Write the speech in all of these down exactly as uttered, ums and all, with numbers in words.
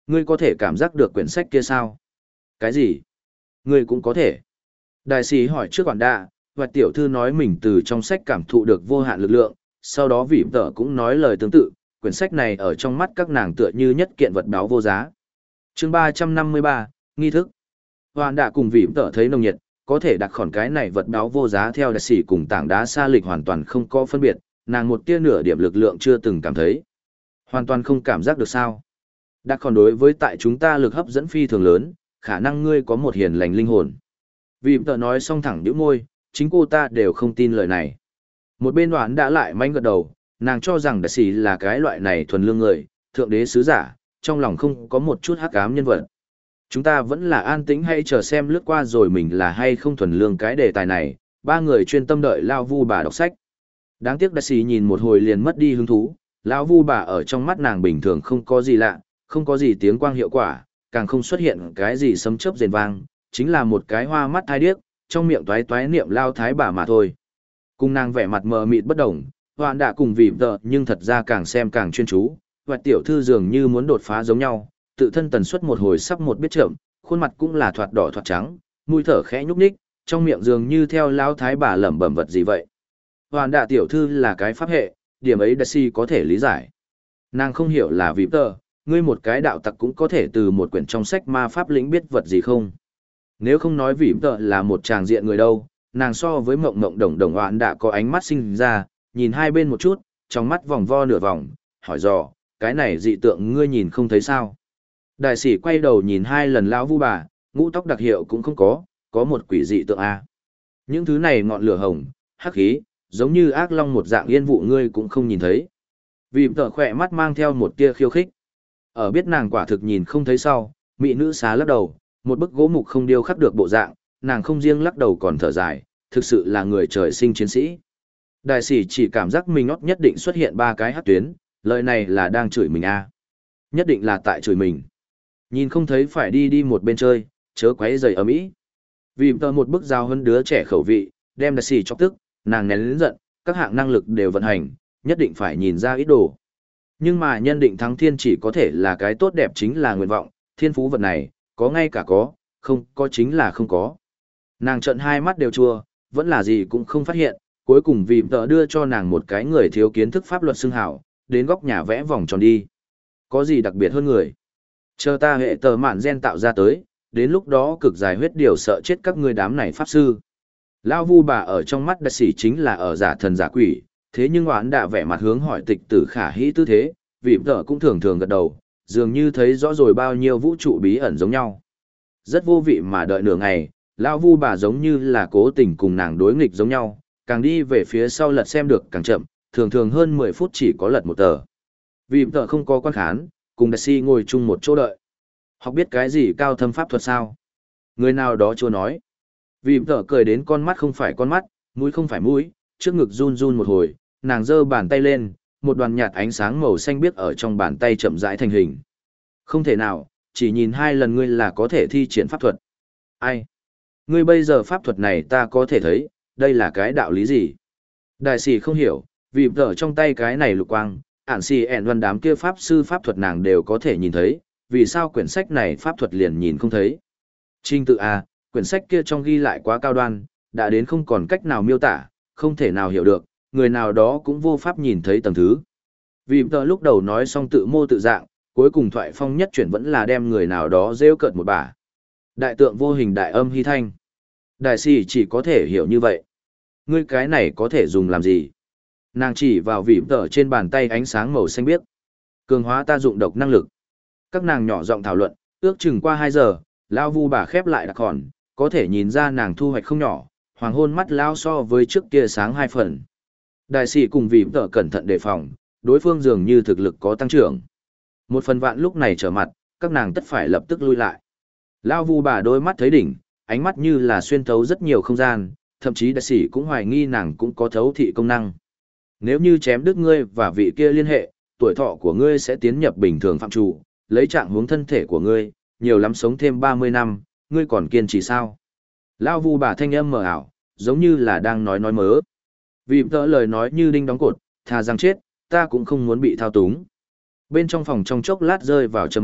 Ngươi có thể cảm giác được quyển sách kia sao? Cái gì? Ngươi cũng có thể. Đại sĩ hỏi trước quản đạ, và tiểu thư nói mình từ trong sách cảm thụ được vô hạn lực lượng, sau đó vị tợ cũng nói lời tương tự, quyển sách này ở trong mắt các nàng tựa như nhất kiện vật báo vô giá. chương ba trăm năm mươi ba, nghi thức. Hoàn đạ cùng vị tợ thấy nồng nhiệt, có thể đặt khỏn cái này vật báo vô giá theo đại sĩ cùng tảng đá sa lịch hoàn toàn không có phân biệt, nàng một tia nửa điểm lực lượng chưa từng cảm thấy. Hoàn toàn không cảm giác được sao? Đặc khỏn đối với tại chúng ta lực hấp dẫn phi thường lớn, khả năng ngươi có một hiền lành linh hồn. Vì tợ nói xong thẳng nhíu môi, chính cô ta đều không tin lời này. Một bên đoán đã lại manh gật đầu, nàng cho rằng đại sĩ là cái loại này thuần lương người, thượng đế sứ giả, trong lòng không có một chút hắc ám nhân vật. Chúng ta vẫn là an tĩnh hay chờ xem lướt qua rồi mình là hay không thuần lương cái đề tài này, ba người chuyên tâm đợi Lao Vu bà đọc sách. Đáng tiếc đại sĩ nhìn một hồi liền mất đi hứng thú, Lão Vu bà ở trong mắt nàng bình thường không có gì lạ, không có gì tiếng quang hiệu quả, càng không xuất hiện cái gì sấm chớp rền vang, chính là một cái hoa mắt thai điếc, trong miệng toái toái niệm lao thái bà mà thôi. Cùng nàng vẻ mặt mờ mịt bất động, Hoạn đã cùng vì vợ nhưng thật ra càng xem càng chuyên chú, và tiểu thư dường như muốn đột phá giống nhau, tự thân tần suất một hồi sắp một biết chậm, khuôn mặt cũng là thoạt đỏ thoạt trắng, mũi thở khẽ nhúc nhích, trong miệng dường như theo lao thái bà lẩm bẩm vật gì vậy. Hoạn đã tiểu thư là cái pháp hệ, điểm ấy đại si có thể lý giải. Nàng không hiểu là vì tờ, ngươi một cái đạo tặc cũng có thể từ một quyển trong sách ma pháp lĩnh biết vật gì không. Nếu không nói vì tờ là một tràng diện người đâu, nàng so với mộng mộng đồng đồng hoạn đã có ánh mắt sinh ra, nhìn hai bên một chút, trong mắt vòng vo nửa vòng, hỏi dò, cái này dị tượng ngươi nhìn không thấy sao. Đại sĩ quay đầu nhìn hai lần lão vu bà, ngũ tóc đặc hiệu cũng không có, có một quỷ dị tượng A. Những thứ này ngọn lửa hồng, hắc khí, giống như ác long một dạng yên vụ ngươi cũng không nhìn thấy. Vì tờ khỏe mắt mang theo một tia khiêu khích. Ở biết nàng quả thực nhìn không thấy sau, mỹ nữ xá lắc đầu, một bức gỗ mục không điêu khắc được bộ dạng, nàng không riêng lắc đầu còn thở dài, thực sự là người trời sinh chiến sĩ. Đại sĩ chỉ cảm giác mình nót nhất định xuất hiện ba cái hát tuyến, lời này là đang chửi mình a, nhất định là tại chửi mình. Nhìn không thấy phải đi đi một bên chơi, chớ quấy rầy ầm ĩ. Vì tờ một bức giao hơn đứa trẻ khẩu vị, đem đại sĩ chọc tức, nàng nén lớn giận, các hạng năng lực đều vận hành, nhất định phải nhìn ra ít đồ. Nhưng mà nhân định thắng thiên chỉ có thể là cái tốt đẹp chính là nguyện vọng, thiên phú vật này, có ngay cả có, không có chính là không có. Nàng trợn hai mắt đều chua, vẫn là gì cũng không phát hiện, cuối cùng vì tờ đưa cho nàng một cái người thiếu kiến thức pháp luật xưng hảo, đến góc nhà vẽ vòng tròn đi. Có gì đặc biệt hơn người? Chờ ta hệ tờ mạn gen tạo ra tới, đến lúc đó cực dài huyết điều sợ chết các ngươi đám này pháp sư. Lao vu bà ở trong mắt đại sĩ chính là ở giả thần giả quỷ, thế nhưng oán đã vẻ mặt hướng hỏi tịch tử khả hĩ tư thế, vì tờ cũng thường thường gật đầu, dường như thấy rõ rồi bao nhiêu vũ trụ bí ẩn giống nhau. Rất vô vị mà đợi nửa ngày, Lao vu bà giống như là cố tình cùng nàng đối nghịch giống nhau, càng đi về phía sau lật xem được càng chậm, thường thường hơn mười phút chỉ có lật một tờ. Vì tờ không có quan khán, cùng đại sĩ ngồi chung một chỗ đợi. Học biết cái gì cao thâm pháp thuật sao? Người nào đó chưa nói. Vì tờ cười đến con mắt không phải con mắt, mũi không phải mũi, trước ngực run run một hồi, nàng giơ bàn tay lên, một đoàn nhạt ánh sáng màu xanh biếc ở trong bàn tay chậm rãi thành hình. Không thể nào, chỉ nhìn hai lần ngươi là có thể thi triển pháp thuật. Ai? Ngươi bây giờ pháp thuật này ta có thể thấy, đây là cái đạo lý gì? Đại sĩ không hiểu, vì tờ trong tay cái này lục quang, ản xì ẹn văn đám kia pháp sư pháp thuật nàng đều có thể nhìn thấy, vì sao quyển sách này pháp thuật liền nhìn không thấy? Trinh tự à, quyển sách kia trong ghi lại quá cao đoan, đã đến không còn cách nào miêu tả, không thể nào hiểu được, người nào đó cũng vô pháp nhìn thấy tầng thứ. Vì tờ lúc đầu nói xong tự mô tự dạng, cuối cùng thoại phong nhất chuyển vẫn là đem người nào đó rêu cợt một bả. Đại tượng vô hình đại âm hy thanh. Đại sĩ chỉ có thể hiểu như vậy. Ngươi cái này có thể dùng làm gì? Nàng chỉ vào vị tờ trên bàn tay ánh sáng màu xanh biếc. Cường hóa ta dụng độc năng lực. Các nàng nhỏ giọng thảo luận, ước chừng qua hai giờ, Lao vu bà khép lại đặc hòn, có thể nhìn ra nàng thu hoạch không nhỏ, hoàng hôn mắt Lao so với trước kia sáng hai phần. Đại sĩ cùng vị tờ cẩn thận đề phòng, đối phương dường như thực lực có tăng trưởng. Một phần vạn lúc này trở mặt, các nàng tất phải lập tức lui lại. Lao vu bà đôi mắt thấy đỉnh, ánh mắt như là xuyên thấu rất nhiều không gian, thậm chí đại sĩ cũng hoài nghi nàng cũng có thấu thị công năng. Nếu như chém đứt ngươi và vị kia liên hệ, tuổi thọ của ngươi sẽ tiến nhập bình thường phạm chủ, lấy trạng huống thân thể của ngươi, nhiều lắm sống thêm ba mươi năm, ngươi còn kiên trì sao? Lao vu bà thanh âm mờ ảo, giống như là đang nói nói mớ. Vì tớ lời nói như đinh đóng cột, thà rằng chết, ta cũng không muốn bị thao túng. Bên trong phòng trong chốc lát rơi vào trầm mặc,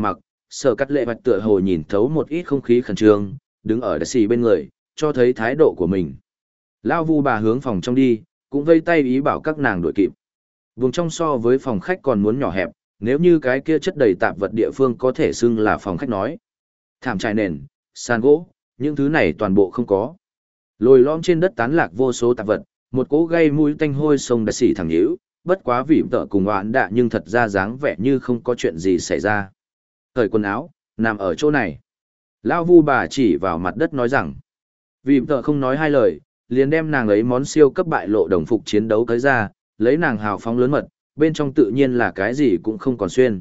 Sở cắt lệ vạch tựa hồ nhìn thấu một ít không khí khẩn trương, đứng ở đại sĩ bên người, cho thấy thái độ của mình. Lao vu bà hướng phòng trong đi, cũng vây tay ý bảo các nàng đuổi kịp. Vùng trong so với phòng khách còn muốn nhỏ hẹp, nếu như cái kia chất đầy tạp vật địa phương có thể xưng là phòng khách nói. Thảm trải nền, sàn gỗ, những thứ này toàn bộ không có. Lồi lõm trên đất tán lạc vô số tạp vật, một cỗ gây mũi tanh hôi sông đã xỉ thẳng nhíu, bất quá vì tợ cùng oán đạ nhưng thật ra dáng vẻ như không có chuyện gì xảy ra. Thời quần áo, nằm ở chỗ này. Lao vu bà chỉ vào mặt đất nói rằng, vì tợ không nói hai lời, liền đem nàng ấy món siêu cấp bại lộ đồng phục chiến đấu tới ra, lấy nàng hào phóng lớn mật, bên trong tự nhiên là cái gì cũng không còn xuyên.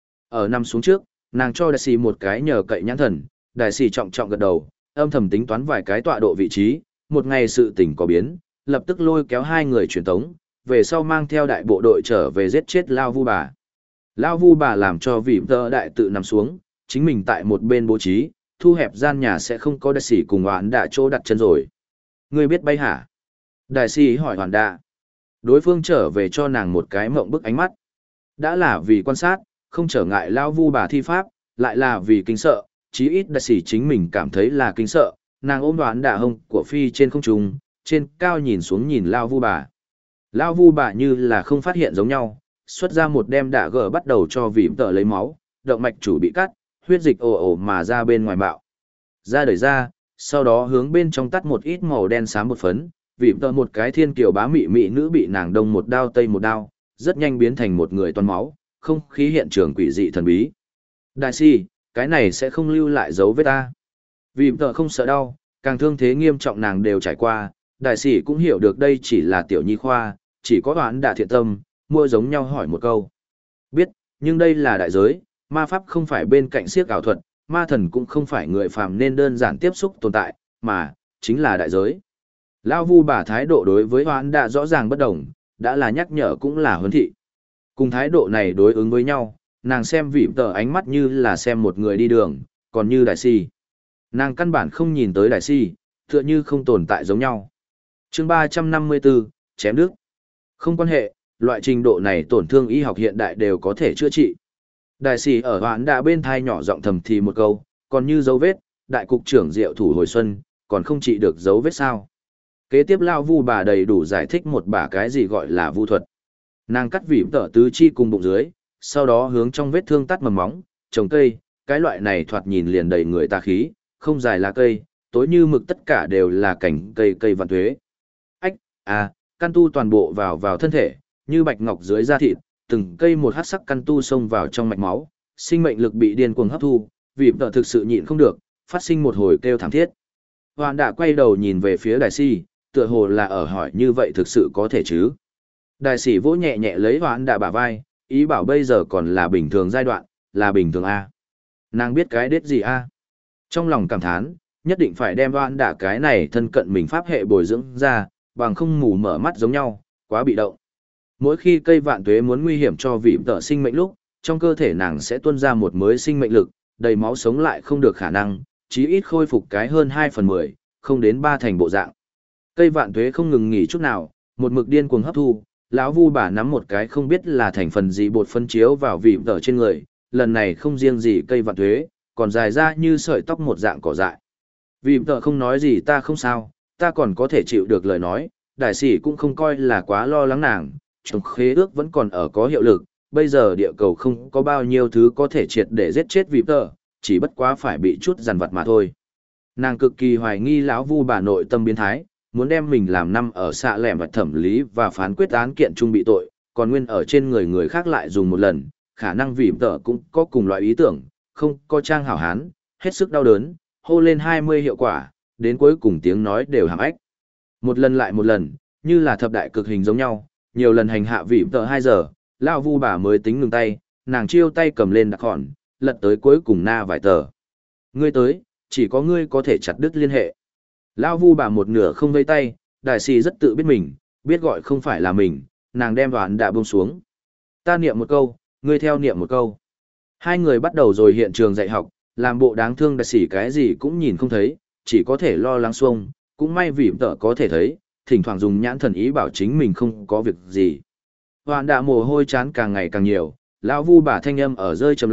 Ở nằm xuống trước, nàng cho đại sĩ một cái nhờ cậy nhãn thần, đại sĩ trọng trọng gật đầu, âm thầm tính toán vài cái tọa độ vị trí, một ngày sự tình có biến, lập tức lôi kéo hai người truyền tống, về sau mang theo đại bộ đội trở về giết chết Lao vu bà. Lao vu bà làm cho vị tơ đại tự nằm xuống, chính mình tại một bên bố trí, thu hẹp gian nhà sẽ không có đại sĩ cùng hoán đạ chỗ đặt chân rồi. Ngươi biết bay hả? Đại sĩ hỏi hoán đạ. Đối phương trở về cho nàng một cái mộng bức ánh mắt. Đã là vì quan sát, không trở ngại Lao vu bà thi pháp, lại là vì kinh sợ, chí ít đại sĩ chính mình cảm thấy là kinh sợ, nàng ôm đoán đạ hông của phi trên không trung, trên cao nhìn xuống nhìn Lao vu bà. Lao vu bà như là không phát hiện giống nhau, xuất ra một đem đạ gờ bắt đầu cho vị tợ lấy máu, động mạch chủ bị cắt, huyết dịch ồ ồ mà ra bên ngoài bạo. Ra đẩy ra, sau đó hướng bên trong tắt một ít màu đen xám một phấn, vị tợ một cái thiên kiều bá mị mị nữ bị nàng đông một đao tây một đao, rất nhanh biến thành một người toàn máu, không khí hiện trường quỷ dị thần bí. Đại si, cái này sẽ không lưu lại dấu vết ta. Vì tợ không sợ đau, càng thương thế nghiêm trọng nàng đều trải qua, đại sĩ cũng hiểu được đây chỉ là tiểu nhi khoa, chỉ có đoán đạ thiện tâm, mua giống nhau hỏi một câu. Biết, nhưng đây là đại giới, ma pháp không phải bên cạnh siếc ảo thuật, ma thần cũng không phải người phàm nên đơn giản tiếp xúc tồn tại, mà, chính là đại giới. Lao vu bà thái độ đối với đoán đạ rõ ràng bất đồng, đã là nhắc nhở cũng là huấn thị. Cùng thái độ này đối ứng với nhau, nàng xem vị tờ ánh mắt như là xem một người đi đường, còn như đại si. Nàng căn bản không nhìn tới đại si, tựa như không tồn tại giống nhau. chương ba trăm năm mươi bốn, chém đứt. Không quan hệ, loại trình độ này tổn thương y học hiện đại đều có thể chữa trị. Đại sĩ ở hoán đã bên thai nhỏ giọng thầm thì một câu, còn như dấu vết, đại cục trưởng diệu thủ hồi xuân, còn không trị được dấu vết sao. Kế tiếp Lao vu bà đầy đủ giải thích một bả cái gì gọi là vu thuật. Nàng cắt vỉ tở tứ chi cùng bụng dưới, sau đó hướng trong vết thương tắt mầm móng, trồng cây, cái loại này thoạt nhìn liền đầy người tà khí, không dài lá cây, tối như mực tất cả đều là cảnh cây cây vạn thuế. Ách, à, căn tu toàn bộ vào vào thân thể, như bạch ngọc dưới da thịt, từng cây một hắc sắc căn tu xông vào trong mạch máu, sinh mệnh lực bị điên cuồng hấp thu, vì tợ thực sự nhịn không được, phát sinh một hồi kêu thảm thiết. Hoàn đã quay đầu nhìn về phía đại sĩ, tựa hồ là ở hỏi như vậy thực sự có thể chứ. Đại sĩ vỗ nhẹ nhẹ lấy Hoàn đã bả vai, ý bảo bây giờ còn là bình thường giai đoạn, là bình thường A. Nàng biết cái đết gì A. Trong lòng cảm thán, nhất định phải đem Hoàn đã cái này thân cận mình pháp hệ bồi dưỡng ra, bằng không mù mở mắt giống nhau, quá bị động. Mỗi khi cây vạn tuế muốn nguy hiểm cho vị tợ sinh mệnh lúc, trong cơ thể nàng sẽ tuôn ra một mới sinh mệnh lực, đầy máu sống lại không được khả năng, chí ít khôi phục cái hơn hai phần mười, không đến ba thành bộ dạng. Cây vạn tuế không ngừng nghỉ chút nào, một mực điên cuồng hấp thu, lão vu bà nắm một cái không biết là thành phần gì bột phân chiếu vào vị tợ trên người, lần này không riêng gì cây vạn tuế, còn dài ra như sợi tóc một dạng cỏ dại. Vị tợ không nói gì ta không sao, ta còn có thể chịu được lời nói, đại sĩ cũng không coi là quá lo lắng nàng, trong khế ước vẫn còn ở có hiệu lực, bây giờ địa cầu không có bao nhiêu thứ có thể triệt để giết chết vị tợ, chỉ bất quá phải bị chút giàn vặt mà thôi. Nàng cực kỳ hoài nghi lão vu bà nội tâm biến thái, muốn đem mình làm năm ở xạ lẻm và thẩm lý và phán quyết án kiện trung bị tội, còn nguyên ở trên người người khác lại dùng một lần, khả năng vị tợ cũng có cùng loại ý tưởng, không có trang hảo hán, hết sức đau đớn, hô lên hai mươi hiệu quả, đến cuối cùng tiếng nói đều hàm ếch. Một lần lại một lần, như là thập đại cực hình giống nhau, nhiều lần hành hạ vị tợ hai giờ, lão vu bà mới tính ngừng tay, nàng chiêu tay cầm lên đặc hòn, lật tới cuối cùng na vài tờ. Ngươi tới, chỉ có ngươi có thể chặt đứt liên hệ. Lão vu bà một nửa không vây tay, đại sĩ rất tự biết mình, biết gọi không phải là mình, nàng đem đoán đã buông xuống. Ta niệm một câu, ngươi theo niệm một câu. Hai người bắt đầu rồi hiện trường dạy học, làm bộ đáng thương đại sĩ cái gì cũng nhìn không thấy, chỉ có thể lo lắng xuông, cũng may vì tợ có thể thấy, thỉnh thoảng dùng nhãn thần ý bảo chính mình không có việc gì. Hoàn đã mồ hôi chán càng ngày càng nhiều, lão vu bà thanh âm ở rơi chậm lại,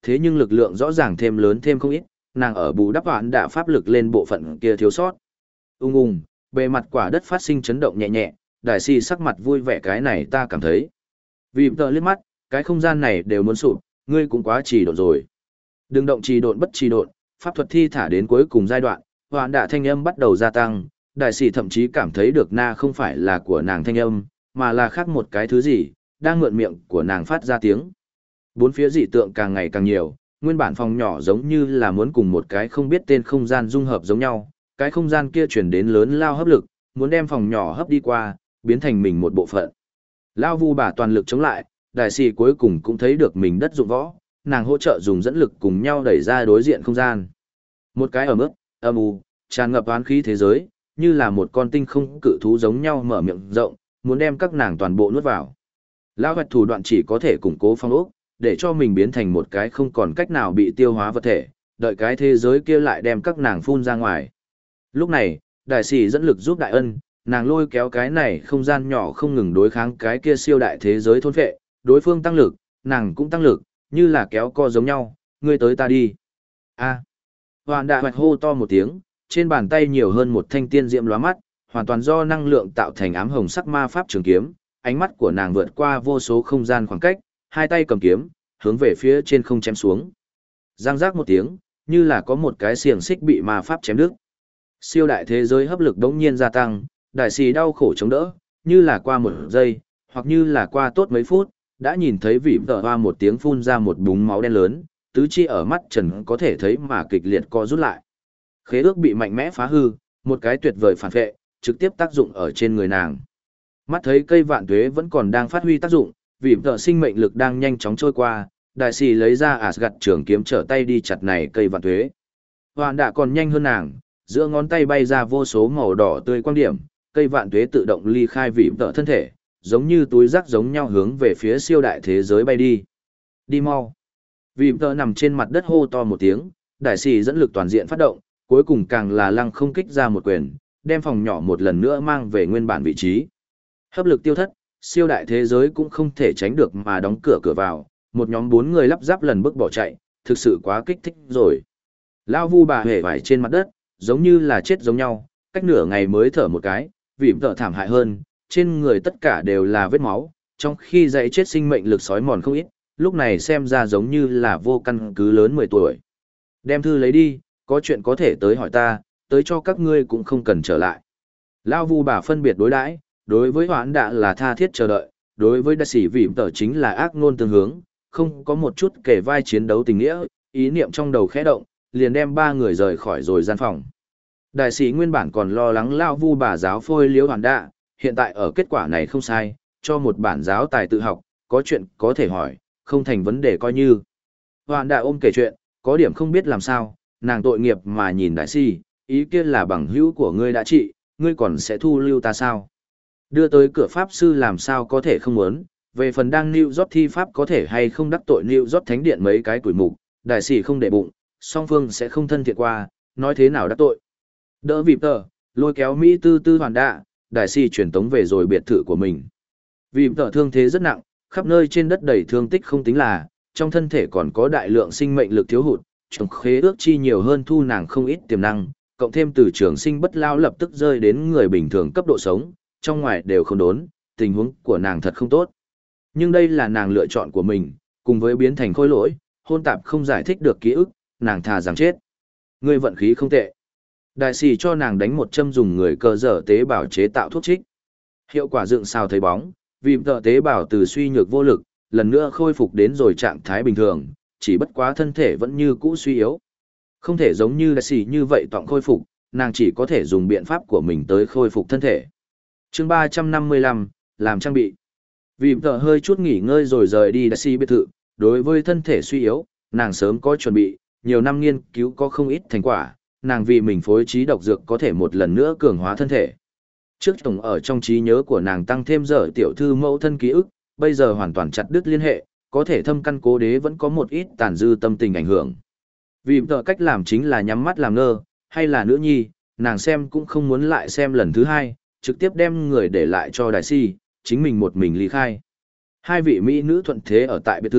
thế nhưng lực lượng rõ ràng thêm lớn thêm không ít, nàng ở bù đắp hoãn đạ pháp lực lên bộ phận kia thiếu sót. Ung ung, bề mặt quả đất phát sinh chấn động nhẹ nhẹ, đại si sắc mặt vui vẻ cái này ta cảm thấy. Vì tờ liếc mắt, cái không gian này đều muốn sụp, ngươi cũng quá trì độn rồi. Đừng động trì độn bất trì độn, pháp thuật thi thả đến cuối cùng giai đoạn, hoãn đạ thanh âm bắt đầu gia tăng, đại sĩ thậm chí cảm thấy được na không phải là của nàng thanh âm, mà là khác một cái thứ gì, đang mượn miệng của nàng phát ra tiếng. Bốn phía dị tượng càng ngày càng nhiều, nguyên bản phòng nhỏ giống như là muốn cùng một cái không biết tên không gian dung hợp giống nhau, cái không gian kia chuyển đến lớn lao hấp lực, muốn đem phòng nhỏ hấp đi qua, biến thành mình một bộ phận. Lao vu bà toàn lực chống lại, đại sĩ cuối cùng cũng thấy được mình đất dụng võ, nàng hỗ trợ dùng dẫn lực cùng nhau đẩy ra đối diện không gian. Một cái ở mức, âm u, tràn ngập oán khí thế giới, như là một con tinh không cự thú giống nhau mở miệng rộng, muốn đem các nàng toàn bộ nuốt vào. Lão hoạch thủ đoạn chỉ có thể củng cố phong ốc, để cho mình biến thành một cái không còn cách nào bị tiêu hóa vật thể, đợi cái thế giới kia lại đem các nàng phun ra ngoài. Lúc này, đại sĩ dẫn lực giúp đại ân, nàng lôi kéo cái này không gian nhỏ không ngừng đối kháng cái kia siêu đại thế giới thôn phệ, đối phương tăng lực, nàng cũng tăng lực, như là kéo co giống nhau, ngươi tới ta đi. A. Hoàn đại hoạch hô to một tiếng, trên bàn tay nhiều hơn một thanh tiên diệm lóa mắt, hoàn toàn do năng lượng tạo thành ám hồng sắc ma pháp trường kiếm, ánh mắt của nàng vượt qua vô số không gian khoảng cách, hai tay cầm kiếm, hướng về phía trên không chém xuống. Giang giác một tiếng, như là có một cái xiềng xích bị ma pháp chém đứt. Siêu đại thế giới hấp lực đống nhiên gia tăng, đại sĩ đau khổ chống đỡ, như là qua một giây, hoặc như là qua tốt mấy phút, đã nhìn thấy vị tờ hoa một tiếng phun ra một búng máu đen lớn, tứ chi ở mắt trần có thể thấy mà kịch liệt co rút lại. Khế ước bị mạnh mẽ phá hư, một cái tuyệt vời phản vệ, trực tiếp tác dụng ở trên người nàng. Mắt thấy cây vạn tuế vẫn còn đang phát huy tác dụng, vì tợ sinh mệnh lực đang nhanh chóng trôi qua, đại sĩ lấy ra Asgard trường kiếm trở tay đi chặt này cây vạn tuế. Hoàn đã còn nhanh hơn nàng, giữa ngón tay bay ra vô số màu đỏ tươi quang điểm, cây vạn tuế tự động ly khai vị tợ thân thể, giống như túi rác giống nhau hướng về phía siêu đại thế giới bay đi. Đi mau. Vị tợ nằm trên mặt đất hô to một tiếng, đại sĩ dẫn lực toàn diện phát động, cuối cùng càng là lăng không kích ra một quyền, đem phòng nhỏ một lần nữa mang về nguyên bản vị trí. Hấp lực tiêu thất, siêu đại thế giới cũng không thể tránh được mà đóng cửa cửa vào, một nhóm bốn người lắp ráp lần bước bỏ chạy, thực sự quá kích thích rồi. Lao vu bà hề vải trên mặt đất, giống như là chết giống nhau, cách nửa ngày mới thở một cái, vì thở thảm hại hơn, trên người tất cả đều là vết máu, trong khi dậy chết sinh mệnh lực sói mòn không ít, lúc này xem ra giống như là vô căn cứ lớn mười tuổi. Đem thư lấy đi, có chuyện có thể tới hỏi ta, tới cho các ngươi cũng không cần trở lại. Lao vu bà phân biệt đối đãi, đối với hoãn đạ là tha thiết chờ đợi, đối với đại sĩ vị tờ chính là ác ngôn tương hướng, không có một chút kể vai chiến đấu tình nghĩa, ý niệm trong đầu khẽ động, liền đem ba người rời khỏi rồi gian phòng. Đại sĩ nguyên bản còn lo lắng Lao vu bà giáo phôi liếu hoãn đạ, hiện tại ở kết quả này không sai, cho một bản giáo tài tự học, có chuyện có thể hỏi, không thành vấn đề coi như. Hoãn đạ ôm kể chuyện, có điểm không biết làm sao, nàng tội nghiệp mà nhìn đại sĩ, ý kia là bằng hữu của ngươi đã trị, ngươi còn sẽ thu lưu ta sao? Đưa tới cửa pháp sư làm sao có thể không muốn, về phần đang New York thi pháp có thể hay không đắc tội New York thánh điện mấy cái tuổi mục, đại sĩ không để bụng, song phương sẽ không thân thiện qua, nói thế nào đắc tội. Đỡ vịp tờ, lôi kéo Mỹ tư tư hoàn đạ, đại sĩ chuyển tống về rồi biệt thự của mình. Vịp tờ thương thế rất nặng, khắp nơi trên đất đầy thương tích không tính là, trong thân thể còn có đại lượng sinh mệnh lực thiếu hụt, trồng khế ước chi nhiều hơn thu nàng không ít tiềm năng, cộng thêm từ trường sinh bất lao lập tức rơi đến người bình thường cấp độ sống, trong ngoài đều không đốn, tình huống của nàng thật không tốt. Nhưng đây là nàng lựa chọn của mình, cùng với biến thành khôi lỗi, hôn tạp không giải thích được ký ức, nàng thà rằng chết. Ngươi vận khí không tệ. Đại sĩ cho nàng đánh một châm dùng người cơ dở tế bào chế tạo thuốc trích. Hiệu quả dựng sao thấy bóng, vì tợ tế bào từ suy nhược vô lực, lần nữa khôi phục đến rồi trạng thái bình thường, chỉ bất quá thân thể vẫn như cũ suy yếu. Không thể giống như đại sĩ như vậy tọng khôi phục, nàng chỉ có thể dùng biện pháp của mình tới khôi phục thân thể. Chương ba trăm năm mươi lăm, làm trang bị. Vì tợ hơi chút nghỉ ngơi rồi rời đi đại sĩ biệt thự, đối với thân thể suy yếu, nàng sớm có chuẩn bị, nhiều năm nghiên cứu có không ít thành quả, nàng vì mình phối trí độc dược có thể một lần nữa cường hóa thân thể. Trước tổng ở trong trí nhớ của nàng tăng thêm giờ tiểu thư mẫu thân ký ức, bây giờ hoàn toàn chặt đứt liên hệ, có thể thâm căn cố đế vẫn có một ít tàn dư tâm tình ảnh hưởng. Vì tợ cách làm chính là nhắm mắt làm ngơ, hay là nữ nhi, nàng xem cũng không muốn lại xem lần thứ hai, trực tiếp đem người để lại cho đại sĩ, chính mình một mình ly khai. Hai vị mỹ nữ thuận thế ở tại biệt thự,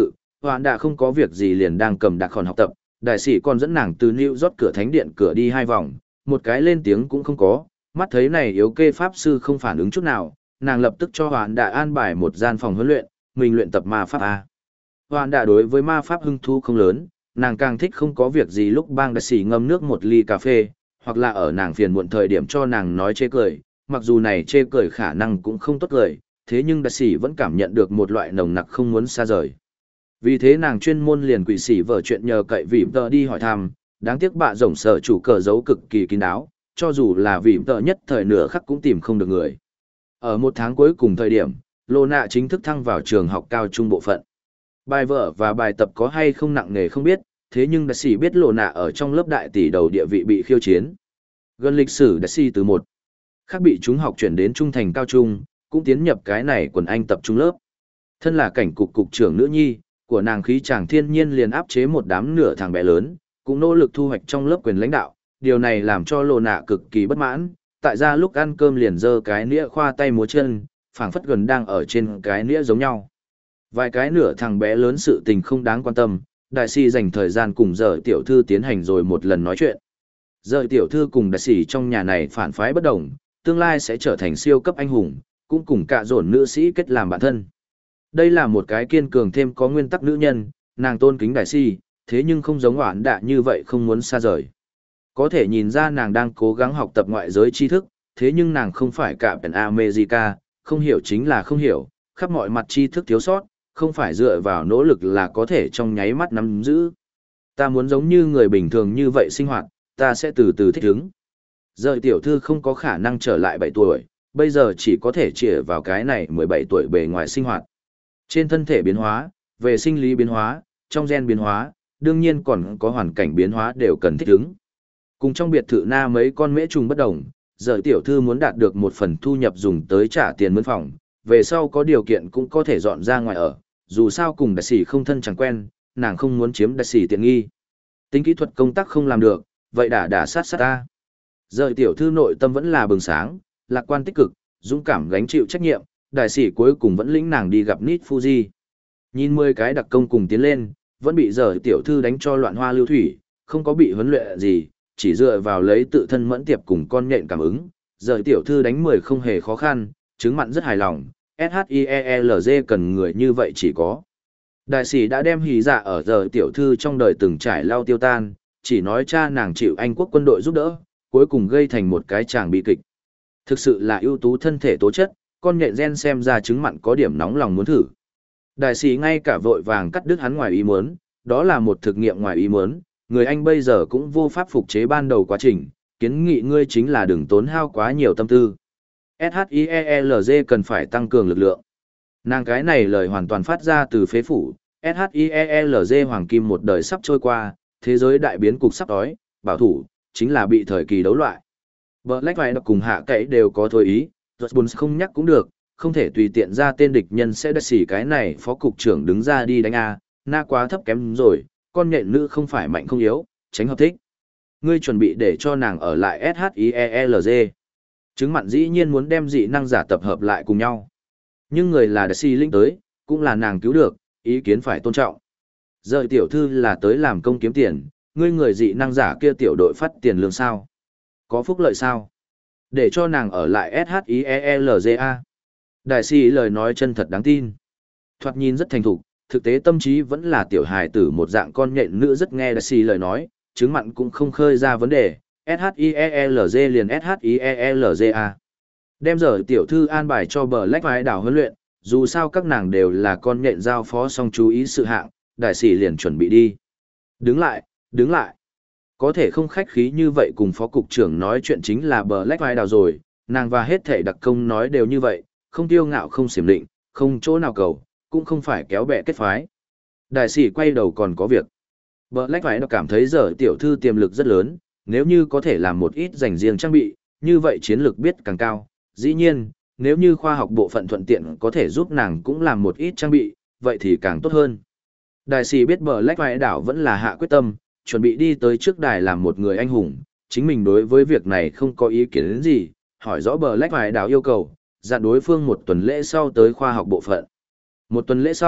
Hoạn đã không có việc gì liền đang cầm đặc hòn học tập, đại sĩ còn dẫn nàng từ New York cửa thánh điện cửa đi hai vòng, một cái lên tiếng cũng không có, mắt thấy này yếu kê pháp sư không phản ứng chút nào, nàng lập tức cho Hoạn đã an bài một gian phòng huấn luyện, mình luyện tập ma pháp A. Hoạn đã đối với ma pháp hứng thú không lớn, nàng càng thích không có việc gì lúc bang đại sĩ ngâm nước một ly cà phê, hoặc là ở nàng phiền muộn thời điểm cho nàng nói chê cười, mặc dù này chê cười khả năng cũng không tốt cười, thế nhưng đại sĩ vẫn cảm nhận được một loại nồng nặc không muốn xa rời. Vì thế nàng chuyên môn liền quỷ sĩ vợ chuyện nhờ cậy vì tờ đi hỏi thăm, đáng tiếc bạ rồng sở chủ cờ giấu cực kỳ kín đáo, cho dù là vì tờ nhất thời nửa khắc cũng tìm không được người. Ở một tháng cuối cùng thời điểm, Lô Nạ chính thức thăng vào trường học cao trung bộ phận. Bài vở và bài tập có hay không nặng nề không biết, thế nhưng đại sĩ biết Lô Nạ ở trong lớp đại tỷ đầu địa vị bị khiêu chiến. Gần lịch sử đại sĩ từ một khác bị chúng học chuyển đến trung thành cao trung, cũng tiến nhập cái này quần anh tập trung lớp. Thân là cảnh cục cục trưởng nữ nhi, của nàng khí chàng thiên nhiên liền áp chế một đám nửa thằng bé lớn, cũng nỗ lực thu hoạch trong lớp quyền lãnh đạo, điều này làm cho Lô Nạ cực kỳ bất mãn, tại ra lúc ăn cơm liền giơ cái nĩa khoa tay múa chân, phảng phất gần đang ở trên cái nĩa giống nhau. Vài cái nửa thằng bé lớn sự tình không đáng quan tâm, đại sĩ dành thời gian cùng giờ tiểu thư tiến hành rồi một lần nói chuyện. Giờ tiểu thư cùng đại sĩ trong nhà này phản phái bất đồng, tương lai sẽ trở thành siêu cấp anh hùng, cũng cùng cả dồn nữ sĩ kết làm bạn thân. Đây là một cái kiên cường thêm có nguyên tắc nữ nhân, nàng tôn kính đại sĩ, thế nhưng không giống Hoạn Đạ như vậy không muốn xa rời. Có thể nhìn ra nàng đang cố gắng học tập ngoại giới tri thức, thế nhưng nàng không phải cả Pen America, không hiểu chính là không hiểu, khắp mọi mặt tri thức thiếu sót, không phải dựa vào nỗ lực là có thể trong nháy mắt nắm giữ. Ta muốn giống như người bình thường như vậy sinh hoạt, ta sẽ từ từ thích ứng. Giờ tiểu thư không có khả năng trở lại bảy tuổi, bây giờ chỉ có thể chĩa vào cái này mười bảy tuổi bề ngoài sinh hoạt. Trên thân thể biến hóa, về sinh lý biến hóa, trong gen biến hóa, đương nhiên còn có hoàn cảnh biến hóa đều cần thích ứng. Cùng trong biệt thự na mấy con mễ trùng bất đồng, giờ tiểu thư muốn đạt được một phần thu nhập dùng tới trả tiền mướn phòng, về sau có điều kiện cũng có thể dọn ra ngoài ở, dù sao cùng đại sĩ không thân chẳng quen, nàng không muốn chiếm đại sĩ tiện nghi. Tính kỹ thuật công tác không làm được, vậy đã đã sát sát ta. Giờ tiểu thư nội tâm vẫn là bừng sáng, lạc quan tích cực, dũng cảm gánh chịu trách nhiệm, đại sĩ cuối cùng vẫn lĩnh nàng đi gặp Nít Fuji. Nhìn mười cái đặc công cùng tiến lên, vẫn bị giờ tiểu thư đánh cho loạn hoa lưu thủy, không có bị huấn luyện gì, chỉ dựa vào lấy tự thân mẫn tiệp cùng con nhện cảm ứng, giờ tiểu thư đánh mười không hề khó khăn, chứng mặn rất hài lòng, ét hát i e lờ giê cần người như vậy chỉ có. Đại sĩ đã đem hí dạ ở giờ tiểu thư trong đời từng trải lao tiêu tan, chỉ nói cha nàng chịu Anh quốc quân đội giúp đỡ, cuối cùng gây thành một cái tràng bi kịch. Thực sự là ưu tú thân thể tố chất, con nhện gen xem ra chứng mặn có điểm nóng lòng muốn thử. Đại sĩ ngay cả vội vàng cắt đứt hắn ngoài ý muốn, đó là một thực nghiệm ngoài ý muốn, người Anh bây giờ cũng vô pháp phục chế ban đầu quá trình, kiến nghị ngươi chính là đừng tốn hao quá nhiều tâm tư. ét hát i e lờ giê cần phải tăng cường lực lượng. Nàng cái này lời hoàn toàn phát ra từ phế phủ, ét hát i e lờ giê hoàng kim một đời sắp trôi qua, thế giới đại biến cục sắp đói, bảo thủ, chính là bị thời kỳ đấu loại. Black White cùng hạ cậy đều có thôi ý, Rosbun không nhắc cũng được, không thể tùy tiện ra tên địch nhân sẽ đắt xỉ cái này phó cục trưởng đứng ra đi đánh A, na quá thấp kém rồi, con nhện nữ không phải mạnh không yếu, tránh hợp thích. Ngươi chuẩn bị để cho nàng ở lại ét hát i e lờ giê. Chứng mặn dĩ nhiên muốn đem dị năng giả tập hợp lại cùng nhau. Nhưng người là đại sĩ linh tới, cũng là nàng cứu được, ý kiến phải tôn trọng. Giờ tiểu thư là tới làm công kiếm tiền, ngươi người dị năng giả kia tiểu đội phát tiền lương sao? Có phúc lợi sao? Để cho nàng ở lại ét hát i e lờ giê a. Đại sĩ lời nói chân thật đáng tin. Thoạt nhìn rất thành thục, thực tế tâm trí vẫn là tiểu hài tử một dạng con nhện nữ rất nghe đại sĩ lời nói, chứng mặn cũng không khơi ra vấn đề, ét hát i e lờ giê liền ét hát i e lờ giê a. Đem giờ tiểu thư an bài cho bờ lách vai đảo huấn luyện, dù sao các nàng đều là con nhện giao phó xong chú ý sự hạng, đại sĩ liền chuẩn bị đi. Đứng lại, đứng lại. Có thể không khách khí như vậy cùng phó cục trưởng nói chuyện chính là bờ lách vai đảo rồi, nàng và hết thể đặc công nói đều như vậy, không tiêu ngạo không xiểm định, không chỗ nào cầu, cũng không phải kéo bè kết phái. Đại sĩ quay đầu còn có việc. Bờ lách vai đảo cảm thấy giờ tiểu thư tiềm lực rất lớn, nếu như có thể làm một ít dành riêng trang bị, như vậy chiến lược biết càng cao. Dĩ nhiên, nếu như khoa học bộ phận thuận tiện có thể giúp nàng cũng làm một ít trang bị, vậy thì càng tốt hơn. Đại sĩ biết bờ lách vai đảo vẫn là hạ quyết tâm, chuẩn bị đi tới trước đài làm một người anh hùng, chính mình đối với việc này không có ý kiến gì, hỏi rõ bờ lách vai đảo yêu cầu, dặn đối phương một tuần lễ sau tới khoa học bộ phận. Một tuần lễ sau,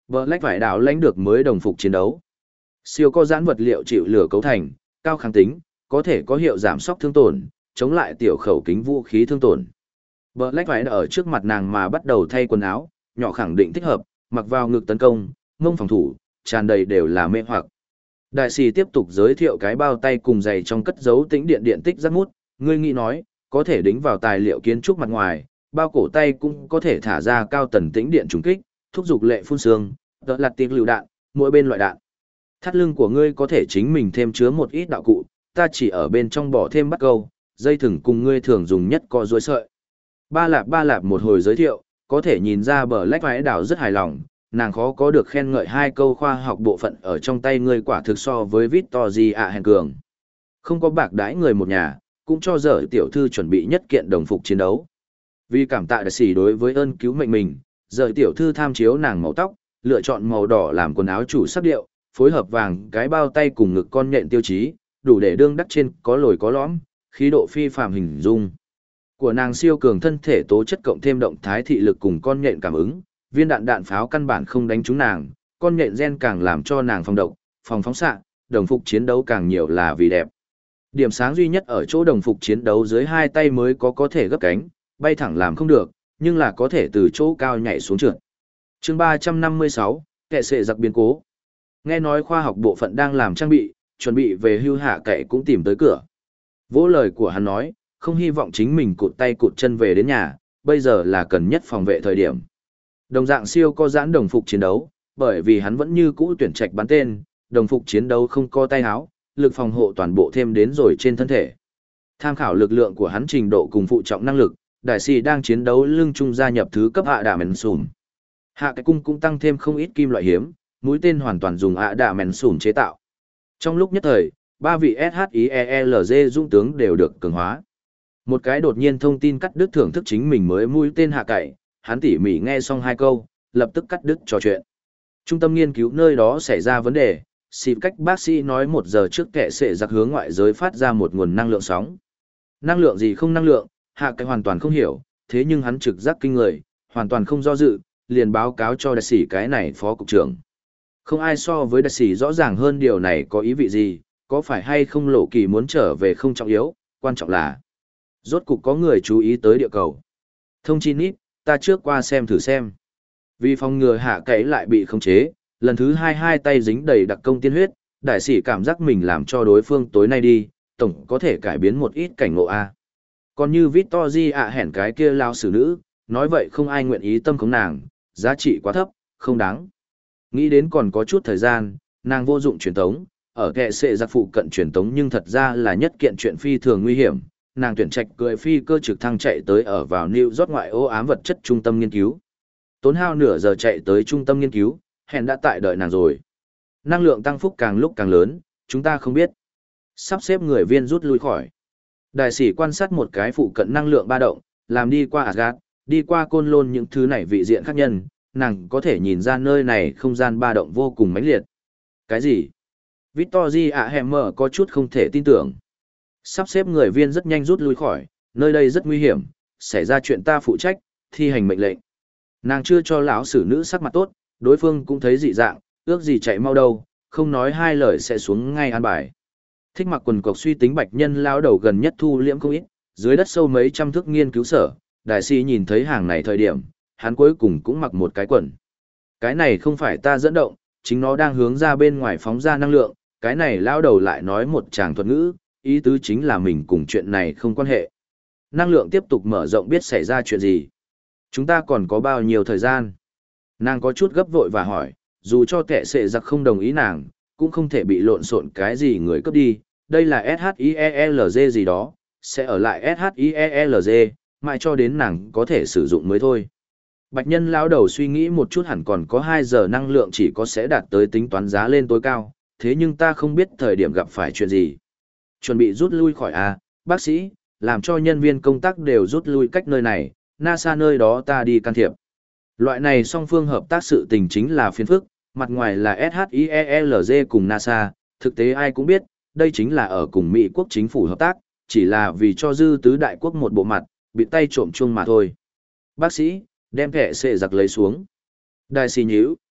Black vải đảo lãnh được mới đồng phục chiến đấu. Siêu có giãn vật liệu chịu lửa cấu thành, cao kháng tính, có thể có hiệu giảm sóc thương tổn, chống lại tiểu khẩu kính vũ khí thương tổn. Black vải ở trước mặt nàng mà bắt đầu thay quần áo, nhỏ khẳng định thích hợp, mặc vào ngực tấn công, mông phòng thủ, tràn đầy đều là mê hoặc. Đại sĩ tiếp tục giới thiệu cái bao tay cùng giày trong cất giấu tĩnh điện điện tích giác mút, ngươi nghĩ nói, có thể đính vào tài liệu kiến trúc mặt ngoài, bao cổ tay cũng có thể thả ra cao tần tĩnh điện trùng kích, thúc giục lệ phun xương, đỡ lạt tiếng lựu đạn, mỗi bên loại đạn. Thắt lưng của ngươi có thể chính mình thêm chứa một ít đạo cụ, ta chỉ ở bên trong bỏ thêm bắt câu, dây thừng cùng ngươi thường dùng nhất có duỗi sợi. Ba lạp ba lạp một hồi giới thiệu, có thể nhìn ra bờ lách vái đảo rất hài lòng, nàng khó có được khen ngợi hai câu khoa học bộ phận ở trong tay ngươi quả thực so với Victory ạ hèn cường. Không có bạc đãi người một nhà, cũng cho dở tiểu thư chuẩn bị nhất kiện đồng phục chiến đấu. Vì cảm tạ đại sĩ đối với ơn cứu mệnh mình, dở tiểu thư tham chiếu nàng màu tóc, lựa chọn màu đỏ làm quần áo chủ sắc điệu, phối hợp vàng cái bao tay cùng ngực con nhện tiêu chí, đủ để đương đắc trên có lồi có lõm, khí độ phi phàm hình dung. Của nàng siêu cường thân thể tố chất cộng thêm động thái thị lực cùng con nhện cảm ứng, viên đạn đạn pháo căn bản không đánh trúng nàng, con nhện gen càng làm cho nàng phòng độc, phòng phóng xạ, đồng phục chiến đấu càng nhiều là vì đẹp. Điểm sáng duy nhất ở chỗ đồng phục chiến đấu dưới hai tay mới có có thể gấp cánh, bay thẳng làm không được, nhưng là có thể từ chỗ cao nhảy xuống trượt. Chương ba trăm năm mươi sáu, kệ sệ giặc biến cố. Nghe nói khoa học bộ phận đang làm trang bị, chuẩn bị về hưu hạ kệ cũng tìm tới cửa. Vỗ lời của hắn nói, không hy vọng chính mình cụt tay cụt chân về đến nhà, bây giờ là cần nhất phòng vệ thời điểm. Đồng dạng siêu có giãn đồng phục chiến đấu, bởi vì hắn vẫn như cũ tuyển trạch bắn tên, đồng phục chiến đấu không có tay áo, lực phòng hộ toàn bộ thêm đến rồi trên thân thể. Tham khảo lực lượng của hắn trình độ cùng phụ trọng năng lực, đại sĩ đang chiến đấu lưng trung gia nhập thứ cấp hạ đà mèn sùm. Hạ cái cung cũng tăng thêm không ít kim loại hiếm, mũi tên hoàn toàn dùng hạ đà mèn sùm chế tạo. Trong lúc nhất thời, ba vị ét hát i e lờ giê dũng tướng đều được cường hóa. Một cái đột nhiên thông tin cắt đứt thưởng thức chính mình mới mũi tên hạ cậy, hắn tỉ mỉ nghe xong hai câu, lập tức cắt đứt trò chuyện. Trung tâm nghiên cứu nơi đó xảy ra vấn đề, xịp cách bác sĩ nói một giờ trước kệ sệ giặc hướng ngoại giới phát ra một nguồn năng lượng sóng. Năng lượng gì không năng lượng, hạ cái hoàn toàn không hiểu, thế nhưng hắn trực giác kinh người, hoàn toàn không do dự, liền báo cáo cho đại sĩ cái này phó cục trưởng. Không ai so với đại sĩ rõ ràng hơn điều này có ý vị gì, có phải hay không lộ kỳ muốn trở về không trọng yếu, quan trọng là rốt cục có người chú ý tới địa cầu. Thông chi nít, ta trước qua xem thử xem. Vì phòng ngừa hạ cậy lại bị khống chế, lần thứ hai hai tay dính đầy đặc công tiên huyết, đại sĩ cảm giác mình làm cho đối phương tối nay đi, tổng có thể cải biến một ít cảnh ngộ A. Còn như Victory ạ hẻn cái kia lao xử nữ, nói vậy không ai nguyện ý tâm khống nàng, giá trị quá thấp, không đáng. Nghĩ đến còn có chút thời gian, nàng vô dụng truyền tống, ở kệ sệ giặc phụ cận truyền tống nhưng thật ra là nhất kiện chuyện phi thường nguy hiểm. Nàng tuyển trạch cười phi cơ trực thăng chạy tới ở vào New York ngoại ô ám vật chất trung tâm nghiên cứu. Tốn hao nửa giờ chạy tới trung tâm nghiên cứu, hẹn đã tại đợi nàng rồi. Năng lượng tăng phúc càng lúc càng lớn, chúng ta không biết. Sắp xếp người viên rút lui khỏi. Đại sĩ quan sát một cái phụ cận năng lượng ba động, làm đi qua Asgard, đi qua côn lôn những thứ này vị diện khác nhân, nàng có thể nhìn ra nơi này không gian ba động vô cùng mãnh liệt. Cái gì? Victory ạ Hammer có chút không thể tin tưởng. Sắp xếp người viên rất nhanh rút lui khỏi, nơi đây rất nguy hiểm, xảy ra chuyện ta phụ trách, thi hành mệnh lệnh. Nàng chưa cho lão sử nữ sắc mặt tốt, đối phương cũng thấy dị dạng, ước gì chạy mau đâu, không nói hai lời sẽ xuống ngay an bài. Thích mặc quần cộc suy tính bạch nhân lao đầu gần nhất thu liễm không ít, dưới đất sâu mấy trăm thước nghiên cứu sở, đại sĩ nhìn thấy hàng này thời điểm, hắn cuối cùng cũng mặc một cái quần. Cái này không phải ta dẫn động, chính nó đang hướng ra bên ngoài phóng ra năng lượng, cái này lao đầu lại nói một tràng thuật ngữ, ý tứ chính là mình cùng chuyện này không quan hệ. Năng lượng tiếp tục mở rộng biết xảy ra chuyện gì. Chúng ta còn có bao nhiêu thời gian? Nàng có chút gấp vội và hỏi, dù cho kẻ sệ giặc không đồng ý nàng, cũng không thể bị lộn xộn cái gì người cướp đi. Đây là ét hát i e lờ giê gì đó, sẽ ở lại ét hát i e lờ giê, mãi cho đến nàng có thể sử dụng mới thôi. Bạch nhân lão đầu suy nghĩ một chút hẳn còn có hai giờ năng lượng chỉ có sẽ đạt tới tính toán giá lên tối cao, thế nhưng ta không biết thời điểm gặp phải chuyện gì. Chuẩn bị rút lui khỏi A, bác sĩ, làm cho nhân viên công tác đều rút lui cách nơi này, NASA nơi đó ta đi can thiệp. Loại này song phương hợp tác sự tình chính là phiền phức, mặt ngoài là ét hát i e lờ giê cùng NASA, thực tế ai cũng biết, đây chính là ở cùng Mỹ quốc chính phủ hợp tác, chỉ là vì cho dư tứ đại quốc một bộ mặt, bị tay trộm chuông mà thôi. Bác sĩ, đem kẻ sệ giặc lấy xuống. Đại sĩ nhíu,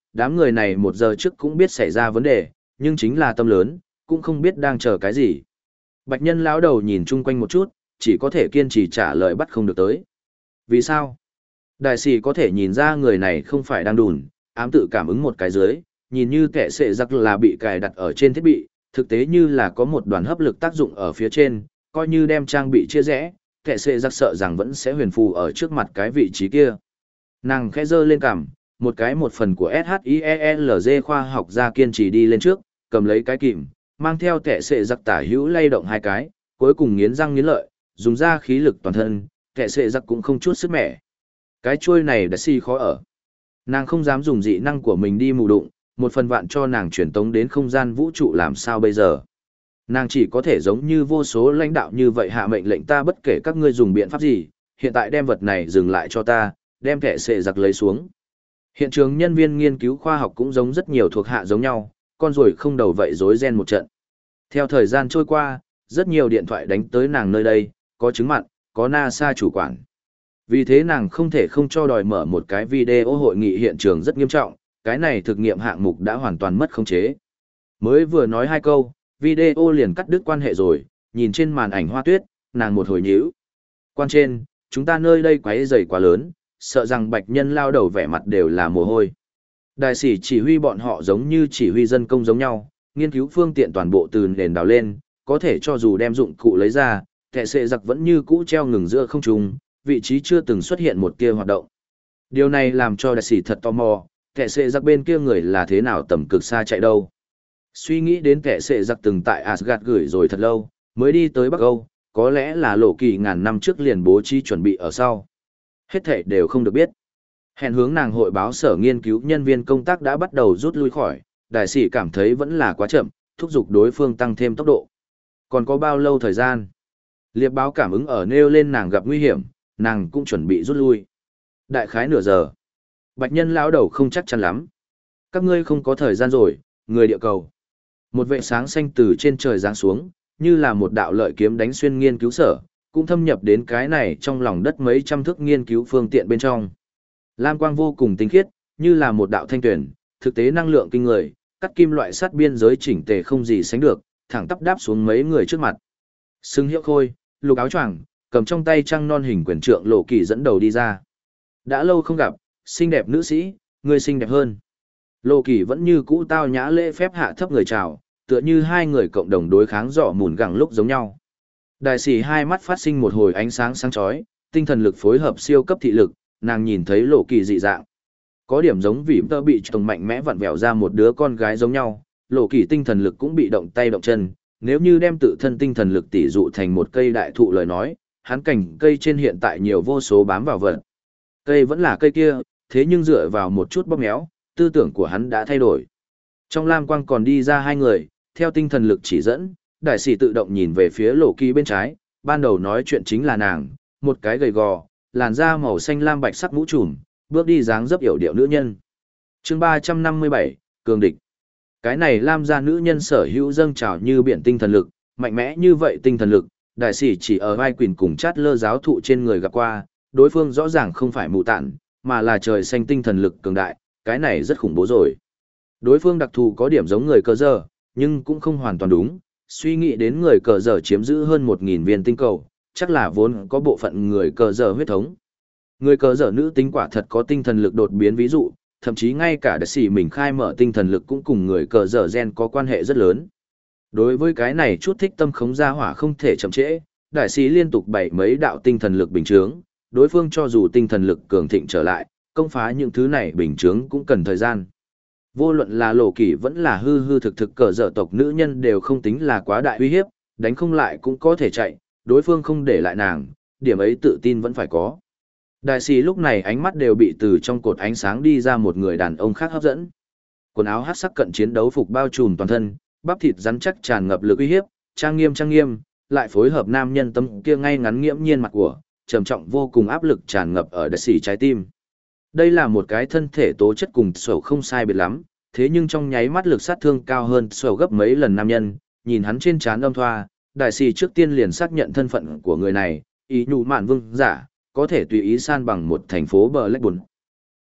đám người này một giờ trước cũng biết xảy ra vấn đề, nhưng chính là tâm lớn, cũng không biết đang chờ cái gì. Bạch nhân lão đầu nhìn chung quanh một chút, chỉ có thể kiên trì trả lời bắt không được tới. Vì sao? Đại sĩ có thể nhìn ra người này không phải đang đùn, ám tự cảm ứng một cái dưới, nhìn như kẻ sệ giặc là bị cài đặt ở trên thiết bị, thực tế như là có một đoàn hấp lực tác dụng ở phía trên, coi như đem trang bị chia rẽ, kẻ sệ giặc sợ rằng vẫn sẽ huyền phù ở trước mặt cái vị trí kia. Nàng khẽ giơ lên cằm, một cái một phần của ét hát i e lờ giê khoa học gia kiên trì đi lên trước, cầm lấy cái kìm, mang theo kẻ sệ giặc tả hữu lay động hai cái, cuối cùng nghiến răng nghiến lợi, dùng ra khí lực toàn thân, kẻ sệ giặc cũng không chút sức mẻ. Cái chuôi này đã si khó ở. Nàng không dám dùng dị năng của mình đi mù đụng, một phần vạn cho nàng truyền tống đến không gian vũ trụ làm sao bây giờ. Nàng chỉ có thể giống như vô số lãnh đạo như vậy hạ mệnh lệnh ta bất kể các ngươi dùng biện pháp gì, hiện tại đem vật này dừng lại cho ta, đem kẻ sệ giặc lấy xuống. Hiện trường nhân viên nghiên cứu khoa học cũng giống rất nhiều thuộc hạ giống nhau, con ruồi không đầu vậy rối ren một trận. Theo thời gian trôi qua, rất nhiều điện thoại đánh tới nàng nơi đây, có chứng mặn, có NASA chủ quản. Vì thế nàng không thể không cho đòi mở một cái video hội nghị hiện trường rất nghiêm trọng, cái này thực nghiệm hạng mục đã hoàn toàn mất khống chế. Mới vừa nói hai câu, video liền cắt đứt quan hệ rồi, nhìn trên màn ảnh hoa tuyết, nàng một hồi nhíu. Quan trên, chúng ta nơi đây quấy rầy quá lớn, sợ rằng bạch nhân lao đầu vẻ mặt đều là mồ hôi. Đại sĩ chỉ huy bọn họ giống như chỉ huy dân công giống nhau, nghiên cứu phương tiện toàn bộ từ nền đào lên, có thể cho dù đem dụng cụ lấy ra, kẻ sệ giặc vẫn như cũ treo ngừng giữa không trung, vị trí chưa từng xuất hiện một tia hoạt động. Điều này làm cho đại sĩ thật tò mò, kẻ sệ giặc bên kia người là thế nào tầm cực xa chạy đâu. Suy nghĩ đến kẻ sệ giặc từng tại Asgard gửi rồi thật lâu, mới đi tới Bắc Âu, có lẽ là lộ kỳ ngàn năm trước liền bố trí chuẩn bị ở sau. Hết thảy đều không được biết. Hẹn hướng nàng hội báo sở nghiên cứu nhân viên công tác đã bắt đầu rút lui khỏi, đại sĩ cảm thấy vẫn là quá chậm, thúc giục đối phương tăng thêm tốc độ. Còn có bao lâu thời gian? Liệp báo cảm ứng ở nêu lên nàng gặp nguy hiểm, nàng cũng chuẩn bị rút lui. Đại khái nửa giờ. Bạch nhân lão đầu không chắc chắn lắm. Các ngươi không có thời gian rồi, người địa cầu. Một vệ sáng xanh từ trên trời giáng xuống, như là một đạo lợi kiếm đánh xuyên nghiên cứu sở, cũng thâm nhập đến cái này trong lòng đất mấy trăm thước nghiên cứu phương tiện bên trong. Lam quang vô cùng tinh khiết, như là một đạo thanh tuyển, thực tế năng lượng kinh người, cắt kim loại sắt biên giới chỉnh tề không gì sánh được, thẳng tắp đáp xuống mấy người trước mặt. Sưng Hiệu Khôi, lục áo choàng, cầm trong tay trăng non hình quyền trượng Lộ Kỳ dẫn đầu đi ra. Đã lâu không gặp, xinh đẹp nữ sĩ, người xinh đẹp hơn. Lộ Kỳ vẫn như cũ tao nhã lễ phép hạ thấp người chào, tựa như hai người cộng đồng đối kháng dọ mùn gẳng lúc giống nhau. Đại sĩ hai mắt phát sinh một hồi ánh sáng sáng chói, tinh thần lực phối hợp siêu cấp thị lực, nàng nhìn thấy Lộ Kỳ dị dạng. Có điểm giống vì tơ bị chồng mạnh mẽ vặn vẹo ra một đứa con gái giống nhau, Lộ Kỳ tinh thần lực cũng bị động tay động chân, nếu như đem tự thân tinh thần lực tỷ dụ thành một cây đại thụ lời nói, hắn cành cây trên hiện tại nhiều vô số bám vào vật. Cây vẫn là cây kia, thế nhưng dựa vào một chút bóp méo, tư tưởng của hắn đã thay đổi. Trong lam quang còn đi ra hai người, theo tinh thần lực chỉ dẫn, đại sĩ tự động nhìn về phía Lộ Kỳ bên trái, ban đầu nói chuyện chính là nàng, một cái gầy gò, làn da màu xanh lam bạch sắc mũ trùm, bước đi dáng dấp yểu điệu nữ nhân. Chương ba trăm năm mươi bảy, cường địch. Cái này lam da nữ nhân sở hữu dâng trào như biển tinh thần lực, mạnh mẽ như vậy tinh thần lực, đại sĩ chỉ ở vai quỳnh cùng chát lơ giáo thụ trên người gặp qua, đối phương rõ ràng không phải mù tản, mà là trời xanh tinh thần lực cường đại, cái này rất khủng bố rồi. Đối phương đặc thù có điểm giống người cờ giờ, nhưng cũng không hoàn toàn đúng, suy nghĩ đến người cờ giờ chiếm giữ hơn một nghìn viên tinh cầu, chắc là vốn có bộ phận người cờ giờ huyết thống. Người cờ giờ nữ tính quả thật có tinh thần lực đột biến ví dụ, thậm chí ngay cả đại sĩ mình khai mở tinh thần lực cũng cùng người cờ giờ gen có quan hệ rất lớn. Đối với cái này chút thích tâm khống gia hỏa không thể chậm trễ, đại sĩ liên tục bày mấy đạo tinh thần lực bình chướng, đối phương cho dù tinh thần lực cường thịnh trở lại, công phá những thứ này bình chướng cũng cần thời gian. Vô luận là Lộ Kỳ vẫn là hư hư thực thực cờ dở tộc nữ nhân đều không tính là quá đại uy hiếp, đánh không lại cũng có thể chạy, đối phương không để lại nàng, điểm ấy tự tin vẫn phải có. Đại sĩ lúc này ánh mắt đều bị từ trong cột ánh sáng đi ra một người đàn ông khác hấp dẫn. Quần áo hắc sắc cận chiến đấu phục bao trùm toàn thân, bắp thịt rắn chắc tràn ngập lực uy hiếp, trang nghiêm trang nghiêm, lại phối hợp nam nhân tâm kia ngay ngắn nghiễm nhiên mặt của, trầm trọng vô cùng áp lực tràn ngập ở đại sĩ trái tim. Đây là một cái thân thể tố chất cùng sổ không sai biệt lắm, thế nhưng trong nháy mắt lực sát thương cao hơn sổ gấp mấy lần nam nhân, nhìn hắn trên trán âm thoa, đại sĩ trước tiên liền xác nhận thân phận của người này, ý nhụ mạn vương giả, có thể tùy ý san bằng một thành phố bờ lách bùn.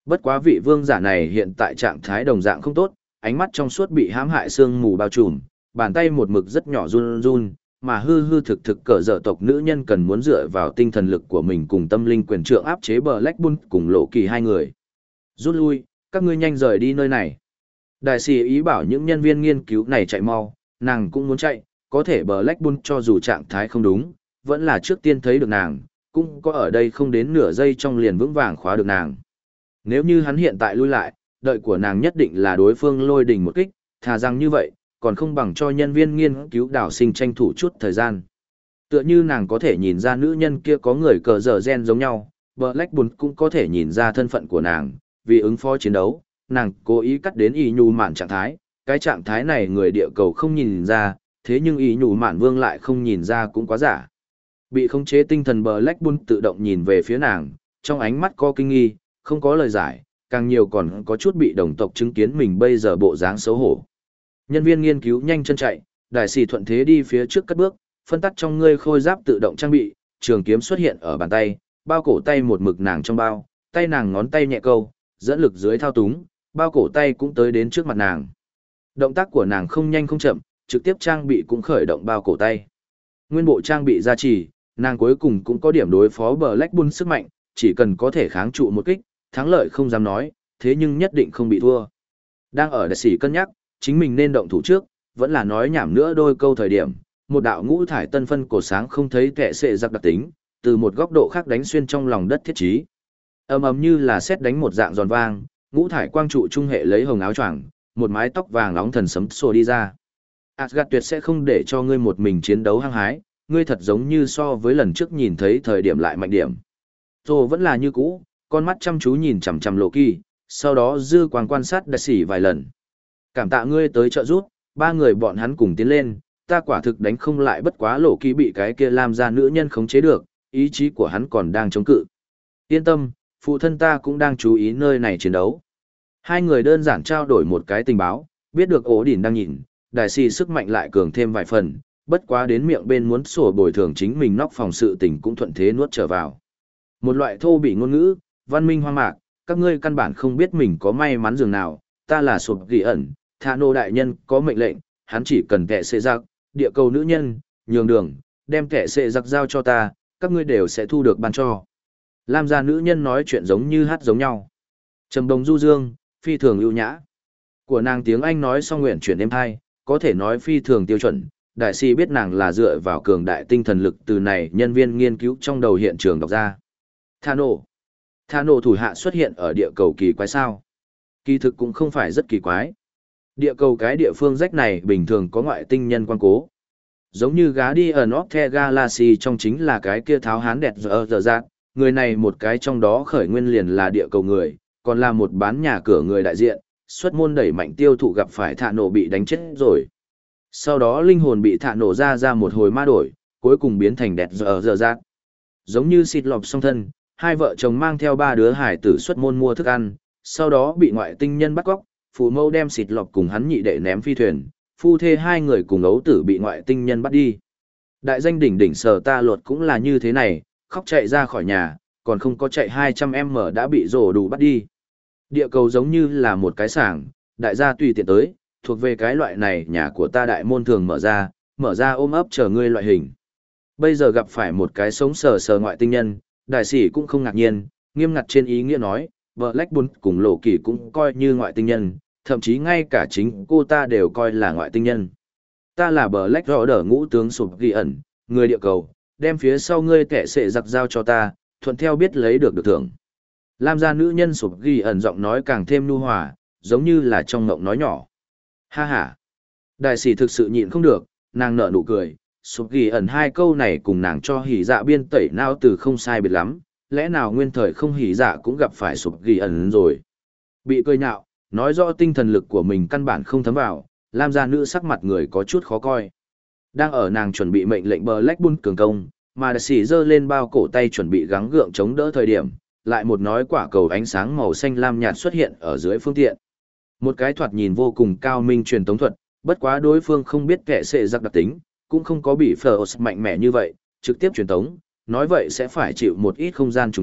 Bất quá vị vương giả này hiện tại trạng thái đồng dạng không tốt, ánh mắt trong suốt bị hãm hại sương mù bao trùm, bàn tay một mực rất nhỏ run run, mà hư hư thực thực cỡ dở tộc nữ nhân cần muốn dựa vào tinh thần lực của mình cùng tâm linh quyền trượng áp chế Black Bull cùng Lộ Kỳ hai người. Rút lui, các ngươi nhanh rời đi nơi này. Đại sĩ ý bảo những nhân viên nghiên cứu này chạy mau, nàng cũng muốn chạy, có thể Black Bull cho dù trạng thái không đúng, vẫn là trước tiên thấy được nàng, cũng có ở đây không đến nửa giây trong liền vững vàng khóa được nàng. Nếu như hắn hiện tại lui lại, đợi của nàng nhất định là đối phương lôi đình một kích, thà rằng như vậy, còn không bằng cho nhân viên nghiên cứu đảo sinh tranh thủ chút thời gian. Tựa như nàng có thể nhìn ra nữ nhân kia có người cờ dở gen giống nhau, Black Bull cũng có thể nhìn ra thân phận của nàng, vì ứng phó chiến đấu, nàng cố ý cắt đến y nhu mạn trạng thái, cái trạng thái này người địa cầu không nhìn ra, thế nhưng y nhu mạn vương lại không nhìn ra cũng quá giả. Bị khống chế tinh thần Black Bull tự động nhìn về phía nàng, trong ánh mắt có kinh nghi, không có lời giải, càng nhiều còn có chút bị đồng tộc chứng kiến mình bây giờ bộ dáng xấu hổ. Nhân viên nghiên cứu nhanh chân chạy, đại sĩ thuận thế đi phía trước cất bước, phân tắt trong ngươi khôi giáp tự động trang bị, trường kiếm xuất hiện ở bàn tay, bao cổ tay một mực nàng trong bao, tay nàng ngón tay nhẹ câu, dẫn lực dưới thao túng, bao cổ tay cũng tới đến trước mặt nàng. Động tác của nàng không nhanh không chậm, trực tiếp trang bị cũng khởi động bao cổ tay. Nguyên bộ trang bị gia trì, nàng cuối cùng cũng có điểm đối phó Black Bull sức mạnh, chỉ cần có thể kháng trụ một kích, thắng lợi không dám nói, thế nhưng nhất định không bị thua. Đang ở đại sĩ cân nhắc, chính mình nên động thủ trước, vẫn là nói nhảm nữa đôi câu thời điểm, một đạo ngũ thải tân phân cổ sáng không thấy kẻ sệ giặc đặc tính, từ một góc độ khác đánh xuyên trong lòng đất thiết trí. Ầm ầm như là sét đánh một dạng giòn vang, ngũ thải quang trụ trung hệ lấy hồng áo choàng, một mái tóc vàng nóng thần sấm xô đi ra. Asgard tuyệt sẽ không để cho ngươi một mình chiến đấu hăng hái, ngươi thật giống như so với lần trước nhìn thấy thời điểm lại mạnh điểm. Rồi vẫn là như cũ, con mắt chăm chú nhìn chằm chằm Lộ Kỳ, sau đó dư quang quan sát đại sĩ vài lần. Cảm tạ ngươi tới trợ giúp, ba người bọn hắn cùng tiến lên, ta quả thực đánh không lại bất quá Lộ Kỳ bị cái kia làm ra nữ nhân khống chế được, ý chí của hắn còn đang chống cự. Yên tâm, phụ thân ta cũng đang chú ý nơi này chiến đấu. Hai người đơn giản trao đổi một cái tình báo, biết được ổ đỉnh đang nhìn, đại sĩ sức mạnh lại cường thêm vài phần, bất quá đến miệng bên muốn sổ bồi thường chính mình nóc phòng sự tình cũng thuận thế nuốt trở vào. Một loại thô bị ngôn ngữ, văn minh hoang mạc, các ngươi căn bản không biết mình có may mắn dường nào, ta là sụp ghi ẩn, thả nô đại nhân có mệnh lệnh, hắn chỉ cần kẻ xệ giặc, địa cầu nữ nhân, nhường đường, đem kẻ xệ giặc giao cho ta, các ngươi đều sẽ thu được ban cho. Lam gia nữ nhân nói chuyện giống như hát giống nhau. Trầm đồng du dương, phi thường ưu nhã. Của nàng tiếng Anh nói xong nguyện chuyển êm thai, có thể nói phi thường tiêu chuẩn. Đại sĩ biết nàng là dựa vào cường đại tinh thần lực từ này nhân viên nghiên cứu trong đầu hiện trường đọc ra. Thano. Thano thủ hạ xuất hiện ở địa cầu kỳ quái sao? Kỳ thực cũng không phải rất kỳ quái. Địa cầu cái địa phương rách này bình thường có ngoại tinh nhân quan cố. Giống như gá đi ở North The Galaxy trong chính là cái kia tháo hán đẹp giờ giờ giác, người này một cái trong đó khởi nguyên liền là địa cầu người, còn là một bán nhà cửa người đại diện, xuất môn đẩy mạnh tiêu thụ gặp phải thạ nổ bị đánh chết rồi. Sau đó linh hồn bị thạ nổ ra ra một hồi ma đổi, cuối cùng biến thành đẹp giờ giờ giác. Giống như xịt lọp song thân, hai vợ chồng mang theo ba đứa hải tử xuất môn mua thức ăn, sau đó bị ngoại tinh nhân bắt cóc, phụ mẫu đem xịt lọp cùng hắn nhị đệ ném phi thuyền, phu thê hai người cùng ấu tử bị ngoại tinh nhân bắt đi. Đại danh đỉnh đỉnh sở ta luật cũng là như thế này, khóc chạy ra khỏi nhà, còn không có chạy hai trăm em mở đã bị rổ đủ bắt đi. Địa cầu giống như là một cái sảng, đại gia tùy tiện tới, thuộc về cái loại này nhà của ta đại môn thường mở ra, mở ra ôm ấp chờ ngươi loại hình. Bây giờ gặp phải một cái sống sờ sờ ngoại tinh nhân, đại sĩ cũng không ngạc nhiên, nghiêm ngặt trên ý nghĩa nói, vợ Black Bull cùng Lộ Kỳ cũng coi như ngoại tinh nhân, thậm chí ngay cả chính cô ta đều coi là ngoại tinh nhân. Ta là Black Order ngũ tướng sụp ghi ẩn, người địa cầu, đem phía sau ngươi kẻ sệ giặc giao cho ta, thuận theo biết lấy được được thưởng. Lam gia nữ nhân sụp ghi ẩn giọng nói càng thêm nhu hòa, giống như là trong ngộng nói nhỏ. Ha ha. Đại sĩ thực sự nhịn không được, nàng nở nụ cười, sụp ghi ẩn hai câu này cùng nàng cho hỉ dạ biên tẩy não từ không sai biệt lắm, lẽ nào nguyên thời không hỉ dạ cũng gặp phải sụp ghi ẩn rồi. Bị cười nhạo, nói rõ tinh thần lực của mình căn bản không thấm vào, Lam gia nữ sắc mặt người có chút khó coi. Đang ở nàng chuẩn bị mệnh lệnh Black Bull cường công, mà đại sĩ giơ lên bao cổ tay chuẩn bị gắng gượng chống đỡ thời điểm, lại một nói quả cầu ánh sáng màu xanh lam nhạt xuất hiện ở dưới phương tiện. Một cái thoạt nhìn vô cùng cao minh truyền tống thuật, bất quá đối phương không biết kẻ sệ giặc đặc tính, cũng không có bị phở mạnh mẽ như vậy, trực tiếp truyền tống, nói vậy sẽ phải chịu một ít không gian trùng kích,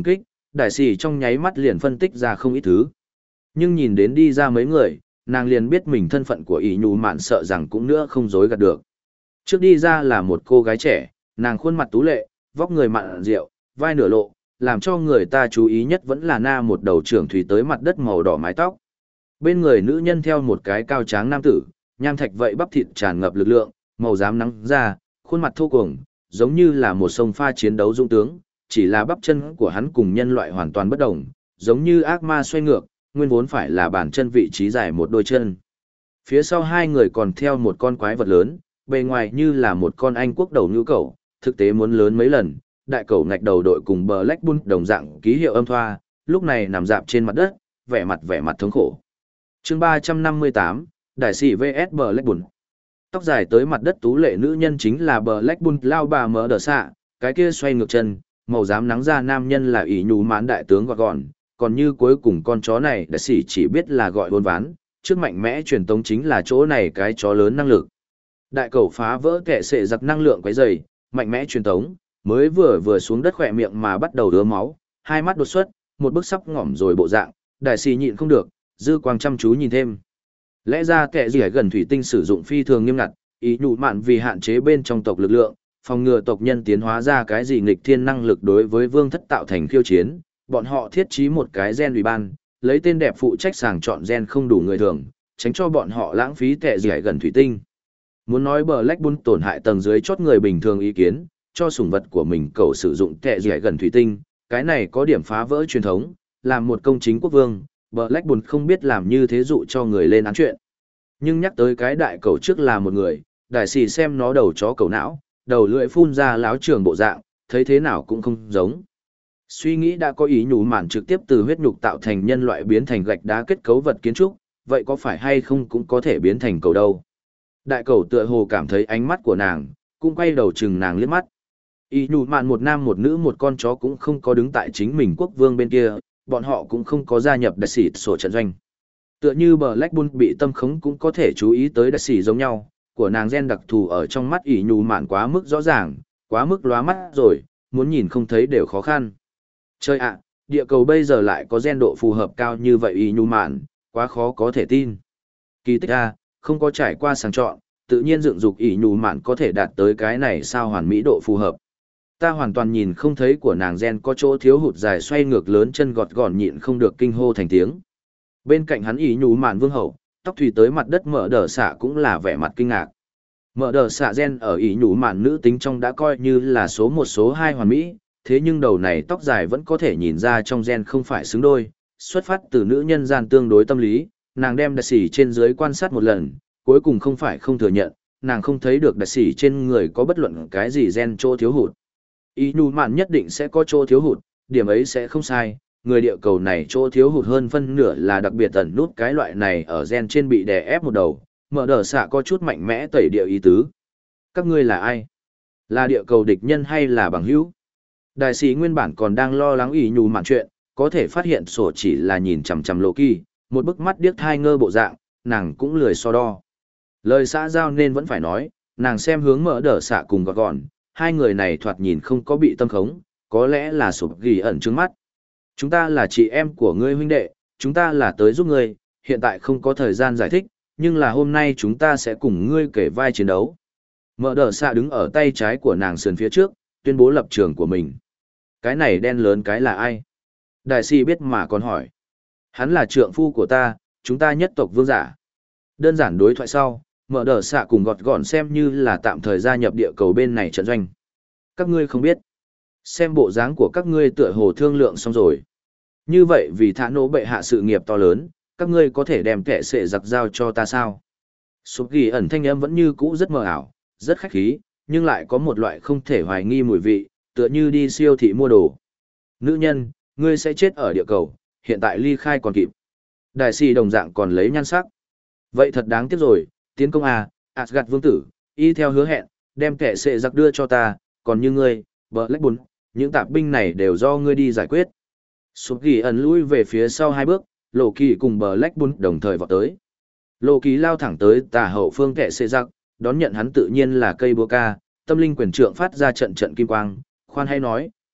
đại sĩ trong nháy mắt liền phân tích ra không ít thứ. Nhưng nhìn đến đi ra mấy người, nàng liền biết mình thân phận của ỷ nhù mạn sợ rằng cũng nữa không dối gạt được. Trước đi ra là một cô gái trẻ, nàng khuôn mặt tú lệ, vóc người mặn rượu, vai nửa lộ, làm cho người ta chú ý nhất vẫn là na một đầu trưởng thủy tới mặt đất màu đỏ mái tóc. Bên người nữ nhân theo một cái cao tráng nam tử, nham thạch vậy bắp thịt tràn ngập lực lượng, màu xám nắng ra, khuôn mặt thô cuồng, giống như là một sông pha chiến đấu dũng tướng, chỉ là bắp chân của hắn cùng nhân loại hoàn toàn bất đồng, giống như ác ma xoay ngược, nguyên vốn phải là bàn chân vị trí dài một đôi chân. Phía sau hai người còn theo một con quái vật lớn, bề ngoài như là một con Anh quốc đầu nhũ cẩu, thực tế muốn lớn mấy lần, đại cẩu ngạch đầu đội cùng Black Bull đồng dạng ký hiệu âm thoa, lúc này nằm dạp trên mặt đất, vẻ mặt vẻ mặt thống khổ. Chương ba trăm năm mươi tám, Đại sĩ vs Black Bull. Tóc dài tới mặt đất tú lệ nữ nhân chính là Black Bull lao bà mở đờ xạ, cái kia xoay ngược chân, màu xám nắng ra nam nhân là ỷ nhù mãn đại tướng gọt gọn, còn như cuối cùng con chó này đại sĩ chỉ biết là gọi buôn ván, trước mạnh mẽ truyền tống chính là chỗ này cái chó lớn năng lực. Đại cầu phá vỡ kẻ sệ giặc năng lượng quấy dày, mạnh mẽ truyền tống, mới vừa vừa xuống đất khỏe miệng mà bắt đầu ứa máu, hai mắt đột xuất, một bức sắp ngỏm rồi bộ dạng, đại sĩ nhịn không được, dư quang chăm chú nhìn thêm. Lẽ ra kẻ gì gần thủy tinh sử dụng phi thường nghiêm ngặt, ý nhụ mạn vì hạn chế bên trong tộc lực lượng, phòng ngừa tộc nhân tiến hóa ra cái gì nghịch thiên năng lực đối với vương thất tạo thành khiêu chiến, bọn họ thiết trí một cái gen ủy ban, lấy tên đẹp phụ trách sàng chọn gen không đủ người thường, tránh cho bọn họ lãng phí kẻ gì gần thủy tinh. Muốn nói Black Bull tổn hại tầng dưới chót người bình thường ý kiến, cho sủng vật của mình cầu sử dụng kẻ gì gần thủy tinh, cái này có điểm phá vỡ truyền thống, làm một công chính quốc vương, Black Bull không biết làm như thế dụ cho người lên án chuyện. Nhưng nhắc tới cái đại cầu trước là một người, đại sĩ xem nó đầu chó cầu não, đầu lưỡi phun ra láo trường bộ dạng, thấy thế nào cũng không giống. Suy nghĩ đã có ý nhủ mạn trực tiếp từ huyết nhục tạo thành nhân loại biến thành gạch đá kết cấu vật kiến trúc, vậy có phải hay không cũng có thể biến thành cầu đâu. Đại cầu tựa hồ cảm thấy ánh mắt của nàng, cũng quay đầu chừng nàng liếc mắt. Ý nhủ mạn một nam một nữ một con chó cũng không có đứng tại chính mình quốc vương bên kia, bọn họ cũng không có gia nhập đại sĩ sổ trận doanh. Tựa như Black Bull bị tâm khống cũng có thể chú ý tới đại sĩ giống nhau, của nàng gen đặc thù ở trong mắt ỷ nhù mạn quá mức rõ ràng, quá mức lóa mắt rồi, muốn nhìn không thấy đều khó khăn. Chơi ạ, địa cầu bây giờ lại có gen độ phù hợp cao như vậy ỷ nhù mạn, quá khó có thể tin. Kỳ tích A, không có trải qua sàng chọn, tự nhiên dựng dục ỷ nhù mạn có thể đạt tới cái này sao hoàn mỹ độ phù hợp. Ta hoàn toàn nhìn không thấy của nàng gen có chỗ thiếu hụt dài xoay ngược lớn chân gọt gọn nhịn không được kinh hô thành tiếng. Bên cạnh hắn ỷ nhù mạn vương hậu, tóc thủy tới mặt đất mở đờ xạ cũng là vẻ mặt kinh ngạc. Mở đờ xạ gen ở ỷ nhù mạn nữ tính trong đã coi như là số một số hai hoàn mỹ, thế nhưng đầu này tóc dài vẫn có thể nhìn ra trong gen không phải xứng đôi, xuất phát từ nữ nhân gian tương đối tâm lý, nàng đem đặc sĩ trên dưới quan sát một lần, cuối cùng không phải không thừa nhận, nàng không thấy được đặc sĩ trên người có bất luận cái gì gen chỗ thiếu hụt. Ý nhù mạn nhất định sẽ có chỗ thiếu hụt, điểm ấy sẽ không sai, người địa cầu này chỗ thiếu hụt hơn phân nửa là đặc biệt tẩn nút cái loại này ở gen trên bị đè ép một đầu, mở đờ xạ có chút mạnh mẽ tẩy địa ý tứ. Các ngươi là ai? Là địa cầu địch nhân hay là bằng hữu? Đại sĩ nguyên bản còn đang lo lắng ý nhù mạn chuyện, có thể phát hiện sổ chỉ là nhìn chằm chằm lộ kỳ, một bức mắt điếc thai ngơ bộ dạng, nàng cũng lười so đo. Lời xã giao nên vẫn phải nói, nàng xem hướng mở đờ xạ cùng gọt gọn, hai người này thoạt nhìn không có bị tâm khống, có lẽ là sụp ghi ẩn trước mắt. Chúng ta là chị em của ngươi huynh đệ, chúng ta là tới giúp ngươi, hiện tại không có thời gian giải thích, nhưng là hôm nay chúng ta sẽ cùng ngươi kể vai chiến đấu. Mở đờ xạ đứng ở tay trái của nàng sườn phía trước, tuyên bố lập trường của mình. Cái này đen lớn cái là ai? Đại sĩ biết mà còn hỏi. Hắn là trượng phu của ta, chúng ta nhất tộc vương giả. Đơn giản đối thoại sau, mở đờ xạ cùng gọt gọn xem như là tạm thời gia nhập địa cầu bên này trận doanh. Các ngươi không biết. Xem bộ dáng của các ngươi tựa hồ thương lượng xong rồi. Như vậy vì thả nổ bệ hạ sự nghiệp to lớn, các ngươi có thể đem kẻ sệ giặc giao cho ta sao? Sụp ghi ẩn thanh âm vẫn như cũ rất mờ ảo, rất khách khí, nhưng lại có một loại không thể hoài nghi mùi vị, tựa như đi siêu thị mua đồ. Nữ nhân, ngươi sẽ chết ở địa cầu, hiện tại ly khai còn kịp. Đại sĩ đồng dạng còn lấy nhan sắc. Vậy thật đáng tiếc rồi, tiến công à, Asgard vương tử, y theo hứa hẹn, đem kẻ sệ giặc đưa cho ta, còn như ngươi, Black Bull, những tạp binh này đều do ngươi đi giải quyết. Sụp ghi ẩn lui về phía sau hai bước, Lộ Kỳ cùng Black Bull đồng thời vọt tới. Lộ Kỳ lao thẳng tới tà hậu phương kẻ sệ giặc, đón nhận hắn tự nhiên là cây búa ca, tâm linh quyền trượng phát ra trận trận kim quang, khoan hay nói,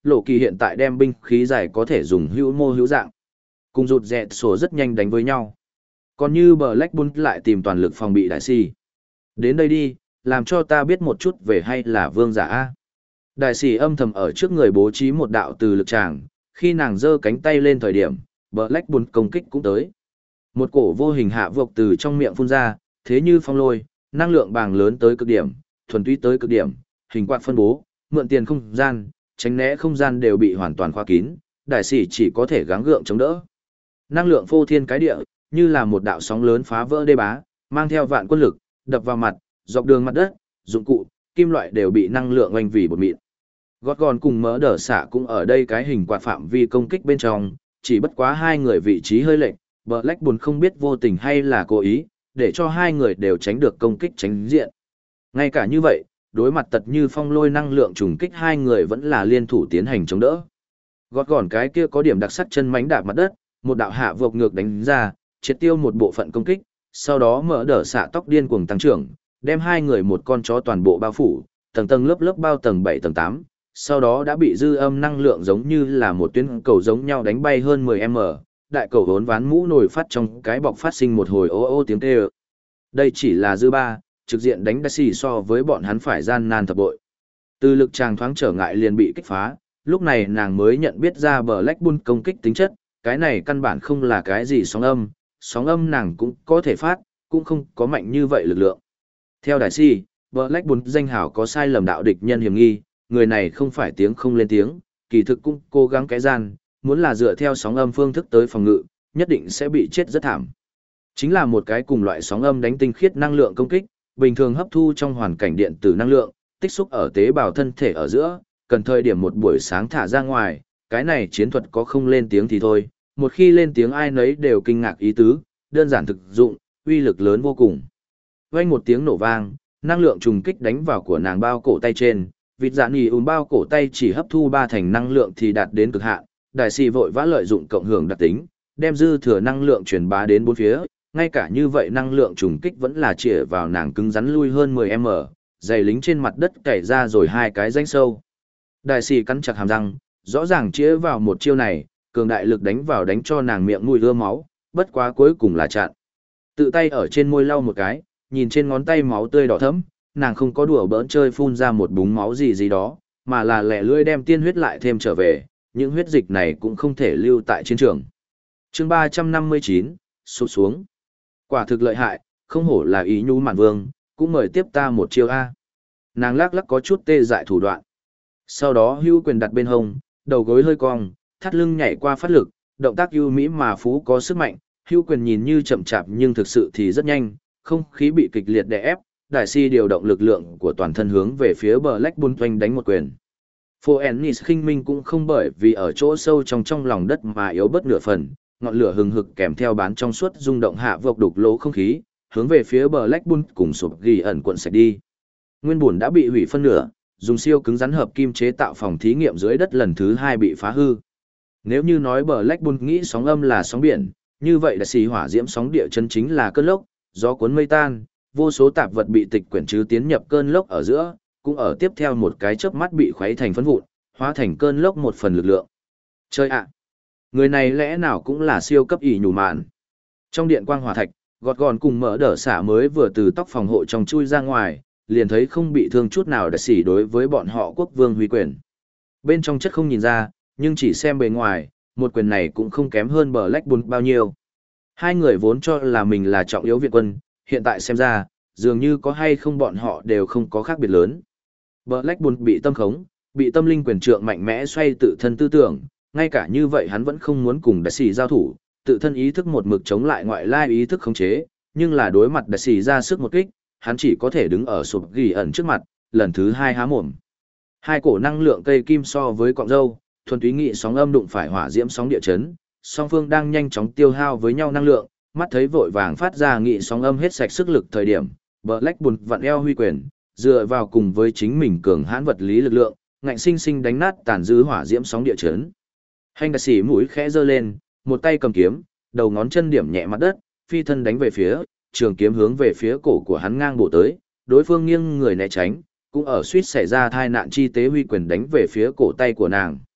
lộ kỳ hiện tại đem binh khí dài có thể dùng hữu mô hữu dạng. Cùng rụt rẹt sổ rất nhanh đánh với nhau. Còn như Black Bull lại tìm toàn lực phòng bị đại si. Đến đây đi, làm cho ta biết một chút về hay là vương giả A. Đại sĩ âm thầm ở trước người bố trí một đạo từ lực tràng, khi nàng giơ cánh tay lên thời điểm, Black Bull công kích cũng tới. Một cổ vô hình hạ vộc từ trong miệng phun ra, thế như phong lôi, năng lượng bàng lớn tới cực điểm, thuần túy tới cực điểm, hình quạt phân bố, mượn tiền không gian, tránh né không gian đều bị hoàn toàn khóa kín, đại sĩ chỉ có thể gắng gượng chống đỡ. Năng lượng phô thiên cái địa, như là một đạo sóng lớn phá vỡ đê bá, mang theo vạn quân lực, đập vào mặt, dọc đường mặt đất, dụng cụ, kim loại đều bị năng lượng oanh vì bột mịn. Gót gòn cùng mỡ đỡ xạ cũng ở đây cái hình quạt phạm vi công kích bên trong, chỉ bất quá hai người vị trí hơi lệch, Black Bull không biết vô tình hay là cố ý, để cho hai người đều tránh được công kích tránh diện. Ngay cả như vậy, đối mặt tật như phong lôi năng lượng trùng kích hai người vẫn là liên thủ tiến hành chống đỡ. Gót gòn cái kia có điểm đặc sắc chân mánh đạp mặt đất, một đạo hạ vộc ngược đánh ra, triệt tiêu một bộ phận công kích, sau đó mở đỡ xạ tóc điên cuồng tăng trưởng, đem hai người một con chó toàn bộ bao phủ, tầng tầng lớp lớp bao tầng bảy tầng tám, sau đó đã bị dư âm năng lượng giống như là một tuyến cầu giống nhau đánh bay hơn mười mét, đại cầu vốn ván mũ nổi phát trong cái bọc phát sinh một hồi ô ô tiếng kêu. Đây chỉ là dư ba, trực diện đánh đá xì so với bọn hắn phải gian nan thập bội. Từ lực tràng thoáng trở ngại liền bị kích phá, lúc này nàng mới nhận biết ra Black Bull công kích tính chất, cái này căn bản không là cái gì sóng âm, sóng âm nàng cũng có thể phát, cũng không có mạnh như vậy lực lượng. Theo đại si, Black Bull danh hảo có sai lầm đạo địch nhân hiểm nghi, người này không phải tiếng không lên tiếng, kỳ thực cũng cố gắng cái gian, muốn là dựa theo sóng âm phương thức tới phòng ngự, nhất định sẽ bị chết rất thảm. Chính là một cái cùng loại sóng âm đánh tinh khiết năng lượng công kích, bình thường hấp thu trong hoàn cảnh điện tử năng lượng, tích xúc ở tế bào thân thể ở giữa, cần thời điểm một buổi sáng thả ra ngoài, cái này chiến thuật có không lên tiếng thì thôi, một khi lên tiếng ai nấy đều kinh ngạc ý tứ, đơn giản thực dụng, uy lực lớn vô cùng. Vang một tiếng nổ vang, năng lượng trùng kích đánh vào của nàng bao cổ tay trên, vịt dạ nỉ ùm bao cổ tay chỉ hấp thu ba thành năng lượng thì đạt đến cực hạn, đại sĩ vội vã lợi dụng cộng hưởng đặc tính, đem dư thừa năng lượng truyền bá đến bốn phía, ngay cả như vậy năng lượng trùng kích vẫn là chĩa vào nàng cứng rắn lui hơn mười mét, giày lính trên mặt đất cày ra rồi hai cái rãnh sâu. Đại sĩ cắn chặt hàm răng, rõ ràng chĩa vào một chiêu này, cường đại lực đánh vào đánh cho nàng miệng mũi ưa máu, bất quá cuối cùng là chặn. Tự tay ở trên môi lau một cái, nhìn trên ngón tay máu tươi đỏ thẫm, nàng không có đùa bỡn chơi phun ra một búng máu gì gì đó, mà là lẻ lươi đem tiên huyết lại thêm trở về, những huyết dịch này cũng không thể lưu tại chiến trường. Chương ba trăm năm mươi chín, sụp xuống. Quả thực lợi hại, không hổ là ý nhu mạn vương, cũng mời tiếp ta một chiêu A. Nàng lắc lắc có chút tê dại thủ đoạn. Sau đó hưu quyền đặt bên hông, đầu gối hơi cong, thắt lưng nhảy qua phát lực, động tác ưu mỹ mà phú có sức mạnh, hưu quyền nhìn như chậm chạp nhưng thực sự thì rất nhanh, không khí bị kịch liệt đè ép, đại si điều động lực lượng của toàn thân hướng về phía Black Bull oanh đánh một quyền. Phoenix khinh minh cũng không bởi vì ở chỗ sâu trong trong lòng đất mà yếu bớt nửa phần, ngọn lửa hừng hực kèm theo bán trong suốt rung động hạ vộc đục lỗ không khí, hướng về phía Black Bull cùng sụp ghi ẩn cuộn sạch đi. Nguyên bùn đã bị hủy phân nửa, dùng siêu cứng rắn hợp kim chế tạo phòng thí nghiệm dưới đất lần thứ hai bị phá hư. Nếu như nói Black Bull nghĩ sóng âm là sóng biển, như vậy đại sĩ hỏa diễm sóng địa chân chính là cơn lốc, gió cuốn mây tan, vô số tạp vật bị tịch quyển chứ tiến nhập cơn lốc ở giữa, cũng ở tiếp theo một cái chớp mắt bị khuấy thành phấn vụn, hóa thành cơn lốc một phần lực lượng. Chơi ạ! Người này lẽ nào cũng là siêu cấp ỷ nhủ mạn. Trong điện quang hỏa thạch, gọt gòn cùng mở đỡ xả mới vừa từ tóc phòng hộ trong chui ra ngoài, liền thấy không bị thương chút nào đại sĩ đối với bọn họ quốc vương huy quyền. Bên trong chất không nhìn ra, nhưng chỉ xem bề ngoài, một quyền này cũng không kém hơn Black Bull bao nhiêu. Hai người vốn cho là mình là trọng yếu viện quân, hiện tại xem ra, dường như có hay không bọn họ đều không có khác biệt lớn. Black Bull bị tâm khống, bị tâm linh quyền trượng mạnh mẽ xoay tự thân tư tưởng, ngay cả như vậy hắn vẫn không muốn cùng đại sĩ giao thủ, tự thân ý thức một mực chống lại ngoại lai ý thức khống chế, nhưng là đối mặt đại sĩ ra sức một kích, hắn chỉ có thể đứng ở sụp ghi ẩn trước mặt, lần thứ hai há mồm. Hai cổ năng lượng cây kim so với cọng dâu, thuần túy nghị sóng âm đụng phải hỏa diễm sóng địa chấn, song phương đang nhanh chóng tiêu hao với nhau năng lượng, mắt thấy vội vàng phát ra nghị sóng âm hết sạch sức lực thời điểm, Black Bull vặn eo huy quyền, dựa vào cùng với chính mình cường hãn vật lý lực lượng, ngạnh sinh sinh đánh nát tàn dư hỏa diễm sóng địa chấn. Hành đại sĩ mũi khẽ giơ lên, một tay cầm kiếm, đầu ngón chân điểm nhẹ mặt đất, phi thân đánh về phía, trường kiếm hướng về phía cổ của hắn ngang bổ tới, đối phương nghiêng người né tránh, cũng ở suýt xảy ra tai nạn chi tế huy quyền đánh về phía cổ tay của nàng.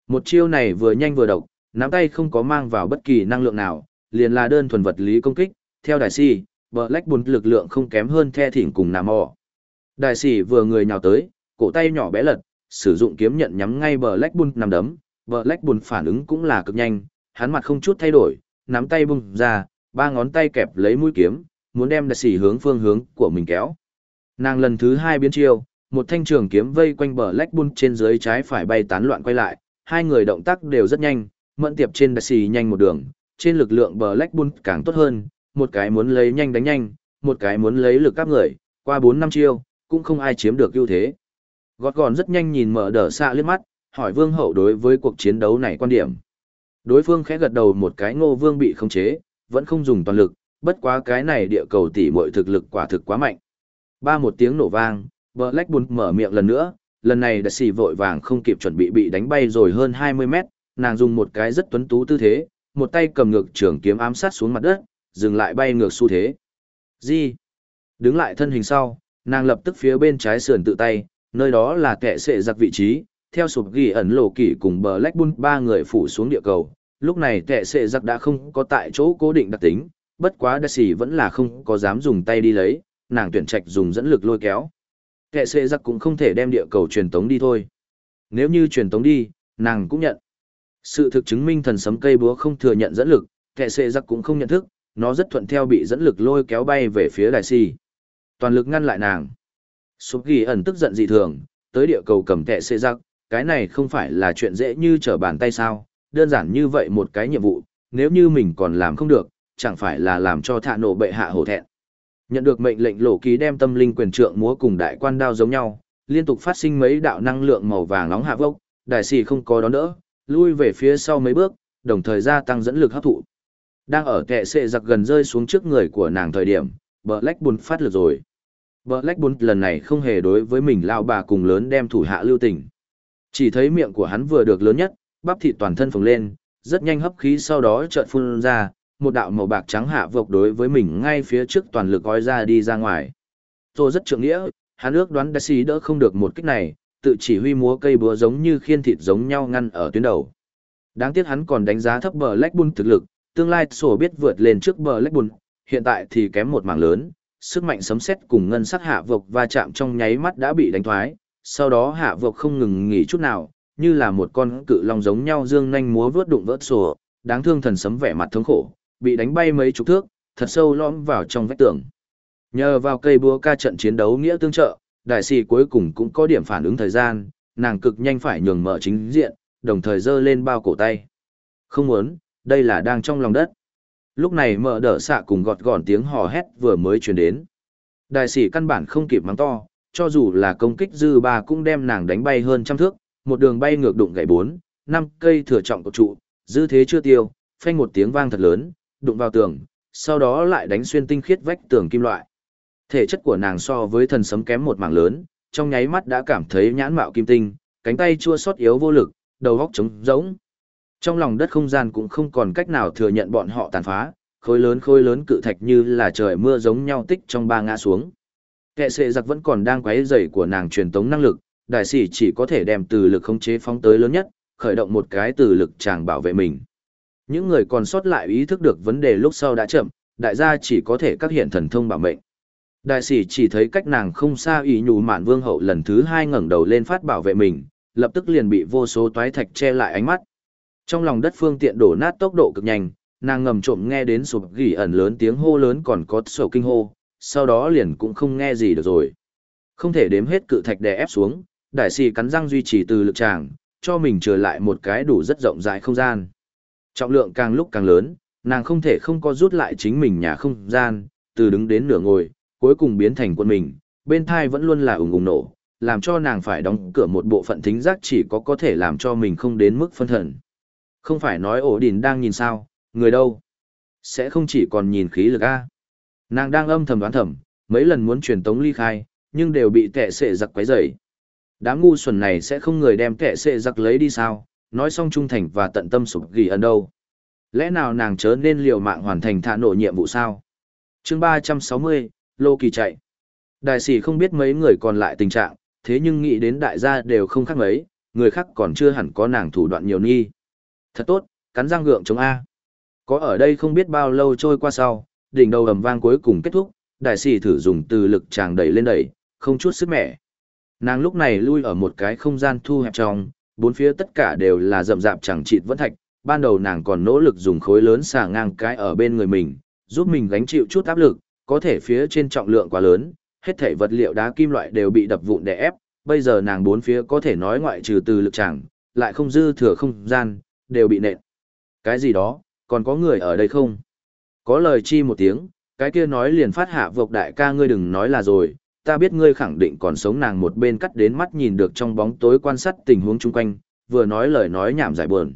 Một chiêu này vừa nhanh vừa độc, nắm tay không có mang vào bất kỳ năng lượng nào, liền là đơn thuần vật lý công kích, theo đại sĩ, Black Bull lực lượng không kém hơn The Thỉnh cùng Nam Mò. Đại sĩ vừa người nhào tới, cổ tay nhỏ bé lật, sử dụng kiếm nhận nhắm ngay Black Bull nằm đấm, Black Bull phản ứng cũng là cực nhanh, hắn mặt không chút thay đổi, nắm tay bung ra, ba ngón tay kẹp lấy mũi kiếm, muốn đem đại sĩ hướng phương hướng của mình kéo. Nàng lần thứ hai biến chiêu, một thanh trường kiếm vây quanh Black Bull trên dưới trái phải bay tán loạn quay lại, hai người động tác đều rất nhanh, mẫn tiệp trên đại sĩ nhanh một đường, trên lực lượng Black Bull càng tốt hơn, một cái muốn lấy nhanh đánh nhanh, một cái muốn lấy lực áp người, qua bốn năm chiêu, cũng không ai chiếm được ưu thế. Gọt gòn rất nhanh nhìn mở đờ xạ liếc mắt, hỏi Vương Hậu đối với cuộc chiến đấu này quan điểm. Đối phương khẽ gật đầu một cái, Ngô Vương bị khống chế, vẫn không dùng toàn lực, bất quá cái này địa cầu tỷ muội thực lực quả thực quá mạnh. Ba một tiếng nổ vang, Black Bull mở miệng lần nữa, lần này đại sĩ vội vàng không kịp chuẩn bị bị đánh bay rồi hơn hai mươi mét, nàng dùng một cái rất tuấn tú tư thế, một tay cầm ngược trường kiếm ám sát xuống mặt đất, dừng lại bay ngược xu thế. Gì? Đứng lại thân hình sau, nàng lập tức phía bên trái sườn tự tay, nơi đó là kẻ sệ giặc vị trí, theo sụp ghi ẩn lộ kỷ cùng Black Bull ba người phủ xuống địa cầu. Lúc này kẻ sệ giặc đã không có tại chỗ cố định đặc tính, bất quá đại sĩ vẫn là không có dám dùng tay đi lấy, nàng tuyển trạch dùng dẫn lực lôi kéo. Kẻ sệ giặc cũng không thể đem địa cầu truyền tống đi thôi. Nếu như truyền tống đi, nàng cũng nhận. Sự thực chứng minh thần sấm cây búa không thừa nhận dẫn lực, kẻ sệ giặc cũng không nhận thức, nó rất thuận theo bị dẫn lực lôi kéo bay về phía đại sĩ. Toàn lực ngăn lại nàng. Sụp ghi ẩn tức giận dị thường, tới địa cầu cầm kẻ sệ giặc, cái này không phải là chuyện dễ như trở bàn tay sao, đơn giản như vậy một cái nhiệm vụ, nếu như mình còn làm không được, chẳng phải là làm cho thạ nổ bệ hạ hổ thẹn. Nhận được mệnh lệnh, lộ ký đem tâm linh quyền trượng múa cùng đại quan đao giống nhau, liên tục phát sinh mấy đạo năng lượng màu vàng nóng hạ vốc, đại sĩ không có đón đỡ, lui về phía sau mấy bước, đồng thời gia tăng dẫn lực hấp thụ. Đang ở kẻ sệ giặc gần rơi xuống trước người của nàng thời điểm, Black Bull phát lực rồi. Black Bull lần này không hề đối với mình lao bà cùng lớn đem thủ hạ lưu tình. Chỉ thấy miệng của hắn vừa được lớn nhất, bắp thịt toàn thân phồng lên, rất nhanh hấp khí sau đó chợt phun ra, một đạo màu bạc trắng hạ vộc đối với mình ngay phía trước toàn lực gói ra đi ra ngoài. Tôi rất trượng nghĩa, hắn ước đoán đại sĩ đỡ không được một kích này, tự chỉ huy múa cây búa giống như khiên thịt giống nhau ngăn ở tuyến đầu. Đáng tiếc hắn còn đánh giá thấp Black Bull thực lực, tương lai sổ biết vượt lên trước Black Bull, hiện tại thì kém một mảng lớn, sức mạnh sấm sét cùng ngân sắc hạ vộc va chạm trong nháy mắt đã bị đánh thoái, sau đó hạ vộc không ngừng nghỉ chút nào, như là một con cự long giống nhau dương nhanh múa vớt đụng vỡ sổ, đáng thương thần sấm vẻ mặt thống khổ, bị đánh bay mấy chục thước, thật sâu lõm vào trong vách tường. Nhờ vào cây búa ca trận chiến đấu nghĩa tương trợ, đại sĩ cuối cùng cũng có điểm phản ứng thời gian, nàng cực nhanh phải nhường mở chính diện, đồng thời giơ lên bao cổ tay. Không muốn, đây là đang trong lòng đất. Lúc này mở đỡ xạ cùng gọt gọn tiếng hò hét vừa mới truyền đến. Đại sĩ căn bản không kịp mắng to, cho dù là công kích dư ba cũng đem nàng đánh bay hơn trăm thước, một đường bay ngược đụng gãy bốn, năm cây thừa trọng cột trụ, dư thế chưa tiêu, phanh một tiếng vang thật lớn, đụng vào tường, sau đó lại đánh xuyên tinh khiết vách tường kim loại. Thể chất của nàng so với thần sấm kém một mảng lớn, trong nháy mắt đã cảm thấy nhãn mạo kim tinh, cánh tay chua xót yếu vô lực, đầu óc trống rỗng. Trong lòng đất không gian cũng không còn cách nào thừa nhận bọn họ tàn phá, khối lớn khối lớn cự thạch như là trời mưa giống nhau tích trong ba ngã xuống. Kẻ sệ giặc vẫn còn đang quấy rầy của nàng truyền tống năng lực, đại sĩ chỉ có thể đem từ lực khống chế phóng tới lớn nhất, khởi động một cái từ lực tràng bảo vệ mình. Những người còn sót lại ý thức được vấn đề lúc sau đã chậm, đại gia chỉ có thể các hiện thần thông bảo mệnh. Đại sĩ chỉ thấy cách nàng không xa ý nhủ mạn vương hậu lần thứ hai ngẩng đầu lên phát bảo vệ mình, lập tức liền bị vô số toái thạch che lại ánh mắt. Trong lòng đất phương tiện đổ nát tốc độ cực nhanh, nàng ngầm trộm nghe đến sụp gỉ ẩn lớn tiếng hô lớn còn có sổ kinh hô, sau đó liền cũng không nghe gì được rồi. Không thể đếm hết cự thạch đè ép xuống, đại sĩ cắn răng duy trì từ lực tràng, cho mình trở lại một cái đủ rất rộng rãi không gian. Trọng lượng càng lúc càng lớn, nàng không thể không có rút lại chính mình nhà không gian, từ đứng đến nửa ngồi, cuối cùng biến thành quân mình, bên thai vẫn luôn là ủng ủng nổ, làm cho nàng phải đóng cửa một bộ phận thính giác chỉ có có thể làm cho mình không đến mức phân thần. Không phải nói ổ đỉnh đang nhìn sao, người đâu? Sẽ không chỉ còn nhìn khí lực a. Nàng đang âm thầm đoán thầm, mấy lần muốn truyền tống ly khai, nhưng đều bị kẻ sệ giặc quấy rầy. Đám ngu xuẩn này sẽ không người đem kẻ sệ giặc lấy đi sao, nói xong trung thành và tận tâm sụp ghi ẩn đâu. Lẽ nào nàng chớ nên liều mạng hoàn thành thả nổ nhiệm vụ sao? Chương ba trăm sáu mươi, Lô Kỳ chạy. Đại sĩ không biết mấy người còn lại tình trạng, thế nhưng nghĩ đến đại gia đều không khác mấy, người khác còn chưa hẳn có nàng thủ đoạn nhiều nghi. Thật tốt, cắn răng gượng chống A. Có ở đây không biết bao lâu trôi qua sau, đỉnh đầu ầm vang cuối cùng kết thúc, đại sĩ thử dùng từ lực tràng đẩy lên đẩy, không chút sức mẻ. Nàng lúc này lui ở một cái không gian thu hẹp trong, bốn phía tất cả đều là rậm rạp chẳng chịt vẫn thạch, ban đầu nàng còn nỗ lực dùng khối lớn xả ngang cái ở bên người mình, giúp mình gánh chịu chút áp lực, có thể phía trên trọng lượng quá lớn, hết thảy vật liệu đá kim loại đều bị đập vụn đè ép, bây giờ nàng bốn phía có thể nói ngoại trừ từ lực chẳng, lại không dư thừa không gian, đều bị nện. Cái gì đó, còn có người ở đây không? Có lời chi một tiếng, cái kia nói liền phát hạ vộc đại ca ngươi đừng nói là rồi, ta biết ngươi khẳng định còn sống nàng một bên cắt đến mắt nhìn được trong bóng tối quan sát tình huống chung quanh, vừa nói lời nói nhảm giải buồn.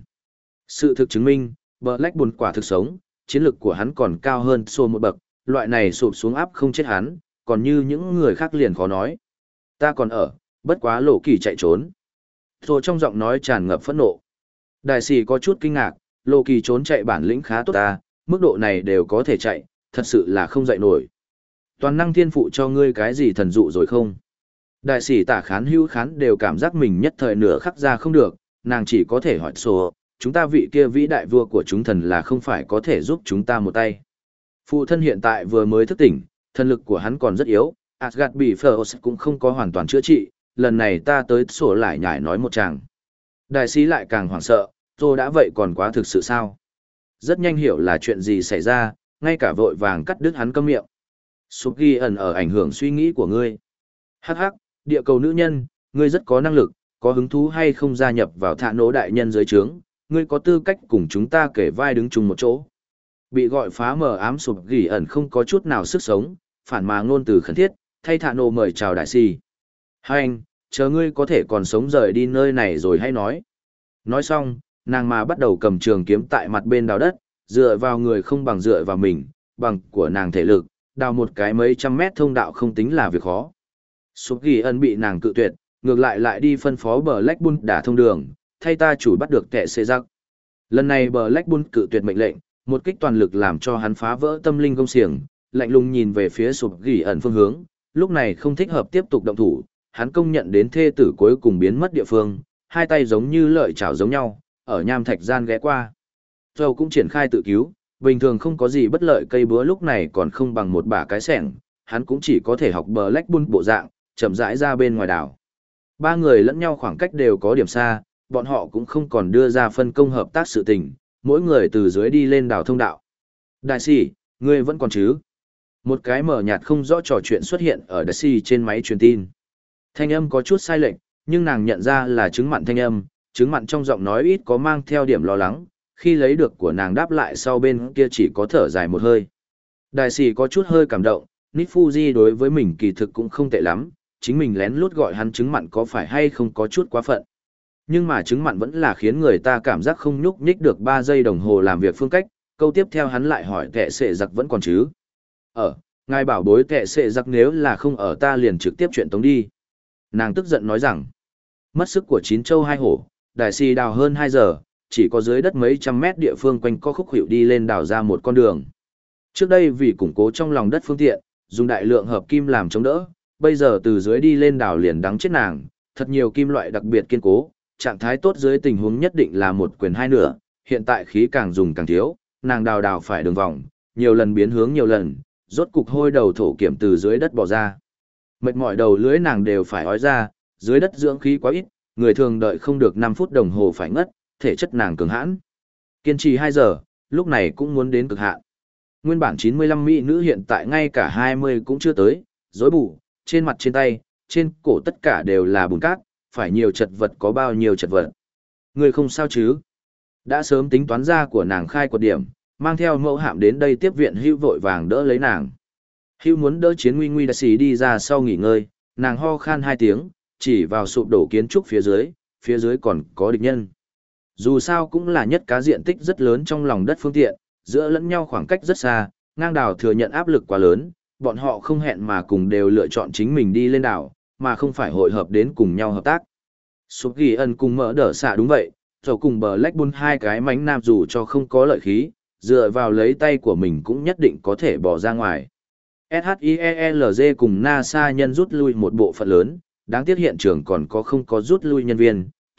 Sự thực chứng minh, Black buồn quả thực sống, chiến lực của hắn còn cao hơn xô một bậc, loại này sụp xuống áp không chết hắn, còn như những người khác liền khó nói. Ta còn ở, bất quá lộ kỳ chạy trốn. Rồi trong giọng nói tràn ngập phẫn nộ. Đại sĩ có chút kinh ngạc, lộ kỳ trốn chạy bản lĩnh khá tốt ta, mức độ này đều có thể chạy, thật sự là không dậy nổi. Toàn năng thiên phụ cho ngươi cái gì thần dụ rồi không? Đại sĩ tả khán hữu khán đều cảm giác mình nhất thời nửa khắc ra không được, nàng chỉ có thể hỏi sổ, chúng ta vị kia vĩ đại vua của chúng thần là không phải có thể giúp chúng ta một tay. Phụ thân hiện tại vừa mới thức tỉnh, thần lực của hắn còn rất yếu, Asgard bị Phlos cũng không có hoàn toàn chữa trị, lần này ta tới sổ lại nhải nói một chàng. Đại sĩ lại càng hoảng sợ, tôi đã vậy còn quá thực sự sao? Rất nhanh hiểu là chuyện gì xảy ra, ngay cả vội vàng cắt đứt hắn câm miệng. Súp ghi ẩn ở ảnh hưởng suy nghĩ của ngươi. Hắc hắc, địa cầu nữ nhân, ngươi rất có năng lực, có hứng thú hay không gia nhập vào thạ nỗ đại nhân dưới trướng, ngươi có tư cách cùng chúng ta kể vai đứng chung một chỗ. Bị gọi phá mờ ám sụp ghi ẩn không có chút nào sức sống, phản mà ngôn từ khẩn thiết, thay thạ nỗ mời chào đại si. Hai anh, chờ ngươi có thể còn sống rời đi nơi này rồi hay nói. Nói xong, nàng mà bắt đầu cầm trường kiếm tại mặt bên đào đất, dựa vào người không bằng dựa vào mình, bằng của nàng thể lực, đào một cái mấy trăm mét thông đạo không tính là việc khó. Súp ghi ẩn bị nàng cự tuyệt, ngược lại lại đi phân phó bờ Black Bull đả thông đường, thay ta chủ bắt được kẻ xê giặc. Lần này bờ Black Bull cự tuyệt mệnh lệnh, một kích toàn lực làm cho hắn phá vỡ tâm linh công xiềng, lạnh lùng nhìn về phía súp ghi ẩn phương hướng, lúc này không thích hợp tiếp tục động thủ, hắn công nhận đến thê tử cuối cùng biến mất địa phương, hai tay giống như lợi chảo giống nhau, ở nham thạch gian ghé qua. Dầu cũng triển khai tự cứu, bình thường không có gì bất lợi cây búa lúc này còn không bằng một bả cái sẻng, hắn cũng chỉ có thể học bờ Black Bull bộ dạng, chậm rãi ra bên ngoài đảo. Ba người lẫn nhau khoảng cách đều có điểm xa, bọn họ cũng không còn đưa ra phân công hợp tác sự tình, mỗi người từ dưới đi lên đảo thông đạo. Đại sĩ, ngươi vẫn còn chứ? Một cái mở nhạt không rõ trò chuyện xuất hiện ở đại sĩ trên máy truyền tin. Thanh âm có chút sai lệch, nhưng nàng nhận ra là chứng mặn thanh âm, chứng mặn trong giọng nói ít có mang theo điểm lo lắng, khi lấy được của nàng đáp lại sau bên kia chỉ có thở dài một hơi. Đại sĩ có chút hơi cảm động, Nít Fuji đối với mình kỳ thực cũng không tệ lắm, chính mình lén lút gọi hắn chứng mặn có phải hay không có chút quá phận. Nhưng mà chứng mặn vẫn là khiến người ta cảm giác không nhúc nhích được ba giây đồng hồ làm việc phương cách, câu tiếp theo hắn lại hỏi kẻ sệ giặc vẫn còn chứ. Ở, ngài bảo bối kẻ sệ giặc nếu là không ở ta liền trực tiếp chuyện tống đi. Nàng tức giận nói rằng, mất sức của chín châu hai hổ, đại sĩ đào hơn hai giờ, chỉ có dưới đất mấy trăm mét địa phương quanh co khúc hiệu đi lên đào ra một con đường. Trước đây vì củng cố trong lòng đất phương tiện, dùng đại lượng hợp kim làm chống đỡ, bây giờ từ dưới đi lên đào liền đắng chết nàng, thật nhiều kim loại đặc biệt kiên cố, trạng thái tốt dưới tình huống nhất định là một quyền hai nửa, hiện tại khí càng dùng càng thiếu, nàng đào đào phải đường vòng, nhiều lần biến hướng nhiều lần, rốt cục hôi đầu thổ kiểm từ dưới đất bỏ ra. Mệt mỏi đầu lưỡi nàng đều phải ói ra, dưới đất dưỡng khí quá ít, người thường đợi không được năm phút đồng hồ phải ngất, thể chất nàng cường hãn. Kiên trì hai giờ, lúc này cũng muốn đến cực hạn. Nguyên bản chín mươi lăm mỹ nữ hiện tại ngay cả hai mươi cũng chưa tới, rối bù, trên mặt trên tay, trên cổ tất cả đều là bùn cát, phải nhiều chật vật có bao nhiêu chật vật. Người không sao chứ? Đã sớm tính toán ra của nàng khai quật điểm, mang theo mẫu hạm đến đây tiếp viện Hưu vội vàng đỡ lấy nàng. Hưu muốn đỡ chiến nguy nguy đại sĩ đi ra sau nghỉ ngơi, nàng ho khan hai tiếng, chỉ vào sụp đổ kiến trúc phía dưới, phía dưới còn có địch nhân. Dù sao cũng là nhất cá diện tích rất lớn trong lòng đất phương tiện, giữa lẫn nhau khoảng cách rất xa, ngang đảo thừa nhận áp lực quá lớn, bọn họ không hẹn mà cùng đều lựa chọn chính mình đi lên đảo, mà không phải hội hợp đến cùng nhau hợp tác. Súp ghi ân cùng mở đỡ xạ đúng vậy, rồi cùng bờ Black Bull hai cái mánh nam dù cho không có lợi khí, dựa vào lấy tay của mình cũng nhất định có thể bỏ ra ngoài. ét hát i e lờ giê cùng NASA nhân rút lui một bộ phận lớn, đáng tiếc hiện trường còn có không có rút lui nhân viên,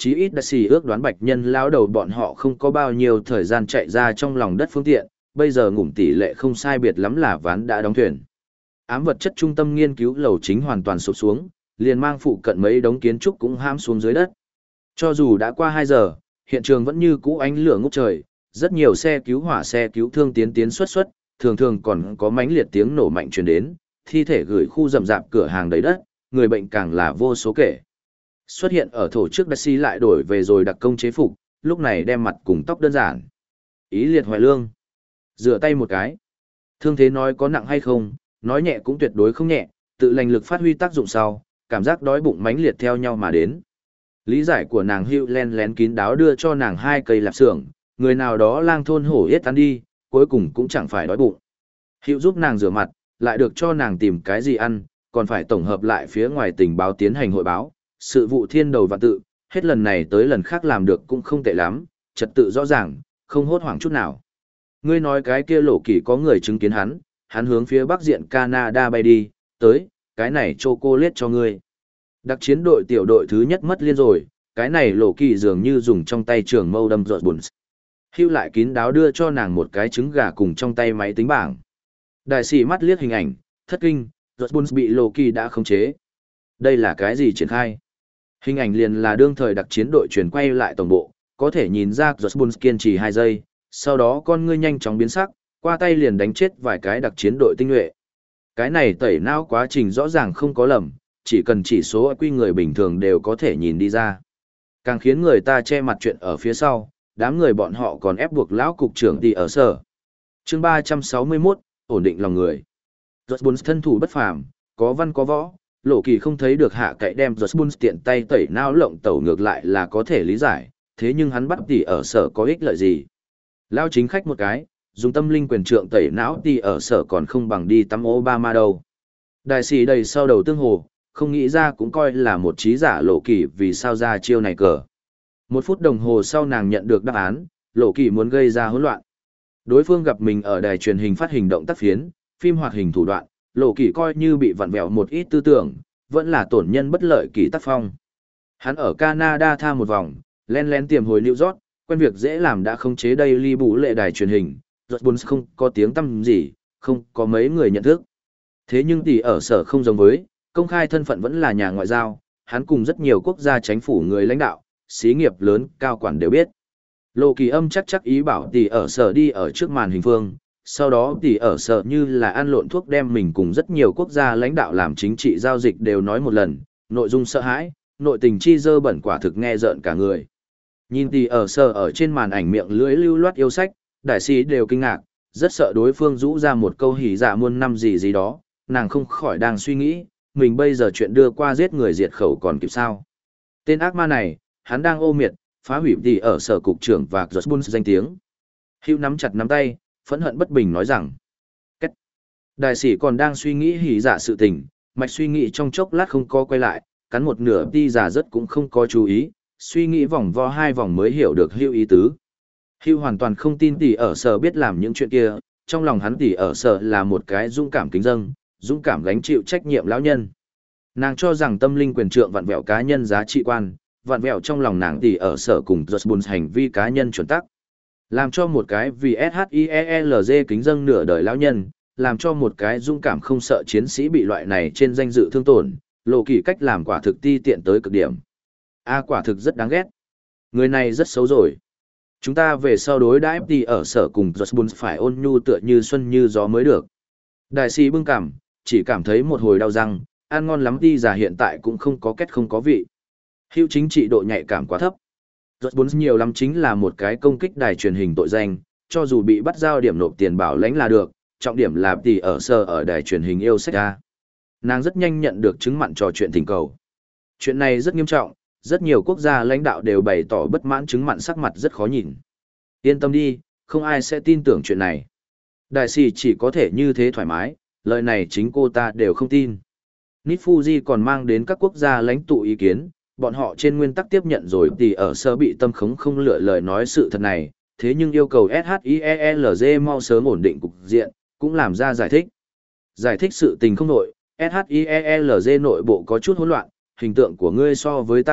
chí ít đại sĩ ước đoán bạch nhân lão đầu bọn họ không có bao nhiêu thời gian chạy ra trong lòng đất phương tiện, bây giờ ngủm tỷ lệ không sai biệt lắm là ván đã đóng thuyền. Ám vật chất trung tâm nghiên cứu lầu chính hoàn toàn sụp xuống, liền mang phụ cận mấy đống kiến trúc cũng hãm xuống dưới đất. Cho dù đã qua hai giờ, hiện trường vẫn như cũ ánh lửa ngút trời, rất nhiều xe cứu hỏa xe cứu thương tiến tiến xuất xuất, thường thường còn có mãnh liệt tiếng nổ mạnh truyền đến, thi thể gửi khu rậm rạp cửa hàng đầy đất, người bệnh càng là vô số kể. Xuất hiện ở thổ trước Daxi lại đổi về rồi đặc công chế phục, lúc này đem mặt cùng tóc đơn giản. Ý liệt hoài lương. Rửa tay một cái. Thương thế nói có nặng hay không, nói nhẹ cũng tuyệt đối không nhẹ, tự lành lực phát huy tác dụng sau, cảm giác đói bụng mãnh liệt theo nhau mà đến. Lý giải của nàng hữu len lén kín đáo đưa cho nàng hai cây lạp xưởng, người nào đó lang thôn hổ yết ăn đi, cuối cùng cũng chẳng phải đói bụng. Hữu giúp nàng rửa mặt, lại được cho nàng tìm cái gì ăn, còn phải tổng hợp lại phía ngoài tình báo tiến hành hội báo, sự vụ thiên đầu và tự, hết lần này tới lần khác làm được cũng không tệ lắm, trật tự rõ ràng, không hốt hoảng chút nào. Ngươi nói cái kia lộ kỳ có người chứng kiến hắn, hắn hướng phía bắc diện Canada bay đi, tới, cái này chocolate cho ngươi. Đặc chiến đội tiểu đội thứ nhất mất liên rồi, cái này lộ kỳ dường như dùng trong tay trường mâu đâm rợt buồn. Hưu lại kín đáo đưa cho nàng một cái trứng gà cùng trong tay máy tính bảng. Đại sĩ mắt liếc hình ảnh, thất kinh, rợt buồn bị lộ kỳ đã khống chế. Đây là cái gì triển khai? Hình ảnh liền là đương thời đặc chiến đội chuyển quay lại tổng bộ, có thể nhìn ra rợt buồn kiên trì hai giây, sau đó con ngươi nhanh chóng biến sắc, qua tay liền đánh chết vài cái đặc chiến đội tinh nhuệ. Cái này tẩy não quá trình rõ ràng không có lầm, chỉ cần chỉ số i kiu người bình thường đều có thể nhìn đi ra. Càng khiến người ta che mặt chuyện ở phía sau, đám người bọn họ còn ép buộc lão cục trưởng đi ở sở. Chương ba trăm sáu mươi mốt, ổn định lòng người. Rosbun thân thủ bất phàm, có văn có võ, Lộ Kỳ không thấy được hạ cậy đem Rosbun tiện tay tẩy não lộng tẩu ngược lại là có thể lý giải, thế nhưng hắn bắt tỷ ở sở có ích lợi gì? Lao chính khách một cái, dùng tâm linh quyền trượng tẩy não tỷ ở sở còn không bằng đi tắm Obama đâu. Đại sĩ đầy sau đầu tương hồ, không nghĩ ra cũng coi là một trí giả Lộ Kỳ vì sao ra chiêu này cờ. Một phút đồng hồ sau nàng nhận được đáp án, Lộ Kỳ muốn gây ra hỗn loạn. Đối phương gặp mình ở đài truyền hình phát hình động tác phiến, phim hoạt hình thủ đoạn, Lộ Kỳ coi như bị vặn vẹo một ít tư tưởng, vẫn là tổn nhân bất lợi kỳ tác phong. Hắn ở Canada tha một vòng, len lén tiềm hồi New York, quen việc dễ làm đã không chế đây ly bù lệ đài truyền hình, rốt buồn không có tiếng tăm gì, không có mấy người nhận thức. Thế nhưng tỷ ở sở không giống với, công khai thân phận vẫn là nhà ngoại giao, hắn cùng rất nhiều quốc gia chính phủ người lãnh đạo, xí nghiệp lớn, cao quản đều biết. Lộ Kỳ âm chắc chắc ý bảo tỷ ở sở đi ở trước màn hình phương, sau đó tỷ ở sở như là ăn lộn thuốc đem mình cùng rất nhiều quốc gia lãnh đạo làm chính trị giao dịch đều nói một lần, nội dung sợ hãi, nội tình chi dơ bẩn quả thực nghe rợn cả người. Nhìn tỷ ở sở ở trên màn ảnh miệng lưỡi lưu loát yêu sách, đại sĩ đều kinh ngạc, rất sợ đối phương rũ ra một câu hỉ dạ muôn năm gì gì đó, nàng không khỏi đang suy nghĩ, mình bây giờ chuyện đưa qua giết người diệt khẩu còn kịp sao. Tên ác ma này, hắn đang ô miệt, phá hủy tỷ ở sở cục trưởng và Rosbun danh tiếng. Hữu nắm chặt nắm tay, phẫn hận bất bình nói rằng. Cách. Đại sĩ còn đang suy nghĩ hỉ dạ sự tình, mạch suy nghĩ trong chốc lát không có quay lại, cắn một nửa đi giả rất cũng không có chú ý, suy nghĩ vòng vo hai vòng mới hiểu được Hữu ý tứ. Hữu hoàn toàn không tin tỷ ở sở biết làm những chuyện kia, trong lòng hắn tỷ ở sở là một cái dũng cảm kính dâng, dũng cảm gánh chịu trách nhiệm lão nhân. Nàng cho rằng tâm linh quyền trượng vặn vẹo cá nhân giá trị quan, vặn vẹo trong lòng nàng tỷ ở sở cùng Rosbun hành vi cá nhân chuẩn tắc. Làm cho một cái vì ét hát i e lờ giê kính dâng nửa đời lão nhân, làm cho một cái dũng cảm không sợ chiến sĩ bị loại này trên danh dự thương tổn, Lộ Kỳ cách làm quả thực ti tiện tới cực điểm. A quả thực rất đáng ghét. Người này rất xấu rồi. Chúng ta về sau đối đãi tỷ ở sở cùng Rosbun phải ôn nhu tựa như xuân như gió mới được. Đại sĩ bưng cảm, chỉ cảm thấy một hồi đau răng, ăn ngon lắm đi già hiện tại cũng không có kết không có vị. Hữu chính trị độ nhạy cảm quá thấp. Rốt bốn nhiều lắm chính là một cái công kích đài truyền hình tội danh, cho dù bị bắt giao điểm nộp tiền bảo lãnh là được, trọng điểm là tỷ ở sở ở đài truyền hình yêu sách ra. Nàng rất nhanh nhận được chứng mặn trò chuyện thỉnh cầu. Chuyện này rất nghiêm trọng, rất nhiều quốc gia lãnh đạo đều bày tỏ bất mãn, chứng mặn sắc mặt rất khó nhìn. Yên tâm đi, không ai sẽ tin tưởng chuyện này. Đại sĩ chỉ có thể như thế thoải mái, lời này chính cô ta đều không tin. Nít Fuji còn mang đến các quốc gia lãnh tụ ý kiến, bọn họ trên nguyên tắc tiếp nhận rồi tỷ ở sở bị tâm khống không lựa lời nói sự thật này, thế nhưng yêu cầu ét hát i e lờ giê mau sớm ổn định cục diện, cũng làm ra giải thích. Giải thích sự tình không nội, ét hát i e lờ giê nội bộ có chút hỗn loạn, hình tượng của ngươi so với ta tốt,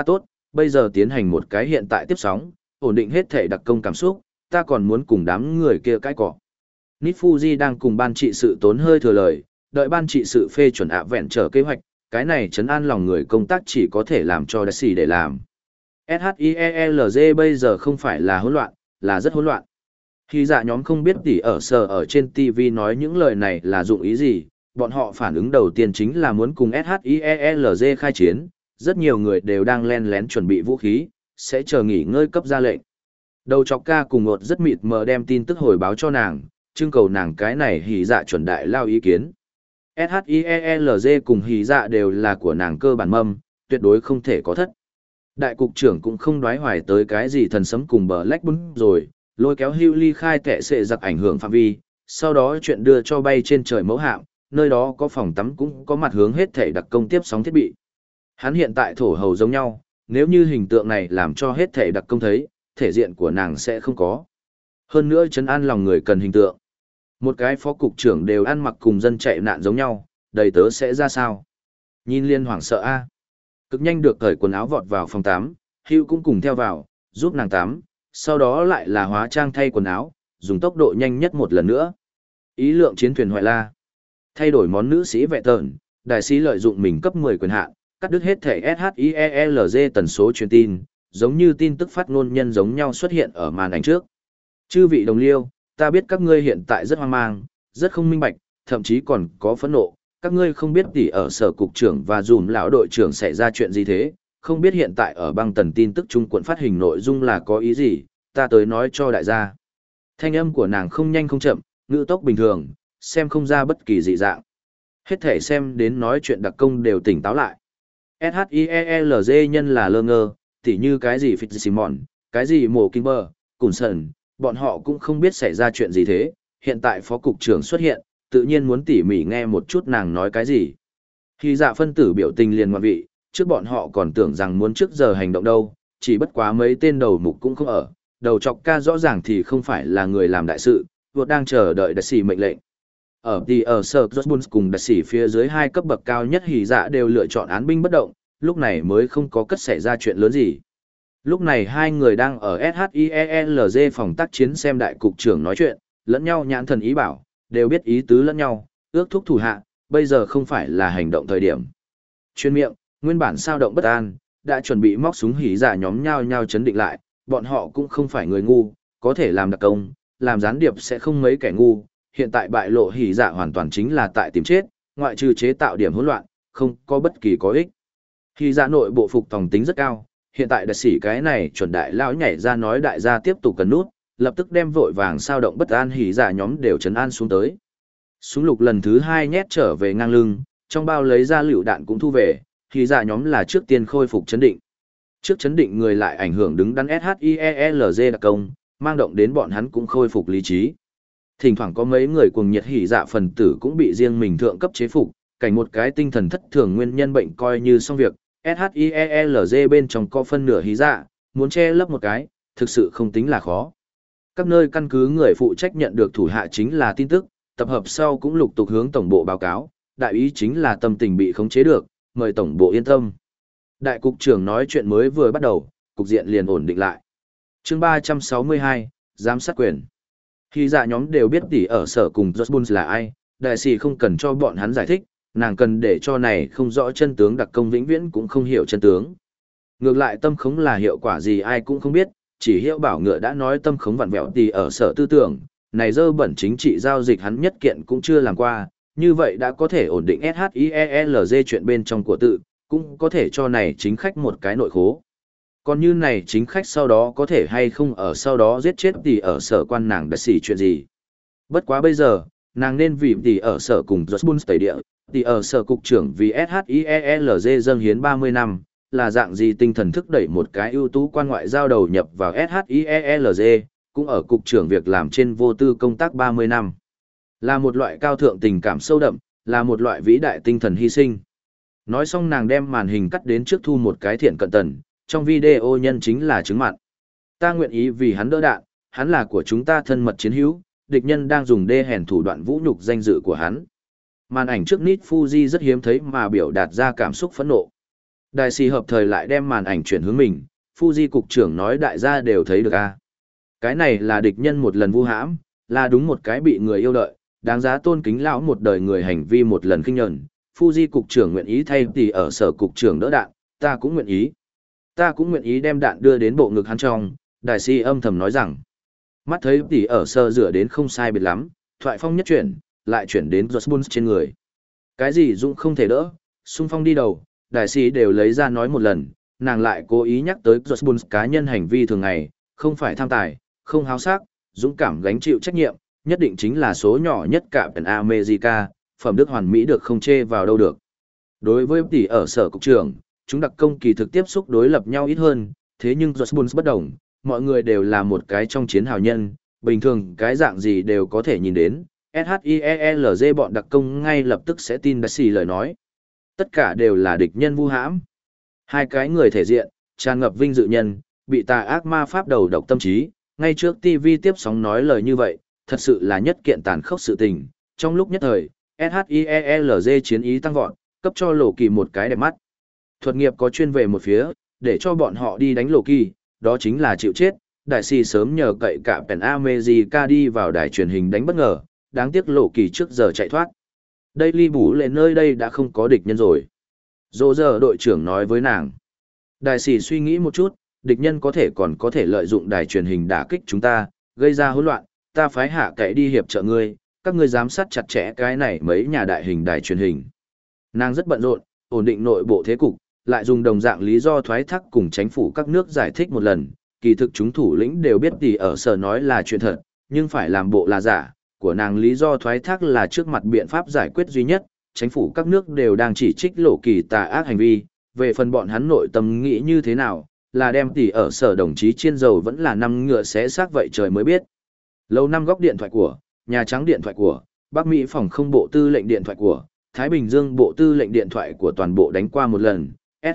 bây giờ tiến hành một cái hiện tại tiếp sóng, ổn định hết thể đặc công cảm xúc, ta còn muốn cùng đám người kia cái cỏ. Nít Fuji đang cùng ban trị sự tốn hơi thừa lời, đợi ban trị sự phê chuẩn ạ vẹn trở kế hoạch, cái này chấn an lòng người công tác chỉ có thể làm cho Daisy để làm. ét hát i e lờ giê bây giờ không phải là hỗn loạn, là rất hỗn loạn. Khi dạ nhóm không biết tỉ ở sở ở trên ti vi nói những lời này là dụng ý gì, bọn họ phản ứng đầu tiên chính là muốn cùng ét hát i e lờ giê khai chiến, rất nhiều người đều đang len lén chuẩn bị vũ khí, sẽ chờ nghỉ ngơi cấp ra lệnh. Đầu chọc ca cùng một rất mịt mờ đem tin tức hồi báo cho nàng, trưng cầu nàng cái này hỉ dạ chuẩn đại lao ý kiến. ét hát i e lờ giê cùng hỉ dạ đều là của nàng cơ bản mâm, tuyệt đối không thể có thất. Đại cục trưởng cũng không đoái hoài tới cái gì thần sấm cùng bờ lách bún rồi, lôi kéo hưu ly khai kẻ sệ giặc ảnh hưởng phạm vi, sau đó chuyện đưa cho bay trên trời mẫu hạm, nơi đó có phòng tắm cũng có mặt hướng hết thể đặc công tiếp sóng thiết bị. Hắn hiện tại thổ hầu giống nhau, nếu như hình tượng này làm cho hết thể đặc công thấy, thể diện của nàng sẽ không có. Hơn nữa trấn an lòng người cần hình tượng. Một cái phó cục trưởng đều ăn mặc cùng dân chạy nạn giống nhau, đầy tớ sẽ ra sao? Nhìn liên hoảng sợ a. Cực nhanh được cởi quần áo vọt vào phòng tắm, Hugh cũng cùng theo vào, giúp nàng tắm, sau đó lại là hóa trang thay quần áo, dùng tốc độ nhanh nhất một lần nữa. Ý lượng chiến thuyền hoại la. Thay đổi món nữ sĩ vệ tợn, đại sĩ lợi dụng mình cấp mười quyền hạn, cắt đứt hết thể ét hát i e lờ giê tần số truyền tin, giống như tin tức phát ngôn nhân giống nhau xuất hiện ở màn ảnh trước. Chư vị đồng liêu, ta biết các ngươi hiện tại rất hoang mang, rất không minh bạch, thậm chí còn có phẫn nộ. Các ngươi không biết tỉ ở sở cục trưởng và dùm lão đội trưởng xảy ra chuyện gì thế, không biết hiện tại ở băng tần tin tức trung quận phát hình nội dung là có ý gì, ta tới nói cho đại gia. Thanh âm của nàng không nhanh không chậm, ngữ tốc bình thường, xem không ra bất kỳ dị dạng. Hết thể xem đến nói chuyện đặc công đều tỉnh táo lại. ét hát i e lờ giê nhân là lơ ngơ, tỉ như cái gì Fitzsimon, cái gì Mộ Kimber, Cùn Sần, bọn họ cũng không biết xảy ra chuyện gì thế, hiện tại phó cục trưởng xuất hiện, tự nhiên muốn tỉ mỉ nghe một chút nàng nói cái gì. Khi dạ phân tử biểu tình liền ngoan vị, trước bọn họ còn tưởng rằng muốn trước giờ hành động đâu, chỉ bất quá mấy tên đầu mục cũng không ở, đầu chọc ca rõ ràng thì không phải là người làm đại sự, vượt đang chờ đợi đặc sĩ mệnh lệnh. Ở thì ở sở Josbun cùng đặc sĩ phía dưới hai cấp bậc cao nhất hỉ dạ đều lựa chọn án binh bất động, lúc này mới không có cất xảy ra chuyện lớn gì. Lúc này hai người đang ở ét hát i e lờ giê phòng tác chiến xem đại cục trưởng nói chuyện, lẫn nhau nhãn thần ý bảo, đều biết ý tứ lẫn nhau, ước thúc thủ hạ, bây giờ không phải là hành động thời điểm. Chuyên miệng, nguyên bản sao động bất an, đã chuẩn bị móc súng hỉ dạ nhóm nhau nhau chấn định lại, bọn họ cũng không phải người ngu, có thể làm đặc công, làm gián điệp sẽ không mấy kẻ ngu, hiện tại bại lộ hỉ dạ hoàn toàn chính là tại tìm chết, ngoại trừ chế tạo điểm hỗn loạn, không có bất kỳ có ích. Hỉ dạ nội bộ phục tòng tính rất cao, hiện tại đặc sĩ cái này chuẩn đại lão nhảy ra nói đại gia tiếp tục cần nút, lập tức đem vội vàng sao động bất an hỉ dạ nhóm đều trấn an xuống tới. Súng lục lần thứ hai nhét trở về ngang lưng, trong bao lấy ra lựu đạn cũng thu về, hỉ dạ nhóm là trước tiên khôi phục chấn định. Trước chấn định người lại ảnh hưởng đứng đắn ét hát i e lờ giê đặc công, mang động đến bọn hắn cũng khôi phục lý trí. Thỉnh thoảng có mấy người cuồng nhiệt hỉ dạ phần tử cũng bị riêng mình thượng cấp chế phục, cảnh một cái tinh thần thất thường nguyên nhân bệnh coi như xong việc, ét hát i e lờ giê bên trong có phân nửa hỉ dạ, muốn che lấp một cái, thực sự không tính là khó. Các nơi căn cứ người phụ trách nhận được thủ hạ chính là tin tức, tập hợp sau cũng lục tục hướng tổng bộ báo cáo, đại ý chính là tâm tình bị khống chế được, mời tổng bộ yên tâm. Đại cục trưởng nói chuyện mới vừa bắt đầu, cục diện liền ổn định lại. Chương ba trăm sáu mươi hai, giám sát quyền. Khi dạ nhóm đều biết tỉ ở sở cùng Josbun là ai, đại sĩ không cần cho bọn hắn giải thích, nàng cần để cho này không rõ chân tướng đặc công vĩnh viễn cũng không hiểu chân tướng. Ngược lại tâm khống là hiệu quả gì ai cũng không biết, chỉ hiệu bảo ngựa đã nói tâm khống vặn vẹo tỉ ở sở tư tưởng, này dơ bẩn chính trị giao dịch hắn nhất kiện cũng chưa làm qua, như vậy đã có thể ổn định ét hát i e lờ giê chuyện bên trong của tự, cũng có thể cho này chính khách một cái nội khố. Còn như này chính khách sau đó có thể hay không ở sau đó giết chết tỷ ở sở quan nàng đã xỉ chuyện gì. Bất quá bây giờ, nàng nên vì tỷ ở sở cùng Josbun tẩy địa, tỷ ở sở cục trưởng vì ét hát i e lờ giê dâng hiến ba mươi năm, là dạng gì tinh thần thức đẩy một cái ưu tú quan ngoại giao đầu nhập vào ét hát i e lờ giê, cũng ở cục trưởng việc làm trên vô tư công tác ba mươi năm. Là một loại cao thượng tình cảm sâu đậm, là một loại vĩ đại tinh thần hy sinh. Nói xong nàng đem màn hình cắt đến trước thu một cái thiện cận tần, trong video nhân chính là chứng mặn. Ta nguyện ý vì hắn đỡ đạn, hắn là của chúng ta thân mật chiến hữu, địch nhân đang dùng đê hèn thủ đoạn vũ nhục danh dự của hắn. Màn ảnh trước Nít Fuji rất hiếm thấy mà biểu đạt ra cảm xúc phẫn nộ. Đại sĩ hợp thời lại đem màn ảnh chuyển hướng mình, Fuji cục trưởng nói đại gia đều thấy được a. Cái này là địch nhân một lần vu hãm, là đúng một cái bị người yêu đợi, đáng giá tôn kính lão một đời người hành vi một lần khinh nhẫn. Fuji cục trưởng nguyện ý thay tỷ ở sở cục trưởng đỡ đạn, ta cũng nguyện ý. Ta cũng nguyện ý đem đạn đưa đến bộ ngực hắn trong, đại sĩ âm thầm nói rằng. Mắt thấy tỷ ở sở rửa đến không sai biệt lắm, thoại phong nhất chuyển, lại chuyển đến Josbun trên người. Cái gì Dũng không thể đỡ, xung phong đi đầu, đại sĩ đều lấy ra nói một lần, nàng lại cố ý nhắc tới Josbun cá nhân hành vi thường ngày, không phải tham tài, không háo sắc, dũng cảm gánh chịu trách nhiệm, nhất định chính là số nhỏ nhất cả Pen America, phẩm đức hoàn mỹ được không chê vào đâu được. Đối với tỷ ở sở cục trưởng, chúng đặc công kỳ thực tiếp xúc đối lập nhau ít hơn, thế nhưng Josbun bất đồng, mọi người đều là một cái trong chiến hào nhân, bình thường cái dạng gì đều có thể nhìn đến. SHIELZ bọn đặc công ngay lập tức sẽ tin đại sĩ lời nói. Tất cả đều là địch nhân vu hãm. Hai cái người thể diện, tràn ngập vinh dự nhân, bị tà ác ma pháp đầu độc tâm trí, ngay trước ti vi tiếp sóng nói lời như vậy, thật sự là nhất kiện tàn khốc sự tình. Trong lúc nhất thời, SHIELZ chiến ý tăng vọt, cấp cho Lộ Kỳ một cái đẹp mắt. Thuật nghiệp có chuyên về một phía, để cho bọn họ đi đánh Lộ Kỳ, đó chính là chịu chết. Đại sĩ sớm nhờ cậy cả Pen America đi vào đài truyền hình đánh bất ngờ, đáng tiếc Lộ Kỳ trước giờ chạy thoát. Đây ly bú lệ nơi đây đã không có địch nhân rồi. Dô giờ đội trưởng nói với nàng. Đại sĩ suy nghĩ một chút, địch nhân có thể còn có thể lợi dụng đài truyền hình đả kích chúng ta, gây ra hỗn loạn, ta phái hạ cậy đi hiệp trợ ngươi, các ngươi giám sát chặt chẽ cái này mấy nhà đại hình đài truyền hình. Nàng rất bận rộn, ổn định nội bộ thế cục, lại dùng đồng dạng lý do thoái thác cùng chính phủ các nước giải thích một lần, kỳ thực chúng thủ lĩnh đều biết tỷ ở sở nói là chuyện thật, nhưng phải làm bộ là giả, của nàng lý do thoái thác là trước mặt biện pháp giải quyết duy nhất, chính phủ các nước đều đang chỉ trích Lộ Kỳ tà ác hành vi, về phần bọn hắn nội tâm nghĩ như thế nào, là đem tỷ ở sở đồng chí chiên dầu vẫn là năm ngựa xé xác vậy trời mới biết. Lâu năm góc điện thoại của, Nhà Trắng điện thoại của, Bắc Mỹ phòng không bộ tư lệnh điện thoại của, Thái Bình Dương bộ tư lệnh điện thoại của toàn bộ đánh qua một lần,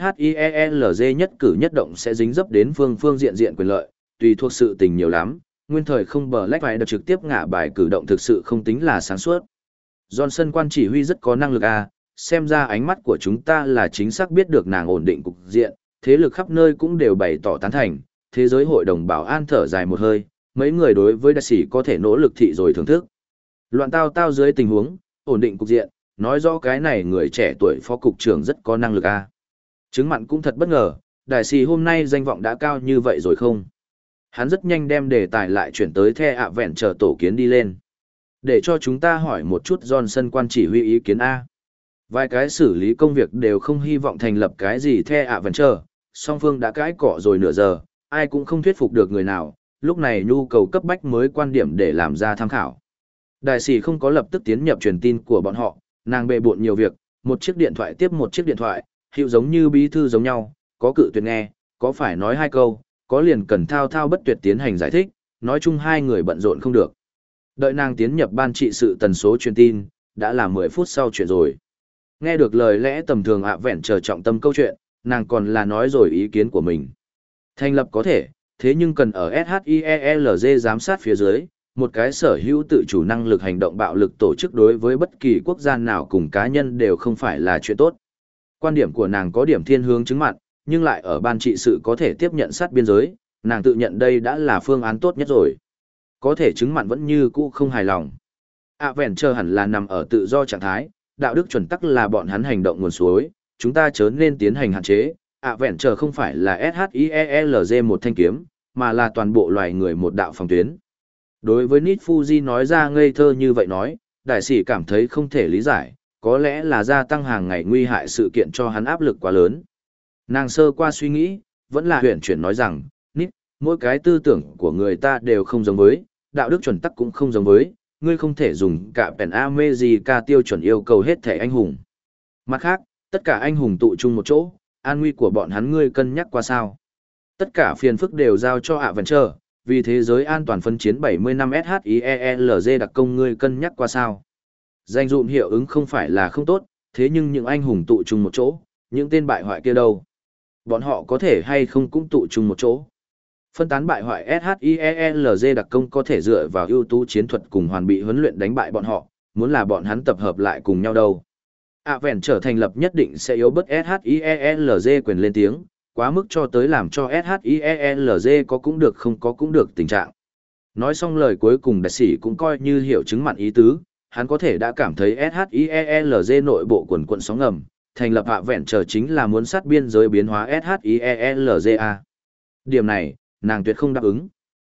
SHIELZ nhất cử nhất động sẽ dính dấp đến phương phương diện diện quyền lợi, tùy thuộc sự tình nhiều lắm, nguyên thời không bờ lách phải được trực tiếp ngả bài cử động thực sự không tính là sáng suốt. Johnson quan chỉ huy rất có năng lực à, xem ra ánh mắt của chúng ta là chính xác biết được nàng ổn định cục diện, thế lực khắp nơi cũng đều bày tỏ tán thành, thế giới hội đồng bảo an thở dài một hơi, mấy người đối với đại sĩ có thể nỗ lực thị rồi thưởng thức. Loạn tao tao dưới tình huống, ổn định cục diện, nói rõ cái này người trẻ tuổi phó cục trưởng rất có năng lực à. Chứng mặn cũng thật bất ngờ, đại sĩ hôm nay danh vọng đã cao như vậy rồi không? Hắn rất nhanh đem đề tài lại chuyển tới The ạ vẹn chờ tổ kiến đi lên. Để cho chúng ta hỏi một chút Johnson quan chỉ huy ý kiến A. Vài cái xử lý công việc đều không hy vọng thành lập cái gì The ạ vẹn chờ, song phương đã cãi cọ rồi nửa giờ, ai cũng không thuyết phục được người nào, lúc này nhu cầu cấp bách mới quan điểm để làm ra tham khảo. Đại sĩ không có lập tức tiến nhập truyền tin của bọn họ, nàng bệ bộn nhiều việc, một chiếc điện thoại tiếp một chiếc điện thoại, hiệu giống như bí thư giống nhau, có cự tuyệt nghe, có phải nói hai câu, có liền cần thao thao bất tuyệt tiến hành giải thích, nói chung hai người bận rộn không được. Đợi nàng tiến nhập ban trị sự tần số truyền tin, đã là mười phút sau chuyện rồi. Nghe được lời lẽ tầm thường ạ vẹn chờ trọng tâm câu chuyện, nàng còn là nói rồi ý kiến của mình. Thành lập có thể, thế nhưng cần ở SHIELZ giám sát phía dưới, một cái sở hữu tự chủ năng lực hành động bạo lực tổ chức đối với bất kỳ quốc gia nào cùng cá nhân đều không phải là chuyện tốt. Quan điểm của nàng có điểm thiên hướng chứng mặn, nhưng lại ở ban trị sự có thể tiếp nhận sát biên giới, nàng tự nhận đây đã là phương án tốt nhất rồi. Có thể chứng mặn vẫn như cũ không hài lòng. ạ vẹn chờ hẳn là nằm ở tự do trạng thái, đạo đức chuẩn tắc là bọn hắn hành động nguồn suối, chúng ta chớ nên tiến hành hạn chế. ạ vẹn chờ không phải là SHIELZ một thanh kiếm, mà là toàn bộ loài người một đạo phòng tuyến. Đối với Nít Fuji nói ra ngây thơ như vậy nói, đại sĩ cảm thấy không thể lý giải, có lẽ là gia tăng hàng ngày nguy hại sự kiện cho hắn áp lực quá lớn. Nàng sơ qua suy nghĩ, vẫn là huyền chuyển nói rằng, Nít, mỗi cái tư tưởng của người ta đều không giống với, đạo đức chuẩn tắc cũng không giống với, ngươi không thể dùng cả Pen America tiêu chuẩn yêu cầu hết thể anh hùng. Mặt khác, tất cả anh hùng tụ chung một chỗ, an nguy của bọn hắn ngươi cân nhắc qua sao. Tất cả phiền phức đều giao cho ạ vẫn chờ, vì thế giới an toàn phân chiến bảy mươi năm SHIELZ đặc công ngươi cân nhắc qua sao. Danh dụm hiệu ứng không phải là không tốt, thế nhưng những anh hùng tụ chung một chỗ, những tên bại hoại kia đâu? Bọn họ có thể hay không cũng tụ chung một chỗ. Phân tán bại hoại SHIELZ đặc công có thể dựa vào ưu tú chiến thuật cùng hoàn bị huấn luyện đánh bại bọn họ, muốn là bọn hắn tập hợp lại cùng nhau đâu. ạ vẹn trở thành lập nhất định sẽ yếu bớt SHIELZ quyền lên tiếng, quá mức cho tới làm cho SHIELZ có cũng được không có cũng được tình trạng. Nói xong lời cuối cùng đại sĩ cũng coi như hiểu chứng mặn ý tứ, hắn có thể đã cảm thấy SHIELZ nội bộ quần quận sóng ngầm, thành lập ạ vẹn trở chính là muốn sát biên giới biến hóa SHIELZA. Điểm này, nàng tuyệt không đáp ứng.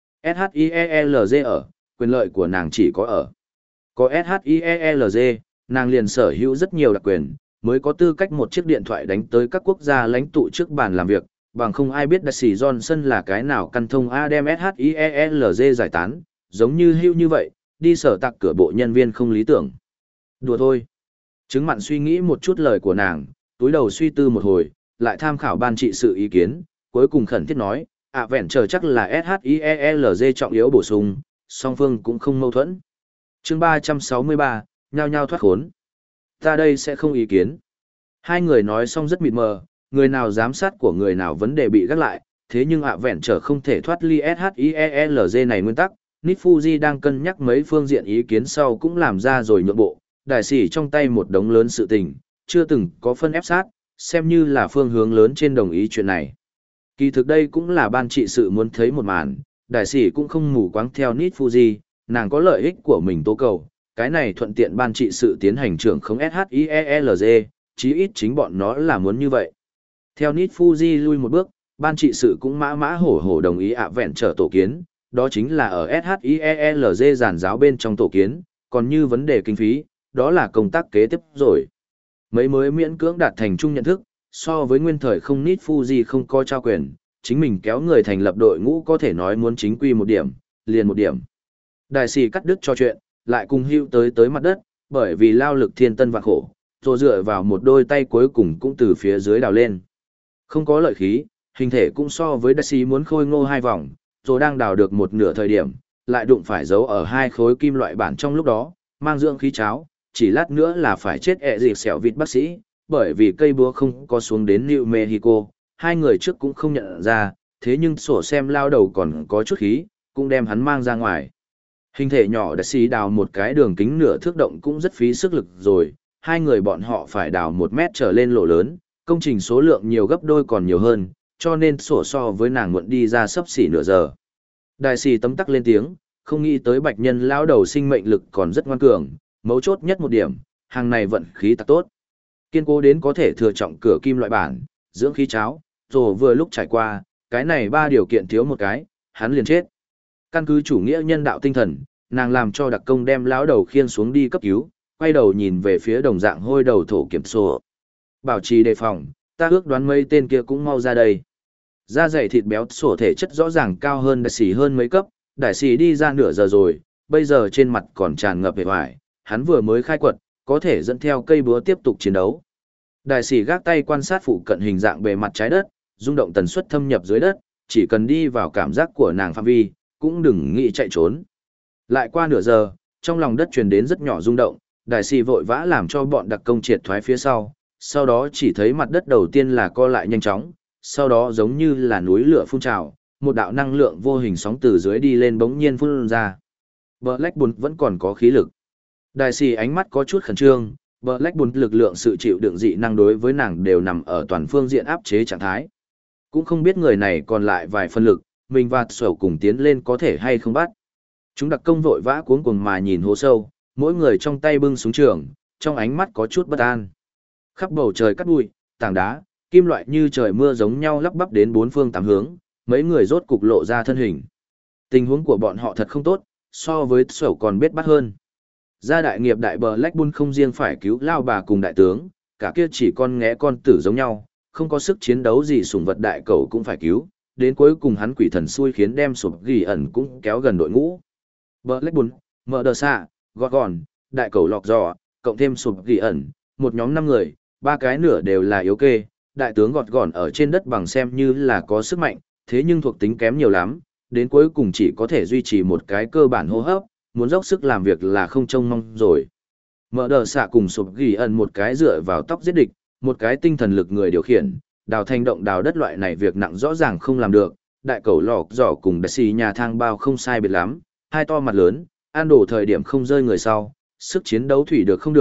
SHIELZ ở, quyền lợi của nàng chỉ có ở. Có SHIELZ, nàng liền sở hữu rất nhiều đặc quyền, mới có tư cách một chiếc điện thoại đánh tới các quốc gia lãnh tụ trước bàn làm việc, bằng không ai biết đặc sĩ Johnson là cái nào căn thông A đem SHIELZ giải tán, giống như hưu như vậy, đi sở tạc cửa bộ nhân viên không lý tưởng. Đùa thôi. Chứng mặn suy nghĩ một chút lời của nàng, túi đầu suy tư một hồi, lại tham khảo ban trị sự ý kiến, cuối cùng khẩn thiết nói, ạ vẹn chờ chắc là SHIELZ trọng yếu bổ sung, song phương cũng không mâu thuẫn. Chương ba trăm sáu mươi ba, nhao nhao thoát khốn. Ta đây sẽ không ý kiến. Hai người nói xong rất mịt mờ, người nào giám sát của người nào vấn đề bị gác lại, thế nhưng ạ vẹn trở không thể thoát ly SHIELZ này nguyên tắc. Nít Fuji đang cân nhắc mấy phương diện ý kiến sau cũng làm ra rồi nhượng bộ, đại sĩ trong tay một đống lớn sự tình, chưa từng có phân ép sát, xem như là phương hướng lớn trên đồng ý chuyện này. Kỳ thực đây cũng là ban trị sự muốn thấy một màn, đại sĩ cũng không mù quáng theo Nít Fuji, nàng có lợi ích của mình tố cầu, cái này thuận tiện ban trị sự tiến hành trưởng không SHIELZ, chí ít chính bọn nó là muốn như vậy. Theo Nít Fuji lui một bước, ban trị sự cũng mã mã hổ hổ đồng ý ạ vẹn trở tổ kiến, đó chính là ở SHIELZ giàn giáo bên trong tổ kiến, còn như vấn đề kinh phí, đó là công tác kế tiếp rồi. Mấy mới miễn cưỡng đạt thành chung nhận thức, so với nguyên thời không Nít Fuji không có trao quyền, chính mình kéo người thành lập đội ngũ có thể nói muốn chính quy một điểm, liền một điểm. Đại sĩ cắt đứt cho chuyện, lại cùng hưu tới tới mặt đất, bởi vì lao lực thiên tân và khổ, rồi dựa vào một đôi tay cuối cùng cũng từ phía dưới đào lên. Không có lợi khí, hình thể cũng so với đại sĩ muốn khôi ngô hai vòng, rồi đang đào được một nửa thời điểm, lại đụng phải giấu ở hai khối kim loại bản trong lúc đó, mang dưỡng khí cháo, chỉ lát nữa là phải chết ẹ dịp xẻo vịt bác sĩ, bởi vì cây búa không có xuống đến New Mexico, hai người trước cũng không nhận ra, thế nhưng sổ xem lao đầu còn có chút khí, cũng đem hắn mang ra ngoài. Hình thể nhỏ đại sĩ đào một cái đường kính nửa thước động cũng rất phí sức lực rồi, hai người bọn họ phải đào một mét trở lên lỗ lớn, công trình số lượng nhiều gấp đôi còn nhiều hơn, cho nên sổ so với nàng muộn đi ra sấp xỉ nửa giờ. Đại sĩ tấm tắc lên tiếng, không nghĩ tới bạch nhân lao đầu sinh mệnh lực còn rất ngoan cường, mấu chốt nhất một điểm, hàng này vận khí tặc tốt. Kiên cố đến có thể thừa trọng cửa kim loại bản, dưỡng khí cháo, rồi vừa lúc trải qua, cái này ba điều kiện thiếu một cái, hắn liền chết. Căn cứ chủ nghĩa nhân đạo tinh thần, nàng làm cho đặc công đem lão đầu khiêng xuống đi cấp cứu, quay đầu nhìn về phía đồng dạng hôi đầu thổ kiểm sổ. Bảo trì đề phòng, ta ước đoán mấy tên kia cũng mau ra đây. Da dày thịt béo sổ thể chất rõ ràng cao hơn đại sĩ hơn mấy cấp, đại sĩ đi ra nửa giờ rồi, bây giờ trên mặt còn tràn ngập vẻ vải, hắn vừa mới khai quật, có thể dẫn theo cây búa tiếp tục chiến đấu. Đại sĩ gác tay quan sát phụ cận hình dạng bề mặt trái đất, rung động tần suất thâm nhập dưới đất, chỉ cần đi vào cảm giác của nàng phạm vi, cũng đừng nghĩ chạy trốn. Lại qua nửa giờ, trong lòng đất truyền đến rất nhỏ rung động, đại sĩ vội vã làm cho bọn đặc công triệt thoái phía sau, sau đó chỉ thấy mặt đất đầu tiên là co lại nhanh chóng, sau đó giống như là núi lửa phun trào, một đạo năng lượng vô hình sóng từ dưới đi lên bỗng nhiên phun ra. Blackburn vẫn còn có khí lực. Đại sĩ ánh mắt có chút khẩn trương, Blackburn lực lượng sự chịu đựng dị năng đối với nàng đều nằm ở toàn phương diện áp chế trạng thái. Cũng không biết người này còn lại vài phân lực, mình và sổ cùng tiến lên có thể hay không bắt. Chúng đặc công vội vã cuống cuồng mà nhìn hố sâu, mỗi người trong tay bưng súng trường, trong ánh mắt có chút bất an. Khắp bầu trời cắt bụi, tảng đá, kim loại như trời mưa giống nhau lắp bắp đến bốn phương tám hướng, mấy người rốt cục lộ ra thân hình. Tình huống của bọn họ thật không tốt, so với sổ còn biết bắt hơn. Gia đại nghiệp đại bờ Blackburn không riêng phải cứu lao bà cùng đại tướng, cả kia chỉ con nghé con tử giống nhau, không có sức chiến đấu gì sủng vật đại cầu cũng phải cứu, đến cuối cùng hắn quỷ thần xui khiến đem sụp ghi ẩn cũng kéo gần đội ngũ. Bờ Blackburn, mở đờ xạ, gọt gòn, đại cầu lọc giò, cộng thêm sụp ghi ẩn, một nhóm năm người, ba cái nửa đều là yếu kê, đại tướng gọt gòn ở trên đất bằng xem như là có sức mạnh, thế nhưng thuộc tính kém nhiều lắm, đến cuối cùng chỉ có thể duy trì một cái cơ bản hô hấp, muốn dốc sức làm việc là không trông mong rồi. Mở đờ xạ cùng sụp ghi ẩn một cái dựa vào tóc giết địch, một cái tinh thần lực người điều khiển, đào thanh động đào đất loại này việc nặng rõ ràng không làm được, đại cầu lọc giỏ cùng đại xì nhà thang bao không sai biệt lắm, hai to mặt lớn, ăn đổ thời điểm không rơi người sau, sức chiến đấu thủy được không được,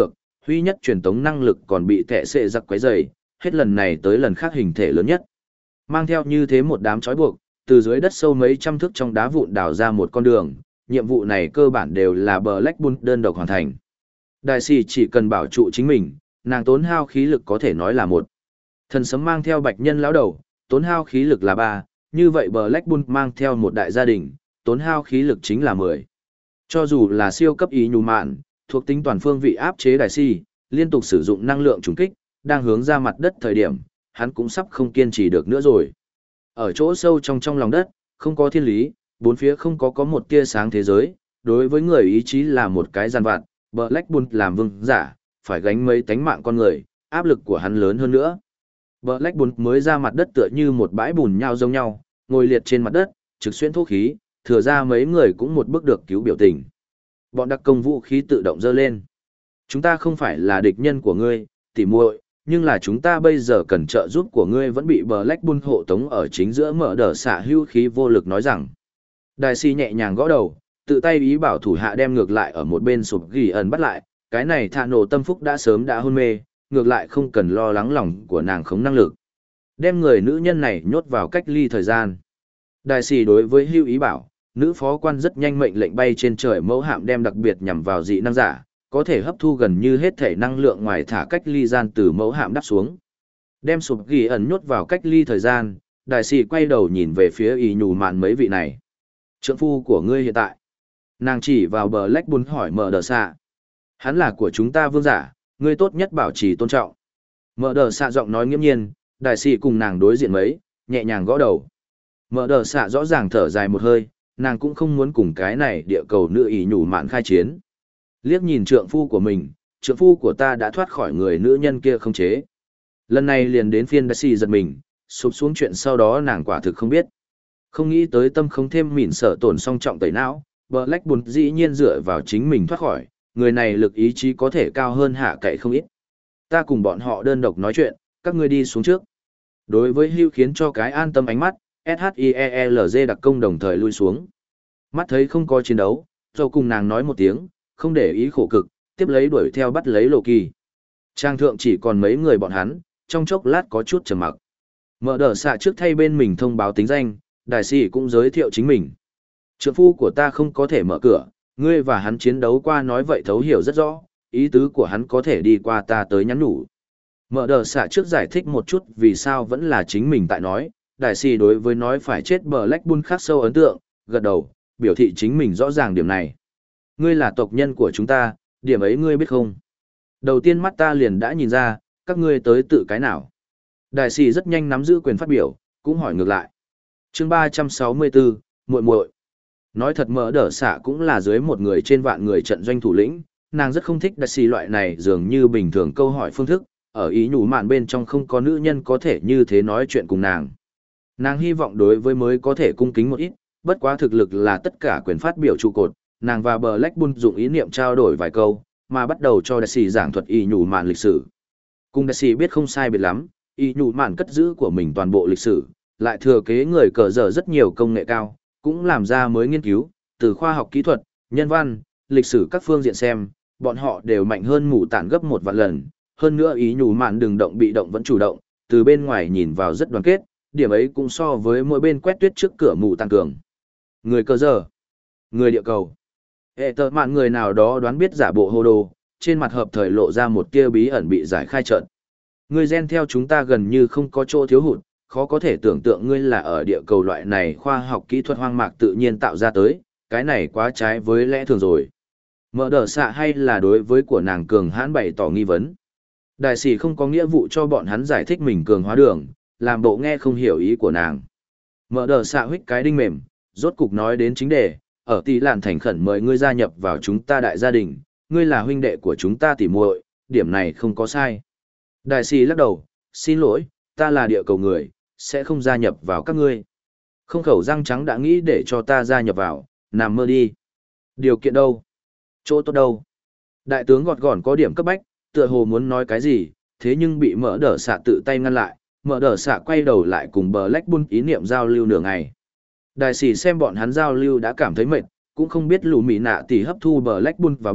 huy nhất truyền tống năng lực còn bị thẻ xệ giặc quấy rầy, hết lần này tới lần khác hình thể lớn nhất. Mang theo như thế một đám trói buộc, từ dưới đất sâu mấy trăm thước trong đá vụn đào ra một con đường, nhiệm vụ này cơ bản đều là Black Bull đơn độc hoàn thành. Đại sĩ chỉ cần bảo trụ chính mình, nàng tốn hao khí lực có thể nói là một. Thần sấm mang theo bạch nhân lão đầu, tốn hao khí lực là ba, như vậy Black Bull mang theo một đại gia đình, tốn hao khí lực chính là mười. Cho dù là siêu cấp ý nhù mạn, thuộc tính toàn phương vị áp chế đại sĩ, liên tục sử dụng năng lượng trùng kích, đang hướng ra mặt đất thời điểm, hắn cũng sắp không kiên trì được nữa rồi. Ở chỗ sâu trong trong lòng đất, không có thiên lý, bốn phía không có có một tia sáng thế giới, đối với người ý chí là một cái gian vặt, Black Bull làm vương giả, phải gánh mấy tánh mạng con người, áp lực của hắn lớn hơn nữa. Black Bull mới ra mặt đất tựa như một bãi bùn nhau giống nhau, ngồi liệt trên mặt đất, trực xuyên thuốc khí, thừa ra mấy người cũng một bước được cứu biểu tình. Bọn đặc công vũ khí tự động dơ lên. Chúng ta không phải là địch nhân của ngươi, tỉ muội, nhưng là chúng ta bây giờ cần trợ giúp của ngươi vẫn bị Black Bull hộ tống ở chính giữa mở đờ xạ hưu khí vô lực nói rằng. Đại sĩ nhẹ nhàng gõ đầu, tự tay ý bảo thủ hạ đem ngược lại ở một bên sụp ghi ẩn bắt lại, cái này thạ nổ tâm phúc đã sớm đã hôn mê, ngược lại không cần lo lắng lòng của nàng khống năng lực. Đem người nữ nhân này nhốt vào cách ly thời gian. Đại sĩ đối với hưu ý bảo, nữ phó quan rất nhanh mệnh lệnh bay trên trời mẫu hạm đem đặc biệt nhằm vào dị năng giả, có thể hấp thu gần như hết thể năng lượng ngoài thả cách ly gian từ mẫu hạm đáp xuống. Đem sụp ghi ẩn nhốt vào cách ly thời gian, đại sĩ quay đầu nhìn về phía ý nhù mạn mấy vị này. Trượng phu của ngươi hiện tại. Nàng chỉ vào bờ lách bún hỏi mở đờ xạ. Hắn là của chúng ta vương giả, ngươi tốt nhất bảo trì tôn trọng. Mở đờ xạ giọng nói nghiêm nhiên, đại sĩ cùng nàng đối diện mấy, nhẹ nhàng gõ đầu. Mở đờ xạ rõ ràng thở dài một hơi, nàng cũng không muốn cùng cái này địa cầu nữ ý nhù mạn khai chiến. Liếc nhìn trượng phu của mình, trượng phu của ta đã thoát khỏi người nữ nhân kia không chế. Lần này liền đến phiên đại sĩ giật mình, sụp xuống chuyện sau đó nàng quả thực không biết. Không nghĩ tới tâm không thêm mỉn sợ tổn song trọng tẩy não, Black Bull dĩ nhiên dựa vào chính mình thoát khỏi, người này lực ý chí có thể cao hơn hạ cậy không ít. Ta cùng bọn họ đơn độc nói chuyện, các ngươi đi xuống trước. Đối với hưu khiến cho cái an tâm ánh mắt, ét hát i e lờ giê đặc công đồng thời lui xuống. Mắt thấy không có chiến đấu, rồi cùng nàng nói một tiếng, không để ý khổ cực, tiếp lấy đuổi theo bắt lấy Lộ Kỳ. Trang thượng chỉ còn mấy người bọn hắn, trong chốc lát có chút trầm mặc. Mở đờ xạ trước thay bên mình thông báo tính danh, đại sĩ cũng giới thiệu chính mình. Trượng phu của ta không có thể mở cửa, ngươi và hắn chiến đấu qua nói vậy thấu hiểu rất rõ, ý tứ của hắn có thể đi qua ta tới nhắn nhủ. Mở đờ xạ trước giải thích một chút vì sao vẫn là chính mình tại nói, đại sĩ đối với nói phải chết Black Bull khắc sâu ấn tượng, gật đầu, biểu thị chính mình rõ ràng điểm này. Ngươi là tộc nhân của chúng ta, điểm ấy ngươi biết không? Đầu tiên mắt ta liền đã nhìn ra, các ngươi tới tự cái nào. Đại sĩ rất nhanh nắm giữ quyền phát biểu, cũng hỏi ngược lại. Chương ba trăm sáu mươi bốn, muội muội. Nói thật mở đờ xạ cũng là dưới một người trên vạn người trận doanh thủ lĩnh, nàng rất không thích đại sĩ loại này dường như bình thường câu hỏi phương thức, ở ý nhủ mạn bên trong không có nữ nhân có thể như thế nói chuyện cùng nàng. Nàng hy vọng đối với mới có thể cung kính một ít, bất quá thực lực là tất cả quyền phát biểu trụ cột, nàng và Black Bull dụng ý niệm trao đổi vài câu, mà bắt đầu cho đại sĩ giảng thuật ý nhủ mạn lịch sử. Cùng đại sĩ biết không sai biệt lắm, ý nhủ mạn cất giữ của mình toàn bộ lịch sử, lại thừa kế người cờ dở rất nhiều công nghệ cao, cũng làm ra mới nghiên cứu, từ khoa học kỹ thuật, nhân văn, lịch sử các phương diện xem, bọn họ đều mạnh hơn mù tản gấp một vạn lần. Hơn nữa ý nhủ mạn đừng động bị động vẫn chủ động, từ bên ngoài nhìn vào rất đoàn kết, điểm ấy cũng so với mỗi bên quét tuyết trước cửa mù tăng cường. Người cờ dở, người địa cầu. Hệ tờ mạn người nào đó đoán biết giả bộ hô đồ, trên mặt hợp thời lộ ra một tia bí ẩn bị giải khai trận. Người gen theo chúng ta gần như không có chỗ thiếu hụt, khó có thể tưởng tượng ngươi là ở địa cầu loại này khoa học kỹ thuật hoang mạc tự nhiên tạo ra tới, cái này quá trái với lẽ thường rồi. Mở đờ xạ hay là đối với của nàng cường hãn bày tỏ nghi vấn. Đại sĩ không có nghĩa vụ cho bọn hắn giải thích mình cường hóa đường, làm bộ nghe không hiểu ý của nàng. Mở đờ xạ huých cái đinh mềm, rốt cục nói đến chính đề, ở tỷ lạn thành khẩn mời ngươi gia nhập vào chúng ta đại gia đình, ngươi là huynh đệ của chúng ta tỉ muội, điểm này không có sai. Đại sĩ lắc đầu, xin lỗi, ta là địa cầu người, sẽ không gia nhập vào các ngươi. Không khẩu răng trắng đã nghĩ để cho ta gia nhập vào, nằm mơ đi. Điều kiện đâu? Chỗ tốt đâu? Đại tướng gọt gỏn có điểm cấp bách, tựa hồ muốn nói cái gì, thế nhưng bị mở đờ xạ tự tay ngăn lại, mở đờ xạ quay đầu lại cùng Black Bull ý niệm giao lưu nửa ngày. Đại sĩ xem bọn hắn giao lưu đã cảm thấy mệt, cũng không biết lù mị nạ tỷ hấp thu Black Bull vào biết,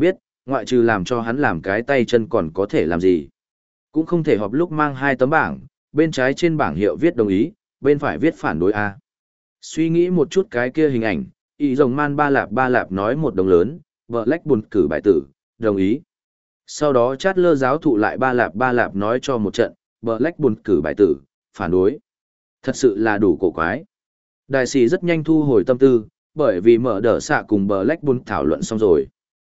ngoại trừ làm cho hắn làm cái tay chân còn có thể làm gì. Cũng không thể họp lúc mang hai tấm bảng, bên trái trên bảng hiệu viết đồng ý, bên phải viết phản đối A. Suy nghĩ một chút cái kia hình ảnh, ý rồng man ba lạp ba lạp nói một đồng lớn, Blackburn cử bài tử, đồng ý. Sau đó chát lơ giáo thụ lại ba lạp ba lạp nói cho một trận, Blackburn cử bài tử, phản đối. Thật sự là đủ cổ quái. Đại sĩ rất nhanh thu hồi tâm tư, bởi vì mở đỡ xạ cùng Blackburn thảo luận xong rồi.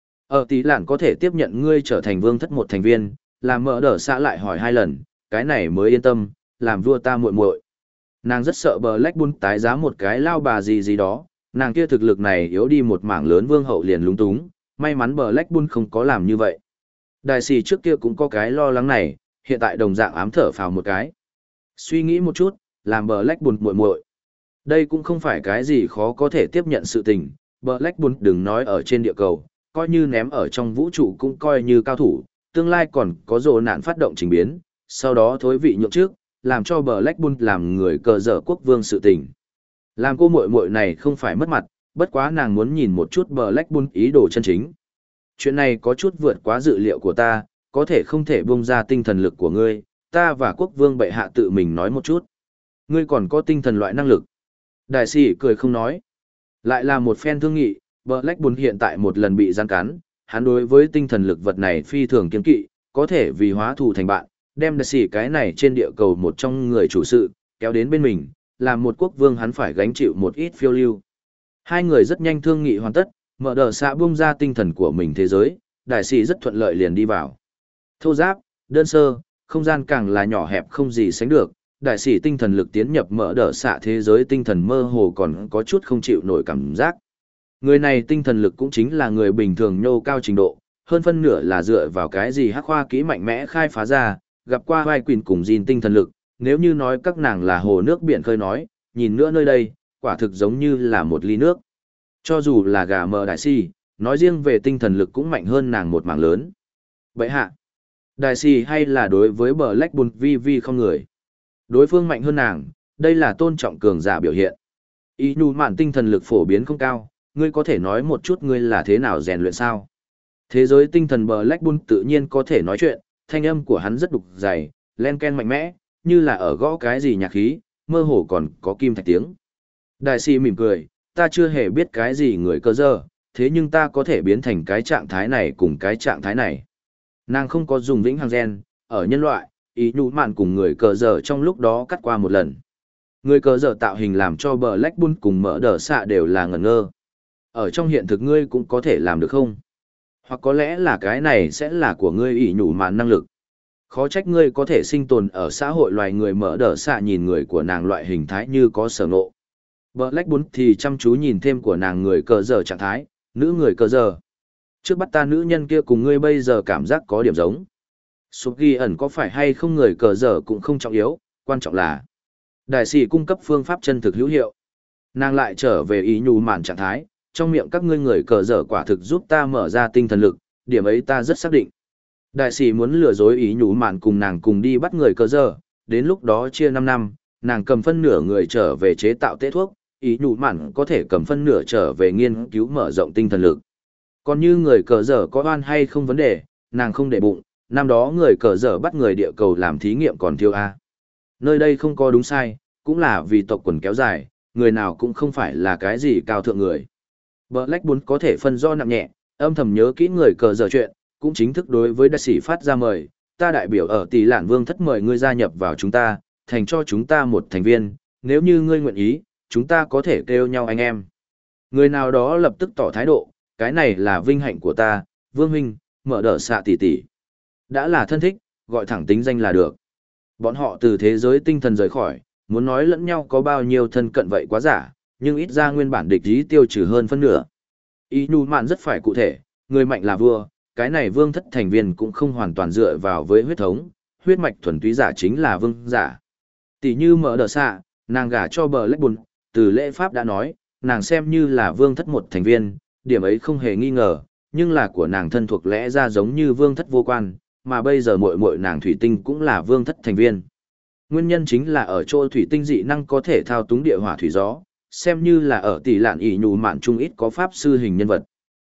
Ở tí lạn có thể tiếp nhận ngươi trở thành vương thất một thành viên, làm mở đỡ xạ lại hỏi hai lần, cái này mới yên tâm, làm vua ta muội muội. Nàng rất sợ Blackburn tái giá một cái lao bà gì gì đó, nàng kia thực lực này yếu đi một mảng lớn vương hậu liền lúng túng, may mắn Blackburn không có làm như vậy. Đại sĩ trước kia cũng có cái lo lắng này, hiện tại đồng dạng ám thở phào một cái. Suy nghĩ một chút, làm Blackburn muội muội. Đây cũng không phải cái gì khó có thể tiếp nhận sự tình, Blackburn đừng nói ở trên địa cầu, coi như ném ở trong vũ trụ cũng coi như cao thủ, tương lai còn có rồ nạn phát động trình biến, sau đó thối vị nhượng trước, làm cho Blackburn làm người cờ dở quốc vương sự tình. Làm cô muội muội này không phải mất mặt, bất quá nàng muốn nhìn một chút Blackburn ý đồ chân chính. Chuyện này có chút vượt quá dự liệu của ta, có thể không thể buông ra tinh thần lực của ngươi, ta và quốc vương bệ hạ tự mình nói một chút. Ngươi còn có tinh thần loại năng lực. Đại sĩ cười không nói. Lại là một phen thương nghị, Blackburn hiện tại một lần bị gian cắn, hắn đối với tinh thần lực vật này phi thường kiên kỵ, có thể vì hóa thù thành bạn, đem đại sĩ cái này trên địa cầu một trong người chủ sự, kéo đến bên mình, làm một quốc vương hắn phải gánh chịu một ít phiêu lưu. Hai người rất nhanh thương nghị hoàn tất, mở đờ xạ buông ra tinh thần của mình thế giới, đại sĩ rất thuận lợi liền đi vào. Thô giáp, đơn sơ, không gian càng là nhỏ hẹp không gì sánh được, đại sĩ tinh thần lực tiến nhập mở đờ xạ thế giới tinh thần mơ hồ còn có chút không chịu nổi cảm giác. Người này tinh thần lực cũng chính là người bình thường nhô cao trình độ, hơn phân nửa là dựa vào cái gì hắc khoa kỹ mạnh mẽ khai phá ra, gặp qua vai quỳnh cùng Jin tinh thần lực, nếu như nói các nàng là hồ nước biển khơi nói, nhìn nữa nơi đây, quả thực giống như là một ly nước. Cho dù là gà mờ đại si, nói riêng về tinh thần lực cũng mạnh hơn nàng một mảng lớn. Vậy hạ, đại si hay là đối với Blackburn vi vi không người. Đối phương mạnh hơn nàng, đây là tôn trọng cường giả biểu hiện. Ý nhu mạn tinh thần lực phổ biến không cao, ngươi có thể nói một chút ngươi là thế nào rèn luyện sao? Thế giới tinh thần Blackburn tự nhiên có thể nói chuyện, thanh âm của hắn rất đục dày, len ken mạnh mẽ, như là ở gõ cái gì nhạc khí, mơ hồ còn có kim thạch tiếng. Đại sĩ mỉm cười, ta chưa hề biết cái gì người cơ dơ, thế nhưng ta có thể biến thành cái trạng thái này cùng cái trạng thái này. Nàng không có dùng vĩnh hằng gen, ở nhân loại, ý nhũ mạn cùng người cờ dở trong lúc đó cắt qua một lần. Người cờ dở tạo hình làm cho Blackburn cùng mở đờ xạ đều là ngẩn ngơ. Ở trong hiện thực ngươi cũng có thể làm được không? Hoặc có lẽ là cái này sẽ là của ngươi ý nhũ mạn năng lực. Khó trách ngươi có thể sinh tồn ở xã hội loài người mở đờ xạ nhìn người của nàng loại hình thái như có sở ngộ. Blackburn thì chăm chú nhìn thêm của nàng người cờ dở trạng thái, nữ người cờ dở. Trước bắt ta nữ nhân kia cùng ngươi bây giờ cảm giác có điểm giống. Sụp ghi ẩn có phải hay không người cờ dở cũng không trọng yếu, quan trọng là đại sĩ cung cấp phương pháp chân thực hữu hiệu. Nàng lại trở về ý nhù mạn trạng thái, trong miệng các ngươi người cờ dở quả thực giúp ta mở ra tinh thần lực, điểm ấy ta rất xác định. Đại sĩ muốn lừa dối ý nhù mạn cùng nàng cùng đi bắt người cờ dở, đến lúc đó chia năm năm, nàng cầm phân nửa người trở về chế tạo tế thuốc, ý nhù mạn có thể cầm phân nửa trở về nghiên cứu mở rộng tinh thần lực. Còn như người cờ dở có oan hay không vấn đề, nàng không để bụng, năm đó người cờ dở bắt người địa cầu làm thí nghiệm còn thiếu A. Nơi đây không có đúng sai, cũng là vì tộc quần kéo dài, người nào cũng không phải là cái gì cao thượng người. Blackburn có thể phân do nặng nhẹ, âm thầm nhớ kỹ người cờ dở chuyện, cũng chính thức đối với đại sĩ phát ra mời, ta đại biểu ở tỷ lạn vương thất mời ngươi gia nhập vào chúng ta, thành cho chúng ta một thành viên, nếu như ngươi nguyện ý, chúng ta có thể kêu nhau anh em. Người nào đó lập tức tỏ thái độ, cái này là vinh hạnh của ta, vương huynh, mở đỡ xạ tỷ tỷ. Đã là thân thích, gọi thẳng tính danh là được. Bọn họ từ thế giới tinh thần rời khỏi, muốn nói lẫn nhau có bao nhiêu thân cận vậy quá giả, nhưng ít ra nguyên bản địch ý tiêu trừ hơn phân nửa. Ý nhu mạn rất phải cụ thể, người mạnh là vua, cái này vương thất thành viên cũng không hoàn toàn dựa vào với huyết thống, huyết mạch thuần túy giả chính là vương giả. Tỷ như mở đờ xạ, nàng gả cho Blackburn, từ lễ pháp đã nói, nàng xem như là vương thất một thành viên, điểm ấy không hề nghi ngờ, nhưng là của nàng thân thuộc lẽ ra giống như vương thất vô quan, mà bây giờ muội muội nàng thủy tinh cũng là vương thất thành viên. Nguyên nhân chính là ở chỗ thủy tinh dị năng có thể thao túng địa hỏa thủy gió, xem như là ở tỷ lạn ỷ nhù mạn trung ít có pháp sư hình nhân vật.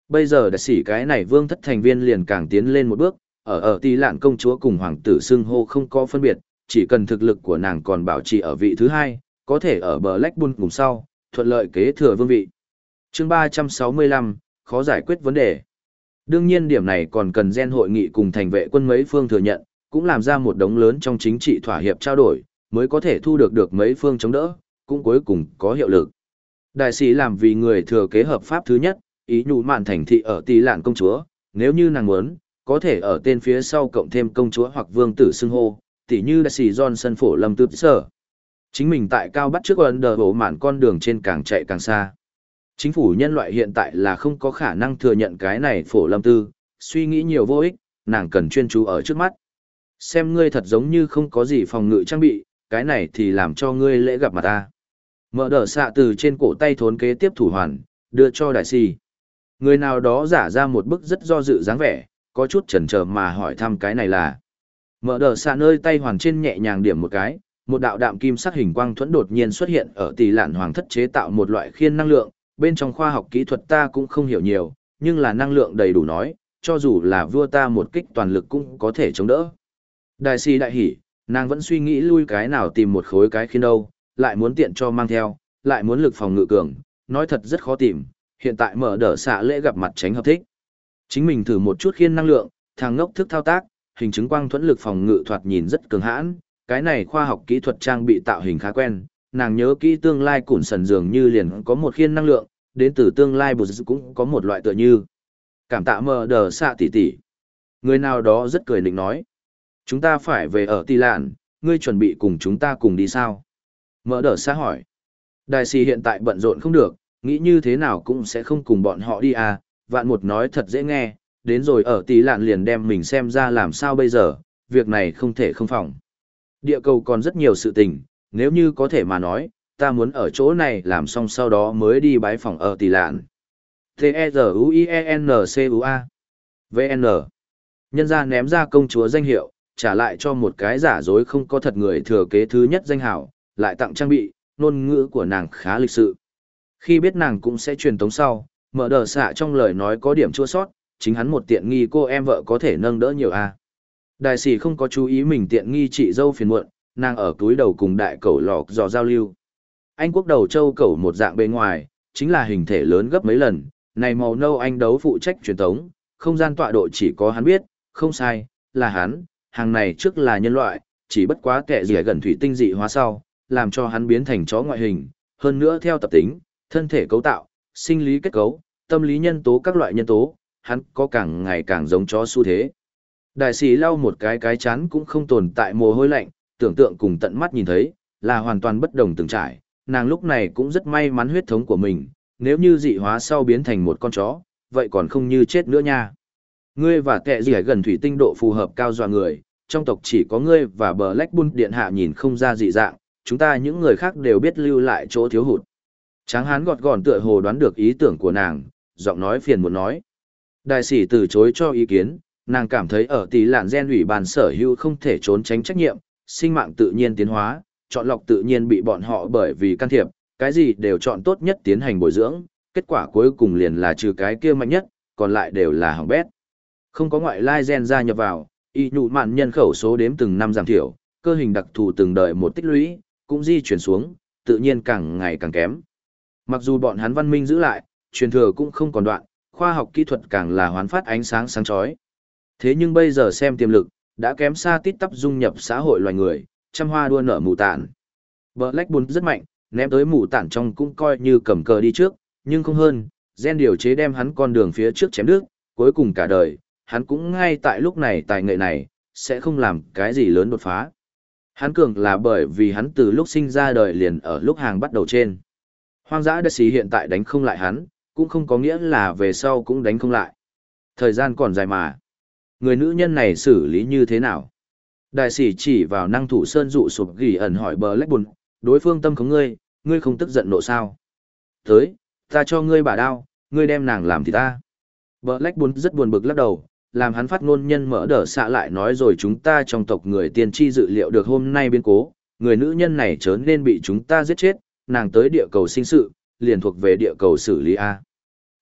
Bây giờ đại sĩ cái này vương thất thành viên liền càng tiến lên một bước, ở ở tỷ lạn công chúa cùng hoàng tử xưng hô không có phân biệt, chỉ cần thực lực của nàng còn bảo trì ở vị thứ hai, có thể ở Blackpool cùng sau, thuận lợi kế thừa vương vị. Chương ba trăm sáu mươi lăm, khó giải quyết vấn đề. Đương nhiên điểm này còn cần gen hội nghị cùng thành vệ quân mấy phương thừa nhận, cũng làm ra một đống lớn trong chính trị thỏa hiệp trao đổi, mới có thể thu được được mấy phương chống đỡ, cũng cuối cùng có hiệu lực. Đại sĩ làm vì người thừa kế hợp pháp thứ nhất, ý nhủ mạn thành thị ở tỷ lạn công chúa, nếu như nàng muốn, có thể ở tên phía sau cộng thêm công chúa hoặc vương tử xưng hô, tỷ như đại sĩ Johnson phổ lâm tư sở. Chính mình tại cao bắt trước ấn đờ bộ mạn con đường trên càng chạy càng xa. Chính phủ nhân loại hiện tại là không có khả năng thừa nhận cái này phổ lâm tư, suy nghĩ nhiều vô ích, nàng cần chuyên chú ở trước mắt. Xem ngươi thật giống như không có gì phòng ngự trang bị, cái này thì làm cho ngươi lễ gặp mặt ta. Mở đỡ xạ từ trên cổ tay thốn kế tiếp thủ hoàn, đưa cho đại sĩ. Người nào đó giả ra một bức rất do dự dáng vẻ, có chút chần chờ mà hỏi thăm cái này là. Mở đỡ xạ nơi tay hoàn trên nhẹ nhàng điểm một cái, một đạo đạm kim sắc hình quang thuẫn đột nhiên xuất hiện ở tỷ lạn hoàng thất chế tạo một loại khiên năng lượng, bên trong khoa học kỹ thuật ta cũng không hiểu nhiều, nhưng là năng lượng đầy đủ nói, cho dù là vua ta một kích toàn lực cũng có thể chống đỡ. Đại sĩ đại hỉ, nàng vẫn suy nghĩ lui cái nào tìm một khối cái khiên đâu, lại muốn tiện cho mang theo, lại muốn lực phòng ngự cường, nói thật rất khó tìm, hiện tại mở đỡ xạ lễ gặp mặt tránh hợp thích. Chính mình thử một chút khiên năng lượng, thằng ngốc thức thao tác, hình chứng quang thuẫn lực phòng ngự thoạt nhìn rất cường hãn, cái này khoa học kỹ thuật trang bị tạo hình khá quen, nàng nhớ kỹ tương lai củn sần dường như liền có một khiên năng lượng, đến từ tương lai bột cũng có một loại tựa như. Cảm tạ mở đờ xạ tỷ tỷ. Người nào đó rất cười định nói. Chúng ta phải về ở Tỳ Lạn, ngươi chuẩn bị cùng chúng ta cùng đi sao? Mở đờ xạ hỏi. Đại sĩ hiện tại bận rộn không được, nghĩ như thế nào cũng sẽ không cùng bọn họ đi à, vạn một nói thật dễ nghe, đến rồi ở Tỳ Lạn liền đem mình xem ra làm sao bây giờ, việc này không thể không phòng. Địa cầu còn rất nhiều sự tình, nếu như có thể mà nói, ta muốn ở chỗ này làm xong sau đó mới đi bái phòng ở Tỳ Lạn. T-E-Z-U-I-E-N-C-U-A vê en Nhân ra ném ra công chúa danh hiệu, trả lại cho một cái giả dối không có thật người thừa kế thứ nhất danh hảo, lại tặng trang bị, ngôn ngữ của nàng khá lịch sự. Khi biết nàng cũng sẽ truyền tống sau, mở đờ xạ trong lời nói có điểm chua sót, chính hắn một tiện nghi cô em vợ có thể nâng đỡ nhiều à. Đại sĩ không có chú ý mình tiện nghi chị dâu phiền muộn, nàng ở túi đầu cùng đại cẩu lọc dò giao lưu. Anh quốc đầu châu cẩu một dạng bên ngoài, chính là hình thể lớn gấp mấy lần, này màu nâu anh đấu phụ trách truyền tống, không gian tọa độ chỉ có hắn biết, không sai, là hắn, hàng này trước là nhân loại, chỉ bất quá kẻ rỉa gần thủy tinh dị hóa sau, làm cho hắn biến thành chó ngoại hình, hơn nữa theo tập tính, thân thể cấu tạo, sinh lý kết cấu, tâm lý nhân tố các loại nhân tố, hắn có càng ngày càng giống chó xu thế. Đại sĩ lau một cái cái chán cũng không tồn tại mồ hôi lạnh, tưởng tượng cùng tận mắt nhìn thấy, là hoàn toàn bất đồng từng trải, nàng lúc này cũng rất may mắn huyết thống của mình, nếu như dị hóa sau biến thành một con chó, vậy còn không như chết nữa nha. Ngươi và kẻ rỉa gần thủy tinh độ phù hợp cao dọa người, trong tộc chỉ có ngươi và Blackpool điện hạ nhìn không ra dị dạng, chúng ta những người khác đều biết lưu lại chỗ thiếu hụt. Tráng hán gọt gọn tựa hồ đoán được ý tưởng của nàng, giọng nói phiền muốn nói. Đại sĩ từ chối cho ý kiến, nàng cảm thấy ở Tỳ Lạn gen ủy ban sở hữu không thể trốn tránh trách nhiệm, sinh mạng tự nhiên tiến hóa, chọn lọc tự nhiên bị bọn họ bởi vì can thiệp, cái gì đều chọn tốt nhất tiến hành bồi dưỡng, kết quả cuối cùng liền là trừ cái kia mạnh nhất, còn lại đều là hỏng bét. Không có ngoại lai gen gia nhập vào, y nhụ mạn nhân khẩu số đếm từng năm giảm thiểu, cơ hình đặc thù từng đời một tích lũy, cũng di chuyển xuống, tự nhiên càng ngày càng kém. Mặc dù bọn hắn văn minh giữ lại, truyền thừa cũng không còn đoạn, khoa học kỹ thuật càng là hoán phát ánh sáng sáng chói. Thế nhưng bây giờ xem tiềm lực, đã kém xa tít tắp dung nhập xã hội loài người, trăm hoa đua nở mù tản. Blackpool rất mạnh, ném tới mù tản trong cũng coi như cầm cờ đi trước, nhưng không hơn, gen điều chế đem hắn con đường phía trước chém đứt, cuối cùng cả đời, hắn cũng ngay tại lúc này tài nghệ này, sẽ không làm cái gì lớn đột phá. Hắn cường là bởi vì hắn từ lúc sinh ra đời liền ở lúc hàng bắt đầu trên. Hoang dã đất xí hiện tại đánh không lại hắn, cũng không có nghĩa là về sau cũng đánh không lại. Thời gian còn dài mà. Người nữ nhân này xử lý như thế nào? Đại sĩ chỉ vào năng thủ sơn dụ sụp gỉ ẩn hỏi Blackpool, đối phương tâm khống ngươi, ngươi không tức giận nộ sao? Tới, ta cho ngươi bả đao, ngươi đem nàng làm thì ta. Blackpool rất buồn bực lắc đầu, làm hắn phát ngôn nhân mở đỡ xạ lại nói rồi chúng ta trong tộc người tiên tri dự liệu được hôm nay biến cố, người nữ nhân này chớ nên bị chúng ta giết chết, nàng tới địa cầu sinh sự, liền thuộc về địa cầu xử lý A.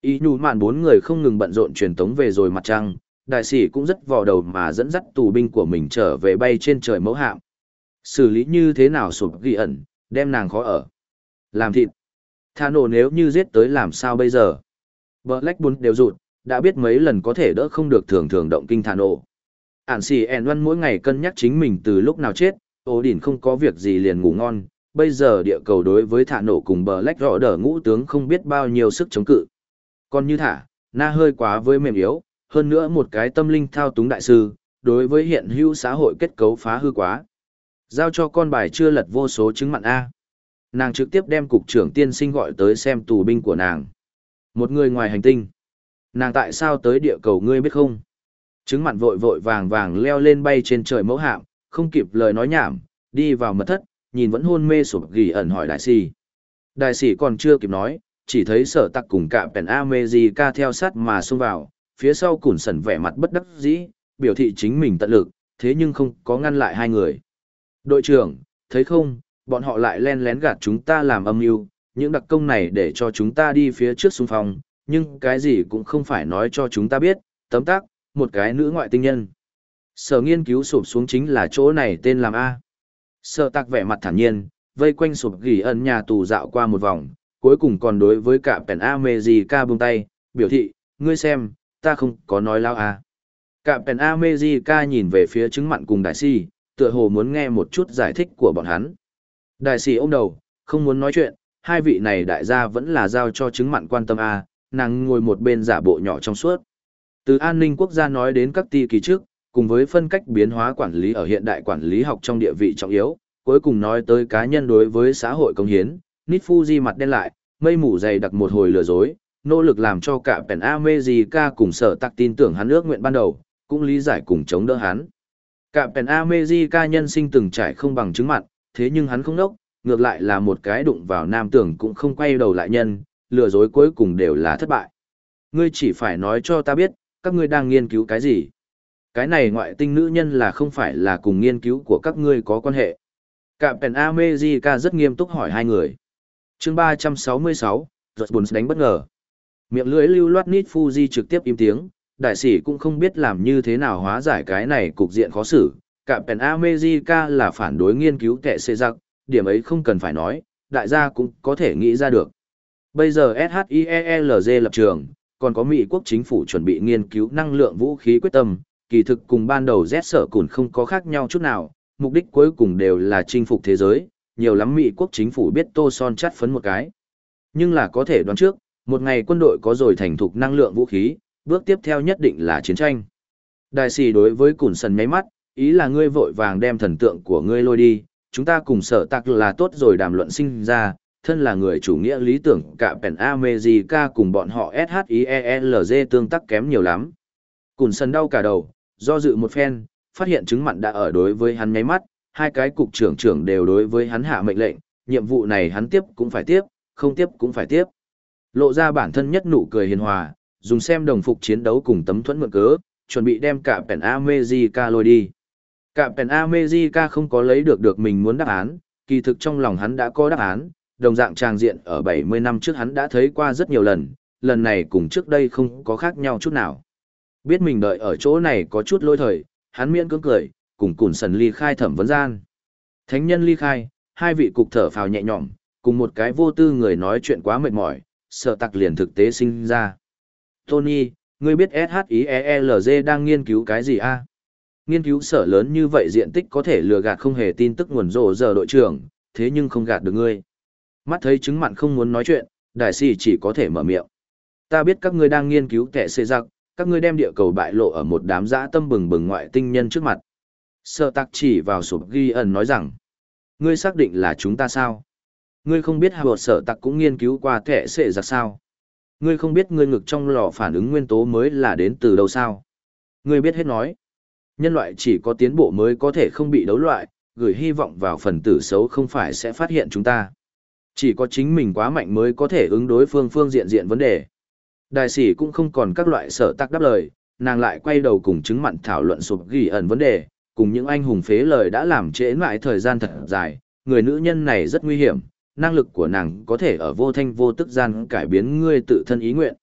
Ý nhù mạn bốn người không ngừng bận rộn truyền tống về rồi mặt trăng, đại sĩ cũng rất vò đầu mà dẫn dắt tù binh của mình trở về bay trên trời mẫu hạm. Xử lý như thế nào sụp ghi ẩn, đem nàng khó ở. Làm thịt. Thà nổ nếu như giết tới làm sao bây giờ. Black Bull đều rụt, đã biết mấy lần có thể đỡ không được thường thường động kinh thà nổ. Ản xì ẻn văn mỗi ngày cân nhắc chính mình từ lúc nào chết, ố đỉnh không có việc gì liền ngủ ngon. Bây giờ địa cầu đối với thả nổ cùng Black rõ đỡ ngũ tướng không biết bao nhiêu sức chống cự. Còn như thả, na hơi quá với mềm yếu, hơn nữa một cái tâm linh thao túng đại sư, đối với hiện hữu xã hội kết cấu phá hư quá. Giao cho con bài chưa lật vô số chứng mặn A. Nàng trực tiếp đem cục trưởng tiên sinh gọi tới xem tù binh của nàng. Một người ngoài hành tinh. Nàng tại sao tới địa cầu ngươi biết không? Chứng mặn vội vội vàng vàng leo lên bay trên trời mẫu hạm, không kịp lời nói nhảm, đi vào mật thất, nhìn vẫn hôn mê sụp ghi ẩn hỏi đại sĩ. Đại sĩ còn chưa kịp nói, chỉ thấy sở tặc cùng cả pèn America theo sát mà xông vào, phía sau củn sẩn vẻ mặt bất đắc dĩ, biểu thị chính mình tận lực, thế nhưng không có ngăn lại hai người. Đội trưởng, thấy không, bọn họ lại len lén gạt chúng ta làm âm mưu, những đặc công này để cho chúng ta đi phía trước xung phong, nhưng cái gì cũng không phải nói cho chúng ta biết, tấm tắc, một cái nữ ngoại tinh nhân. Sở nghiên cứu sụp xuống chính là chỗ này tên làm A. Sở tặc vẻ mặt thản nhiên, vây quanh sụp ghi ẩn nhà tù dạo qua một vòng, cuối cùng còn đối với cả pèn America buông tay, biểu thị, ngươi xem, ta không có nói lao A. Cả pèn America nhìn về phía chứng mặn cùng đại sĩ, tựa hồ muốn nghe một chút giải thích của bọn hắn. Đại sĩ ôm đầu, không muốn nói chuyện, hai vị này đại gia vẫn là giao cho chứng mặn quan tâm A, nàng ngồi một bên giả bộ nhỏ trong suốt. Từ an ninh quốc gia nói đến các ti kỳ trước, cùng với phân cách biến hóa quản lý ở hiện đại quản lý học trong địa vị trọng yếu, cuối cùng nói tới cá nhân đối với xã hội công hiến, Nít Fuji mặt đen lại, mây mù dày đặc một hồi lừa dối, nỗ lực làm cho cả Pen America cùng sở tạc tin tưởng hắn ước nguyện ban đầu, cũng lý giải cùng chống đỡ hắn. Cả Pen America nhân sinh từng trải không bằng chứng mặn, thế nhưng hắn không đốc, ngược lại là một cái đụng vào nam tưởng cũng không quay đầu lại nhân, lừa dối cuối cùng đều là thất bại. Ngươi chỉ phải nói cho ta biết, các ngươi đang nghiên cứu cái gì? Cái này ngoại tinh nữ nhân là không phải là cùng nghiên cứu của các ngươi có quan hệ. Cả Pen America rất nghiêm túc hỏi hai người. Chương ba trăm sáu mươi sáu, giật buồn đánh bất ngờ. Miệng lưỡi lưu loát Nít Fuji trực tiếp im tiếng, đại sĩ cũng không biết làm như thế nào hóa giải cái này cục diện khó xử. Cả Pen America là phản đối nghiên cứu kẻ xê giặc, điểm ấy không cần phải nói, đại gia cũng có thể nghĩ ra được. Bây giờ ét hát i e lờ giê lập trường, còn có Mỹ quốc chính phủ chuẩn bị nghiên cứu năng lượng vũ khí quyết tâm, kỳ thực cùng ban đầu Z sở cùn không có khác nhau chút nào, mục đích cuối cùng đều là chinh phục thế giới, nhiều lắm Mỹ quốc chính phủ biết tô son chắt phấn một cái. Nhưng là có thể đoán trước, một ngày quân đội có rồi thành thục năng lượng vũ khí, bước tiếp theo nhất định là chiến tranh. Đại sĩ đối với cùn sần nháy mắt, ý là ngươi vội vàng đem thần tượng của ngươi lôi đi, chúng ta cùng sở tạc là tốt rồi đàm luận sinh ra, thân là người chủ nghĩa lý tưởng cả Pen America cùng bọn họ ét hát i e lờ giê tương tác kém nhiều lắm. Cùn sần đau cả đầu, do dự một phen, phát hiện chứng mặn đã ở đối với hắn nháy mắt, hai cái cục trưởng trưởng đều đối với hắn hạ mệnh lệnh, nhiệm vụ này hắn tiếp cũng phải tiếp, không tiếp cũng phải tiếp. Lộ ra bản thân nhất nụ cười hiền hòa, dùng xem đồng phục chiến đấu cùng tấm thuẫn mượn cớ, chuẩn bị đem cả Pen America lôi đi. Cả Pen America không có lấy được được mình muốn đáp án, kỳ thực trong lòng hắn đã có đáp án, đồng dạng tràng diện ở bảy mươi năm trước hắn đã thấy qua rất nhiều lần, lần này cùng trước đây không có khác nhau chút nào. Biết mình đợi ở chỗ này có chút lôi thời, hắn miễn cưỡng cười, cùng cùn sần ly khai thẩm vấn gian. Thánh nhân ly khai, hai vị cục thở phào nhẹ nhõm, cùng một cái vô tư người nói chuyện quá mệt mỏi, sợ tặc liền thực tế sinh ra. Tony, ngươi biết ét hát i e lờ giê đang nghiên cứu cái gì a? Nghiên cứu sở lớn như vậy diện tích có thể lừa gạt không hề tin tức nguồn rộ giờ đội trưởng, thế nhưng không gạt được ngươi. Mắt thấy chứng mặn không muốn nói chuyện, đại sĩ chỉ có thể mở miệng. Ta biết các ngươi đang nghiên cứu kẻ xê giặc, các ngươi đem địa cầu bại lộ ở một đám dã tâm bừng bừng ngoại tinh nhân trước mặt. Sở tạc chỉ vào sụp ghi ẩn nói rằng, ngươi xác định là chúng ta sao? Ngươi không biết hạ sở tạc cũng nghiên cứu qua kẻ xê giặc sao? Ngươi không biết ngươi ngực trong lò phản ứng nguyên tố mới là đến từ đâu sao? Ngươi biết hết nói. Nhân loại chỉ có tiến bộ mới có thể không bị đấu loại, gửi hy vọng vào phần tử xấu không phải sẽ phát hiện chúng ta. Chỉ có chính mình quá mạnh mới có thể ứng đối phương phương diện diện vấn đề. Đại sĩ cũng không còn các loại sở tắc đáp lời, nàng lại quay đầu cùng chứng mặn thảo luận sụp ghi ẩn vấn đề, cùng những anh hùng phế lời đã làm trễ mãi thời gian thật dài, người nữ nhân này rất nguy hiểm, năng lực của nàng có thể ở vô thanh vô tức gian cải biến ngươi tự thân ý nguyện.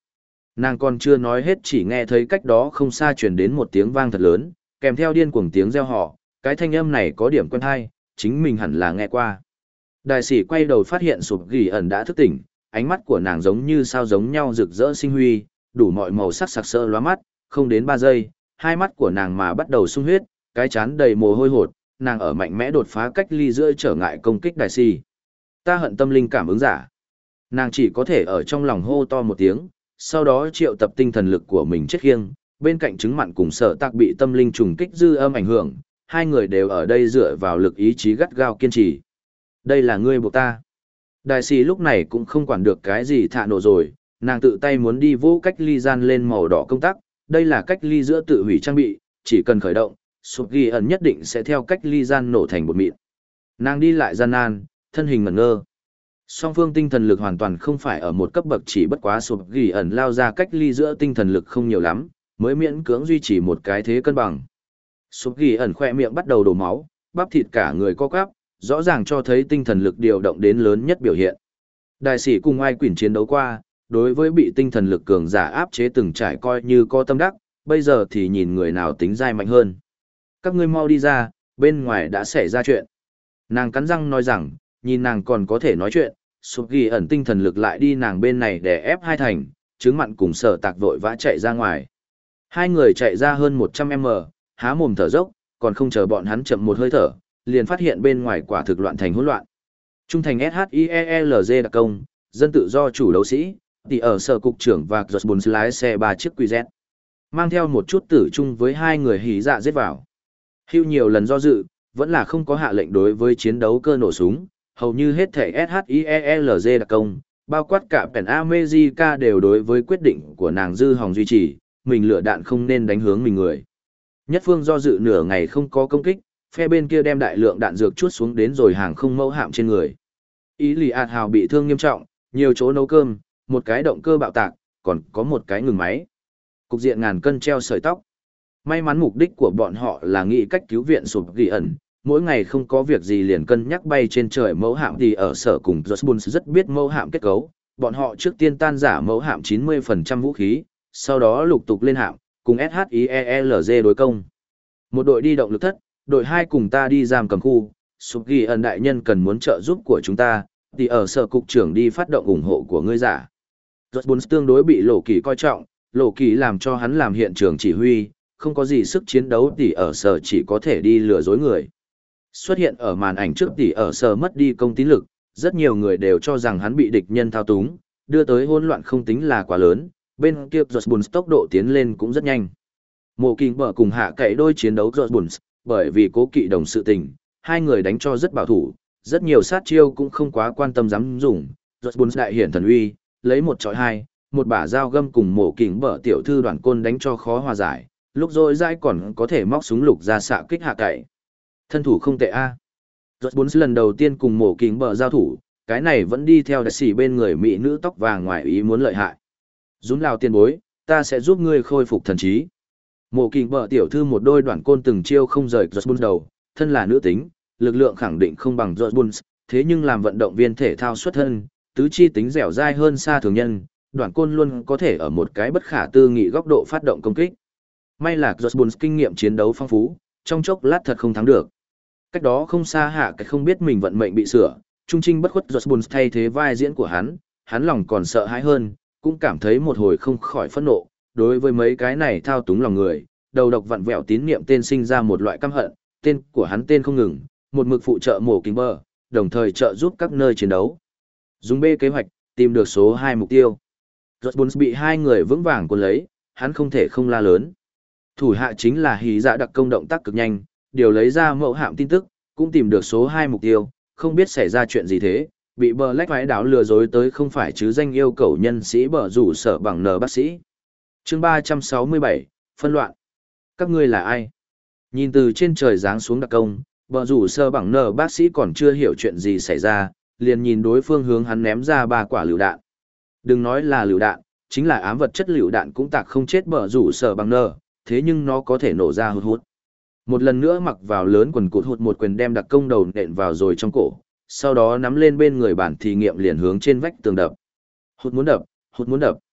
Nàng còn chưa nói hết chỉ nghe thấy cách đó không xa truyền đến một tiếng vang thật lớn, kèm theo điên cuồng tiếng reo hò, cái thanh âm này có điểm quen hay, chính mình hẳn là nghe qua. Đại sĩ quay đầu phát hiện sụp gỉ ẩn đã thức tỉnh, ánh mắt của nàng giống như sao giống nhau rực rỡ sinh huy, đủ mọi màu sắc sặc sỡ lóa mắt, không đến ba giây, hai mắt của nàng mà bắt đầu sung huyết, cái chán đầy mồ hôi hột, nàng ở mạnh mẽ đột phá cách ly giữa trở ngại công kích đại sĩ. Ta hận tâm linh cảm ứng giả. Nàng chỉ có thể ở trong lòng hô to một tiếng, sau đó triệu tập tinh thần lực của mình chết khiêng, bên cạnh chứng mặn cùng sở tạc bị tâm linh trùng kích dư âm ảnh hưởng, hai người đều ở đây dựa vào lực ý chí gắt gao kiên trì. Đây là ngươi buộc ta. Đại sĩ lúc này cũng không quản được cái gì thạ nổ rồi, nàng tự tay muốn đi vô cách ly gian lên màu đỏ công tắc, đây là cách ly giữa tự hủy trang bị, chỉ cần khởi động, sụp ghi ẩn nhất định sẽ theo cách ly gian nổ thành bột mịn. Nàng đi lại gian nan, thân hình ngẩn ngơ. Song phương tinh thần lực hoàn toàn không phải ở một cấp bậc, chỉ bất quá sụp ghi ẩn lao ra cách ly giữa tinh thần lực không nhiều lắm, mới miễn cưỡng duy trì một cái thế cân bằng. Sụp ghi ẩn khoe miệng bắt đầu đổ máu, bắp thịt cả người co quắp, rõ ràng cho thấy tinh thần lực điều động đến lớn nhất biểu hiện. Đại sĩ cùng ai quỷ chiến đấu qua, đối với bị tinh thần lực cường giả áp chế từng trải coi như có tâm đắc, bây giờ thì nhìn người nào tính dai mạnh hơn. Các ngươi mau đi ra, bên ngoài đã xảy ra chuyện. Nàng cắn răng nói rằng, nhìn nàng còn có thể nói chuyện, sụp ghi ẩn tinh thần lực lại đi nàng bên này để ép hai thành, chứng mặn cùng sở tạc vội vã chạy ra ngoài. Hai người chạy ra hơn một trăm mét, há mồm thở dốc, còn không chờ bọn hắn chậm một hơi thở, liền phát hiện bên ngoài quả thực loạn thành hỗn loạn. Trung thành ét hát i e lờ giê đặc công, dân tự do chủ đấu sĩ, thì ở sở cục trưởng và Jones lái xe ba chiếc quy dét. Mang theo một chút tử chung với hai người hí dạ giết vào. Hưu nhiều lần do dự, vẫn là không có hạ lệnh đối với chiến đấu cơ nổ súng, hầu như hết thể ét hát i e lờ giê đặc công, bao quát cả Pen America đều đối với quyết định của nàng dư hòng duy trì, mình lựa đạn không nên đánh hướng mình người. Nhất phương do dự nửa ngày không có công kích, phe bên kia đem đại lượng đạn dược chuốt xuống đến rồi hàng không mẫu hạm trên người. Ý lì ạt hào bị thương nghiêm trọng, nhiều chỗ nấu cơm, một cái động cơ bạo tạc, còn có một cái ngừng máy. Cục diện ngàn cân treo sợi tóc. May mắn mục đích của bọn họ là nghĩ cách cứu viện sụp ghi ẩn, mỗi ngày không có việc gì liền cân nhắc bay trên trời mẫu hạm thì ở sở cùng Jones rất biết mẫu hạm kết cấu, bọn họ trước tiên tan giả mẫu hạm chín mươi phần trăm vũ khí, sau đó lục tục lên hạm, cùng ét hát i e lờ giê đối công. Một đội đi động lực thất, đội hai cùng ta đi giam cầm khu, sụp ghi ẩn đại nhân cần muốn trợ giúp của chúng ta, thì ở sở cục trưởng đi phát động ủng hộ của ngươi giả. Jones tương đối bị Lộ Kỳ coi trọng, Lộ Kỳ làm cho hắn làm hiện trường chỉ huy, không có gì sức chiến đấu thì ở sở chỉ có thể đi lừa dối người. Xuất hiện ở màn ảnh trước thì ở sở mất đi công tín lực, rất nhiều người đều cho rằng hắn bị địch nhân thao túng, đưa tới hỗn loạn không tính là quá lớn, bên kia Jones tốc độ tiến lên cũng rất nhanh. Mộ Kinh bở cùng hạ cậy đôi chiến đấu Jones, bởi vì cố kỵ đồng sự tình, hai người đánh cho rất bảo thủ, rất nhiều sát chiêu cũng không quá quan tâm dám dùng. Jones đại hiển thần uy, lấy một chọi hai, một bả dao găm cùng Mộ Kinh bở tiểu thư đoàn côn đánh cho khó hòa giải, lúc rồi dai còn có thể móc súng lục ra xạ kích hạ cậy. Thân thủ không tệ a. À. Jones lần đầu tiên cùng Mộ Kinh bở giao thủ, cái này vẫn đi theo đại sĩ bên người mỹ nữ tóc vàng ngoài ý muốn lợi hại. Dũng lao tiền bối, ta sẽ giúp ngươi khôi phục thần trí. Mộ Kinh bở tiểu thư một đôi đoạn côn từng chiêu không rời Jones đầu, thân là nữ tính, lực lượng khẳng định không bằng Jones, thế nhưng làm vận động viên thể thao xuất thân, tứ chi tính dẻo dai hơn xa thường nhân, đoạn côn luôn có thể ở một cái bất khả tư nghị góc độ phát động công kích. May là Jones kinh nghiệm chiến đấu phong phú, trong chốc lát thật không thắng được. Cách đó không xa hạ cái không biết mình vận mệnh bị sửa, trung trinh bất khuất Jones thay thế vai diễn của hắn, hắn lòng còn sợ hãi hơn, cũng cảm thấy một hồi không khỏi phẫn nộ, đối với mấy cái này thao túng lòng người, đầu độc vặn vẹo tín niệm tên sinh ra một loại căm hận, tên của hắn tên không ngừng, một mực phụ trợ Mộ Kinh bở, đồng thời trợ giúp các nơi chiến đấu. Dùng B kế hoạch, tìm được số hai mục tiêu. Jones bị hai người vững vàng cuốn lấy, hắn không thể không la lớn. Thủ hạ chính là hí dạ đặc công động tác cực nhanh, điều lấy ra mẫu hạm tin tức, cũng tìm được số hai mục tiêu, không biết xảy ra chuyện gì thế, bị Black vãi đảo lừa dối tới không phải chứ danh yêu cầu nhân sĩ bở rủ sở bằng nờ bác sĩ. Chương ba trăm sáu mươi bảy, phân loạn. Các ngươi là ai? Nhìn từ trên trời giáng xuống đặc công, bở rủ sở bằng nờ bác sĩ còn chưa hiểu chuyện gì xảy ra, liền nhìn đối phương hướng hắn ném ra ba quả lựu đạn. Đừng nói là lựu đạn, chính là ám vật chất lựu đạn cũng tạc không chết bở rủ sở bằng nờ, thế nhưng nó có thể nổ ra hụt hụt. Một lần nữa mặc vào lớn quần cụt hụt một quyền đem đặc công đầu nện vào rồi trong cổ, sau đó nắm lên bên người bản thí nghiệm liền hướng trên vách tường đập. Hụt muốn đập, hụt muốn đập.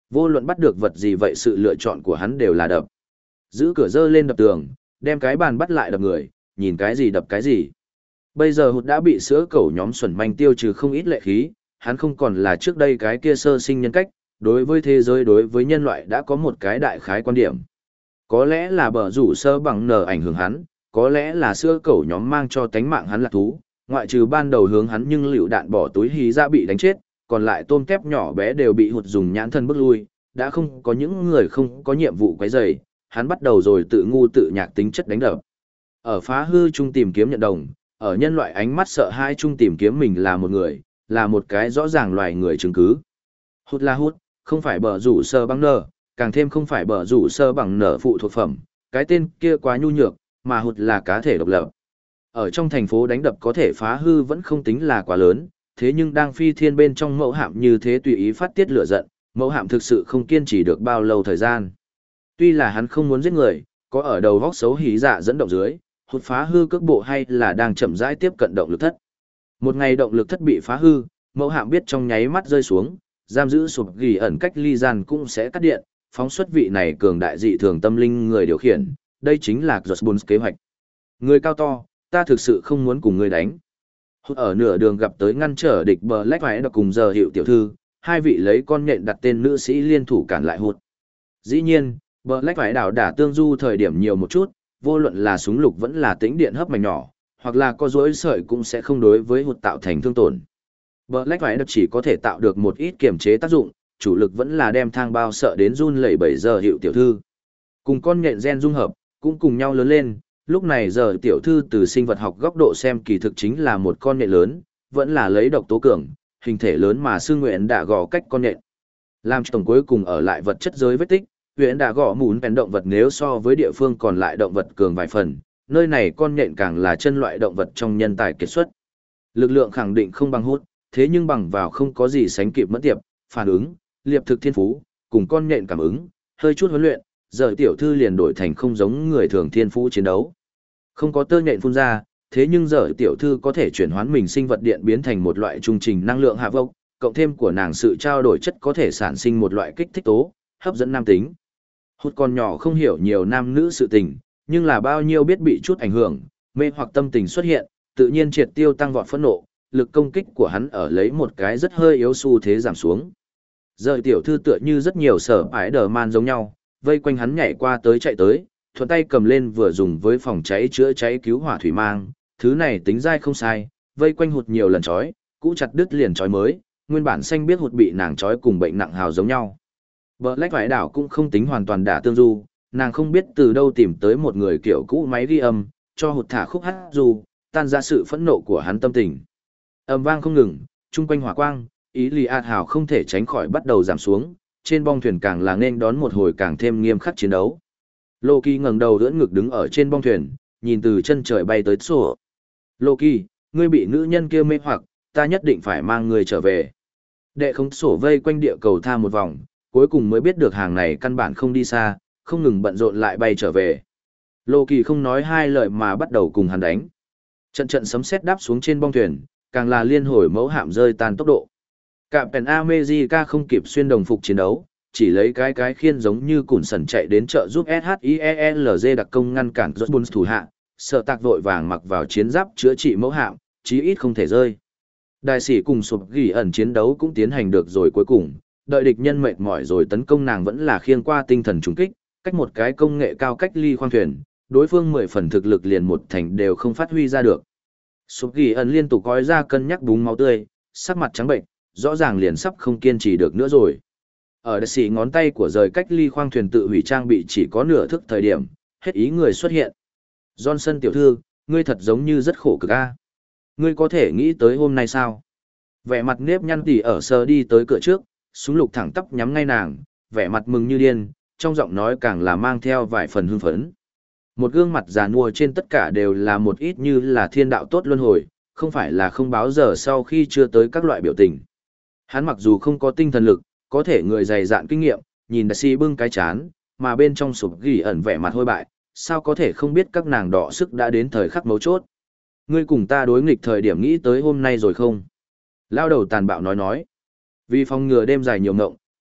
Vô luận bắt được vật gì vậy sự lựa chọn của hắn đều là đập. Giữ cửa dơ lên đập tường, đem cái bàn bắt lại đập người, nhìn cái gì đập cái gì. Bây giờ hụt đã bị sữa cẩu nhóm xuẩn manh tiêu trừ không ít lệ khí, hắn không còn là trước đây cái kia sơ sinh nhân cách, đối với thế giới đối với nhân loại đã có một cái đại khái quan điểm. Có lẽ là bờ rủ sơ bằng nở ảnh hưởng hắn, có lẽ là sữa cẩu nhóm mang cho tánh mạng hắn là thú, ngoại trừ ban đầu hướng hắn nhưng lựu đạn bỏ túi hí ra bị đánh chết, còn lại tôm tép nhỏ bé đều bị hụt dùng nhãn thân bức lui, đã không có những người không có nhiệm vụ quấy rầy, hắn bắt đầu rồi tự ngu tự nhạc tính chất đánh đập. Ở phá hư chung tìm kiếm nhận đồng, ở nhân loại ánh mắt sợ hãi chung tìm kiếm mình là một người, là một cái rõ ràng loài người chứng cứ. Hút là hút, không phải bờ rủ sơ bằng nở, càng thêm không phải bờ rủ sơ bằng nở phụ thuộc phẩm, cái tên kia quá nhu nhược, mà hụt là cá thể độc lập. Ở trong thành phố đánh đập có thể phá hư vẫn không tính là quá lớn, thế nhưng đang phi thiên bên trong mẫu hạm như thế tùy ý phát tiết lửa giận, mẫu hạm thực sự không kiên trì được bao lâu thời gian. Tuy là hắn không muốn giết người, có ở đầu vóc xấu hí dạ dẫn động dưới, hụt phá hư cước bộ hay là đang chậm rãi tiếp cận động lực thất. Một ngày động lực thất bị phá hư, mẫu hạm biết trong nháy mắt rơi xuống, giam giữ sụp gỉ ẩn cách ly gian cũng sẽ cắt điện, phóng xuất vị này cường đại dị thường tâm linh người điều khiển, đây chính là Josbun's kế hoạch. Người cao to, ta thực sự không muốn cùng người đánh. Hụt ở nửa đường gặp tới ngăn trở địch Black phải đọc cùng giờ hiệu tiểu thư, hai vị lấy con nhện đặt tên nữ sĩ liên thủ cản lại hụt. Dĩ nhiên, Black phải đảo đả tương du thời điểm nhiều một chút, vô luận là súng lục vẫn là tĩnh điện hấp mảnh nhỏ, hoặc là có rối sợi cũng sẽ không đối với hụt tạo thành thương tổn. Black phải đọc chỉ có thể tạo được một ít kiềm chế tác dụng, chủ lực vẫn là đem thang bao sợ đến run lẩy bẩy giờ hiệu tiểu thư. Cùng con nhện gen dung hợp, cũng cùng nhau lớn lên, lúc này giờ tiểu thư từ sinh vật học góc độ xem kỳ thực chính là một con nhện lớn, vẫn là lấy độc tố cường, hình thể lớn mà sư nguyện đã gò cách con nhện. Làm cho tổng cuối cùng ở lại vật chất giới vết tích, huyện đã gõ mún bèn động vật nếu so với địa phương còn lại động vật cường vài phần, nơi này con nhện càng là chân loại động vật trong nhân tài kiệt xuất. Lực lượng khẳng định không bằng hút, thế nhưng bằng vào không có gì sánh kịp mất tiệp, phản ứng, liệp thực thiên phú, cùng con nhện cảm ứng, hơi chút huấn luyện, giờ tiểu thư liền đổi thành không giống người thường thiên phú chiến đấu. Không có tơ nhện phun ra, thế nhưng giờ tiểu thư có thể chuyển hoán mình sinh vật điện biến thành một loại trung trình năng lượng hạ vốc, cộng thêm của nàng sự trao đổi chất có thể sản sinh một loại kích thích tố, hấp dẫn nam tính. Hút con nhỏ không hiểu nhiều nam nữ sự tình, nhưng là bao nhiêu biết bị chút ảnh hưởng, mê hoặc tâm tình xuất hiện, tự nhiên triệt tiêu tăng vọt phẫn nộ, lực công kích của hắn ở lấy một cái rất hơi yếu xu thế giảm xuống. Giờ tiểu thư tựa như rất nhiều sở ái đờ man giống nhau, vây quanh hắn nhảy qua tới chạy tới, thuận tay cầm lên vừa dùng với phòng cháy chữa cháy cứu hỏa thủy mang, thứ này tính dai không sai, vây quanh hụt nhiều lần chói, cũ chặt đứt liền chói mới, nguyên bản xanh biết hụt bị nàng chói cùng bệnh nặng hào giống nhau. Black Vải Đảo cũng không tính hoàn toàn đả tương du, nàng không biết từ đâu tìm tới một người kiểu cũ máy ghi âm, cho hụt thả khúc hát dù, tan ra sự phẫn nộ của hắn tâm tình. Âm vang không ngừng, chung quanh hỏa quang, ý lì ạt hào không thể tránh khỏi bắt đầu giảm xuống, trên bong thuyền càng là nên đón một hồi càng thêm nghiêm khắc chiến đấu. Loki ngẩng đầu ưỡn ngực đứng ở trên bong thuyền, nhìn từ chân trời bay tới sổ. Loki, ngươi bị nữ nhân kia mê hoặc, ta nhất định phải mang ngươi trở về. Đệ không sổ vây quanh địa cầu tha một vòng, cuối cùng mới biết được hàng này căn bản không đi xa, không ngừng bận rộn lại bay trở về. Loki không nói hai lời mà bắt đầu cùng hắn đánh. Trận trận sấm sét đáp xuống trên bong thuyền, càng là liên hồi mẫu hạm rơi tan tốc độ. Captain America không kịp xuyên đồng phục chiến đấu, chỉ lấy cái cái khiên giống như cùn sần chạy đến trợ giúp ét hát i e lờ giê đặc công ngăn cản Josbun thủ hạ, sợ tạc vội vàng mặc vào chiến giáp chữa trị mẫu hạm, chí ít không thể rơi. Đại sĩ cùng sụp gỉ ẩn chiến đấu cũng tiến hành được rồi cuối cùng, đợi địch nhân mệt mỏi rồi tấn công nàng vẫn là khiêng qua tinh thần trùng kích, cách một cái công nghệ cao cách ly khoang thuyền, đối phương mười phần thực lực liền một thành đều không phát huy ra được. Sụp gỉ ẩn liên tục gói ra cân nhắc búng máu tươi, sắc mặt trắng bệnh, rõ ràng liền sắp không kiên trì được nữa rồi. Ở đại sĩ ngón tay của rời cách ly khoang thuyền tự hủy trang bị chỉ có nửa thức thời điểm, hết ý người xuất hiện. Johnson tiểu thư, ngươi thật giống như rất khổ cực a. Ngươi có thể nghĩ tới hôm nay sao? Vẻ mặt nếp nhăn tỉ ở sờ đi tới cửa trước, súng lục thẳng tắp nhắm ngay nàng, vẻ mặt mừng như điên, trong giọng nói càng là mang theo vài phần hưng phấn. Một gương mặt già nua trên tất cả đều là một ít như là thiên đạo tốt luân hồi, không phải là không báo giờ sau khi chưa tới các loại biểu tình. Hắn mặc dù không có tinh thần lực, có thể người dày dạn kinh nghiệm, nhìn đại sĩ bưng cái chán, mà bên trong sụp gỉ ẩn vẻ mặt hôi bại, sao có thể không biết các nàng đỏ sức đã đến thời khắc mấu chốt. Ngươi cùng ta đối nghịch thời điểm nghĩ tới hôm nay rồi không? Lao đầu tàn bạo nói nói. Vì phòng ngừa đêm dài nhiều ngộng,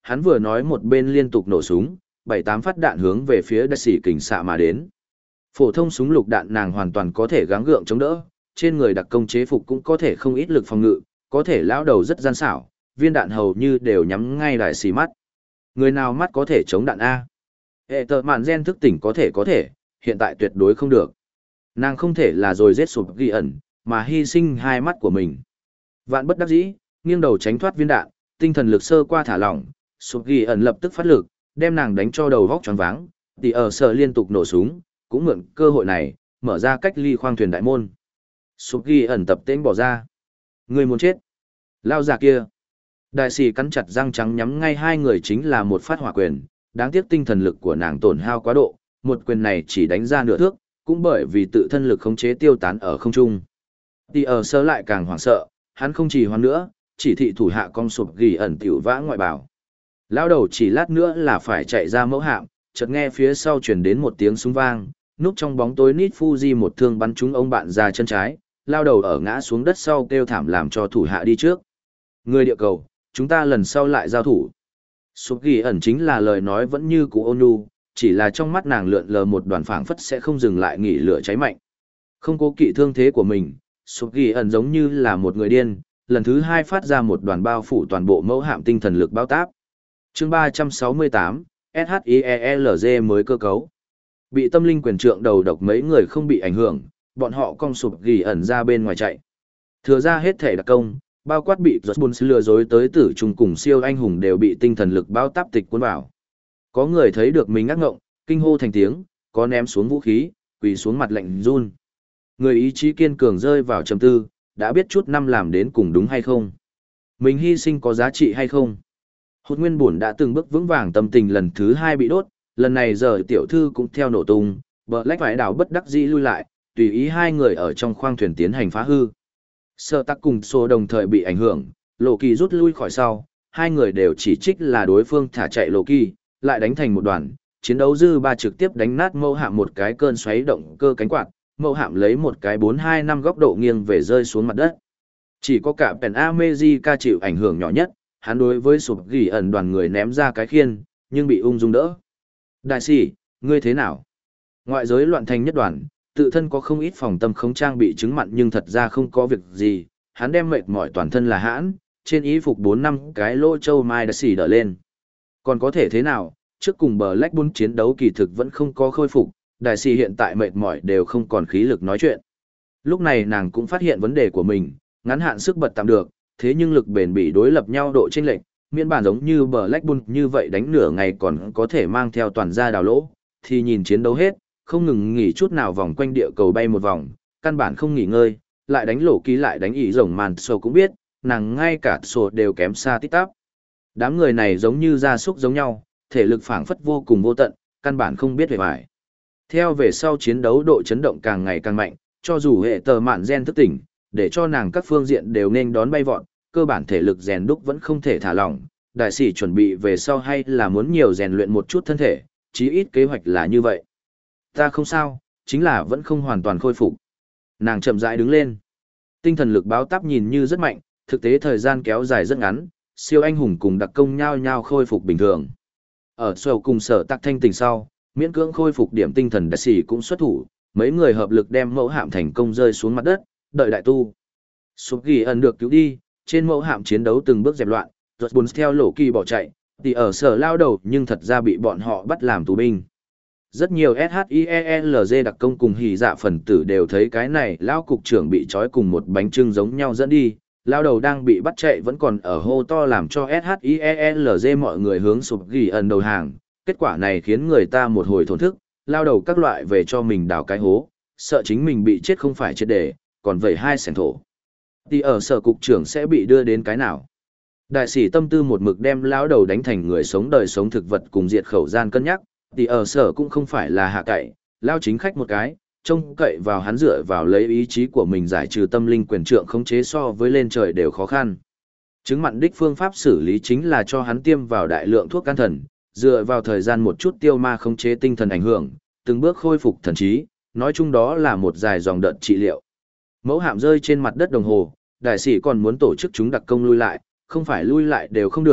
hắn vừa nói một bên liên tục nổ súng, bảy tám phát đạn hướng về phía đại sĩ kình xạ mà đến. Phổ thông súng lục đạn nàng hoàn toàn có thể gắng gượng chống đỡ, trên người đặc công chế phục cũng có thể không ít lực phòng ngự, có thể lão đầu rất gian xảo, viên đạn hầu như đều nhắm ngay đại sĩ mắt. Người nào mắt có thể chống đạn A? Hệ tợ mạn gen thức tỉnh có thể có thể, hiện tại tuyệt đối không được. Nàng không thể là rồi giết sụp ghi ẩn, mà hy sinh hai mắt của mình. Vạn bất đắc dĩ, nghiêng đầu tránh thoát viên đạn, tinh thần lực sơ qua thả lỏng, sụp ghi ẩn lập tức phát lực, đem nàng đánh cho đầu vóc choáng váng, thì ở sở liên tục nổ súng, cũng mượn cơ hội này, mở ra cách ly khoang thuyền đại môn. Sụp ghi ẩn tập tên bỏ ra. Người muốn chết. Lao già kia. Đại sĩ cắn chặt răng trắng nhắm ngay hai người chính là một phát hỏa quyền, đáng tiếc tinh thần lực của nàng tổn hao quá độ, một quyền này chỉ đánh ra nửa thước, cũng bởi vì tự thân lực khống chế tiêu tán ở không trung. Thì ở sơ lại càng hoảng sợ, hắn không chỉ hoan nữa, chỉ thị thủ hạ con sụp ghi ẩn tiểu vã ngoại bảo. Lao đầu chỉ lát nữa là phải chạy ra mẫu hạm, chợt nghe phía sau truyền đến một tiếng súng vang, núp trong bóng tối Nít Fuji một thương bắn trúng ông bạn ra chân trái, lao đầu ở ngã xuống đất sau kêu thảm làm cho thủ hạ đi trước. Người địa cầu, chúng ta lần sau lại giao thủ. Sụp ghi ẩn chính là lời nói vẫn như cũ ôn nhu, chỉ là trong mắt nàng lượn lờ một đoàn phảng phất sẽ không dừng lại nghỉ lửa cháy mạnh. Không cố kỵ thương thế của mình, sụp ghi ẩn giống như là một người điên, lần thứ hai phát ra một đoàn bao phủ toàn bộ mẫu hạm tinh thần lực bao táp. Chương ba trăm sáu mươi tám, ét hát i e lờ giê mới cơ cấu. Bị tâm linh quyền trượng đầu độc mấy người không bị ảnh hưởng, bọn họ cong sụp ghi ẩn ra bên ngoài chạy. Thừa ra hết thể đặc công, bao quát bị Jones lừa dối tới tử trùng cùng siêu anh hùng đều bị tinh thần lực bao táp tịch cuốn vào. Có người thấy được mình ác ngộng, kinh hô thành tiếng, có ném xuống vũ khí, quỳ xuống mặt lạnh run. Người ý chí kiên cường rơi vào trầm tư, đã biết chút năm làm đến cùng đúng hay không? Mình hy sinh có giá trị hay không? Hốt nguyên buồn đã từng bước vững vàng tâm tình lần thứ hai bị đốt, lần này giờ tiểu thư cũng theo nổ tung, Black phải đảo bất đắc dĩ lui lại, tùy ý hai người ở trong khoang thuyền tiến hành phá hư. Sở tắc cùng số đồng thời bị ảnh hưởng, lộ kỳ rút lui khỏi sau, hai người đều chỉ trích là đối phương thả chạy lộ kỳ, lại đánh thành một đoàn, chiến đấu dư ba trực tiếp đánh nát mâu hạm một cái cơn xoáy động cơ cánh quạt, mâu hạm lấy một cái bốn hai năm góc độ nghiêng về rơi xuống mặt đất. Chỉ có cả Pen America chịu ảnh hưởng nhỏ nhất, hắn đối với sụp gỉ ẩn đoàn người ném ra cái khiên, nhưng bị ung dung đỡ. Đại sĩ, ngươi thế nào? Ngoại giới loạn thành nhất đoàn, tự thân có không ít phòng tâm không trang bị chứng mặn nhưng thật ra không có việc gì, hắn đem mệt mỏi toàn thân là hãn, trên y phục bốn năm cái lỗ châu mai đã xỉ đỡ lên. Còn có thể thế nào, trước cùng bờ Black Bull chiến đấu kỳ thực vẫn không có khôi phục, đại sĩ hiện tại mệt mỏi đều không còn khí lực nói chuyện. Lúc này nàng cũng phát hiện vấn đề của mình, ngắn hạn sức bật tạm được, thế nhưng lực bền bỉ đối lập nhau độ chênh lệch, miễn bản giống như bờ Black Bull như vậy đánh nửa ngày còn có thể mang theo toàn gia đào lỗ, thì nhìn chiến đấu hết, không ngừng nghỉ chút nào vòng quanh địa cầu bay một vòng, căn bản không nghỉ ngơi, lại đánh lỗ ký lại đánh ý rồng màn sổ cũng biết, nàng ngay cả sổ đều kém xa tít tắp. Đám người này giống như gia súc giống nhau, thể lực phảng phất vô cùng vô tận, căn bản không biết về vải. Theo về sau chiến đấu độ chấn động càng ngày càng mạnh, cho dù hệ tờ mạn gen thức tỉnh, để cho nàng các phương diện đều nên đón bay vọt, cơ bản thể lực rèn đúc vẫn không thể thả lỏng. Đại sĩ chuẩn bị về sau hay là muốn nhiều rèn luyện một chút thân thể, chí ít kế hoạch là như vậy. Ta không sao, chính là vẫn không hoàn toàn khôi phục. Nàng chậm rãi đứng lên. Tinh thần lực báo táp nhìn như rất mạnh, thực tế thời gian kéo dài rất ngắn, siêu anh hùng cùng đặc công nhau nhau khôi phục bình thường. Ở sầu cùng sở tắc thanh tỉnh sau, miễn cưỡng khôi phục điểm tinh thần đại sĩ cũng xuất thủ, mấy người hợp lực đem mẫu hạm thành công rơi xuống mặt đất, đợi đại tu. Sụp ghi ẩn được cứu đi, trên mẫu hạm chiến đấu từng bước dẹp loạn, ruột buồn theo lỗ kỳ bỏ chạy, thì ở sở lao đầu nhưng thật ra bị bọn họ bắt làm tù binh. Rất nhiều ét hát i e lờ giê đặc công cùng hỉ dạ phần tử đều thấy cái này lao cục trưởng bị trói cùng một bánh trưng giống nhau dẫn đi, lao đầu đang bị bắt chạy vẫn còn ở hô to làm cho ét hát i e lờ giê mọi người hướng sụp ghi ẩn đầu hàng, kết quả này khiến người ta một hồi thổn thức, lao đầu các loại về cho mình đào cái hố, sợ chính mình bị chết không phải chết để, còn vậy hai sẻn thổ. Thì ở sở cục trưởng sẽ bị đưa đến cái nào? Đại sĩ tâm tư một mực đem lão đầu đánh thành người sống đời sống thực vật cùng diệt khẩu gian cân nhắc, thì ở sở cũng không phải là hạ cậy, lao chính khách một cái, trông cậy vào hắn dựa vào lấy ý chí của mình giải trừ tâm linh quyền trượng khống chế so với lên trời đều khó khăn. Chứng mặn đích phương pháp xử lý chính là cho hắn tiêm vào đại lượng thuốc can thần, dựa vào thời gian một chút tiêu ma khống chế tinh thần ảnh hưởng, từng bước khôi phục thần trí, nói chung đó là một dài dòng đợt trị liệu. Mẫu hạm rơi trên mặt đất đồng hồ, đại sĩ còn muốn tổ chức chúng đặc công lui lại, không phải lui lại đều không được,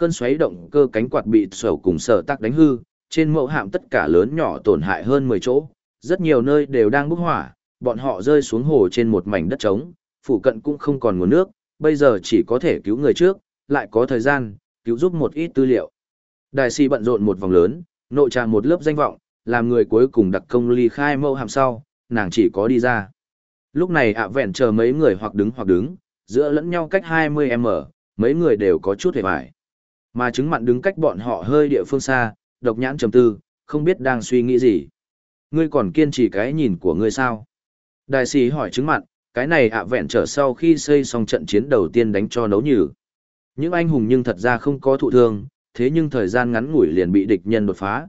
cơn xoáy động cơ cánh quạt bị sầu cùng sở tắc đánh hư, trên mẫu hạm tất cả lớn nhỏ tổn hại hơn mười chỗ, rất nhiều nơi đều đang bốc hỏa, bọn họ rơi xuống hồ trên một mảnh đất trống, phụ cận cũng không còn nguồn nước, bây giờ chỉ có thể cứu người trước, lại có thời gian, cứu giúp một ít tư liệu. Đại sĩ bận rộn một vòng lớn, nội tràn một lớp danh vọng, làm người cuối cùng đặc công ly khai mẫu hạm sau, nàng chỉ có đi ra. Lúc này ạ vẹn chờ mấy người hoặc đứng hoặc đứng, giữa lẫn nhau cách hai mươi mét, mấy người đều có chút hề bại. Mà chứng mặn đứng cách bọn họ hơi địa phương xa, độc nhãn trầm tư, không biết đang suy nghĩ gì. Ngươi còn kiên trì cái nhìn của ngươi sao? Đại sĩ hỏi chứng mặn, cái này ạ vẹn trở sau khi xây xong trận chiến đầu tiên đánh cho nấu nhừ. Những anh hùng nhưng thật ra không có thụ thương, thế nhưng thời gian ngắn ngủi liền bị địch nhân đột phá,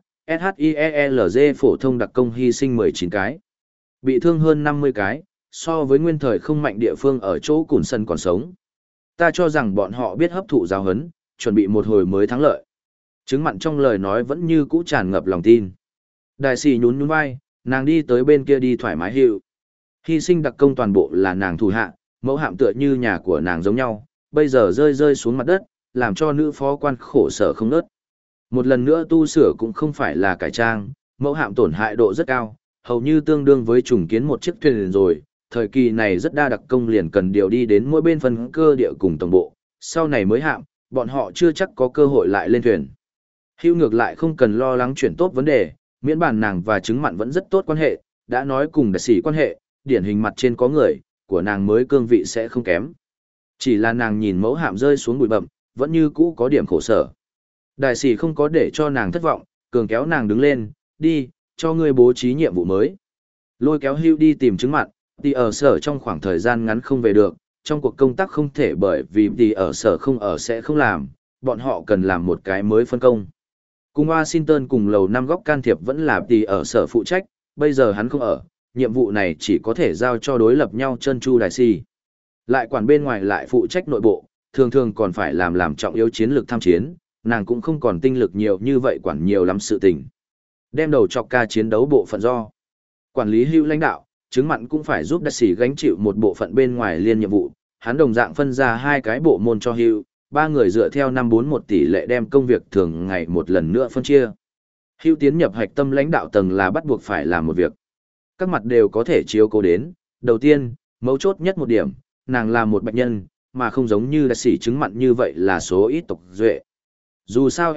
SHIELZ phổ thông đặc công hy sinh mười chín cái. Bị thương hơn năm mươi cái, so với nguyên thời không mạnh địa phương ở chỗ Cùn Sân còn sống. Ta cho rằng bọn họ biết hấp thụ giáo huấn, chuẩn bị một hồi mới thắng lợi. Chứng mặn trong lời nói vẫn như cũ tràn ngập lòng tin. Đại sĩ nhún nhún vai, nàng đi tới bên kia đi thoải mái hiệu. Hy sinh đặc công toàn bộ là nàng thủ hạ, mẫu hạm tựa như nhà của nàng giống nhau, bây giờ rơi rơi xuống mặt đất, làm cho nữ phó quan khổ sở không nớt. Một lần nữa tu sửa cũng không phải là cải trang, mẫu hạm tổn hại độ rất cao, hầu như tương đương với trùng kiến một chiếc thuyền rồi, thời kỳ này rất đa đặc công liền cần điều đi đến mỗi bên phân cơ địa cùng tổng bộ, sau này mới hạm, bọn họ chưa chắc có cơ hội lại lên thuyền. Hữu ngược lại không cần lo lắng chuyển tốt vấn đề, miễn bản nàng và chứng mặn vẫn rất tốt quan hệ, đã nói cùng đại sĩ quan hệ, điển hình mặt trên có người, của nàng mới cương vị sẽ không kém. Chỉ là nàng nhìn mẫu hạm rơi xuống bụi bậm, vẫn như cũ có điểm khổ sở. Đại sĩ không có để cho nàng thất vọng, cường kéo nàng đứng lên, đi, cho ngươi bố trí nhiệm vụ mới. Lôi kéo Hữu đi tìm chứng mặn, thì ở sở trong khoảng thời gian ngắn không về được, trong cuộc công tác không thể bởi vì thì ở sở không ở sẽ không làm, bọn họ cần làm một cái mới phân công. Cùng Washington cùng lầu năm góc can thiệp vẫn là thì ở sở phụ trách, bây giờ hắn không ở, nhiệm vụ này chỉ có thể giao cho đối lập nhau chân chu đại sĩ. Lại quản bên ngoài lại phụ trách nội bộ, thường thường còn phải làm làm trọng yếu chiến lược tham chiến, nàng cũng không còn tinh lực nhiều như vậy quản nhiều lắm sự tình. Đem đầu chọc ca chiến đấu bộ phận do. Quản lý Hữu lãnh đạo, chứng mặn cũng phải giúp đại sĩ gánh chịu một bộ phận bên ngoài liên nhiệm vụ, hắn đồng dạng phân ra hai cái bộ môn cho Hữu, ba người dựa theo năm bốn một tỷ lệ đem công việc thường ngày một lần nữa phân chia. Hữu tiến nhập hạch tâm lãnh đạo tầng là bắt buộc phải làm một việc. Các mặt đều có thể chiếu cố đến, đầu tiên, mấu chốt nhất một điểm, nàng là một bệnh nhân, mà không giống như đại sĩ chứng mặn như vậy là số ít tộc duệ. Dù sao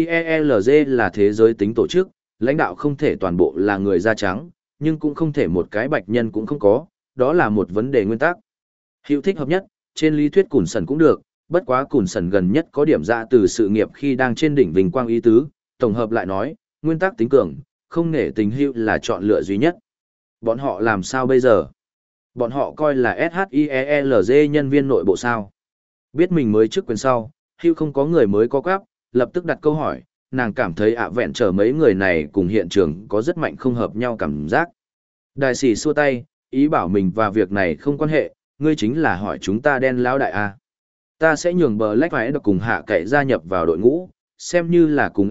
SHIELZ là thế giới tính tổ chức, lãnh đạo không thể toàn bộ là người da trắng, nhưng cũng không thể một cái bạch nhân cũng không có, đó là một vấn đề nguyên tắc. Hữu thích hợp nhất, trên lý thuyết Cùn Sần cũng được, bất quá Cùn Sần gần nhất có điểm ra từ sự nghiệp khi đang trên đỉnh vinh quang ý tứ, tổng hợp lại nói, nguyên tắc tính cường, không nể tình Hữu là chọn lựa duy nhất. Bọn họ làm sao bây giờ? Bọn họ coi là SHIELZ nhân viên nội bộ sao? Biết mình mới chức quyền sau, Hữu không có người mới có quáp, lập tức đặt câu hỏi, nàng cảm thấy ạ vẹn trở mấy người này cùng hiện trường có rất mạnh không hợp nhau cảm giác. Đại sĩ xua tay, ý bảo mình và việc này không quan hệ, ngươi chính là hỏi chúng ta đen lão đại a. Ta sẽ nhường bờ lách phải được cùng hạ cậy gia nhập vào đội ngũ, xem như là cùng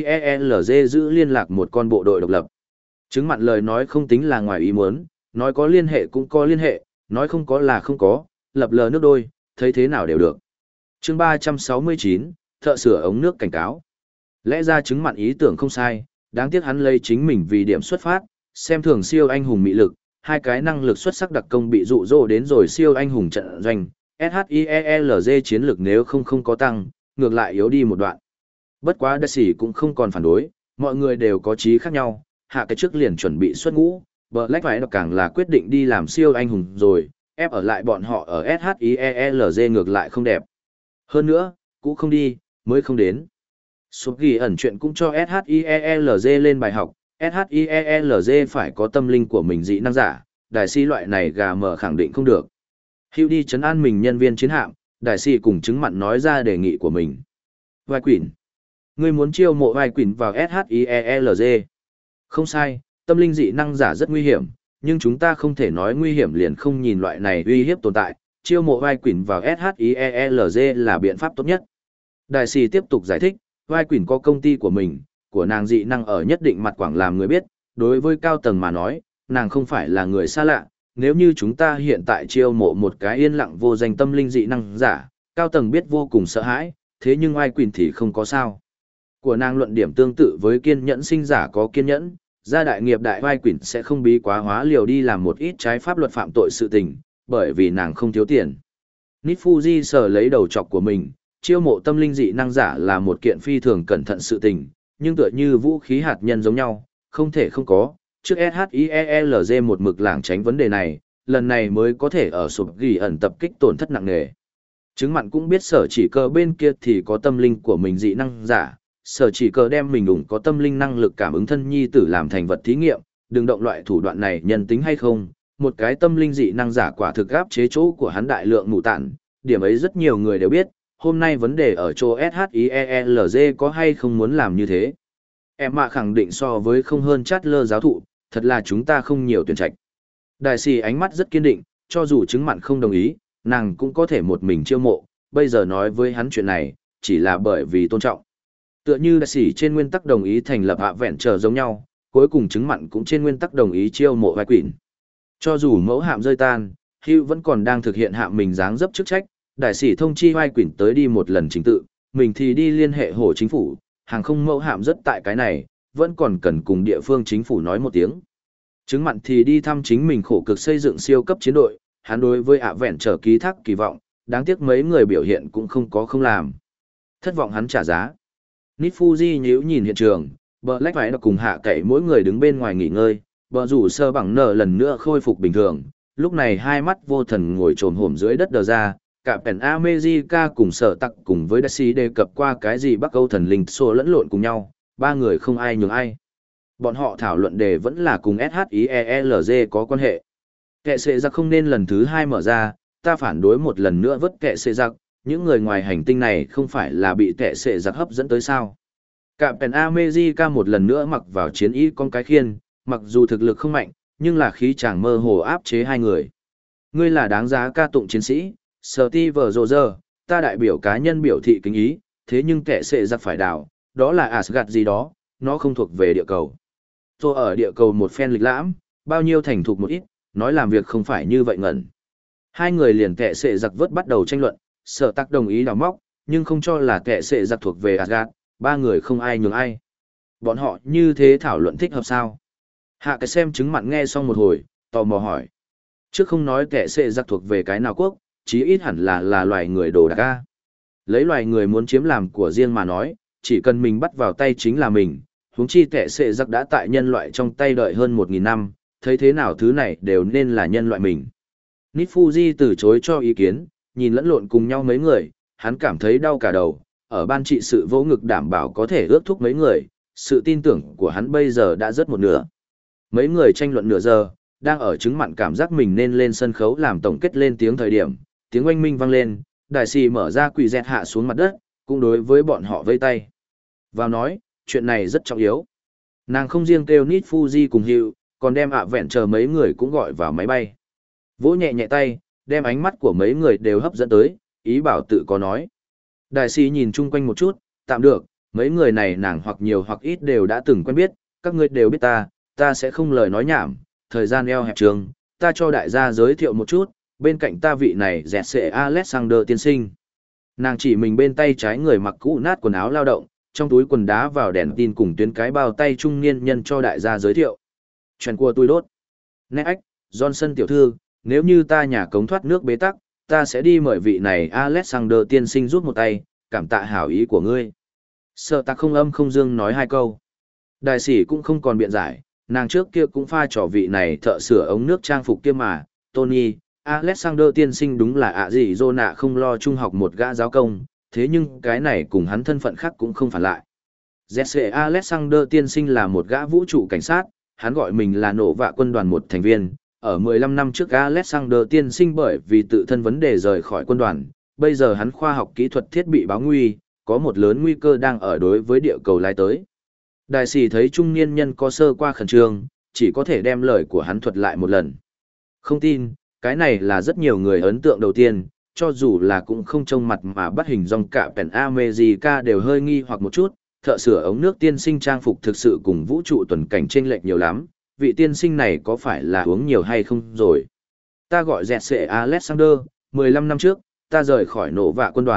SHIELZ giữ liên lạc một con bộ đội độc lập. Chứng mặn lời nói không tính là ngoài ý muốn, nói có liên hệ cũng có liên hệ, nói không có là không có, lập lờ nước đôi, thấy thế nào đều được. Chương ba trăm sáu mươi chín, thợ sửa ống nước cảnh cáo. Lẽ ra chứng mặn ý tưởng không sai, đáng tiếc hắn lấy chính mình vì điểm xuất phát, xem thường siêu anh hùng mị lực, hai cái năng lực xuất sắc đặc công bị dụ dỗ đến rồi siêu anh hùng trận doanh, SHIELZ chiến lực nếu không không có tăng, ngược lại yếu đi một đoạn. Bất quá đại sĩ cũng không còn phản đối, mọi người đều có chí khác nhau, hạ cái trước liền chuẩn bị xuất ngũ, Black phải đọc càng là quyết định đi làm siêu anh hùng rồi, ép ở lại bọn họ ở SHIELZ ngược lại không đẹp. Hơn nữa, cũ không đi, mới không đến. Sụp ghi ẩn chuyện cũng cho SHIELZ lên bài học, SHIELZ phải có tâm linh của mình dị năng giả, đại sĩ loại này gà mở khẳng định không được. Hữu đi chấn an mình nhân viên chiến hạm, đại sĩ cùng chứng mặn nói ra đề nghị của mình. Vai quỷ, ngươi muốn chiêu mộ vai quỷ vào SHIELZ. Không sai, tâm linh dị năng giả rất nguy hiểm, nhưng chúng ta không thể nói nguy hiểm liền không nhìn loại này uy hiếp tồn tại, chiêu mộ vai quỷ vào SHIELZ là biện pháp tốt nhất. Đại sĩ tiếp tục giải thích, vai quỷ có công ty của mình, của nàng dị năng ở nhất định mặt quảng làm người biết, đối với cao tầng mà nói, nàng không phải là người xa lạ, nếu như chúng ta hiện tại chiêu mộ một cái yên lặng vô danh tâm linh dị năng giả, cao tầng biết vô cùng sợ hãi, thế nhưng ai quỳnh thì không có sao. Của nàng luận điểm tương tự với kiên nhẫn sinh giả có kiên nhẫn, gia đại nghiệp đại vai quỳnh sẽ không bí quá hóa liều đi làm một ít trái pháp luật phạm tội sự tình, bởi vì nàng không thiếu tiền. Nít Fuji sờ lấy đầu chọc của mình, chiêu mộ tâm linh dị năng giả là một kiện phi thường cẩn thận sự tình, nhưng tựa như vũ khí hạt nhân giống nhau, không thể không có. Trước SHIELZ một mực lảng tránh vấn đề này, lần này mới có thể ở sụp ghi ẩn tập kích tổn thất nặng nề. Chứng mặn cũng biết sở chỉ cơ bên kia thì có tâm linh của mình dị năng giả, sở chỉ cơ đem mình ủng có tâm linh năng lực cảm ứng thân nhi tử làm thành vật thí nghiệm, đừng động loại thủ đoạn này nhân tính hay không, một cái tâm linh dị năng giả quả thực áp chế chỗ của hắn đại lượng mù tản, điểm ấy rất nhiều người đều biết, hôm nay vấn đề ở chỗ SHIELZ có hay không muốn làm như thế. Em mạ khẳng định so với không hơn chát lơ giáo thụ, thật là chúng ta không nhiều tuyển trạch. Đại sĩ ánh mắt rất kiên định, cho dù chứng mặn không đồng ý, nàng cũng có thể một mình chiêu mộ, bây giờ nói với hắn chuyện này, chỉ là bởi vì tôn trọng. Tựa như đại sĩ trên nguyên tắc đồng ý thành lập hạ vẹn chờ giống nhau, cuối cùng chứng mặn cũng trên nguyên tắc đồng ý chiêu mộ vai quỷ. Cho dù mẫu hạm rơi tan, Hugh vẫn còn đang thực hiện hạm mình dáng dấp chức trách, đại sĩ thông chi vai quỷ tới đi một lần chính tự, mình thì đi liên hệ hồ chính phủ, hàng không mẫu hạm rất tại cái này, vẫn còn cần cùng địa phương chính phủ nói một tiếng. Chứng mặn thì đi thăm chính mình khổ cực xây dựng siêu cấp chiến đội, hắn đối với ạ vẹn trở ký thác kỳ vọng, đáng tiếc mấy người biểu hiện cũng không có không làm. Thất vọng hắn trả giá. Nít Fuji nhíu nhìn hiện trường, bờ lách phải cùng hạ cậy mỗi người đứng bên ngoài nghỉ ngơi, bờ rủ sơ bằng nở lần nữa khôi phục bình thường, lúc này hai mắt vô thần ngồi trồm hổm dưới đất đờ ra, cả Pen America cùng sở tặc cùng với Daisy đề cập qua cái gì Bắc Âu thần linh xô lẫn lộn cùng nhau, ba người không ai nhường ai. Bọn họ thảo luận đề vẫn là cùng SHIELZ có quan hệ. Kệ sệ giặc không nên lần thứ hai mở ra, ta phản đối một lần nữa vứt kệ sệ giặc, những người ngoài hành tinh này không phải là bị kệ sệ giặc hấp dẫn tới sao. Cả Pen America một lần nữa mặc vào chiến y con cái khiên, mặc dù thực lực không mạnh, nhưng là khí chàng mơ hồ áp chế hai người. Ngươi là đáng giá ca tụng chiến sĩ, Steve Roger, ta đại biểu cá nhân biểu thị kính ý, thế nhưng kẻ sệ giặc phải đảo, đó là Asgard gì đó, nó không thuộc về địa cầu. Tôi ở địa cầu một phen lịch lãm, bao nhiêu thành thục một ít, nói làm việc không phải như vậy ngẩn. Hai người liền kẻ sệ giặc vớt bắt đầu tranh luận, sở tắc đồng ý đào móc, nhưng không cho là kẻ sệ giặc thuộc về Asgard, ba người không ai nhường ai. Bọn họ như thế thảo luận thích hợp sao? Hạ cái xem chứng mặn nghe xong một hồi, tò mò hỏi. Trước không nói kẻ sệ giặc thuộc về cái nào quốc, chí ít hẳn là là loài người đồ đạc ca. Lấy loài người muốn chiếm làm của riêng mà nói, chỉ cần mình bắt vào tay chính là mình, huống chi kẻ sệ giặc đã tại nhân loại trong tay đợi hơn một nghìn năm, thấy thế nào thứ này đều nên là nhân loại mình. Nít Fuji từ chối cho ý kiến, nhìn lẫn lộn cùng nhau mấy người, hắn cảm thấy đau cả đầu, ở ban trị sự vỗ ngực đảm bảo có thể ước thúc mấy người, sự tin tưởng của hắn bây giờ đã rất một nửa. Mấy người tranh luận nửa giờ, đang ở chứng mặn cảm giác mình nên lên sân khấu làm tổng kết lên tiếng thời điểm, tiếng oanh minh vang lên, đại sĩ mở ra quỷ dẹt hạ xuống mặt đất, cũng đối với bọn họ vây tay. Vào nói, chuyện này rất trọng yếu. Nàng không riêng kêu Nít Fuji cùng Hugh, còn đem ạ vẹn chờ mấy người cũng gọi vào máy bay. Vỗ nhẹ nhẹ tay, đem ánh mắt của mấy người đều hấp dẫn tới, ý bảo tự có nói. Đại sĩ nhìn chung quanh một chút, tạm được, mấy người này nàng hoặc nhiều hoặc ít đều đã từng quen biết, các ngươi đều biết ta, ta sẽ không lời nói nhảm, thời gian eo hẹp trường, ta cho đại gia giới thiệu một chút, bên cạnh ta vị này dẹt sệ Alexander tiên sinh. Nàng chỉ mình bên tay trái người mặc cũ nát quần áo lao động, trong túi quần đá vào đèn tin cùng tuyến cái bao tay trung niên nhân cho đại gia giới thiệu. Chuyện của tôi đốt. Nét ách, Johnson tiểu thư, nếu như ta nhà cống thoát nước bế tắc, ta sẽ đi mời vị này Alexander tiên sinh rút một tay, cảm tạ hảo ý của ngươi. Sợ ta không âm không dương nói hai câu. Đại sĩ cũng không còn biện giải, nàng trước kia cũng pha trò vị này thợ sửa ống nước trang phục kia mà, Tony, Alexander tiên sinh đúng là ạ gì dô nạ không lo trung học một gã giáo công, thế nhưng cái này cùng hắn thân phận khác cũng không phản lại. Jesse Alexander tiên sinh là một gã vũ trụ cảnh sát, hắn gọi mình là nổ vạ quân đoàn một thành viên. Ở mười lăm năm trước Alexander tiên sinh bởi vì tự thân vấn đề rời khỏi quân đoàn, bây giờ hắn khoa học kỹ thuật thiết bị báo nguy, có một lớn nguy cơ đang ở đối với địa cầu lai tới. Đại sĩ thấy trung niên nhân có sơ qua khẩn trương, chỉ có thể đem lời của hắn thuật lại một lần. Không tin, cái này là rất nhiều người ấn tượng đầu tiên, cho dù là cũng không trông mặt mà bắt hình dong cả Pen America đều hơi nghi hoặc một chút, thợ sửa ống nước tiên sinh trang phục thực sự cùng vũ trụ tuần cảnh chênh lệch nhiều lắm, vị tiên sinh này có phải là uống nhiều hay không rồi. Ta gọi dẹt sệ Alexander, mười lăm năm trước, ta rời khỏi nổ vạ quân đoàn,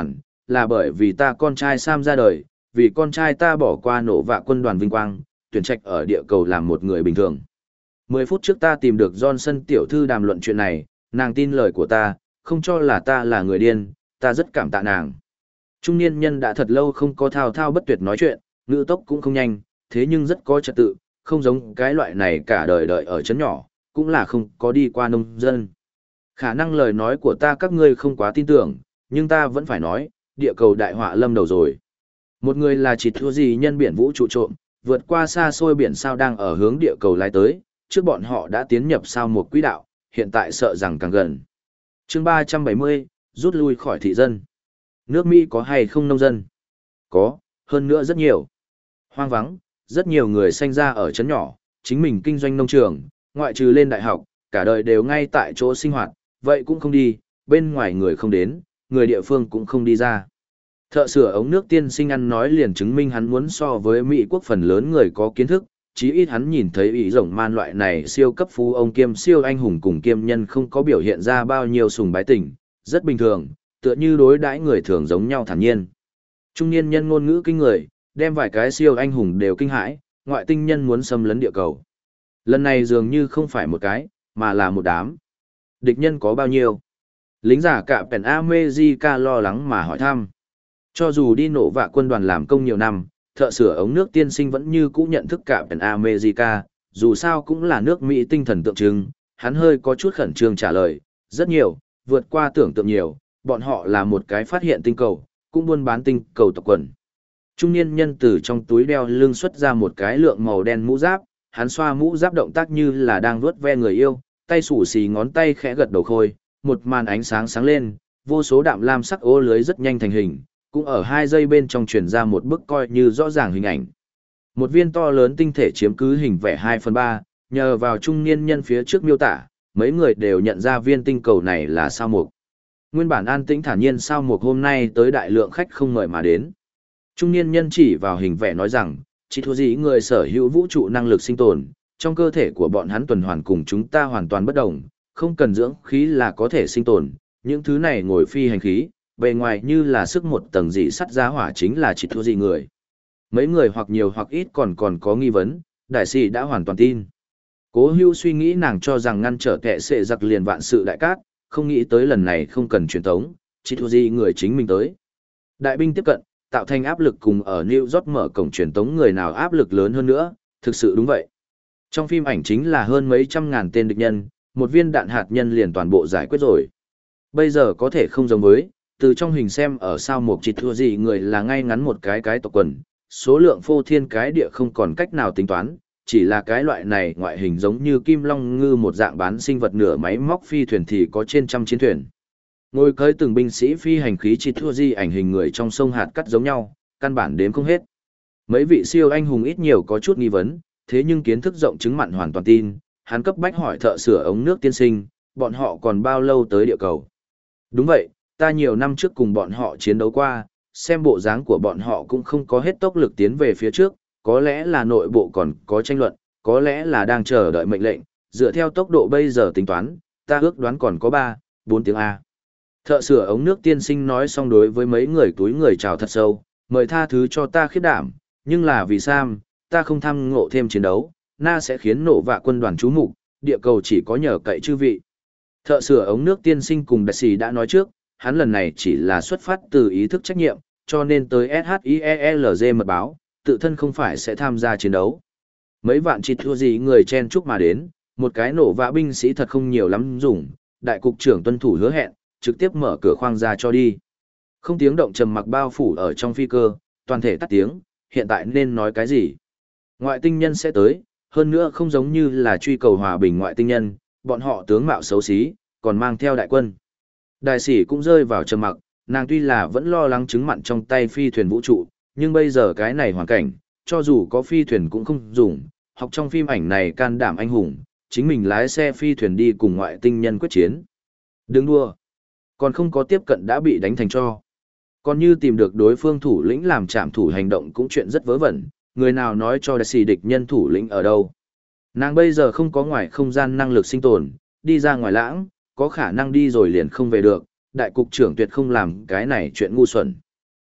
là bởi vì ta con trai Sam ra đời, vì con trai ta bỏ qua nổ vạ quân đoàn vinh quang, tuyển trạch ở địa cầu làm một người bình thường. Mười phút trước ta tìm được Johnson tiểu thư đàm luận chuyện này, nàng tin lời của ta, không cho là ta là người điên, ta rất cảm tạ nàng. Trung niên nhân đã thật lâu không có thao thao bất tuyệt nói chuyện, ngữ tốc cũng không nhanh, thế nhưng rất có trật tự, không giống cái loại này cả đời đợi ở chấn nhỏ, cũng là không có đi qua nông dân. Khả năng lời nói của ta các ngươi không quá tin tưởng, nhưng ta vẫn phải nói, địa cầu đại họa lâm đầu rồi. Một người là chỉ thua gì nhân biển vũ trụ trộm, vượt qua xa xôi biển sao đang ở hướng địa cầu lái tới, trước bọn họ đã tiến nhập sao một quỹ đạo, hiện tại sợ rằng càng gần. Chương ba trăm bảy mươi, rút lui khỏi thị dân. Nước Mỹ có hay không nông dân? Có, hơn nữa rất nhiều. Hoang vắng, rất nhiều người sinh ra ở trấn nhỏ, chính mình kinh doanh nông trường, ngoại trừ lên đại học, cả đời đều ngay tại chỗ sinh hoạt, vậy cũng không đi, bên ngoài người không đến, người địa phương cũng không đi ra. Thợ sửa ống nước tiên sinh ăn nói liền chứng minh hắn muốn so với Mỹ quốc phần lớn người có kiến thức, chí ít hắn nhìn thấy ý rồng man loại này siêu cấp phú ông kiêm siêu anh hùng cùng kiêm nhân không có biểu hiện ra bao nhiêu sùng bái tình, rất bình thường, tựa như đối đãi người thường giống nhau thản nhiên. Trung niên nhân ngôn ngữ kinh người, đem vài cái siêu anh hùng đều kinh hãi, ngoại tinh nhân muốn xâm lấn địa cầu. Lần này dường như không phải một cái, mà là một đám. Địch nhân có bao nhiêu? Lính giả cả Pen America lo lắng mà hỏi thăm. Cho dù đi nổ vạ quân đoàn làm công nhiều năm, thợ sửa ống nước tiên sinh vẫn như cũ nhận thức cả Pen America, dù sao cũng là nước Mỹ tinh thần tượng trưng, hắn hơi có chút khẩn trương trả lời, rất nhiều, vượt qua tưởng tượng nhiều, bọn họ là một cái phát hiện tinh cầu, cũng buôn bán tinh cầu tộc quần. Trung niên nhân từ trong túi đeo lưng xuất ra một cái lượng màu đen mũ giáp, hắn xoa mũ giáp động tác như là đang vuốt ve người yêu, tay xù xì ngón tay khẽ gật đầu khôi, một màn ánh sáng sáng lên, vô số đạm lam sắc ô lưới rất nhanh thành hình, cũng ở hai giây bên trong truyền ra một bức coi như rõ ràng hình ảnh. Một viên to lớn tinh thể chiếm cứ hình vẽ hai phần ba, nhờ vào trung niên nhân phía trước miêu tả, mấy người đều nhận ra viên tinh cầu này là sao mục. Nguyên bản an tĩnh thản nhiên sao mục hôm nay tới đại lượng khách không mời mà đến. Trung niên nhân chỉ vào hình vẽ nói rằng, chỉ thua gì người sở hữu vũ trụ năng lực sinh tồn, trong cơ thể của bọn hắn tuần hoàn cùng chúng ta hoàn toàn bất đồng, không cần dưỡng khí là có thể sinh tồn, những thứ này ngồi phi hành khí, bề ngoài như là sức một tầng dị sắt giá hỏa chính là chỉ thua gì người. Mấy người hoặc nhiều hoặc ít còn còn có nghi vấn, đại sĩ đã hoàn toàn tin. Cố Hưu suy nghĩ nàng cho rằng ngăn trở kẻ sẽ giặc liền vạn sự đại cát, không nghĩ tới lần này không cần truyền tống, chỉ thua gì người chính mình tới. Đại binh tiếp cận, tạo thành áp lực cùng ở New York mở cổng truyền tống người nào áp lực lớn hơn nữa, thực sự đúng vậy. Trong phim ảnh chính là hơn mấy trăm ngàn tên địch nhân, một viên đạn hạt nhân liền toàn bộ giải quyết rồi. Bây giờ có thể không giống với, từ trong hình xem ở sao một chỉ thua gì người là ngay ngắn một cái cái tộc quần, số lượng phô thiên cái địa không còn cách nào tính toán, chỉ là cái loại này ngoại hình giống như kim long ngư một dạng bán sinh vật nửa máy móc phi thuyền thì có trên trăm chiến thuyền. Ngồi cưới từng binh sĩ phi hành khí chỉ thua gì ảnh hình người trong sông hạt cắt giống nhau, căn bản đếm không hết. Mấy vị siêu anh hùng ít nhiều có chút nghi vấn, thế nhưng kiến thức rộng chứng mặn hoàn toàn tin, hắn cấp bách hỏi thợ sửa ống nước tiên sinh, bọn họ còn bao lâu tới địa cầu. Đúng vậy, ta nhiều năm trước cùng bọn họ chiến đấu qua, xem bộ dáng của bọn họ cũng không có hết tốc lực tiến về phía trước, có lẽ là nội bộ còn có tranh luận, có lẽ là đang chờ đợi mệnh lệnh, dựa theo tốc độ bây giờ tính toán, ta ước đoán còn có ba, bốn tiếng A. Thợ sửa ống nước tiên sinh nói xong đối với mấy người túi người chào thật sâu, mời tha thứ cho ta khiếp đảm, nhưng là vì Sam, ta không tham ngộ thêm chiến đấu, na sẽ khiến nổ vạ quân đoàn chú mục, địa cầu chỉ có nhờ cậy chư vị. Thợ sửa ống nước tiên sinh cùng đại sĩ đã nói trước, hắn lần này chỉ là xuất phát từ ý thức trách nhiệm, cho nên tới ét hát i e lờ giê mật báo, tự thân không phải sẽ tham gia chiến đấu. Mấy vạn chỉ thua gì người chen chúc mà đến, một cái nổ vạ binh sĩ thật không nhiều lắm dùng, đại cục trưởng tuân thủ hứa hẹn, trực tiếp mở cửa khoang ra cho đi. Không tiếng động trầm mặc bao phủ ở trong phi cơ, toàn thể tắt tiếng, hiện tại nên nói cái gì? Ngoại tinh nhân sẽ tới, hơn nữa không giống như là truy cầu hòa bình ngoại tinh nhân, bọn họ tướng mạo xấu xí, còn mang theo đại quân. Đại sĩ cũng rơi vào trầm mặc, nàng tuy là vẫn lo lắng chứng mặn trong tay phi thuyền vũ trụ, nhưng bây giờ cái này hoàn cảnh, cho dù có phi thuyền cũng không dùng, học trong phim ảnh này can đảm anh hùng, chính mình lái xe phi thuyền đi cùng ngoại tinh nhân quyết chiến. Đừng đua, còn không có tiếp cận đã bị đánh thành cho. Còn như tìm được đối phương thủ lĩnh làm trạm thủ hành động cũng chuyện rất vớ vẩn, người nào nói cho đại sĩ địch nhân thủ lĩnh ở đâu. Nàng bây giờ không có ngoài không gian năng lực sinh tồn, đi ra ngoài lãng, có khả năng đi rồi liền không về được, đại cục trưởng tuyệt không làm cái này chuyện ngu xuẩn.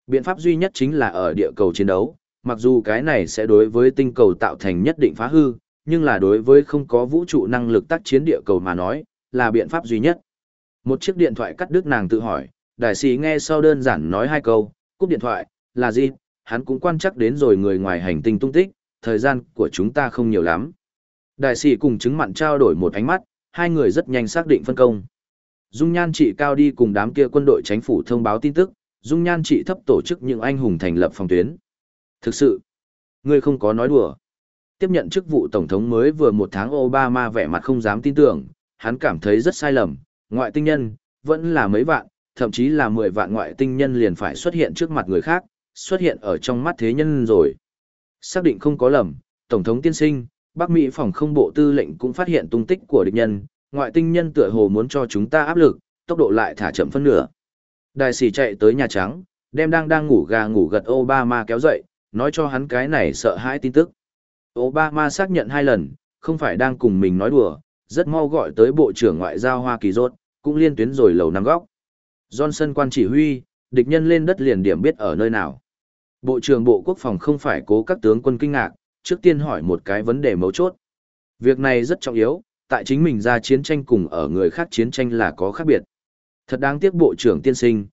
Biện pháp duy nhất chính là ở địa cầu chiến đấu, mặc dù cái này sẽ đối với tinh cầu tạo thành nhất định phá hư, nhưng là đối với không có vũ trụ năng lực tác chiến địa cầu mà nói, là biện pháp duy nhất. Một chiếc điện thoại cắt đứt nàng tự hỏi, đại sĩ nghe sau đơn giản nói hai câu, cúp điện thoại, là gì, hắn cũng quan chắc đến rồi người ngoài hành tinh tung tích, thời gian của chúng ta không nhiều lắm. Đại sĩ cùng chứng mặn trao đổi một ánh mắt, hai người rất nhanh xác định phân công. Dung Nhan Trị cao đi cùng đám kia quân đội chính phủ thông báo tin tức, Dung Nhan Trị thấp tổ chức những anh hùng thành lập phòng tuyến. Thực sự, ngươi không có nói đùa. Tiếp nhận chức vụ tổng thống mới vừa một tháng, Obama vẻ mặt không dám tin tưởng, hắn cảm thấy rất sai lầm, ngoại tinh nhân, vẫn là mấy vạn, thậm chí là mười vạn ngoại tinh nhân liền phải xuất hiện trước mặt người khác, xuất hiện ở trong mắt thế nhân rồi. Xác định không có lầm, tổng thống tiên sinh, Bắc Mỹ phòng không bộ tư lệnh cũng phát hiện tung tích của địch nhân, ngoại tinh nhân tựa hồ muốn cho chúng ta áp lực, tốc độ lại thả chậm phân nửa. Đại sĩ chạy tới Nhà Trắng, đem đang đang ngủ gà ngủ gật Obama kéo dậy, nói cho hắn cái này sợ hãi tin tức. Obama xác nhận hai lần, không phải đang cùng mình nói đùa, rất mau gọi tới Bộ trưởng Ngoại giao Hoa Kỳ rốt, cũng liên tuyến rồi lầu năm góc. Johnson quan chỉ huy, địch nhân lên đất liền điểm biết ở nơi nào. Bộ trưởng Bộ Quốc phòng không phải cố các tướng quân kinh ngạc, trước tiên hỏi một cái vấn đề mấu chốt. Việc này rất trọng yếu, tại chính mình ra chiến tranh cùng ở người khác chiến tranh là có khác biệt. Thật đáng tiếc Bộ trưởng tiên sinh,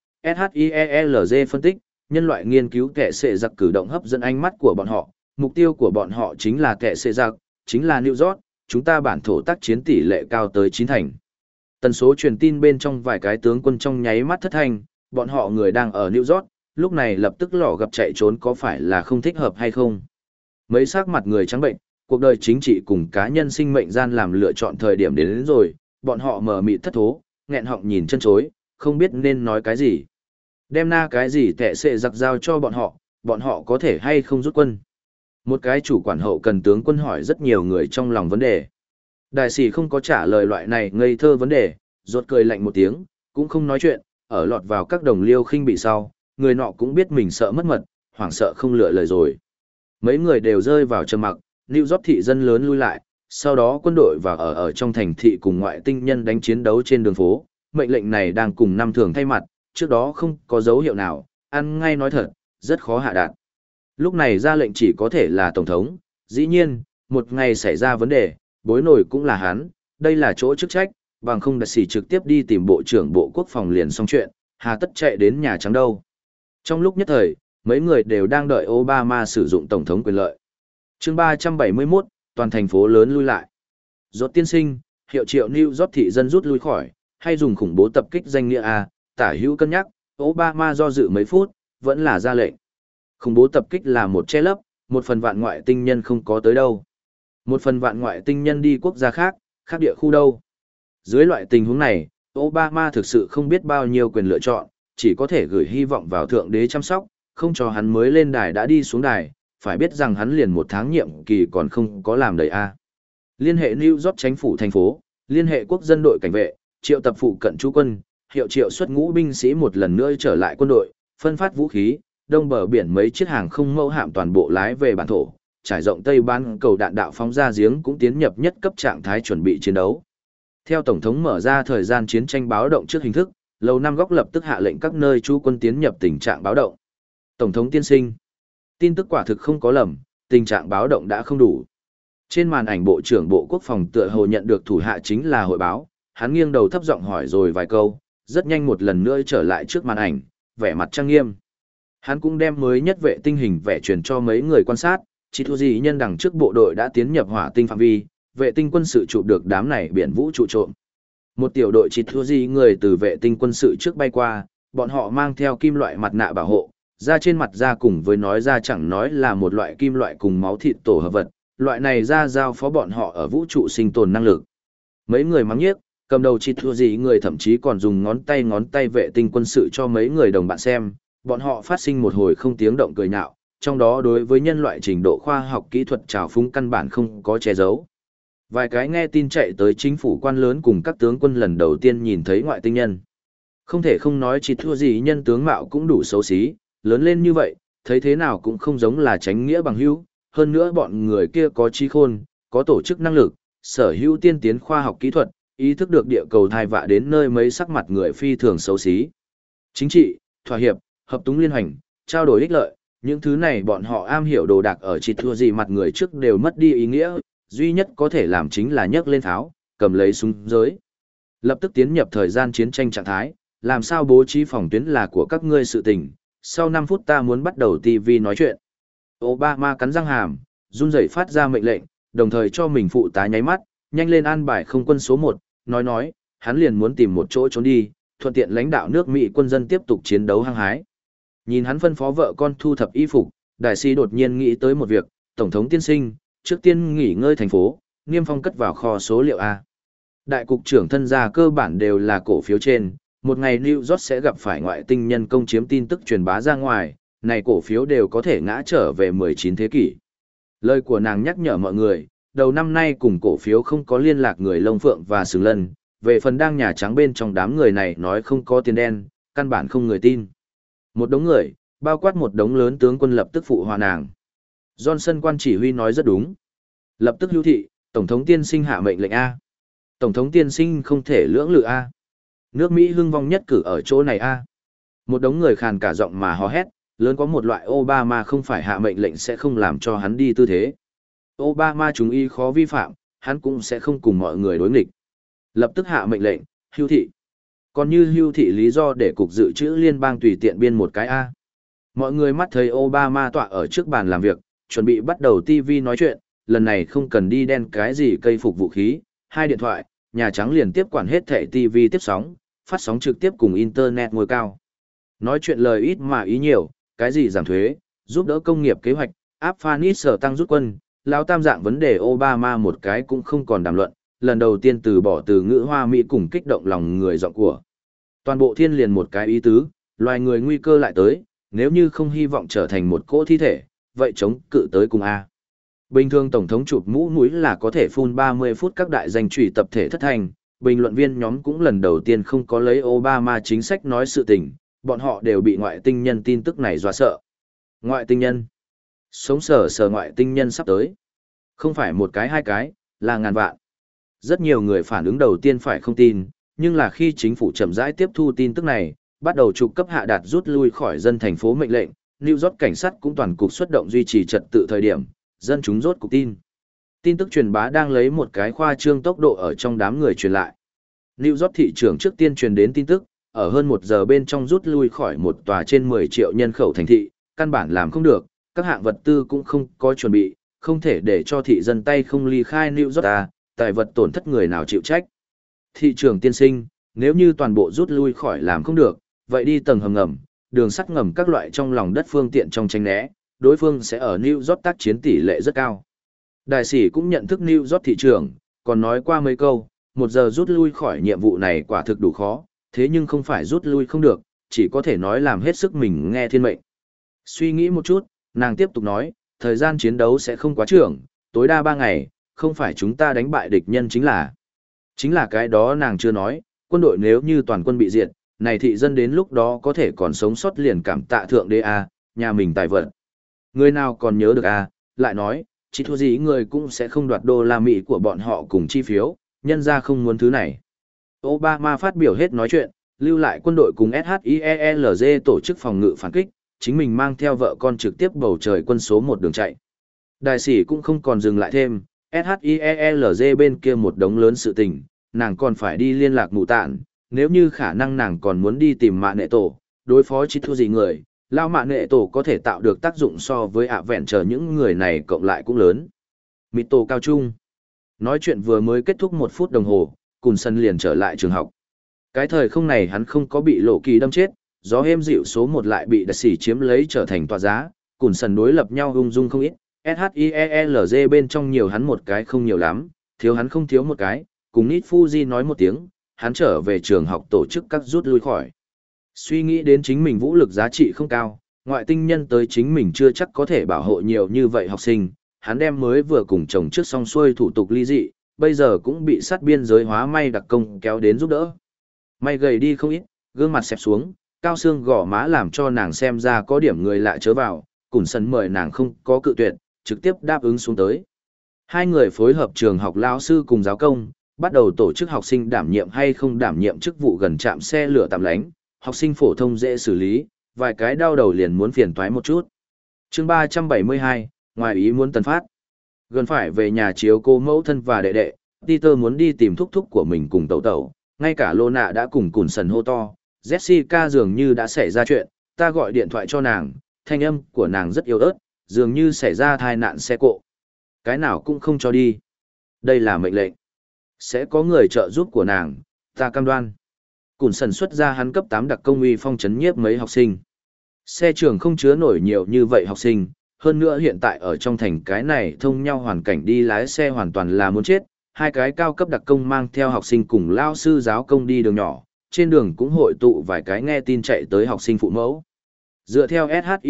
SHIELZ phân tích, nhân loại nghiên cứu kẻ sệ giặc cử động hấp dẫn ánh mắt của bọn họ, mục tiêu của bọn họ chính là kẻ sệ giặc, chính là New York, chúng ta bản thổ tác chiến tỷ lệ cao tới chín thành. Tần số truyền tin bên trong vài cái tướng quân trong nháy mắt thất thanh, bọn họ người đang ở New York, lúc này lập tức lỏ gặp chạy trốn có phải là không thích hợp hay không. Mấy sắc mặt người trắng bệnh, cuộc đời chính trị cùng cá nhân sinh mệnh gian làm lựa chọn thời điểm đến, đến rồi, bọn họ mờ mịt thất thố, nghẹn họng nhìn chân chối, không biết nên nói cái gì. Đem na cái gì tệ sệ giặc giao cho bọn họ, bọn họ có thể hay không rút quân. Một cái chủ quản hậu cần tướng quân hỏi rất nhiều người trong lòng vấn đề. Đại sĩ không có trả lời loại này ngây thơ vấn đề, rốt cười lạnh một tiếng, cũng không nói chuyện, ở lọt vào các đồng liêu khinh bị sau, người nọ cũng biết mình sợ mất mật, hoảng sợ không lựa lời rồi. Mấy người đều rơi vào trầm mặc, New York thị dân lớn lui lại, sau đó quân đội vào ở ở trong thành thị cùng ngoại tinh nhân đánh chiến đấu trên đường phố, mệnh lệnh này đang cùng năm thường thay mặt, trước đó không có dấu hiệu nào, ăn ngay nói thật, rất khó hạ đạt. Lúc này ra lệnh chỉ có thể là tổng thống, dĩ nhiên, một ngày xảy ra vấn đề, bối nổi cũng là hắn, đây là chỗ chức trách, bằng không đặc sĩ trực tiếp đi tìm bộ trưởng bộ quốc phòng liền xong chuyện, hà tất chạy đến Nhà Trắng đâu. Trong lúc nhất thời, mấy người đều đang đợi Obama sử dụng tổng thống quyền lợi. Chương ba trăm bảy mươi mốt, toàn thành phố lớn lui lại. Rốt tiên sinh, hiệu triệu New York thị dân rút lui khỏi, hay dùng khủng bố tập kích danh nghĩa A, tả hữu cân nhắc, Obama do dự mấy phút, vẫn là ra lệnh. Khủng bố tập kích là một che lấp, một phần vạn ngoại tinh nhân không có tới đâu. Một phần vạn ngoại tinh nhân đi quốc gia khác, khác địa khu đâu. Dưới loại tình huống này, Obama thực sự không biết bao nhiêu quyền lựa chọn, chỉ có thể gửi hy vọng vào Thượng Đế chăm sóc, không cho hắn mới lên đài đã đi xuống đài, phải biết rằng hắn liền một tháng nhiệm kỳ còn không có làm đầy A. Liên hệ New York chính phủ thành phố, liên hệ quốc dân đội cảnh vệ, triệu tập phụ cận trú quân, hiệu triệu xuất ngũ binh sĩ một lần nữa trở lại quân đội, phân phát vũ khí, đông bờ biển mấy chiếc hàng không mẫu hạm toàn bộ lái về bản thổ, trải rộng Tây Ban cầu đạn đạo phóng ra giếng cũng tiến nhập nhất cấp trạng thái chuẩn bị chiến đấu. Theo Tổng thống mở ra thời gian chiến tranh báo động trước hình thức, Lầu Năm Góc lập tức hạ lệnh các nơi trú quân tiến nhập tình trạng báo động. Tổng thống tiên sinh, tin tức quả thực không có lầm, tình trạng báo động đã không đủ. Trên màn ảnh Bộ trưởng Bộ Quốc phòng tựa hồ nhận được thủ hạ chính là hội báo, hắn nghiêng đầu thấp giọng hỏi rồi vài câu, rất nhanh một lần nữa trở lại trước màn ảnh, vẻ mặt trang nghiêm. Hắn cũng đem mới nhất vệ tinh hình vẽ truyền cho mấy người quan sát, chỉ thu gì nhân đằng trước bộ đội đã tiến nhập hỏa tinh phạm vi, vệ tinh quân sự chụp được đám này biển vũ trụ trộm. Một tiểu đội chỉ thu gì người từ vệ tinh quân sự trước bay qua, bọn họ mang theo kim loại mặt nạ bảo hộ, da trên mặt da cùng với nói ra chẳng nói là một loại kim loại cùng máu thịt tổ hợp vật, loại này ra giao phó bọn họ ở vũ trụ sinh tồn năng lực. Mấy người mắng nhiếc, cầm đầu chỉ thua gì người thậm chí còn dùng ngón tay ngón tay vệ tinh quân sự cho mấy người đồng bạn xem, bọn họ phát sinh một hồi không tiếng động cười nhạo, trong đó đối với nhân loại trình độ khoa học kỹ thuật trào phúng căn bản không có che giấu. Vài cái nghe tin chạy tới chính phủ quan lớn cùng các tướng quân lần đầu tiên nhìn thấy ngoại tinh nhân. Không thể không nói chỉ thua gì nhân tướng mạo cũng đủ xấu xí, lớn lên như vậy, thấy thế nào cũng không giống là tránh nghĩa bằng hữu, hơn nữa bọn người kia có trí khôn, có tổ chức năng lực, sở hữu tiên tiến khoa học kỹ thuật, ý thức được địa cầu thai vạ đến nơi mấy sắc mặt người phi thường xấu xí. Chính trị, thỏa hiệp, hợp túng liên hành, trao đổi ích lợi, những thứ này bọn họ am hiểu đồ đạc ở chỉ thua gì mặt người trước đều mất đi ý nghĩa, duy nhất có thể làm chính là nhấc lên tháo, cầm lấy súng giới. Lập tức tiến nhập thời gian chiến tranh trạng thái, làm sao bố trí phòng tuyến là của các ngươi sự tình, sau năm phút ta muốn bắt đầu ti vi nói chuyện. Obama cắn răng hàm, run rẩy phát ra mệnh lệnh, đồng thời cho mình phụ tá nháy mắt, nhanh lên an bài không quân số một, nói nói, hắn liền muốn tìm một chỗ trốn đi, thuận tiện lãnh đạo nước Mỹ quân dân tiếp tục chiến đấu hăng hái. Nhìn hắn phân phó vợ con thu thập y phục, đại sĩ đột nhiên nghĩ tới một việc, Tổng thống tiên sinh, trước tiên nghỉ ngơi thành phố, niêm phong cất vào kho số liệu A. Đại cục trưởng thân gia cơ bản đều là cổ phiếu trên, một ngày New York sẽ gặp phải ngoại tinh nhân công chiếm tin tức truyền bá ra ngoài, này cổ phiếu đều có thể ngã trở về mười chín thế kỷ. Lời của nàng nhắc nhở mọi người, đầu năm nay cùng cổ phiếu không có liên lạc người Lông Phượng và Sừng Lân, về phần đang Nhà Trắng bên trong đám người này nói không có tiền đen, căn bản không người tin. Một đống người, bao quát một đống lớn tướng quân lập tức phụ hòa nàng. Johnson quan chỉ huy nói rất đúng. Lập tức hữu thị, Tổng thống tiên sinh hạ mệnh lệnh A. Tổng thống tiên sinh không thể lưỡng lự A. Nước Mỹ hưng vong nhất cử ở chỗ này A. Một đống người khàn cả giọng mà hò hét, lớn có một loại Obama không phải hạ mệnh lệnh sẽ không làm cho hắn đi tư thế. Obama chúng y khó vi phạm, hắn cũng sẽ không cùng mọi người đối nghịch. Lập tức hạ mệnh lệnh, hưu thị. Còn như hưu thị lý do để cục dự trữ liên bang tùy tiện biên một cái A. Mọi người mắt thấy Obama tọa ở trước bàn làm việc, chuẩn bị bắt đầu ti vi nói chuyện, lần này không cần đi đen cái gì cây phục vũ khí, hai điện thoại, Nhà Trắng liền tiếp quản hết thẻ ti vi tiếp sóng, phát sóng trực tiếp cùng Internet ngôi cao. Nói chuyện lời ít mà ý nhiều, cái gì giảm thuế, giúp đỡ công nghiệp kế hoạch, áp Phanis sở tăng rút quân, lão tam dạng vấn đề Obama một cái cũng không còn đàm luận, lần đầu tiên từ bỏ từ ngữ hoa Mỹ cùng kích động lòng người giọng của. Toàn bộ thiên liền một cái ý tứ, loài người nguy cơ lại tới, nếu như không hy vọng trở thành một cỗ thi thể, vậy chống cự tới cùng A. Bình thường Tổng thống chụp mũ mũi là có thể phun ba mươi phút các đại danh trùy tập thể thất thành, bình luận viên nhóm cũng lần đầu tiên không có lấy Obama chính sách nói sự tình, bọn họ đều bị ngoại tinh nhân tin tức này dọa sợ. Ngoại tinh nhân. Sống sờ sờ ngoại tinh nhân sắp tới. Không phải một cái hai cái, là ngàn vạn. Rất nhiều người phản ứng đầu tiên phải không tin, nhưng là khi chính phủ chậm rãi tiếp thu tin tức này, bắt đầu trục cấp hạ đạt rút lui khỏi dân thành phố mệnh lệnh, New York cảnh sát cũng toàn cục xuất động duy trì trật tự thời điểm, dân chúng rốt cục tin. Tin tức truyền bá đang lấy một cái khoa trương tốc độ ở trong đám người truyền lại. New York thị trưởng trước tiên truyền đến tin tức, ở hơn một giờ bên trong rút lui khỏi một tòa trên mười triệu nhân khẩu thành thị, căn bản làm không được, các hạng vật tư cũng không có chuẩn bị, không thể để cho thị dân tay không ly khai New York à, tài vật tổn thất người nào chịu trách. Thị trưởng tiên sinh, nếu như toàn bộ rút lui khỏi làm không được, vậy đi tầng hầm ngầm, đường sắt ngầm các loại trong lòng đất phương tiện trong tranh né, đối phương sẽ ở New York tác chiến tỷ lệ rất cao. Đại sĩ cũng nhận thức New York thị trưởng, còn nói qua mấy câu, một giờ rút lui khỏi nhiệm vụ này quả thực đủ khó, thế nhưng không phải rút lui không được, chỉ có thể nói làm hết sức mình nghe thiên mệnh. Suy nghĩ một chút, nàng tiếp tục nói, thời gian chiến đấu sẽ không quá trưởng, tối đa ba ngày, không phải chúng ta đánh bại địch nhân chính là. Chính là cái đó nàng chưa nói, quân đội nếu như toàn quân bị diệt, này thị dân đến lúc đó có thể còn sống sót liền cảm tạ thượng đế a, nhà mình tài vận. Người nào còn nhớ được a, lại nói, chỉ thua gì người cũng sẽ không đoạt đô la Mỹ của bọn họ cùng chi phiếu, nhân ra không muốn thứ này. Obama phát biểu hết nói chuyện, lưu lại quân đội cùng ét hát i e lờ giê tổ chức phòng ngự phản kích, chính mình mang theo vợ con trực tiếp bầu trời quân số một đường chạy. Đại sĩ cũng không còn dừng lại thêm, ét hát i e lờ giê bên kia một đống lớn sự tình, nàng còn phải đi liên lạc mụ tạn, nếu như khả năng nàng còn muốn đi tìm mạ nệ tổ, đối phó chỉ thua gì người, lao mạ nệ tổ có thể tạo được tác dụng so với ạ vẹn chờ những người này cộng lại cũng lớn. Mịt tổ cao trung. Nói chuyện vừa mới kết thúc một phút đồng hồ, Cùn Sân liền trở lại trường học. Cái thời không này hắn không có bị lộ kỳ đâm chết, gió êm dịu số một lại bị đặc sĩ chiếm lấy trở thành tòa giá, Cùn Sân đối lập nhau ung dung không ít, ét hát i e lờ giê bên trong nhiều hắn một cái không nhiều lắm, thiếu hắn không thiếu một cái, cùng Nít Fuji nói một tiếng, hắn trở về trường học tổ chức các rút lui khỏi. Suy nghĩ đến chính mình vũ lực giá trị không cao, ngoại tinh nhân tới chính mình chưa chắc có thể bảo hộ nhiều như vậy học sinh, hắn đem mới vừa cùng chồng trước xong xuôi thủ tục ly dị, bây giờ cũng bị sát biên giới hóa may đặc công kéo đến giúp đỡ. May gầy đi không ít, gương mặt xẹp xuống, cao xương gò má làm cho nàng xem ra có điểm người lạ chớ vào, Cùn Sân mời nàng không có cự tuyệt, trực tiếp đáp ứng xuống tới. Hai người phối hợp trường học lão sư cùng giáo công, bắt đầu tổ chức học sinh đảm nhiệm hay không đảm nhiệm chức vụ gần trạm xe lửa tạm lánh, học sinh phổ thông dễ xử lý, vài cái đau đầu liền muốn phiền toái một chút. chương ba trăm bảy mươi hai, ngoài ý muốn tần phát. Gần phải về nhà chiếu cô mẫu thân và đệ đệ, Peter muốn đi tìm thúc thúc của mình cùng tẩu tẩu, ngay cả Lô Nạ đã cùng cùn sần hô to. Jessica dường như đã xảy ra chuyện, ta gọi điện thoại cho nàng, thanh âm của nàng rất yếu ớt, dường như xảy ra tai nạn xe cộ. Cái nào cũng không cho đi. Đây là mệnh lệnh. Sẽ có người trợ giúp của nàng, ta cam đoan. Cùn sần xuất ra hắn cấp tám đặc công uy phong chấn nhiếp mấy học sinh. Xe trường không chứa nổi nhiều như vậy học sinh, hơn nữa hiện tại ở trong thành cái này thông nhau hoàn cảnh đi lái xe hoàn toàn là muốn chết. Hai cái cao cấp đặc công mang theo học sinh cùng lao sư giáo công đi đường nhỏ, trên đường cũng hội tụ vài cái nghe tin chạy tới học sinh phụ mẫu. Dựa theo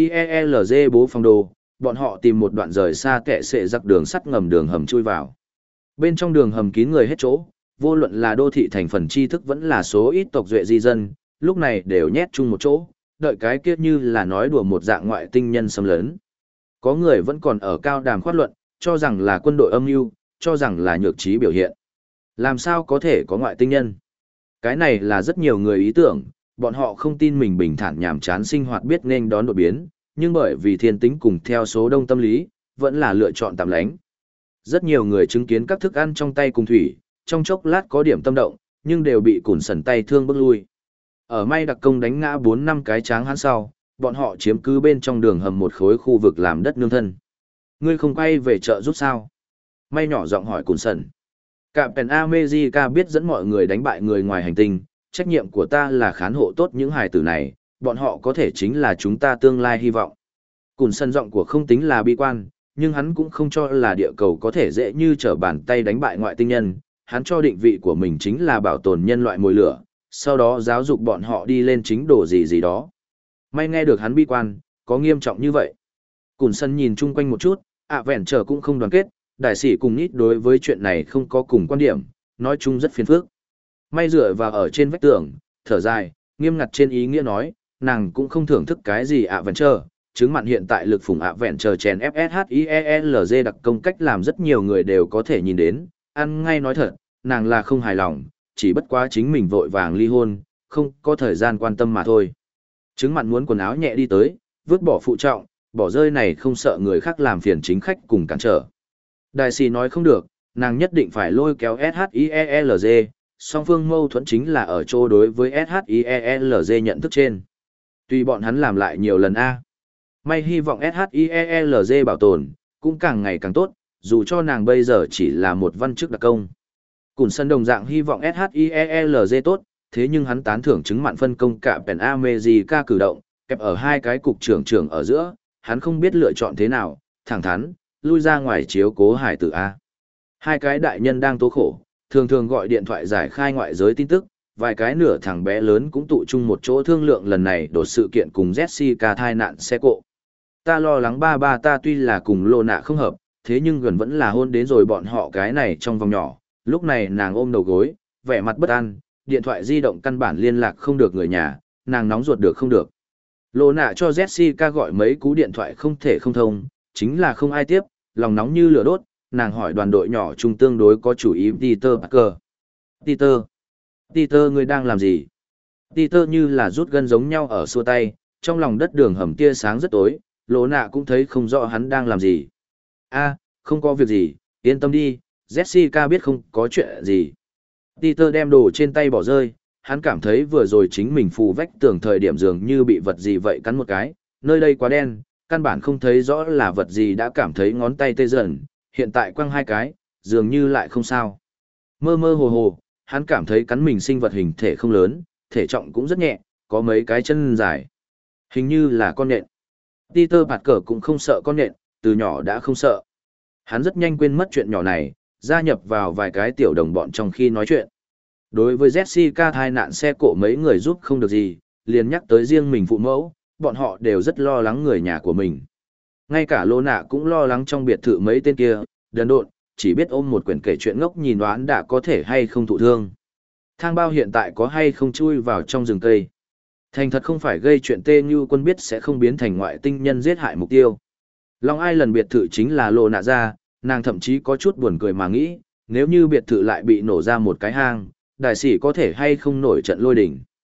SHIELZ bố phong đồ, bọn họ tìm một đoạn rời xa kẻ sệ giặc đường sắt ngầm đường hầm chui vào. Bên trong đường hầm kín người hết chỗ, vô luận là đô thị thành phần tri thức vẫn là số ít tộc duệ di dân, lúc này đều nhét chung một chỗ, đợi cái kiếp như là nói đùa một dạng ngoại tinh nhân xâm lấn. Có người vẫn còn ở cao đàm khoát luận, cho rằng là quân đội âm mưu, cho rằng là nhược trí biểu hiện. Làm sao có thể có ngoại tinh nhân? Cái này là rất nhiều người ý tưởng, bọn họ không tin mình bình thản nhàm chán sinh hoạt biết nên đón đột biến, nhưng bởi vì thiên tính cùng theo số đông tâm lý, vẫn là lựa chọn tạm lánh. Rất nhiều người chứng kiến các thức ăn trong tay cùng thủy, trong chốc lát có điểm tâm động, nhưng đều bị cùn sần tay thương bước lui. Ở may đặc công đánh ngã bốn năm cái tráng hắn sau, bọn họ chiếm cứ bên trong đường hầm một khối khu vực làm đất nương thân. Ngươi không quay về chợ giúp sao? May nhỏ giọng hỏi cùn sần. Captain America biết dẫn mọi người đánh bại người ngoài hành tinh, trách nhiệm của ta là khán hộ tốt những hài tử này, bọn họ có thể chính là chúng ta tương lai hy vọng. Cùn sân giọng của không tính là bi quan, nhưng hắn cũng không cho là địa cầu có thể dễ như trở bàn tay đánh bại ngoại tinh nhân, hắn cho định vị của mình chính là bảo tồn nhân loại mồi lửa, sau đó giáo dục bọn họ đi lên chính đồ gì gì đó. May nghe được hắn bi quan, có nghiêm trọng như vậy. Cùn sân nhìn chung quanh một chút, ạ vẹn trở cũng không đoàn kết, đại sĩ cùng nít đối với chuyện này không có cùng quan điểm, nói chung rất phiền phức. May dựa vào ở trên vách tường, thở dài, nghiêm ngặt trên ý nghĩa nói, nàng cũng không thưởng thức cái gì ạ vẹn trở, chứng mặn hiện tại lực phủng ạ vẹn trở chèn ép ét hát i e lờ giê đặc công cách làm rất nhiều người đều có thể nhìn đến, ăn ngay nói thật, nàng là không hài lòng, chỉ bất quá chính mình vội vàng ly hôn, không có thời gian quan tâm mà thôi. Chứng mặn muốn quần áo nhẹ đi tới, vứt bỏ phụ trọng, bỏ rơi này không sợ người khác làm phiền chính khách cùng cản trở. Đại sĩ nói không được, nàng nhất định phải lôi kéo ét hát i e lờ giê, song phương mâu thuẫn chính là ở chỗ đối với ét hát i e lờ giê nhận thức trên. Tuy bọn hắn làm lại nhiều lần A. May hy vọng ét hát i e lờ giê bảo tồn, cũng càng ngày càng tốt, dù cho nàng bây giờ chỉ là một văn chức đặc công. Cùn sân đồng dạng hy vọng ét hát i e lờ giê tốt, thế nhưng hắn tán thưởng chứng mặn phân công cả Pen America cử động, kẹp ở hai cái cục trưởng trưởng ở giữa, hắn không biết lựa chọn thế nào, thẳng thắn, lui ra ngoài chiếu cố hải tử A. Hai cái đại nhân đang tố khổ, thường thường gọi điện thoại giải khai ngoại giới tin tức, vài cái nửa thằng bé lớn cũng tụ chung một chỗ thương lượng lần này đột sự kiện cùng Jessica thai nạn xe cộ. Ta lo lắng ba ba ta tuy là cùng Lô Nạ không hợp, thế nhưng gần vẫn là hôn đến rồi bọn họ cái này trong vòng nhỏ, lúc này nàng ôm đầu gối, vẻ mặt bất an, điện thoại di động căn bản liên lạc không được người nhà, nàng nóng ruột được không được. Lô Nạ cho Jessica gọi mấy cú điện thoại không thể không thông, chính là không ai tiếp, lòng nóng như lửa đốt, nàng hỏi đoàn đội nhỏ chung tương đối có chủ ý Peter Parker. Peter, Peter ngươi đang làm gì? Peter như là rút gân giống nhau ở xua tay, trong lòng đất đường hầm tia sáng rất tối, Lô Nạ cũng thấy không rõ hắn đang làm gì. A, không có việc gì, yên tâm đi, Jessica biết không có chuyện gì. Peter đem đồ trên tay bỏ rơi, hắn cảm thấy vừa rồi chính mình phù vách tường thời điểm dường như bị vật gì vậy cắn một cái, nơi đây quá đen, căn bản không thấy rõ là vật gì đã cảm thấy ngón tay tê dần, hiện tại quăng hai cái, dường như lại không sao. Mơ mơ hồ hồ, hắn cảm thấy cắn mình sinh vật hình thể không lớn, thể trọng cũng rất nhẹ, có mấy cái chân dài. Hình như là con nhện. Peter Parker cũng không sợ con nhện, từ nhỏ đã không sợ. Hắn rất nhanh quên mất chuyện nhỏ này, gia nhập vào vài cái tiểu đồng bọn trong khi nói chuyện. Đối với Jessica thai nạn xe cộ mấy người giúp không được gì, liền nhắc tới riêng mình phụ mẫu, bọn họ đều rất lo lắng người nhà của mình. Ngay cả Lô Nạ cũng lo lắng trong biệt thự mấy tên kia, đần độn, chỉ biết ôm một quyển kể chuyện ngốc nhìn đoán đã có thể hay không thụ thương. Thang bao hiện tại có hay không chui vào trong rừng cây. Thành thật không phải gây chuyện tê như quân biết sẽ không biến thành ngoại tinh nhân giết hại mục tiêu. Long Ai lần biệt thự chính là Lô Nạ ra, nàng thậm chí có chút buồn cười mà nghĩ, nếu như biệt thự lại bị nổ ra một cái hang, đại sĩ có thể hay không nổi trận lôi đỉnh.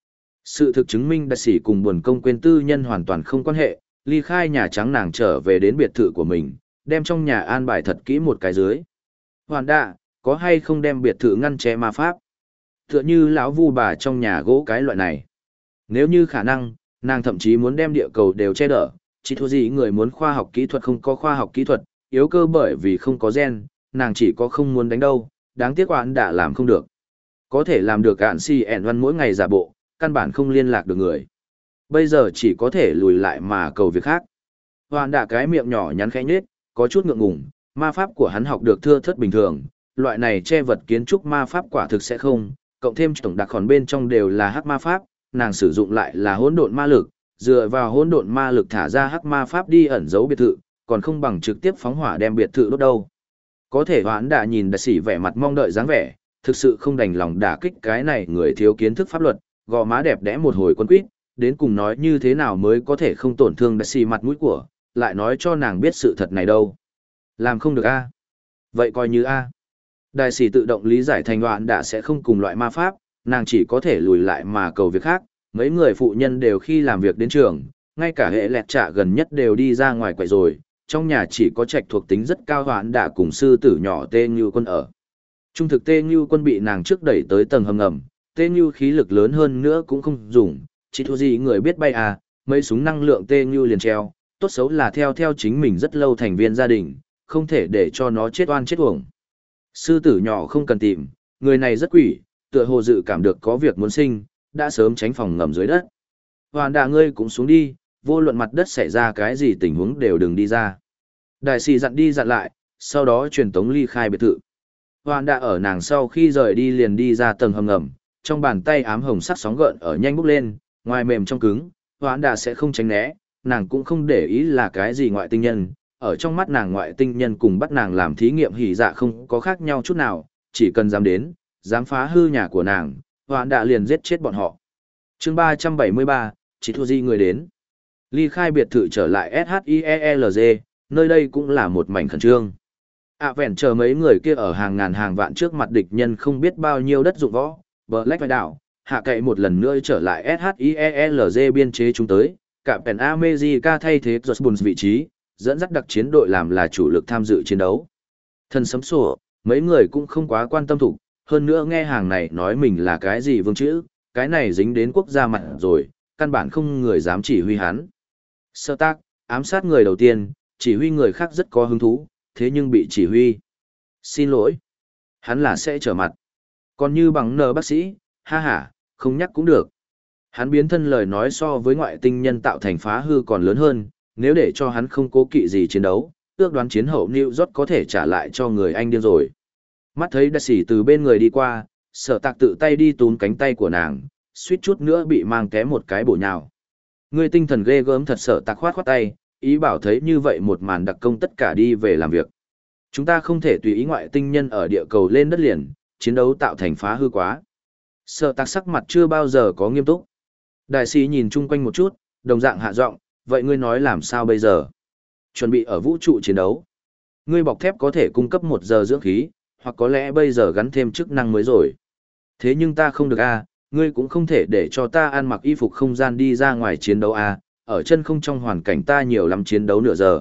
Sự thực chứng minh đại sĩ cùng buồn công quên tư nhân hoàn toàn không quan hệ, ly khai Nhà Trắng nàng trở về đến biệt thự của mình, đem trong nhà an bài thật kỹ một cái dưới. Hoàn đạ, có hay không đem biệt thự ngăn che ma pháp? Tựa như lão vu bà trong nhà gỗ cái loại này. Nếu như khả năng, nàng thậm chí muốn đem địa cầu đều che đỡ, chỉ thua gì người muốn khoa học kỹ thuật không có khoa học kỹ thuật, yếu cơ bởi vì không có gen, nàng chỉ có không muốn đánh đâu, đáng tiếc Hoàn đã làm không được. Có thể làm được ạn si ẻn văn mỗi ngày giả bộ, căn bản không liên lạc được người. Bây giờ chỉ có thể lùi lại mà cầu việc khác. Hoàn đã cái miệng nhỏ nhắn khẽ nhếch, có chút ngượng ngùng, ma pháp của hắn học được thưa thớt bình thường, loại này che vật kiến trúc ma pháp quả thực sẽ không, cộng thêm tổng đặc khòn bên trong đều là hắc ma pháp, nàng sử dụng lại là hỗn độn ma lực, dựa vào hỗn độn ma lực thả ra hắc ma pháp đi ẩn giấu biệt thự, còn không bằng trực tiếp phóng hỏa đem biệt thự đốt đâu. Có thể Hoán đã nhìn đại sĩ vẻ mặt mong đợi dáng vẻ, thực sự không đành lòng đả kích cái này người thiếu kiến thức pháp luật, gò má đẹp đẽ một hồi quân quýt, đến cùng nói như thế nào mới có thể không tổn thương đại sĩ mặt mũi của, lại nói cho nàng biết sự thật này đâu. Làm không được a? Vậy coi như a. Đại sĩ tự động lý giải thành Hoán đã sẽ không cùng loại ma pháp, nàng chỉ có thể lùi lại mà cầu việc khác, mấy người phụ nhân đều khi làm việc đến trường, ngay cả hệ lẹt trả gần nhất đều đi ra ngoài quậy rồi, trong nhà chỉ có trạch thuộc tính rất cao Hoán đã cùng sư tử nhỏ Tê Như Quân ở. Trung thực Tê Như Quân bị nàng trước đẩy tới tầng hầm ngầm, Tê Như khí lực lớn hơn nữa cũng không dùng, chỉ thua gì người biết bay à, mấy súng năng lượng Tê Như liền treo, tốt xấu là theo theo chính mình rất lâu thành viên gia đình, không thể để cho nó chết oan chết uổng. Sư tử nhỏ không cần tìm, người này rất quỷ, tựa hồ dự cảm được có việc muốn sinh, đã sớm tránh phòng ngầm dưới đất. Hoàn đà ngươi cũng xuống đi, vô luận mặt đất xảy ra cái gì tình huống đều đừng đi ra. Đại sĩ dặn đi dặn lại, sau đó truyền tống ly khai biệt thự. Hoàn đà ở nàng sau khi rời đi liền đi ra tầng hầm ngầm, trong bàn tay ám hồng sắc sóng gợn ở nhanh bốc lên, ngoài mềm trong cứng, Hoàn đà sẽ không tránh né, nàng cũng không để ý là cái gì ngoại tinh nhân, ở trong mắt nàng ngoại tinh nhân cùng bắt nàng làm thí nghiệm hỉ dạ không có khác nhau chút nào, chỉ cần dám đến, dám phá hư nhà của nàng, Hoàn đà liền giết chết bọn họ. Chương ba trăm bảy mươi ba, chỉ thua gì người đến. Ly khai biệt thự trở lại ét hát i e lờ giê, nơi đây cũng là một mảnh khẩn trương. À vẹn chờ mấy người kia ở hàng ngàn hàng vạn trước mặt địch nhân không biết bao nhiêu đất dụng võ, Black vai đảo, hạ cậy một lần nữa trở lại ét hát i e lờ giê biên chế chúng tới, cả Pen America thay thế Josbun vị trí, dẫn dắt đặc chiến đội làm là chủ lực tham dự chiến đấu. Thân sấm sổ, mấy người cũng không quá quan tâm thủ, hơn nữa nghe hàng này nói mình là cái gì vương chữ, cái này dính đến quốc gia mặt rồi, căn bản không người dám chỉ huy hắn. Sơ tác, ám sát người đầu tiên, chỉ huy người khác rất có hứng thú, thế nhưng bị chỉ huy. Xin lỗi. Hắn là sẽ trở mặt. Còn như bằng nờ bác sĩ, ha ha, không nhắc cũng được. Hắn biến thân lời nói so với ngoại tinh nhân tạo thành phá hư còn lớn hơn, nếu để cho hắn không cố kỵ gì chiến đấu, ước đoán chiến hậu New York có thể trả lại cho người anh điên rồi. Mắt thấy đại sĩ từ bên người đi qua, sở tạc tự tay đi túm cánh tay của nàng, suýt chút nữa bị mang té một cái bổ nhào. Người tinh thần ghê gớm thật, sở tạc khoát khoát tay, ý bảo thấy như vậy một màn đặc công tất cả đi về làm việc. Chúng ta không thể tùy ý ngoại tinh nhân ở địa cầu lên đất liền, chiến đấu tạo thành phá hư quá. Sở tạc sắc mặt chưa bao giờ có nghiêm túc. Đại sĩ nhìn chung quanh một chút, đồng dạng hạ giọng, vậy ngươi nói làm sao bây giờ? Chuẩn bị ở vũ trụ chiến đấu. Ngươi bọc thép có thể cung cấp một giờ dưỡng khí, hoặc có lẽ bây giờ gắn thêm chức năng mới rồi. Thế nhưng ta không được a, ngươi cũng không thể để cho ta ăn mặc y phục không gian đi ra ngoài chiến đấu a, ở chân không trong hoàn cảnh ta nhiều lắm chiến đấu nửa giờ.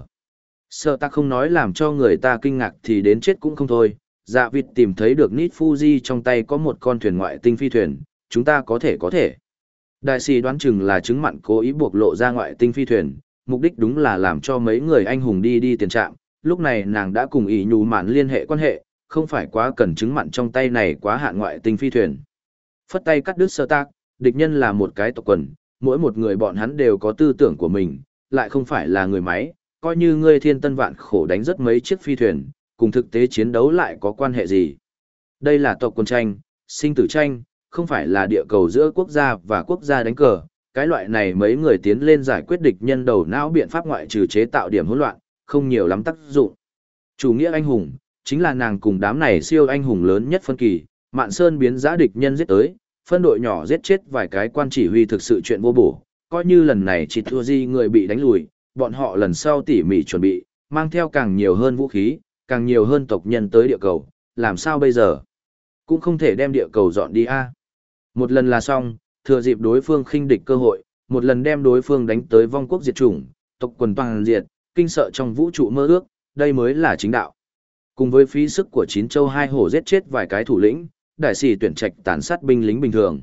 Sợ ta không nói làm cho người ta kinh ngạc thì đến chết cũng không thôi. Dạ vịt tìm thấy được Nít Fuji trong tay có một con thuyền ngoại tinh phi thuyền, chúng ta có thể có thể. Đại sĩ đoán chừng là chứng mặn cố ý buộc lộ ra ngoại tinh phi thuyền, mục đích đúng là làm cho mấy người anh hùng đi đi tiền trạm. Lúc này nàng đã cùng ý nhù mạn liên hệ quan hệ, không phải quá cần chứng mặn trong tay này quá hạn ngoại tinh phi thuyền. Phất tay cắt đứt sơ tác, địch nhân là một cái tộc quần, mỗi một người bọn hắn đều có tư tưởng của mình, lại không phải là người máy, coi như ngươi thiên tân vạn khổ đánh rất mấy chiếc phi thuyền, cùng thực tế chiến đấu lại có quan hệ gì. Đây là tộc quân tranh, sinh tử tranh, không phải là địa cầu giữa quốc gia và quốc gia đánh cờ, cái loại này mấy người tiến lên giải quyết địch nhân đầu não biện pháp ngoại trừ chế tạo điểm hỗn loạn, không nhiều lắm tác dụng. Chủ nghĩa anh hùng, chính là nàng cùng đám này siêu anh hùng lớn nhất phân kỳ, Mạn Sơn biến giã địch nhân giết tới, phân đội nhỏ giết chết vài cái quan chỉ huy thực sự chuyện vô bổ, coi như lần này chỉ thua gì người bị đánh lùi, bọn họ lần sau tỉ mỉ chuẩn bị, mang theo càng nhiều hơn vũ khí, càng nhiều hơn tộc nhân tới địa cầu, làm sao bây giờ? Cũng không thể đem địa cầu dọn đi a. Một lần là xong, thừa dịp đối phương khinh địch cơ hội, một lần đem đối phương đánh tới vong quốc diệt chủng, tộc quần toàn diệt, kinh sợ trong vũ trụ mơ ước, đây mới là chính đạo. Cùng với phí sức của chín châu hai hổ giết chết vài cái thủ lĩnh, đại sĩ tuyển trạch tàn sát binh lính bình thường.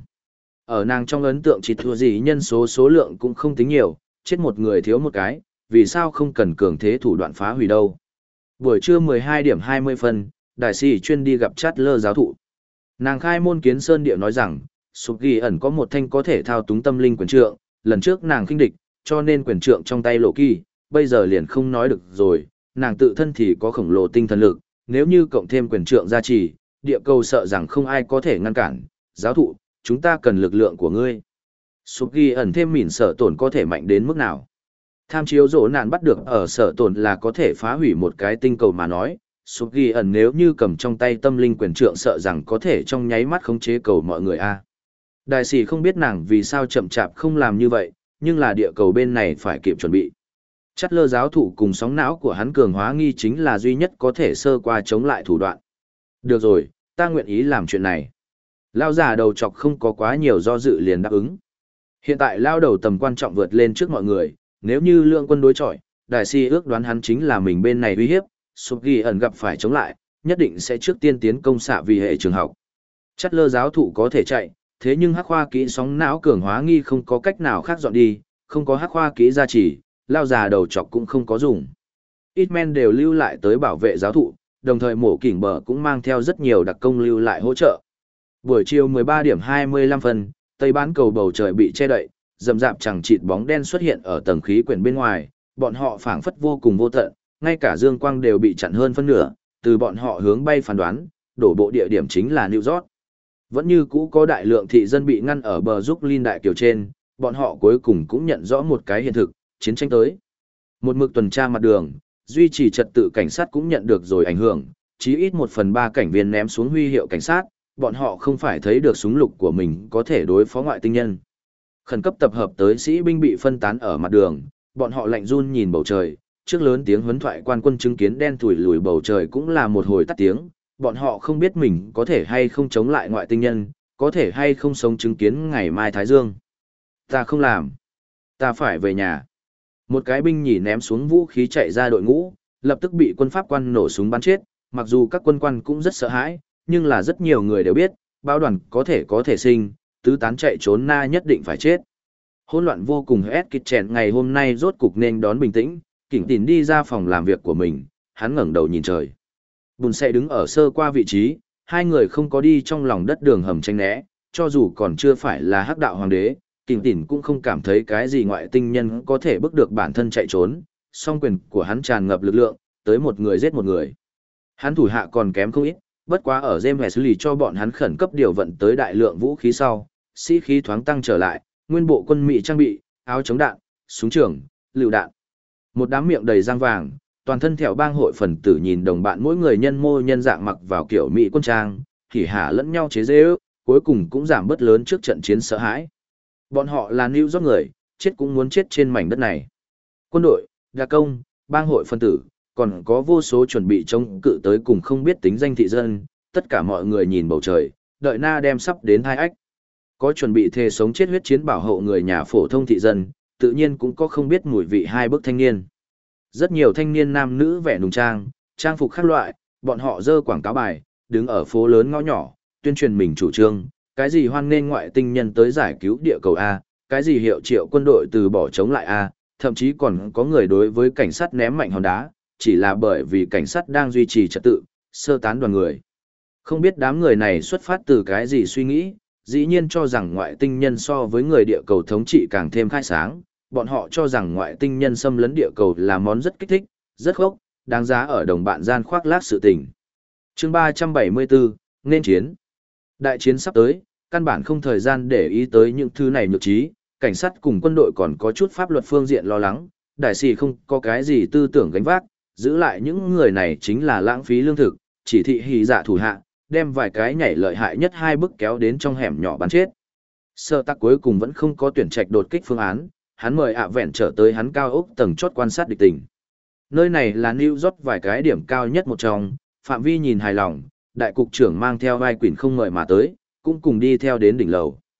Ở nàng trong ấn tượng chỉ thua gì nhân số số lượng cũng không tính nhiều, chết một người thiếu một cái, vì sao không cần cường thế thủ đoạn phá hủy đâu. Buổi trưa mười hai điểm hai mươi phân, đại sĩ chuyên đi gặp chát lơ giáo thụ. Nàng khai môn kiến sơn địa nói rằng, Sụp Ghi ẩn có một thanh có thể thao túng tâm linh quyền trượng, lần trước nàng khinh địch, cho nên quyền trượng trong tay lộ kỳ, bây giờ liền không nói được rồi, nàng tự thân thì có khổng lồ tinh thần lực, nếu như cộng thêm quyền trượng gia trì, địa cầu sợ rằng không ai có thể ngăn cản, giáo thụ, chúng ta cần lực lượng của ngươi. Sụp Ghi ẩn thêm mỉn sở tổn có thể mạnh đến mức nào? Tham chiếu rỗ nạn bắt được ở sở tổn là có thể phá hủy một cái tinh cầu mà nói, Sụp Ghi ẩn nếu như cầm trong tay tâm linh quyền trượng sợ rằng có thể trong nháy mắt khống chế cầu mọi người a. Đại sĩ không biết nàng vì sao chậm chạp không làm như vậy, nhưng là địa cầu bên này phải kịp chuẩn bị. Chắt lơ giáo thụ cùng sóng não của hắn cường hóa nghi chính là duy nhất có thể sơ qua chống lại thủ đoạn. Được rồi, ta nguyện ý làm chuyện này. Lao giả đầu chọc không có quá nhiều do dự liền đáp ứng. Hiện tại lao đầu tầm quan trọng vượt lên trước mọi người, nếu như lượng quân đối chọi, đại sĩ ước đoán hắn chính là mình bên này uy hiếp, Sụp Ghi ẩn gặp phải chống lại, nhất định sẽ trước tiên tiến công xạ vì hệ trường học. Chắt lơ giáo thụ có thể chạy, thế nhưng hắc khoa kỹ sóng não cường hóa nghi không có cách nào khác dọn đi, không có hắc khoa kỹ gia trì, lao già đầu chọc cũng không có dùng. Ít men đều lưu lại tới bảo vệ giáo thụ, đồng thời mổ kỉnh bờ cũng mang theo rất nhiều đặc công lưu lại hỗ trợ. Buổi chiều mười ba điểm hai mươi lăm phân, tây bán cầu bầu trời bị che đậy, rậm rạp chẳng chịt bóng đen xuất hiện ở tầng khí quyển bên ngoài, bọn họ phảng phất vô cùng vô tận, ngay cả dương quang đều bị chặn hơn phân nửa, từ bọn họ hướng bay phán đoán, đổ bộ địa điểm chính là New York. Vẫn như cũ có đại lượng thị dân bị ngăn ở bờ giúp Linh đại kiều trên, bọn họ cuối cùng cũng nhận rõ một cái hiện thực, chiến tranh tới. Một mực tuần tra mặt đường, duy trì trật tự cảnh sát cũng nhận được rồi ảnh hưởng, chí ít một phần ba cảnh viên ném xuống huy hiệu cảnh sát, bọn họ không phải thấy được súng lục của mình có thể đối phó ngoại tinh nhân. Khẩn cấp tập hợp tới sĩ binh bị phân tán ở mặt đường, bọn họ lạnh run nhìn bầu trời, trước lớn tiếng huấn thoại quan quân chứng kiến đen thủi lùi bầu trời cũng là một hồi tắt tiếng, bọn họ không biết mình có thể hay không chống lại ngoại tinh nhân, có thể hay không sống chứng kiến ngày mai Thái Dương. Ta không làm. Ta phải về nhà. Một cái binh nhỉ ném xuống vũ khí chạy ra đội ngũ, lập tức bị quân pháp quan nổ súng bắn chết, mặc dù các quân quan cũng rất sợ hãi, nhưng là rất nhiều người đều biết, báo đoàn có thể có thể sinh, tứ tán chạy trốn na nhất định phải chết. Hỗn loạn vô cùng ép kịch chèn ngày hôm nay rốt cục nên đón bình tĩnh, Kỉnh Tìn đi ra phòng làm việc của mình, hắn ngẩng đầu nhìn trời. Bùn xe đứng ở sơ qua vị trí, hai người không có đi trong lòng đất đường hầm tranh né, cho dù còn chưa phải là hắc đạo hoàng đế, Kỉnh Tìn cũng không cảm thấy cái gì ngoại tinh nhân có thể bức được bản thân chạy trốn, song quyền của hắn tràn ngập lực lượng, tới một người giết một người. Hắn thủ hạ còn kém không ít, bất quá ở James Wesley cho bọn hắn khẩn cấp điều vận tới đại lượng vũ khí sau, sĩ khí thoáng tăng trở lại, nguyên bộ quân Mỹ trang bị, áo chống đạn, súng trường, lựu đạn. Một đám miệng đầy răng vàng, toàn thân theo bang hội phần tử nhìn đồng bạn mỗi người nhân mô nhân dạng mặc vào kiểu Mỹ quân trang, hỉ hả lẫn nhau chế dễ ước, cuối cùng cũng giảm bớt lớn trước trận chiến sợ hãi. Bọn họ là New York người, chết cũng muốn chết trên mảnh đất này. Quân đội, đặc công, bang hội phân tử, còn có vô số chuẩn bị chống cự tới cùng không biết tính danh thị dân, tất cả mọi người nhìn bầu trời, đợi na đem sắp đến hai ách. Có chuẩn bị thề sống chết huyết chiến bảo hộ người nhà phổ thông thị dân, tự nhiên cũng có không biết mùi vị hai bức thanh niên. Rất nhiều thanh niên nam nữ vẻ nùng trang, trang phục khác loại, bọn họ dơ quảng cáo bài, đứng ở phố lớn ngõ nhỏ, tuyên truyền mình chủ trương, cái gì hoan nghênh ngoại tinh nhân tới giải cứu địa cầu A, cái gì hiệu triệu quân đội từ bỏ chống lại A, thậm chí còn có người đối với cảnh sát ném mạnh hòn đá, chỉ là bởi vì cảnh sát đang duy trì trật tự, sơ tán đoàn người. Không biết đám người này xuất phát từ cái gì suy nghĩ, dĩ nhiên cho rằng ngoại tinh nhân so với người địa cầu thống trị càng thêm khai sáng, bọn họ cho rằng ngoại tinh nhân xâm lấn địa cầu là món rất kích thích, rất khốc, đáng giá ở đồng bạn gian khoác lác sự tình. Chương ba trăm bảy mươi bốn, nên chiến. Đại chiến sắp tới, căn bản không thời gian để ý tới những thứ này nhược trí, cảnh sát cùng quân đội còn có chút pháp luật phương diện lo lắng, đại sĩ không có cái gì tư tưởng gánh vác, giữ lại những người này chính là lãng phí lương thực, chỉ thị hỉ dạ thủ hạ, đem vài cái nhảy lợi hại nhất hai bước kéo đến trong hẻm nhỏ bắn chết. Sơ tắc cuối cùng vẫn không có tuyển trạch đột kích phương án, hắn mời ạ vẹn trở tới hắn cao ốc tầng chốt quan sát địch tình. Nơi này là New York vài cái điểm cao nhất một trong, phạm vi nhìn hài lòng, đại cục trưởng mang theo vai quỷ không mời mà tới, cũng cùng đi theo đến đỉnh lầu.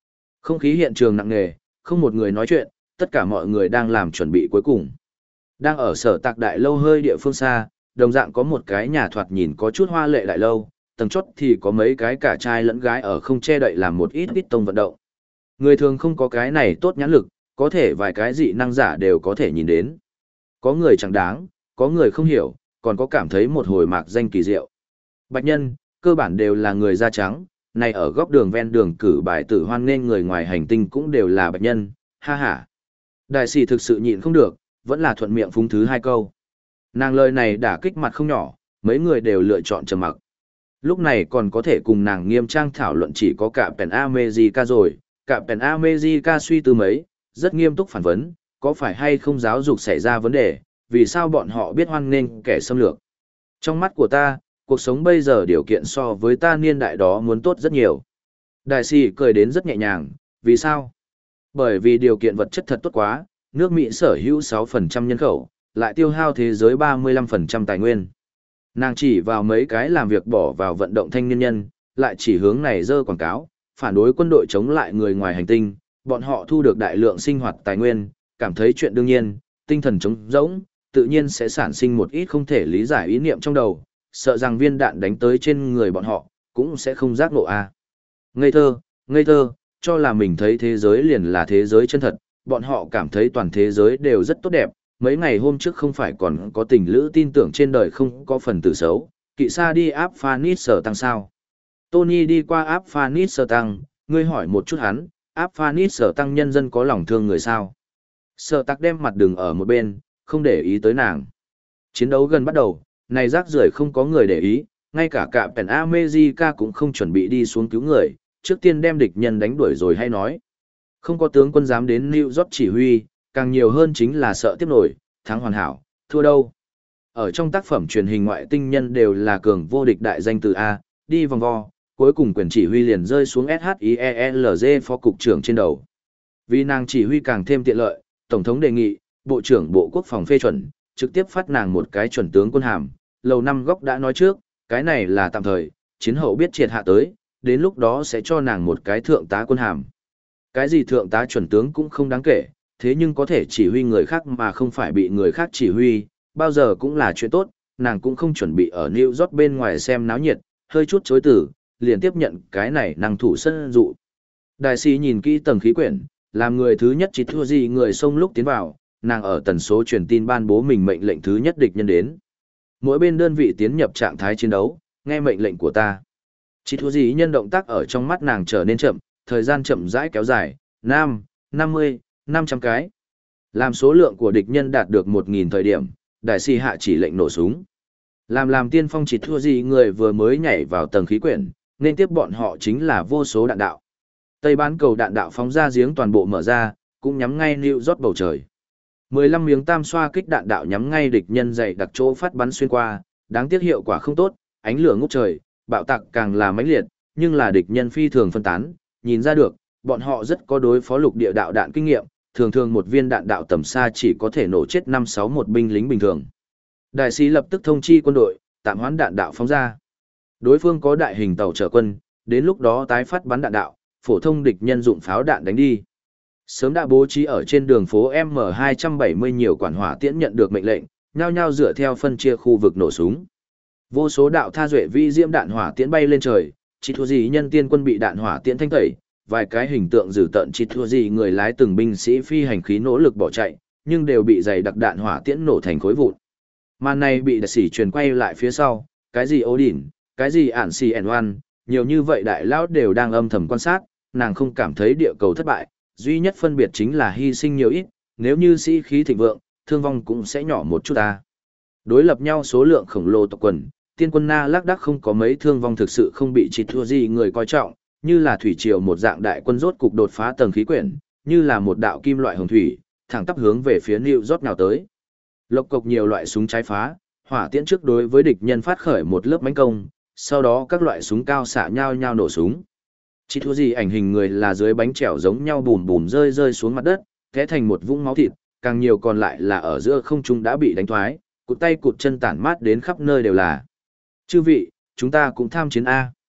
Không khí hiện trường nặng nề, không một người nói chuyện, tất cả mọi người đang làm chuẩn bị cuối cùng. Đang ở sở tạc đại lâu hơi địa phương xa, đồng dạng có một cái nhà thoạt nhìn có chút hoa lệ đại lâu, tầng chót thì có mấy cái cả trai lẫn gái ở không che đậy làm một ít ít tông vận động. Người thường không có cái này tốt nhãn lực, có thể vài cái dị năng giả đều có thể nhìn đến. Có người chẳng đáng, có người không hiểu, còn có cảm thấy một hồi mạc danh kỳ diệu. Bạch nhân, cơ bản đều là người da trắng, này ở góc đường ven đường cử bài tử hoan nên người ngoài hành tinh cũng đều là bạch nhân, ha ha. Đại sĩ thực sự nhịn không được, vẫn là thuận miệng phúng thứ hai câu. Nàng lời này đã kích mặt không nhỏ, mấy người đều lựa chọn trầm mặc. Lúc này còn có thể cùng nàng nghiêm trang thảo luận chỉ có cả Pen America rồi, cả Pen America suy tư mấy, rất nghiêm túc phản vấn, có phải hay không giáo dục xảy ra vấn đề, vì sao bọn họ biết hoan nghênh kẻ xâm lược. Trong mắt của ta, cuộc sống bây giờ điều kiện so với ta niên đại đó muốn tốt rất nhiều. Đại sĩ cười đến rất nhẹ nhàng, vì sao? Bởi vì điều kiện vật chất thật tốt quá, nước Mỹ sở hữu sáu phần trăm nhân khẩu, lại tiêu hao thế giới ba mươi lăm phần trăm tài nguyên. Nàng chỉ vào mấy cái làm việc bỏ vào vận động thanh niên nhân, lại chỉ hướng này dơ quảng cáo, phản đối quân đội chống lại người ngoài hành tinh, bọn họ thu được đại lượng sinh hoạt tài nguyên, cảm thấy chuyện đương nhiên, tinh thần trống rỗng, tự nhiên sẽ sản sinh một ít không thể lý giải ý niệm trong đầu, sợ rằng viên đạn đánh tới trên người bọn họ, cũng sẽ không giác ngộ a. Ngây thơ, ngây thơ, cho là mình thấy thế giới liền là thế giới chân thật, bọn họ cảm thấy toàn thế giới đều rất tốt đẹp. Mấy ngày hôm trước không phải còn có tình lữ tin tưởng trên đời không có phần tử xấu, kỵ xa đi áp Phanis sở tăng sao. Tony đi qua áp Phanis sở tăng, ngươi hỏi một chút hắn, áp Phanis sở tăng nhân dân có lòng thương người sao. Sở tắc đem mặt đường ở một bên, không để ý tới nàng. Chiến đấu gần bắt đầu, này rác rưởi không có người để ý, ngay cả cả Pen America cũng không chuẩn bị đi xuống cứu người, trước tiên đem địch nhân đánh đuổi rồi hay nói. Không có tướng quân dám đến New York chỉ huy, càng nhiều hơn chính là sợ tiếp nổi, thắng hoàn hảo, thua đâu. Ở trong tác phẩm truyền hình ngoại tinh nhân đều là cường vô địch đại danh từ A, đi vòng vo, cuối cùng quyền chỉ huy liền rơi xuống ét hát i e lờ giê phó cục trưởng trên đầu. Vì nàng chỉ huy càng thêm tiện lợi, Tổng thống đề nghị, Bộ trưởng Bộ Quốc phòng phê chuẩn, trực tiếp phát nàng một cái chuẩn tướng quân hàm. Lầu năm góc đã nói trước, cái này là tạm thời, chiến hậu biết triệt hạ tới, đến lúc đó sẽ cho nàng một cái thượng tá quân hàm. Cái gì thượng tá chuẩn tướng cũng không đáng kể, thế nhưng có thể chỉ huy người khác mà không phải bị người khác chỉ huy, bao giờ cũng là chuyện tốt, nàng cũng không chuẩn bị ở New York bên ngoài xem náo nhiệt, hơi chút chối từ, liền tiếp nhận cái này năng thủ sân dụ. Đại sĩ nhìn kỹ tầng khí quyển, làm người thứ nhất chỉ thua gì người xông lúc tiến vào, nàng ở tần số truyền tin ban bố mình mệnh lệnh thứ nhất địch nhân đến. Mỗi bên đơn vị tiến nhập trạng thái chiến đấu, nghe mệnh lệnh của ta. Chỉ thua gì nhân động tác ở trong mắt nàng trở nên chậm, thời gian chậm rãi kéo dài, năm, năm mươi, năm trăm cái. Làm số lượng của địch nhân đạt được một nghìn thời điểm, đại sĩ hạ chỉ lệnh nổ súng. Làm làm tiên phong chỉ thua gì người vừa mới nhảy vào tầng khí quyển, nên tiếp bọn họ chính là vô số đạn đạo. Tây bán cầu đạn đạo phóng ra giếng toàn bộ mở ra, cũng nhắm ngay New York bầu trời. mười lăm miếng tam xoa kích đạn đạo nhắm ngay địch nhân dày đặc chỗ phát bắn xuyên qua, đáng tiếc hiệu quả không tốt, ánh lửa ngút trời, bạo tạc càng là mãnh liệt, nhưng là địch nhân phi thường phân tán, nhìn ra được, bọn họ rất có đối phó lục địa đạo đạn kinh nghiệm, thường thường một viên đạn đạo tầm xa chỉ có thể nổ chết năm sáu một binh lính bình thường. Đại sĩ lập tức thông chi quân đội, tạm hoãn đạn đạo phóng ra. Đối phương có đại hình tàu chở quân, đến lúc đó tái phát bắn đạn đạo, phổ thông địch nhân dụng pháo đạn đánh đi. Sớm đã bố trí ở trên đường phố M hai bảy mươi nhiều quản hỏa tiễn nhận được mệnh lệnh, nhao nhao dựa theo phân chia khu vực nổ súng. Vô số đạo tha duệ vi diễm đạn hỏa tiễn bay lên trời, chỉ thua gì nhân tiên quân bị đạn hỏa tiễn thanh tẩy, vài cái hình tượng dữ tợn chỉ thua gì người lái từng binh sĩ phi hành khí nỗ lực bỏ chạy, nhưng đều bị dày đặc đạn hỏa tiễn nổ thành khối vụn. Màn này bị đại sĩ truyền quay lại phía sau, cái gì Odin, cái gì ản xì ẻn oan, nhiều như vậy đại lão đều đang âm thầm quan sát, nàng không cảm thấy địa cầu thất bại, duy nhất phân biệt chính là hy sinh nhiều ít, nếu như sĩ khí thịnh vượng, thương vong cũng sẽ nhỏ một chút ta. Đối lập nhau số lượng khổng lồ tộc quần, tiên quân Na lác đác không có mấy thương vong thực sự không bị chỉ thua gì người coi trọng, như là thủy triều một dạng đại quân rốt cục đột phá tầng khí quyển, như là một đạo kim loại hồng thủy, thẳng tắp hướng về phía New York nào tới. Lộc cộc nhiều loại súng trái phá, hỏa tiễn trước đối với địch nhân phát khởi một lớp mãnh công, sau đó các loại súng cao xạ nhau nhau nổ súng. Chỉ thua gì ảnh hình người là dưới bánh chèo giống nhau bùm bùm rơi rơi xuống mặt đất, té thành một vũng máu thịt, càng nhiều còn lại là ở giữa không trung đã bị đánh thoái, cụt tay cụt chân tản mát đến khắp nơi đều là. Chư vị, chúng ta cũng tham chiến A.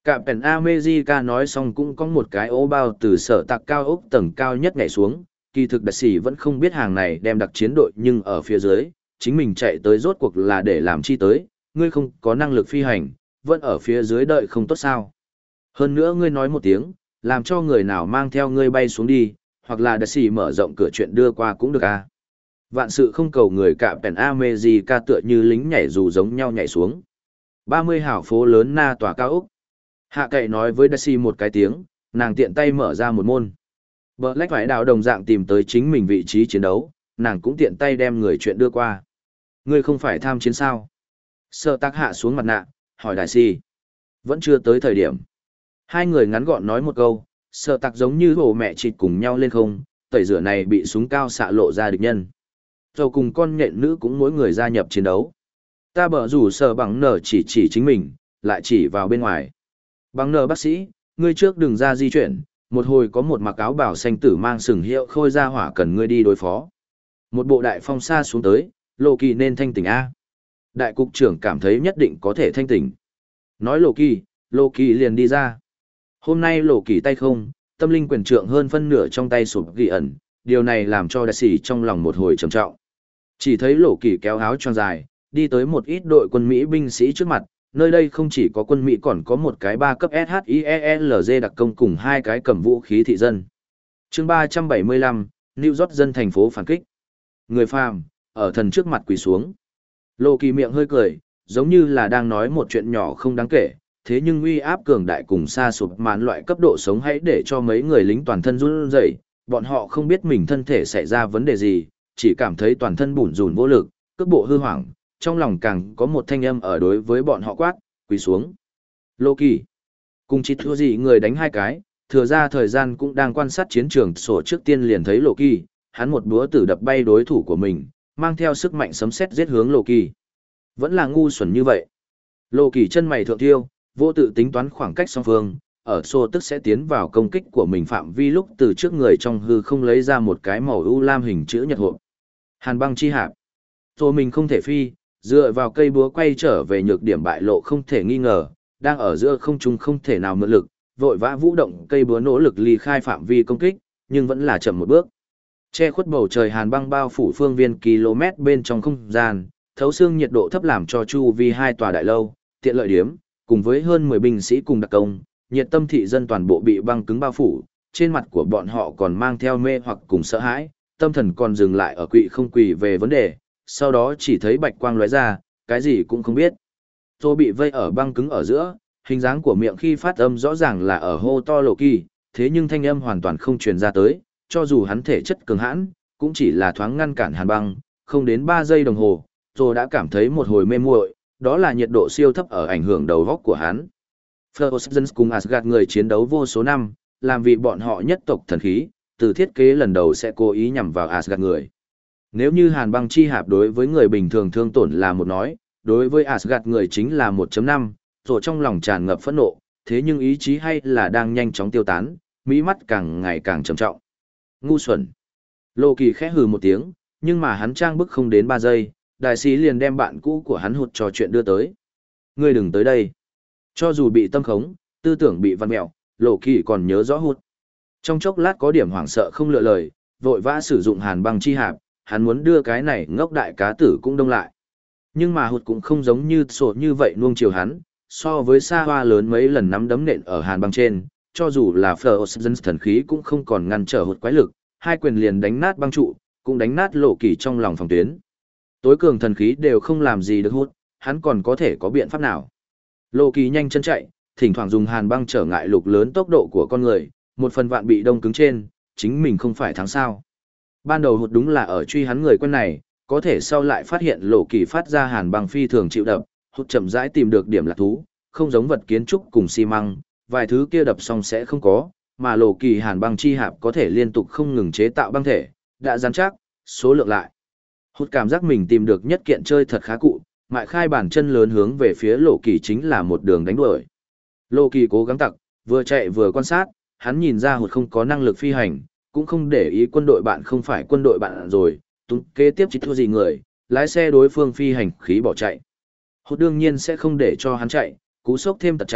Captain America nói xong cũng có một cái ô bao từ sở tạc cao ốc tầng cao nhất nhảy xuống, kỳ thực đặc sĩ vẫn không biết hàng này đem đặc chiến đội nhưng ở phía dưới, chính mình chạy tới rốt cuộc là để làm chi tới, ngươi không có năng lực phi hành, vẫn ở phía dưới đợi không tốt sao. Hơn nữa ngươi nói một tiếng, làm cho người nào mang theo ngươi bay xuống đi, hoặc là đặc sĩ mở rộng cửa chuyện đưa qua cũng được à. Vạn sự không cầu người Captain America tựa như lính nhảy dù giống nhau nhảy xuống. ba mươi hảo phố lớn na tòa cao ốc. Hạ cậy nói với Daisy một cái tiếng, nàng tiện tay mở ra một môn. Black phải đào đồng dạng tìm tới chính mình vị trí chiến đấu, nàng cũng tiện tay đem người chuyện đưa qua. Ngươi không phải tham chiến sao? Sợ tác hạ xuống mặt nạ, hỏi Daisy. Vẫn chưa tới thời điểm. Hai người ngắn gọn nói một câu, sợ tạc giống như hồ mẹ chịt cùng nhau lên không, tẩy rửa này bị súng cao xạ lộ ra địch nhân. Rồi cùng con nhện nữ cũng mỗi người gia nhập chiến đấu. Ta bở rủ sợ bằng nở chỉ chỉ chính mình, lại chỉ vào bên ngoài. Bằng nở bác sĩ, ngươi trước đừng ra di chuyển, một hồi có một mặc áo bảo xanh tử mang sừng hiệu khôi ra hỏa cần ngươi đi đối phó. Một bộ đại phong xa xuống tới, Lộ Kỳ nên thanh tỉnh A. Đại cục trưởng cảm thấy nhất định có thể thanh tỉnh. Nói Lộ Kỳ, Lộ Kỳ liền đi ra. Hôm nay Lộ Kỳ tay không, tâm linh quyền trượng hơn phân nửa trong tay sụp ghi ẩn, điều này làm cho đại sĩ trong lòng một hồi trầm trọng. Chỉ thấy Lộ Kỳ kéo áo choàng dài, đi tới một ít đội quân Mỹ binh sĩ trước mặt, nơi đây không chỉ có quân Mỹ còn có một cái ba cấp ét hát i e lờ giê đặc công cùng hai cái cầm vũ khí thị dân. chương ba trăm bảy mươi lăm, New York dân thành phố phản kích. Người phàm, ở thần trước mặt quỳ xuống. Lộ Kỳ miệng hơi cười, giống như là đang nói một chuyện nhỏ không đáng kể, thế nhưng uy áp cường đại cùng xa sụp màn loại cấp độ sống hãy để cho mấy người lính toàn thân run rẩy, bọn họ không biết mình thân thể xảy ra vấn đề gì, chỉ cảm thấy toàn thân bủn rủn vô lực, cước bộ hư hoảng, trong lòng càng có một thanh âm ở đối với bọn họ quát, quỳ xuống. Lộ Kỳ. Cùng chỉ thua gì người đánh hai cái, thừa ra thời gian cũng đang quan sát chiến trường sổ trước tiên liền thấy Lộ Kỳ, hắn một búa tử đập bay đối thủ của mình, mang theo sức mạnh sấm sét giết hướng Lộ Kỳ. Vẫn là ngu xuẩn như vậy. Lộ Kỳ chân mày thượng thiêu, vô tự tính toán khoảng cách song phương, ở sổ tức sẽ tiến vào công kích của mình phạm vi lúc từ trước người trong hư không lấy ra một cái màu u lam hình chữ nhật hộp. Hàn băng chi hạp. Rồi mình không thể phi, dựa vào cây búa quay trở về nhược điểm bại lộ không thể nghi ngờ, đang ở giữa không trung không thể nào mượn lực, vội vã vũ động cây búa nỗ lực ly khai phạm vi công kích, nhưng vẫn là chậm một bước. Che khuất bầu trời hàn băng bao phủ phương viên km bên trong không gian, thấu xương nhiệt độ thấp làm cho chu vi hai tòa đại lâu, tiện lợi điếm, cùng với hơn mười binh sĩ cùng đặc công, nhiệt tâm thị dân toàn bộ bị băng cứng bao phủ, trên mặt của bọn họ còn mang theo mê hoặc cùng sợ hãi, tâm thần còn dừng lại ở quỵ không quỳ về vấn đề, sau đó chỉ thấy bạch quang lóe ra, cái gì cũng không biết. Tôi bị vây ở băng cứng ở giữa, hình dáng của miệng khi phát âm rõ ràng là ở hô to Lộ Kỳ, thế nhưng thanh âm hoàn toàn không truyền ra tới, cho dù hắn thể chất cường hãn, cũng chỉ là thoáng ngăn cản hàn băng, không đến ba giây đồng hồ, rồi đã cảm thấy một hồi mê muội, đó là nhiệt độ siêu thấp ở ảnh hưởng đầu góc của hắn. Frozen cùng Asgard người chiến đấu vô số năm, làm vì bọn họ nhất tộc thần khí, từ thiết kế lần đầu sẽ cố ý nhằm vào Asgard người. Nếu như hàn băng chi hạp đối với người bình thường thương tổn là một nói, đối với Asgard người chính là một chấm năm, rồi trong lòng tràn ngập phẫn nộ, thế nhưng ý chí hay là đang nhanh chóng tiêu tán, mỹ mắt càng ngày càng trầm trọng. Ngu xuẩn. Lộ Kỳ khẽ hừ một tiếng, nhưng mà hắn trang bức không đến ba giây, đại sĩ liền đem bạn cũ của hắn hụt trò chuyện đưa tới. Ngươi đừng tới đây. Cho dù bị tâm khống, tư tưởng bị văn mẹo, Lộ Kỳ còn nhớ rõ hụt. Trong chốc lát có điểm hoảng sợ không lựa lời, vội vã sử dụng hàn băng chi hạp, hắn muốn đưa cái này ngốc đại cá tử cũng đông lại. Nhưng mà hụt cũng không giống như sổ như vậy nuông chiều hắn, so với xa hoa lớn mấy lần nắm đấm nện ở hàn băng trên, cho dù là Frozen thần khí cũng không còn ngăn trở hụt quái lực, hai quyền liền đánh nát băng trụ, cũng đánh nát Lộ Kỳ trong lòng phòng tuyến. Tối cường thần khí đều không làm gì được hụt, hắn còn có thể có biện pháp nào. Lộ Kỳ nhanh chân chạy, thỉnh thoảng dùng hàn băng trở ngại lục lớn tốc độ của con người, một phần vạn bị đông cứng trên, chính mình không phải thắng sao. Ban đầu hụt đúng là ở truy hắn người quen này, có thể sau lại phát hiện Lộ Kỳ phát ra hàn băng phi thường chịu đập, hụt chậm rãi tìm được điểm lạc thú, không giống vật kiến trúc cùng xi măng, vài thứ kia đập xong sẽ không có, mà Lộ Kỳ hàn băng chi hạp có thể liên tục không ngừng chế tạo băng thể, đã rắn chắc, số lượng lại. Hụt cảm giác mình tìm được nhất kiện chơi thật khá cụ, mại khai bàn chân lớn hướng về phía Lộ Kỳ chính là một đường đánh đuổi. Lộ Kỳ cố gắng tặc, vừa chạy vừa quan sát, hắn nhìn ra hụt không có năng lực phi hành, cũng không để ý quân đội bạn không phải quân đội bạn rồi, tung kế tiếp chỉ thua gì người, lái xe đối phương phi hành khí bỏ chạy. Hụt đương nhiên sẽ không để cho hắn chạy, cú sốc thêm tật chạy,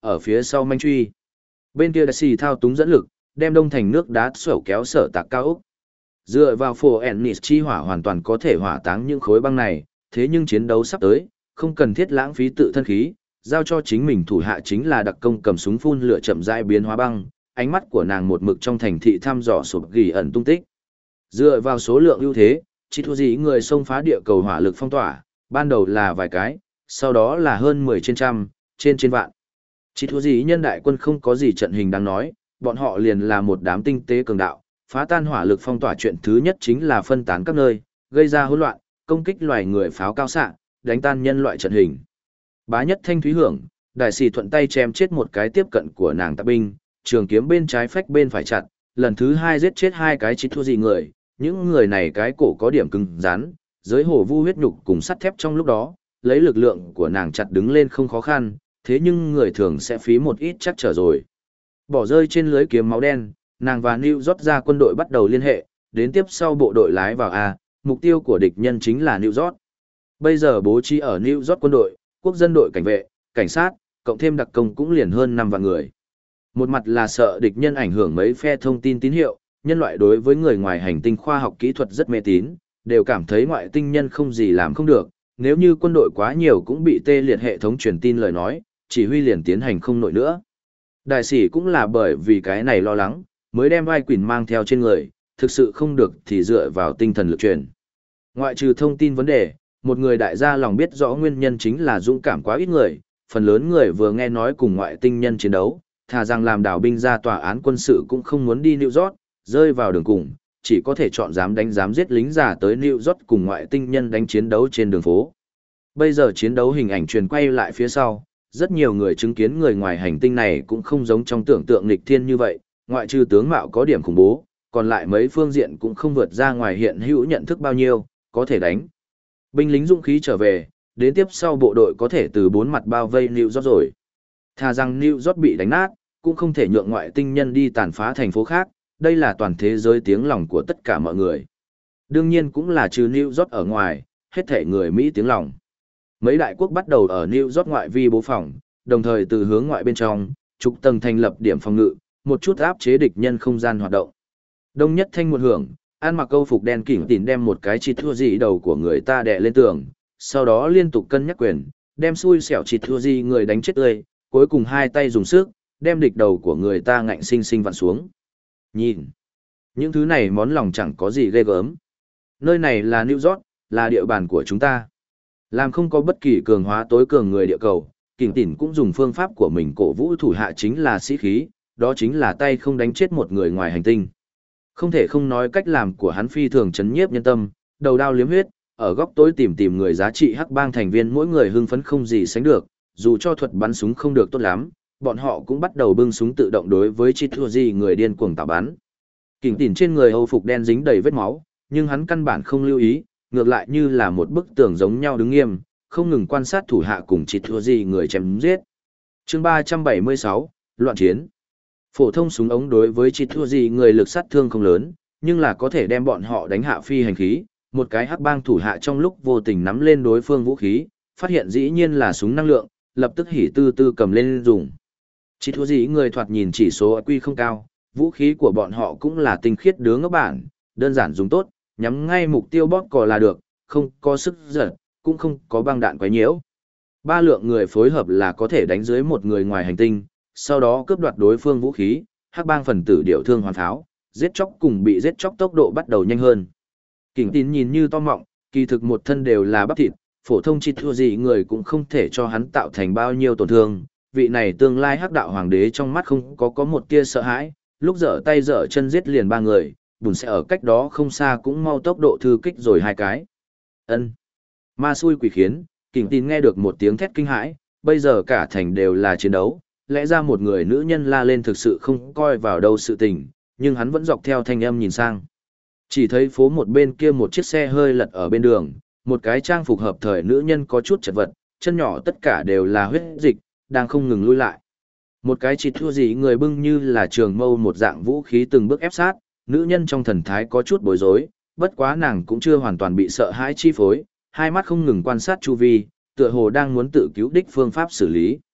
ở phía sau manh truy. Bên kia đại sĩ thao túng dẫn lực, đem đông thành nước đá sổ kéo sở tạc cao ốc. Dựa vào phổ Ennis chi hỏa hoàn toàn có thể hỏa táng những khối băng này, thế nhưng chiến đấu sắp tới, không cần thiết lãng phí tự thân khí, giao cho chính mình thủ hạ chính là đặc công cầm súng phun lửa chậm rãi biến hóa băng, ánh mắt của nàng một mực trong thành thị thăm dò sụp gỉ ẩn tung tích. Dựa vào số lượng ưu thế, chỉ thua gì người xông phá địa cầu hỏa lực phong tỏa, ban đầu là vài cái, sau đó là hơn mười trên trăm, trên trên vạn. Chỉ thua gì nhân đại quân không có gì trận hình đáng nói, bọn họ liền là một đám tinh tế cường đạo, phá tan hỏa lực phong tỏa chuyện thứ nhất chính là phân tán các nơi, gây ra hỗn loạn, công kích loài người pháo cao xạ, đánh tan nhân loại trận hình. Bá nhất thanh thúy hưởng, đại sĩ thuận tay chém chết một cái tiếp cận của nàng tạp binh, trường kiếm bên trái phách bên phải chặt, lần thứ hai giết chết hai cái chỉ thua gì người, những người này cái cổ có điểm cứng rắn, giới hổ vu huyết nhục cùng sắt thép trong lúc đó, lấy lực lượng của nàng chặt đứng lên không khó khăn, thế nhưng người thường sẽ phí một ít chắc trở rồi. Bỏ rơi trên lưới kiếm máu đen, nàng và New York ra quân đội bắt đầu liên hệ, đến tiếp sau bộ đội lái vào A, mục tiêu của địch nhân chính là New York. Bây giờ bố trí ở New York quân đội, quốc dân đội cảnh vệ, cảnh sát, cộng thêm đặc công cũng liền hơn năm vạn người. Một mặt là sợ địch nhân ảnh hưởng mấy phe thông tin tín hiệu, nhân loại đối với người ngoài hành tinh khoa học kỹ thuật rất mê tín, đều cảm thấy ngoại tinh nhân không gì làm không được, nếu như quân đội quá nhiều cũng bị tê liệt hệ thống truyền tin lời nói, chỉ huy liền tiến hành không nổi nữa. Đại sĩ cũng là bởi vì cái này lo lắng, mới đem vai quỷ mang theo trên người, thực sự không được thì dựa vào tinh thần lực truyền. Ngoại trừ thông tin vấn đề, một người đại gia lòng biết rõ nguyên nhân chính là dũng cảm quá ít người, phần lớn người vừa nghe nói cùng ngoại tinh nhân chiến đấu, thà rằng làm đảo binh ra tòa án quân sự cũng không muốn đi New York, rơi vào đường cùng, chỉ có thể chọn dám đánh dám giết lính giả tới New York cùng ngoại tinh nhân đánh chiến đấu trên đường phố. Bây giờ chiến đấu hình ảnh truyền quay lại phía sau, rất nhiều người chứng kiến người ngoài hành tinh này cũng không giống trong tưởng tượng nghịch thiên như vậy, ngoại trừ tướng mạo có điểm khủng bố, còn lại mấy phương diện cũng không vượt ra ngoài hiện hữu nhận thức bao nhiêu, có thể đánh. Binh lính dũng khí trở về, đến tiếp sau bộ đội có thể từ bốn mặt bao vây New York rồi. Thà rằng New York bị đánh nát, cũng không thể nhượng ngoại tinh nhân đi tàn phá thành phố khác, đây là toàn thế giới tiếng lòng của tất cả mọi người. Đương nhiên cũng là trừ New York ở ngoài, hết thể người Mỹ tiếng lòng. Mấy đại quốc bắt đầu ở New York ngoại vi bố phòng, đồng thời từ hướng ngoại bên trong, trục tầng thành lập điểm phòng ngự, một chút áp chế địch nhân không gian hoạt động. Đông nhất thanh một hưởng, An mặc câu phục đen kỉnh tỉn đem một cái chít thua gì đầu của người ta đè lên tường, sau đó liên tục cân nhắc quyền, đem xui xẻo chít thua gì người đánh chết tươi, cuối cùng hai tay dùng sức, đem địch đầu của người ta ngạnh sinh sinh vặn xuống. Nhìn, những thứ này món lòng chẳng có gì ghê gớm. Nơi này là New York, là địa bàn của chúng ta. Làm không có bất kỳ cường hóa tối cường người địa cầu, kỉnh tỉn cũng dùng phương pháp của mình cổ vũ thủ hạ chính là sĩ khí, đó chính là tay không đánh chết một người ngoài hành tinh. Không thể không nói cách làm của hắn phi thường chấn nhiếp nhân tâm, đầu đao liếm huyết, ở góc tối tìm tìm người giá trị hắc bang thành viên mỗi người hưng phấn không gì sánh được, dù cho thuật bắn súng không được tốt lắm, bọn họ cũng bắt đầu bưng súng tự động đối với Chithuji người điên cuồng tạo bắn. Kỉnh tỉn trên người Âu phục đen dính đầy vết máu, nhưng hắn căn bản không lưu ý, ngược lại như là một bức tường giống nhau đứng nghiêm, không ngừng quan sát thủ hạ cùng Chithuji người chém giết. Chương ba trăm bảy mươi sáu, loạn chiến. Phổ thông súng ống đối với Chithuji người lực sát thương không lớn, nhưng là có thể đem bọn họ đánh hạ phi hành khí. Một cái hắc bang thủ hạ trong lúc vô tình nắm lên đối phương vũ khí, phát hiện dĩ nhiên là súng năng lượng, lập tức hỉ tư tư cầm lên dùng. Chithuji người thoạt nhìn chỉ số i kiu không cao, vũ khí của bọn họ cũng là tinh khiết đứa ngốc bản, đơn giản dùng tốt, nhắm ngay mục tiêu bóp cò là được, không có sức giật, cũng không có băng đạn quấy nhiễu. Ba lượng người phối hợp là có thể đánh dưới một người ngoài hành tinh, sau đó cướp đoạt đối phương vũ khí, hắc bang phần tử điều thương hoàn pháo, giết chóc cùng bị giết chóc tốc độ bắt đầu nhanh hơn. Kỉnh tín nhìn như to mọng, kỳ thực một thân đều là bắp thịt, phổ thông chi thua gì người cũng không thể cho hắn tạo thành bao nhiêu tổn thương. Vị này tương lai hắc đạo hoàng đế trong mắt không có có một tia sợ hãi, lúc dở tay dở chân giết liền ba người, bùn sẽ ở cách đó không xa cũng mau tốc độ thư kích rồi hai cái. Ân, ma xui quỷ khiến, Kỉnh tín nghe được một tiếng thét kinh hãi, bây giờ cả thành đều là chiến đấu, lẽ ra một người nữ nhân la lên thực sự không coi vào đâu sự tình, nhưng hắn vẫn dọc theo thanh âm nhìn sang. Chỉ thấy phố một bên kia một chiếc xe hơi lật ở bên đường, một cái trang phục hợp thời nữ nhân có chút chật vật, chân nhỏ tất cả đều là huyết dịch, đang không ngừng lui lại. Một cái chỉ thua gì người bưng như là trường mâu một dạng vũ khí từng bước ép sát, nữ nhân trong thần thái có chút bối rối, bất quá nàng cũng chưa hoàn toàn bị sợ hãi chi phối, hai mắt không ngừng quan sát chu vi, tựa hồ đang muốn tự cứu đích phương pháp xử lý.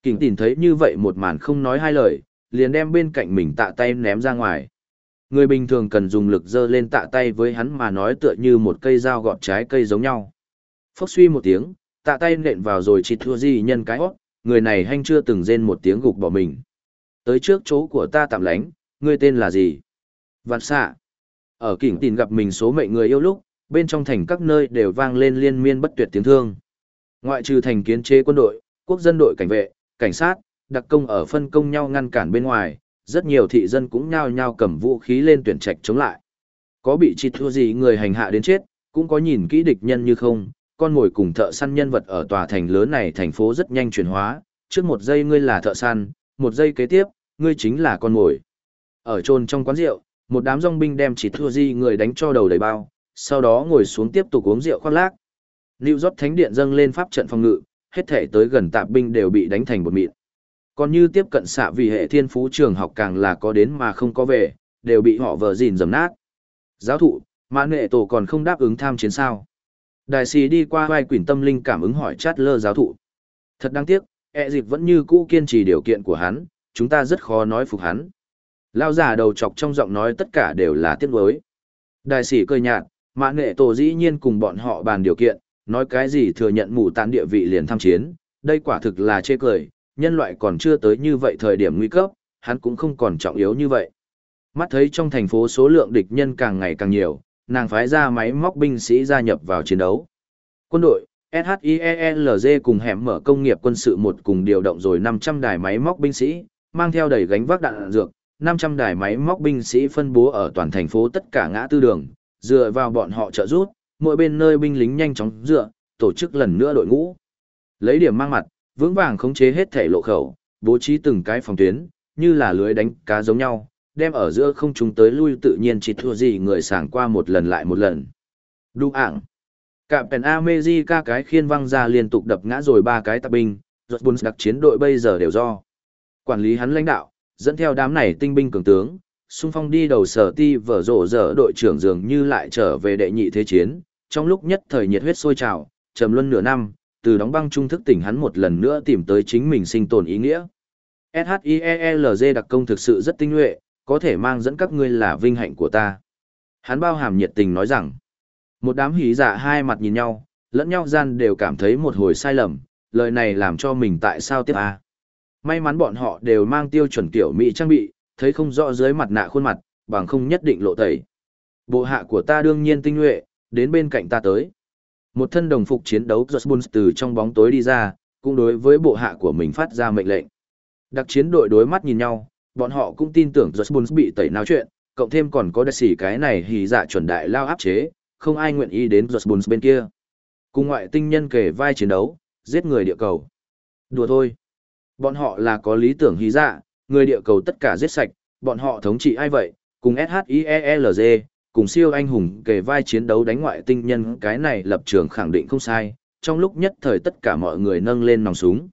Kình tìm thấy như vậy một màn không nói hai lời, liền đem bên cạnh mình tạ tay ném ra ngoài. Người bình thường cần dùng lực dơ lên tạ tay với hắn mà nói tựa như một cây dao gọt trái cây giống nhau. Phốc suy một tiếng, tạ tay nện vào rồi chỉ thua gì nhân cái hót, người này hanh chưa từng rên một tiếng gục bỏ mình. Tới trước chỗ của ta tạm lánh, ngươi tên là gì? Vạn xạ. Ở kỉnh tìm gặp mình số mệnh người yêu lúc, bên trong thành các nơi đều vang lên liên miên bất tuyệt tiếng thương. Ngoại trừ thành kiến chế quân đội, quốc dân đội cảnh vệ, cảnh sát, đặc công ở phân công nhau ngăn cản bên ngoài, rất nhiều thị dân cũng nhao nhao cầm vũ khí lên tuyển trạch chống lại. Có bị chỉ thua gì người hành hạ đến chết, cũng có nhìn kỹ địch nhân như không, con mồi cùng thợ săn nhân vật ở tòa thành lớn này thành phố rất nhanh chuyển hóa, trước một giây ngươi là thợ săn, một giây kế tiếp, ngươi chính là con mồi. Ở trôn trong quán rượu, một đám dòng binh đem chỉ thua gì người đánh cho đầu đầy bao, sau đó ngồi xuống tiếp tục uống rượu khoác lác. New York Thánh Điện dâng lên pháp trận phòng ngự, hết thể tới gần tạp binh đều bị đánh thành bột mịn. Còn như tiếp cận xạ vì hệ thiên phú trường học càng là có đến mà không có về, đều bị họ vờ dìn dầm nát. Giáo thụ, mã nghệ tổ còn không đáp ứng tham chiến sao? Đại sĩ đi qua vai quỷ tâm linh cảm ứng hỏi chát lơ giáo thụ. Thật đáng tiếc, ẹ dịp vẫn như cũ kiên trì điều kiện của hắn, chúng ta rất khó nói phục hắn. Lao giả đầu chọc trong giọng nói tất cả đều là tiếc nuối. Đại sĩ cười nhạt, mã nghệ tổ dĩ nhiên cùng bọn họ bàn điều kiện, nói cái gì thừa nhận mù tán địa vị liền tham chiến, đây quả thực là chê cười, nhân loại còn chưa tới như vậy thời điểm nguy cấp, hắn cũng không còn trọng yếu như vậy. Mắt thấy trong thành phố số lượng địch nhân càng ngày càng nhiều, nàng phái ra máy móc binh sĩ gia nhập vào chiến đấu. Quân đội, ét hát i e lờ giê cùng hẻm mở công nghiệp quân sự một cùng điều động rồi năm trăm đài máy móc binh sĩ, mang theo đầy gánh vác đạn dược, năm trăm đài máy móc binh sĩ phân bố ở toàn thành phố tất cả ngã tư đường, dựa vào bọn họ trợ giúp, mỗi bên nơi binh lính nhanh chóng dựa, tổ chức lần nữa đội ngũ. Lấy điểm mang mặt, vững vàng khống chế hết thể lộ khẩu, bố trí từng cái phòng tuyến, như là lưới đánh cá giống nhau, đem ở giữa không trung tới lui tự nhiên chỉ thua gì người sảng qua một lần lại một lần. Đu ảng. Cả Pen America cái khiên văng ra liên tục đập ngã rồi ba cái tạp binh, rốt bốn đặc chiến đội bây giờ đều do quản lý hắn lãnh đạo, dẫn theo đám này tinh binh cường tướng, xung phong đi đầu sở ti vở rộ dở đội trưởng dường như lại trở về đệ nhị thế chiến, trong lúc nhất thời nhiệt huyết sôi trào, trầm luân nửa năm, từ đóng băng trung thức tỉnh hắn một lần nữa tìm tới chính mình sinh tồn ý nghĩa. ét hát i e lờ giê đặc công thực sự rất tinh nhuệ, có thể mang dẫn các ngươi là vinh hạnh của ta. Hắn bao hàm nhiệt tình nói rằng, một đám hí dạ hai mặt nhìn nhau, lẫn nhau gian đều cảm thấy một hồi sai lầm, lời này làm cho mình tại sao tiếp à. May mắn bọn họ đều mang tiêu chuẩn kiểu Mỹ trang bị, thấy không rõ dưới mặt nạ khuôn mặt, bằng không nhất định lộ tẩy. Bộ hạ của ta đương nhiên tinh nhuệ, đến bên cạnh ta tới. Một thân đồng phục chiến đấu Josh từ trong bóng tối đi ra, cũng đối với bộ hạ của mình phát ra mệnh lệnh. Đặc chiến đội đối mắt nhìn nhau, bọn họ cũng tin tưởng Josh bị tẩy não chuyện, cộng thêm còn có đặc sĩ cái này hỉ dạ chuẩn đại lao áp chế, không ai nguyện ý đến Josh bên kia. Cùng ngoại tinh nhân kề vai chiến đấu, giết người địa cầu. Đùa thôi. Bọn họ là có lý tưởng hí dạ, người địa cầu tất cả giết sạch, bọn họ thống trị ai vậy, cùng ét hát i e lờ giê, cùng siêu anh hùng kề vai chiến đấu đánh ngoại tinh nhân cái này lập trường khẳng định không sai, trong lúc nhất thời tất cả mọi người nâng lên nòng súng.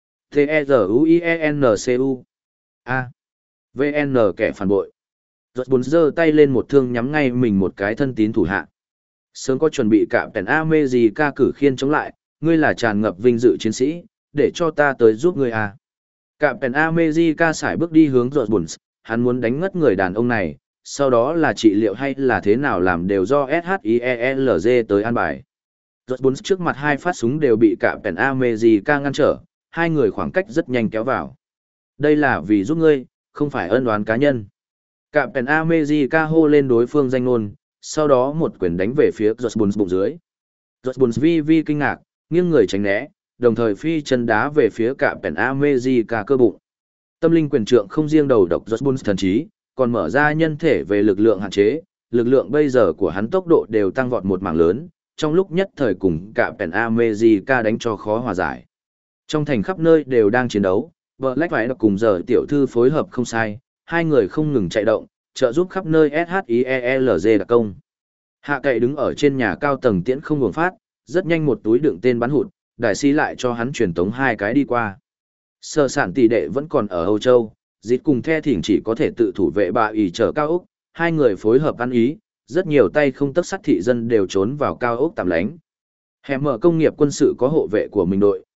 T-E-Z-U-I-E-N-C-U A. vê en kẻ phản bội. Rốt bốn giơ tay lên một thương nhắm ngay mình một cái thân tín thủ hạ. Sớm có chuẩn bị cả Pen America cử khiên chống lại, ngươi là tràn ngập vinh dự chiến sĩ, để cho ta tới giúp ngươi à. Cả Pen America sải bước đi hướng Rốt bốn, hắn muốn đánh ngất người đàn ông này, sau đó là trị liệu hay là thế nào làm đều do ét hát i e lờ giê tới an bài. Rốt bốn trước mặt hai phát súng đều bị cả Pen America ngăn trở, hai người khoảng cách rất nhanh kéo vào. Đây là vì giúp ngươi, không phải ân oán cá nhân. Cả Pen America hô lên đối phương danh ngôn, sau đó một quyền đánh về phía Rốt bốn bụng dưới. Rốt bốn vi vi kinh ngạc, nghiêng người tránh né, đồng thời phi chân đá về phía cả Pen America cơ bụng. Tâm linh quyền trượng không riêng đầu độc Rốt bốn thần trí, còn mở ra nhân thể về lực lượng hạn chế, lực lượng bây giờ của hắn tốc độ đều tăng vọt một mảng lớn, trong lúc nhất thời cùng cả Pen America đánh cho khó hòa giải. Trong thành khắp nơi đều đang chiến đấu, Black phải được cùng giờ tiểu thư phối hợp không sai, hai người không ngừng chạy động, trợ giúp khắp nơi ét hát i e lờ giê đặc công. Hạ cậy đứng ở trên nhà cao tầng tiễn không ngừng phát, rất nhanh một túi đựng tên bắn hụt, đại sĩ lại cho hắn truyền tống hai cái đi qua. Sở sản tỷ đệ vẫn còn ở Âu Châu, dịt cùng the thỉnh chỉ có thể tự thủ vệ bà ỉ trở cao ốc, hai người phối hợp ăn ý, rất nhiều tay không tấc sắt thị dân đều trốn vào cao ốc tạm lánh. Hẻm mở công nghiệp quân sự có hộ vệ của mình đội,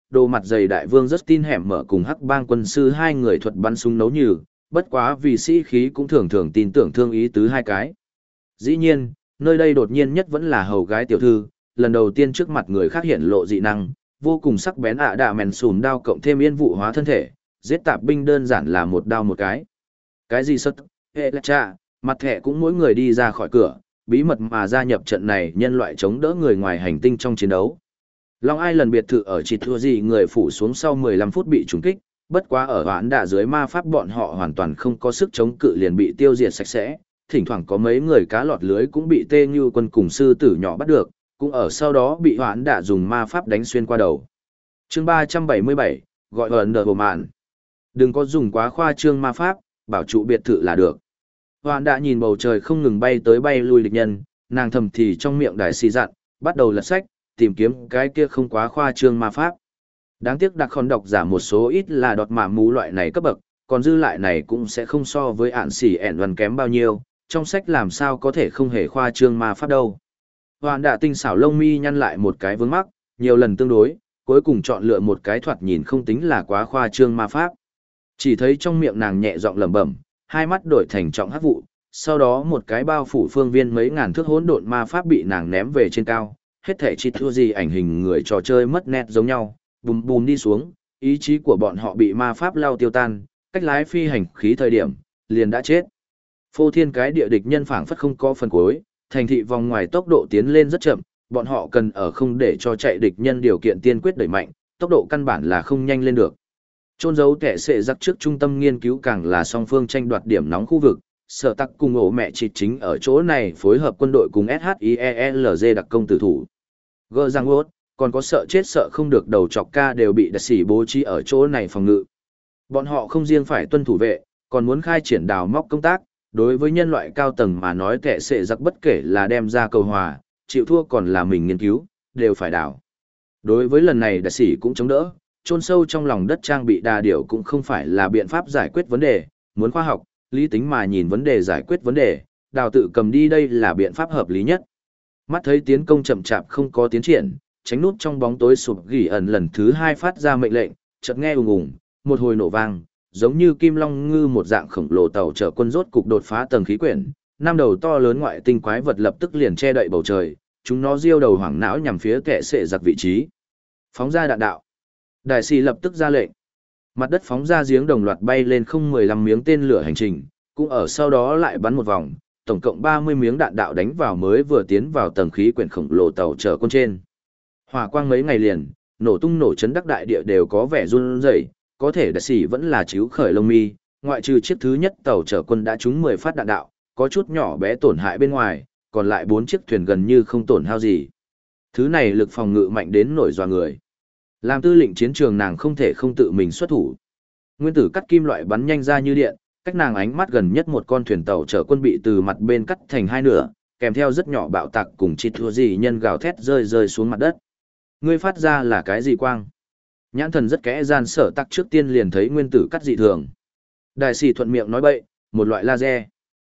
đồ mặt dày đại vương rất tin hẻm mở cùng hắc bang quân sư hai người thuật bắn súng nấu nhừ, bất quá vì sĩ khí cũng thường thường tin tưởng thương ý tứ hai cái. Dĩ nhiên, nơi đây đột nhiên nhất vẫn là hầu gái tiểu thư, lần đầu tiên trước mặt người khác hiện lộ dị năng, vô cùng sắc bén ạ đạ mèn sùn đao cộng thêm yên vụ hóa thân thể, giết tạp binh đơn giản là một đao một cái. Cái gì sất, hệ là cha, mặt thẻ cũng mỗi người đi ra khỏi cửa, bí mật mà gia nhập trận này nhân loại chống đỡ người ngoài hành tinh trong chiến đấu. Long Ai lần biệt thự ở chỉ thua gì người phủ xuống sau mười lăm phút bị trúng kích, bất quá ở hoãn đạ dưới ma pháp bọn họ hoàn toàn không có sức chống cự liền bị tiêu diệt sạch sẽ, thỉnh thoảng có mấy người cá lọt lưới cũng bị tê như quân cùng sư tử nhỏ bắt được, cũng ở sau đó bị hoãn đạ dùng ma pháp đánh xuyên qua đầu. Chương ba trăm bảy mươi bảy, gọi hờn đờ bộ mạn. Đừng có dùng quá khoa trương ma pháp, bảo trụ biệt thự là được. Hoãn đạ nhìn bầu trời không ngừng bay tới bay lui địch nhân, nàng thầm thì trong miệng đại xì dặn, bắt đầu lật sách, tìm kiếm cái kia không quá khoa trương ma pháp. Đáng tiếc đặc khon độc giả một số ít là đọt mạ mú loại này cấp bậc, còn dư lại này cũng sẽ không so với ạn xỉ ẻn văn kém bao nhiêu, trong sách làm sao có thể không hề khoa trương ma pháp đâu. Hoàn đạ tinh xảo lông mi nhăn lại một cái vướng mắc, nhiều lần tương đối, cuối cùng chọn lựa một cái thoạt nhìn không tính là quá khoa trương ma pháp. Chỉ thấy trong miệng nàng nhẹ giọng lẩm bẩm, hai mắt đổi thành trọng hắc vụ, sau đó một cái bao phủ phương viên mấy ngàn thước hỗn độn ma pháp bị nàng ném về trên cao, hết thể chỉ thua gì ảnh hình người trò chơi mất nét giống nhau, bùm bùm đi xuống, ý chí của bọn họ bị ma pháp lao tiêu tan, cách lái phi hành khí thời điểm, liền đã chết. Phô thiên cái địa địch nhân phảng phất không có phần cuối, thành thị vòng ngoài tốc độ tiến lên rất chậm, bọn họ cần ở không để cho chạy địch nhân điều kiện tiên quyết đẩy mạnh, tốc độ căn bản là không nhanh lên được. Trôn giấu kẻ sệ giặc trước trung tâm nghiên cứu càng là song phương tranh đoạt điểm nóng khu vực, sở tắc cùng ổ mẹ chỉ chính ở chỗ này phối hợp quân đội cùng ét hát i e lờ giê đặc công tử thủ. Gơ răng ốt, còn có sợ chết sợ không được đầu chọc ca đều bị đặc sĩ bố trí ở chỗ này phòng ngự. Bọn họ không riêng phải tuân thủ vệ, còn muốn khai triển đào móc công tác, đối với nhân loại cao tầng mà nói kẻ sệ giặc bất kể là đem ra cầu hòa, chịu thua còn là mình nghiên cứu, đều phải đào. Đối với lần này đặc sĩ cũng chống đỡ, chôn sâu trong lòng đất trang bị đà điểu cũng không phải là biện pháp giải quyết vấn đề, muốn khoa học, lý tính mà nhìn vấn đề giải quyết vấn đề, đào tự cầm đi đây là biện pháp hợp lý nhất. Mắt thấy tiến công chậm chạp không có tiến triển, tránh nút trong bóng tối sụp gỉ ẩn lần thứ hai phát ra mệnh lệnh, chợt nghe ùng ùng, một hồi nổ vang, giống như kim long ngư một dạng khổng lồ tàu chở quân rốt cục đột phá tầng khí quyển, năm đầu to lớn ngoại tinh quái vật lập tức liền che đậy bầu trời, chúng nó diêu đầu hoảng não nhằm phía kẻ sệ giặc vị trí. Phóng ra đạn đạo. Đại sĩ lập tức ra lệnh. Mặt đất phóng ra giếng đồng loạt bay lên không mười lăm miếng tên lửa hành trình, cũng ở sau đó lại bắn một vòng, tổng cộng ba mươi miếng đạn đạo đánh vào mới vừa tiến vào tầng khí quyển khổng lồ tàu chở quân trên. Hỏa quang mấy ngày liền, nổ tung nổ chấn đắc đại địa đều có vẻ run rẩy, có thể đại sĩ vẫn là chíu khởi lông mi, ngoại trừ chiếc thứ nhất tàu chở quân đã trúng mười phát đạn đạo, có chút nhỏ bé tổn hại bên ngoài, còn lại bốn chiếc thuyền gần như không tổn hao gì. Thứ này lực phòng ngự mạnh đến nổi dọa người. Làm tư lệnh chiến trường nàng không thể không tự mình xuất thủ. Nguyên tử cắt kim loại bắn nhanh ra như điện, cách nàng ánh mắt gần nhất một con thuyền tàu chở quân bị từ mặt bên cắt thành hai nửa, kèm theo rất nhỏ bạo tạc cùng chít thua gì nhân gào thét rơi rơi xuống mặt đất. Ngươi phát ra là cái gì quang? Nhãn thần rất kẽ gian sở tắc trước tiên liền thấy nguyên tử cắt dị thường. Đại sĩ thuận miệng nói bậy, một loại laser.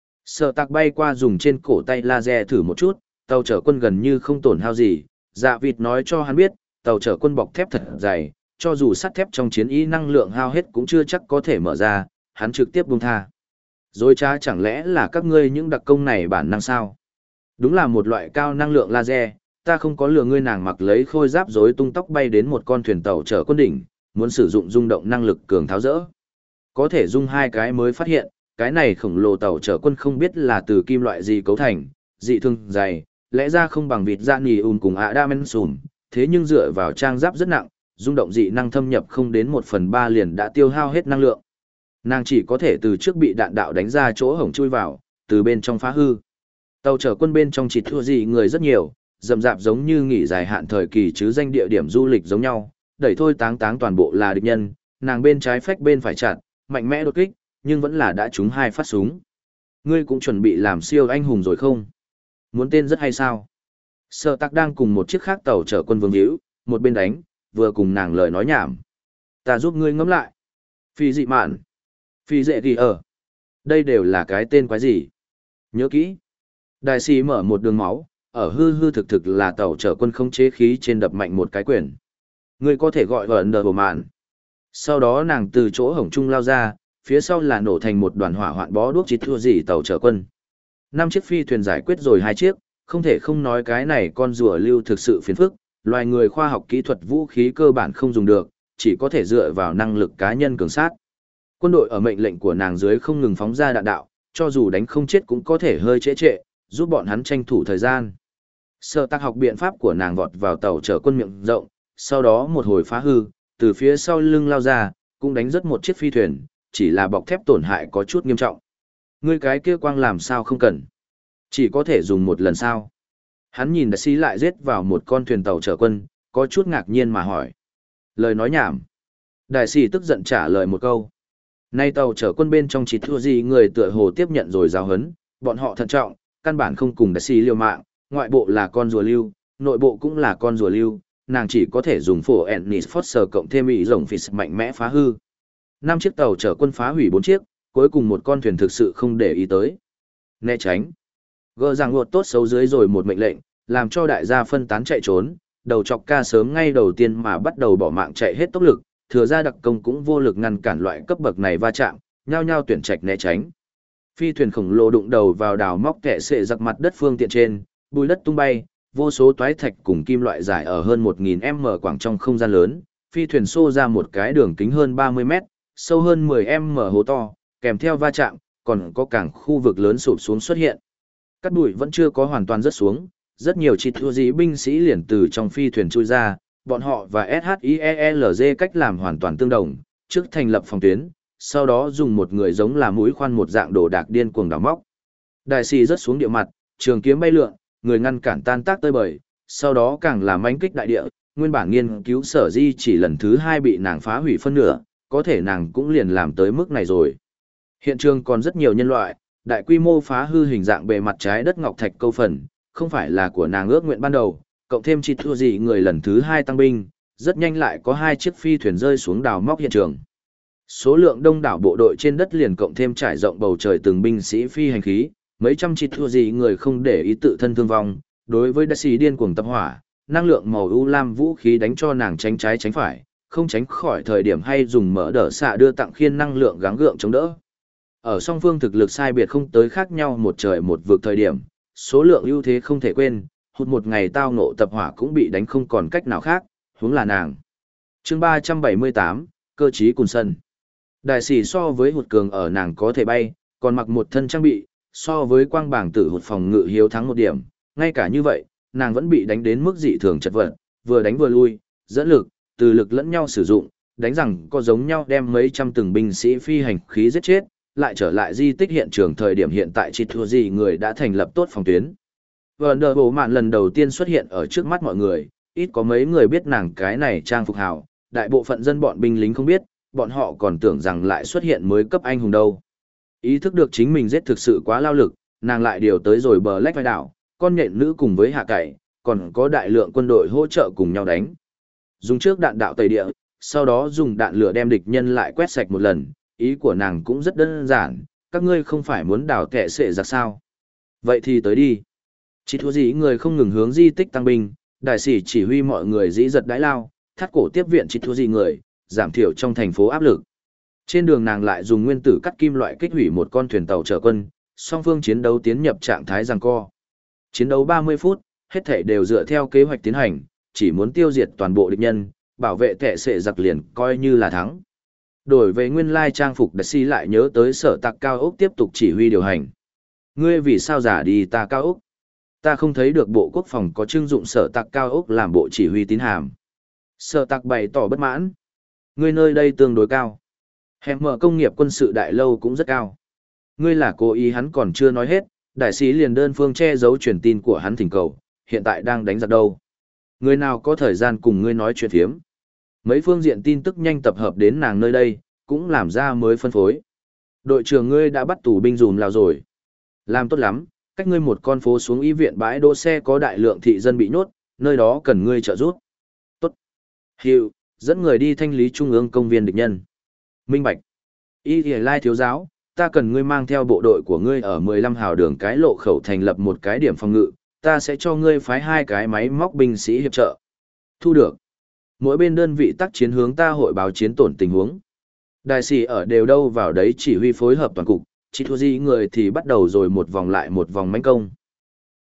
Sở tắc bay qua dùng trên cổ tay laser thử một chút, tàu chở quân gần như không tổn hao gì. Dạ vịt nói cho hắn biết, tàu chở quân bọc thép thật dày, cho dù sắt thép trong chiến ý năng lượng hao hết cũng chưa chắc có thể mở ra, hắn trực tiếp buông tha. Rồi trá chẳng lẽ là các ngươi những đặc công này bản năng sao? Đúng là một loại cao năng lượng laser, ta không có lừa ngươi. Nàng mặc lấy khôi giáp rối tung tóc bay đến một con thuyền tàu chở quân đỉnh, muốn sử dụng rung động năng lực cường tháo rỡ. Có thể dung hai cái mới phát hiện, cái này khổng lồ tàu chở quân không biết là từ kim loại gì cấu thành, dị thương dày, lẽ ra không bằng vịt da nì ùn cùng Adamensum, thế nhưng dựa vào trang giáp rất nặng, rung động dị năng thâm nhập không đến một phần ba liền đã tiêu hao hết năng lượng. Nàng chỉ có thể từ trước bị đạn đạo đánh ra chỗ hổng chui vào, từ bên trong phá hư. Tàu chở quân bên trong chỉ thua gì người rất nhiều, rậm rạp giống như nghỉ dài hạn thời kỳ chứ danh địa điểm du lịch giống nhau, đẩy thôi táng táng toàn bộ là địch nhân, nàng bên trái phách bên phải chặn, mạnh mẽ đột kích, nhưng vẫn là đã trúng hai phát súng. Ngươi cũng chuẩn bị làm siêu anh hùng rồi không? Muốn tên rất hay sao? Sở tắc đang cùng một chiếc khác tàu chở quân vương hữu, một bên đánh, vừa cùng nàng lời nói nhảm. Ta giúp ngươi ngẫm lại. Phi dị mạn. Phi dệ gì ở. Đây đều là cái tên quái gì? Nhớ kỹ. Đại sĩ mở một đường máu, ở hư hư thực thực là tàu chở quân không chế khí trên đập mạnh một cái quyền. Ngươi có thể gọi vợn đờ bộ mạn. Sau đó nàng từ chỗ hổng trung lao ra, phía sau là nổ thành một đoàn hỏa hoạn bó đuốc chỉ thua gì tàu chở quân. Năm chiếc phi thuyền giải quyết rồi hai chiếc, không thể không nói cái này con rùa lưu thực sự phiền phức, loài người khoa học kỹ thuật vũ khí cơ bản không dùng được, chỉ có thể dựa vào năng lực cá nhân cường sát. Quân đội ở mệnh lệnh của nàng dưới không ngừng phóng ra đạn đạo, cho dù đánh không chết cũng có thể hơi trễ trệ, giúp bọn hắn tranh thủ thời gian. Sở Tạc học biện pháp của nàng vọt vào tàu chở quân miệng rộng, sau đó một hồi phá hư, từ phía sau lưng lao ra, cũng đánh rất một chiếc phi thuyền, chỉ là bọc thép tổn hại có chút nghiêm trọng. Ngươi cái kia quang làm sao không cần? Chỉ có thể dùng một lần sao? Hắn nhìn đại sĩ lại giết vào một con thuyền tàu chở quân, có chút ngạc nhiên mà hỏi. Lời nói nhảm. Đại sĩ tức giận trả lời một câu. Nay tàu chở quân bên trong chỉ thua gì người tựa hồ tiếp nhận rồi giáo hấn, bọn họ thận trọng, căn bản không cùng đại sĩ liều mạng, ngoại bộ là con rùa lưu, nội bộ cũng là con rùa lưu, nàng chỉ có thể dùng phổ Ennis Foster cộng thêm ý rồng phì mạnh mẽ phá hư. Năm chiếc tàu chở quân phá hủy bốn chiếc, cuối cùng một con thuyền thực sự không để ý tới. Né tránh. Gỡ rằng ngột tốt xấu dưới rồi một mệnh lệnh, làm cho đại gia phân tán chạy trốn, đầu chọc ca sớm ngay đầu tiên mà bắt đầu bỏ mạng chạy hết tốc lực, thừa ra đặc công cũng vô lực ngăn cản loại cấp bậc này va chạm, nhao nhao tuyển trạch né tránh. Phi thuyền khổng lồ đụng đầu vào đào móc kẻ sệ giặc mặt đất phương tiện trên, bùi đất tung bay, vô số toái thạch cùng kim loại dài ở hơn một nghìn mét quảng trong không gian lớn, phi thuyền xô ra một cái đường kính hơn ba mươi mét, sâu hơn mười mét hố to, kèm theo va chạm, còn có cảng khu vực lớn sụp xuống xuất hiện. Cát bụi vẫn chưa có hoàn toàn rớt xuống, rất nhiều chỉ thua dĩ binh sĩ liền từ trong phi thuyền chui ra, bọn họ và ét hát i e lờ giê cách làm hoàn toàn tương đồng, trước thành lập phòng tuyến, sau đó dùng một người giống là mũi khoan một dạng đồ đạc điên cuồng đào móc. Đại sĩ rớt xuống địa mặt, trường kiếm bay lượn, người ngăn cản tan tác tơi bời, sau đó càng làm mãnh kích đại địa, nguyên bản nghiên cứu sở di chỉ lần thứ hai bị nàng phá hủy phân nửa, có thể nàng cũng liền làm tới mức này rồi. Hiện trường còn rất nhiều nhân loại, đại quy mô phá hư hình dạng bề mặt trái đất ngọc thạch câu phần, không phải là của nàng ước nguyện ban đầu, cộng thêm chỉ thua gì người lần thứ hai tăng binh, rất nhanh lại có hai chiếc phi thuyền rơi xuống đào móc hiện trường. Số lượng đông đảo bộ đội trên đất liền cộng thêm trải rộng bầu trời từng binh sĩ phi hành khí, mấy trăm chỉ thua gì người không để ý tự thân thương vong, đối với đại sĩ điên cuồng tập hỏa, năng lượng màu u lam vũ khí đánh cho nàng tránh trái tránh phải, không tránh khỏi thời điểm hay dùng mỡ đỡ xạ đưa tặng khiên năng lượng gắng gượng chống đỡ. Ở song phương thực lực sai biệt không tới khác nhau một trời một vực thời điểm, số lượng ưu thế không thể quên, hụt một ngày tao ngộ tập hỏa cũng bị đánh không còn cách nào khác, huống là nàng. Chương ba trăm bảy mươi tám, cơ trí cùn sân. Đại sĩ so với hụt cường ở nàng có thể bay, còn mặc một thân trang bị, so với quang bảng tử hụt phòng ngự hiếu thắng một điểm, ngay cả như vậy, nàng vẫn bị đánh đến mức dị thường chật vật, vừa đánh vừa lui, dẫn lực, từ lực lẫn nhau sử dụng, đánh rằng có giống nhau đem mấy trăm từng binh sĩ phi hành khí giết chết, lại trở lại di tích hiện trường thời điểm hiện tại chỉ thua gì người đã thành lập tốt phòng tuyến. Wonder Woman lần đầu tiên xuất hiện ở trước mắt mọi người, ít có mấy người biết nàng cái này trang phục hào, đại bộ phận dân bọn binh lính không biết, bọn họ còn tưởng rằng lại xuất hiện mới cấp anh hùng đâu. Ý thức được chính mình giết thực sự quá lao lực, nàng lại điều tới rồi bờ lách vai đảo, con nhện nữ cùng với hạ cậy, còn có đại lượng quân đội hỗ trợ cùng nhau đánh. Dùng trước đạn đạo tẩy địa, sau đó dùng đạn lửa đem địch nhân lại quét sạch một lần, ý của nàng cũng rất đơn giản, các ngươi không phải muốn đào kẻ sệ giặc sao. Vậy thì tới đi. Chỉ thua gì người không ngừng hướng di tích tăng binh, đại sĩ chỉ huy mọi người dĩ giật đái lao, thắt cổ tiếp viện chỉ thua gì người, giảm thiểu trong thành phố áp lực. Trên đường nàng lại dùng nguyên tử cắt kim loại kích hủy một con thuyền tàu chở quân, song phương chiến đấu tiến nhập trạng thái giằng co. Chiến đấu ba mươi phút, hết thể đều dựa theo kế hoạch tiến hành, chỉ muốn tiêu diệt toàn bộ địch nhân, bảo vệ kẻ sệ giặc liền coi như là thắng. Đổi về nguyên lai trang phục đặc si lại nhớ tới sở tạc cao ốc tiếp tục chỉ huy điều hành. Ngươi vì sao giả đi ta cao ốc? Ta không thấy được bộ quốc phòng có trưng dụng sở tạc cao ốc làm bộ chỉ huy tín hàm. Sở tạc bày tỏ bất mãn. Ngươi nơi đây tương đối cao. Hẻm mở công nghiệp quân sự đại lâu cũng rất cao. Ngươi là cố ý hắn còn chưa nói hết, đại sĩ liền đơn phương che giấu truyền tin của hắn thỉnh cầu, hiện tại đang đánh giặc đâu. Người nào có thời gian cùng ngươi nói chuyện phiếm. Mấy phương diện tin tức nhanh tập hợp đến nàng nơi đây, cũng làm ra mới phân phối. Đội trưởng ngươi đã bắt tù binh dùm lao rồi. Làm tốt lắm, cách ngươi một con phố xuống y viện bãi đỗ xe có đại lượng thị dân bị nhốt, nơi đó cần ngươi trợ giúp. Tốt. Hiệu, dẫn người đi thanh lý trung ương công viên địch nhân. Minh Bạch. Y Thìa Lai thiếu giáo, ta cần ngươi mang theo bộ đội của ngươi ở mười lăm hào đường cái lộ khẩu thành lập một cái điểm phòng ngự, ta sẽ cho ngươi phái hai cái máy móc binh sĩ hiệp trợ. Thu được. Mỗi bên đơn vị tác chiến hướng ta hội báo chiến tổn tình huống. Đại sĩ ở đều đâu vào đấy chỉ huy phối hợp toàn cục, chỉ thua gì người thì bắt đầu rồi một vòng lại một vòng mãnh công.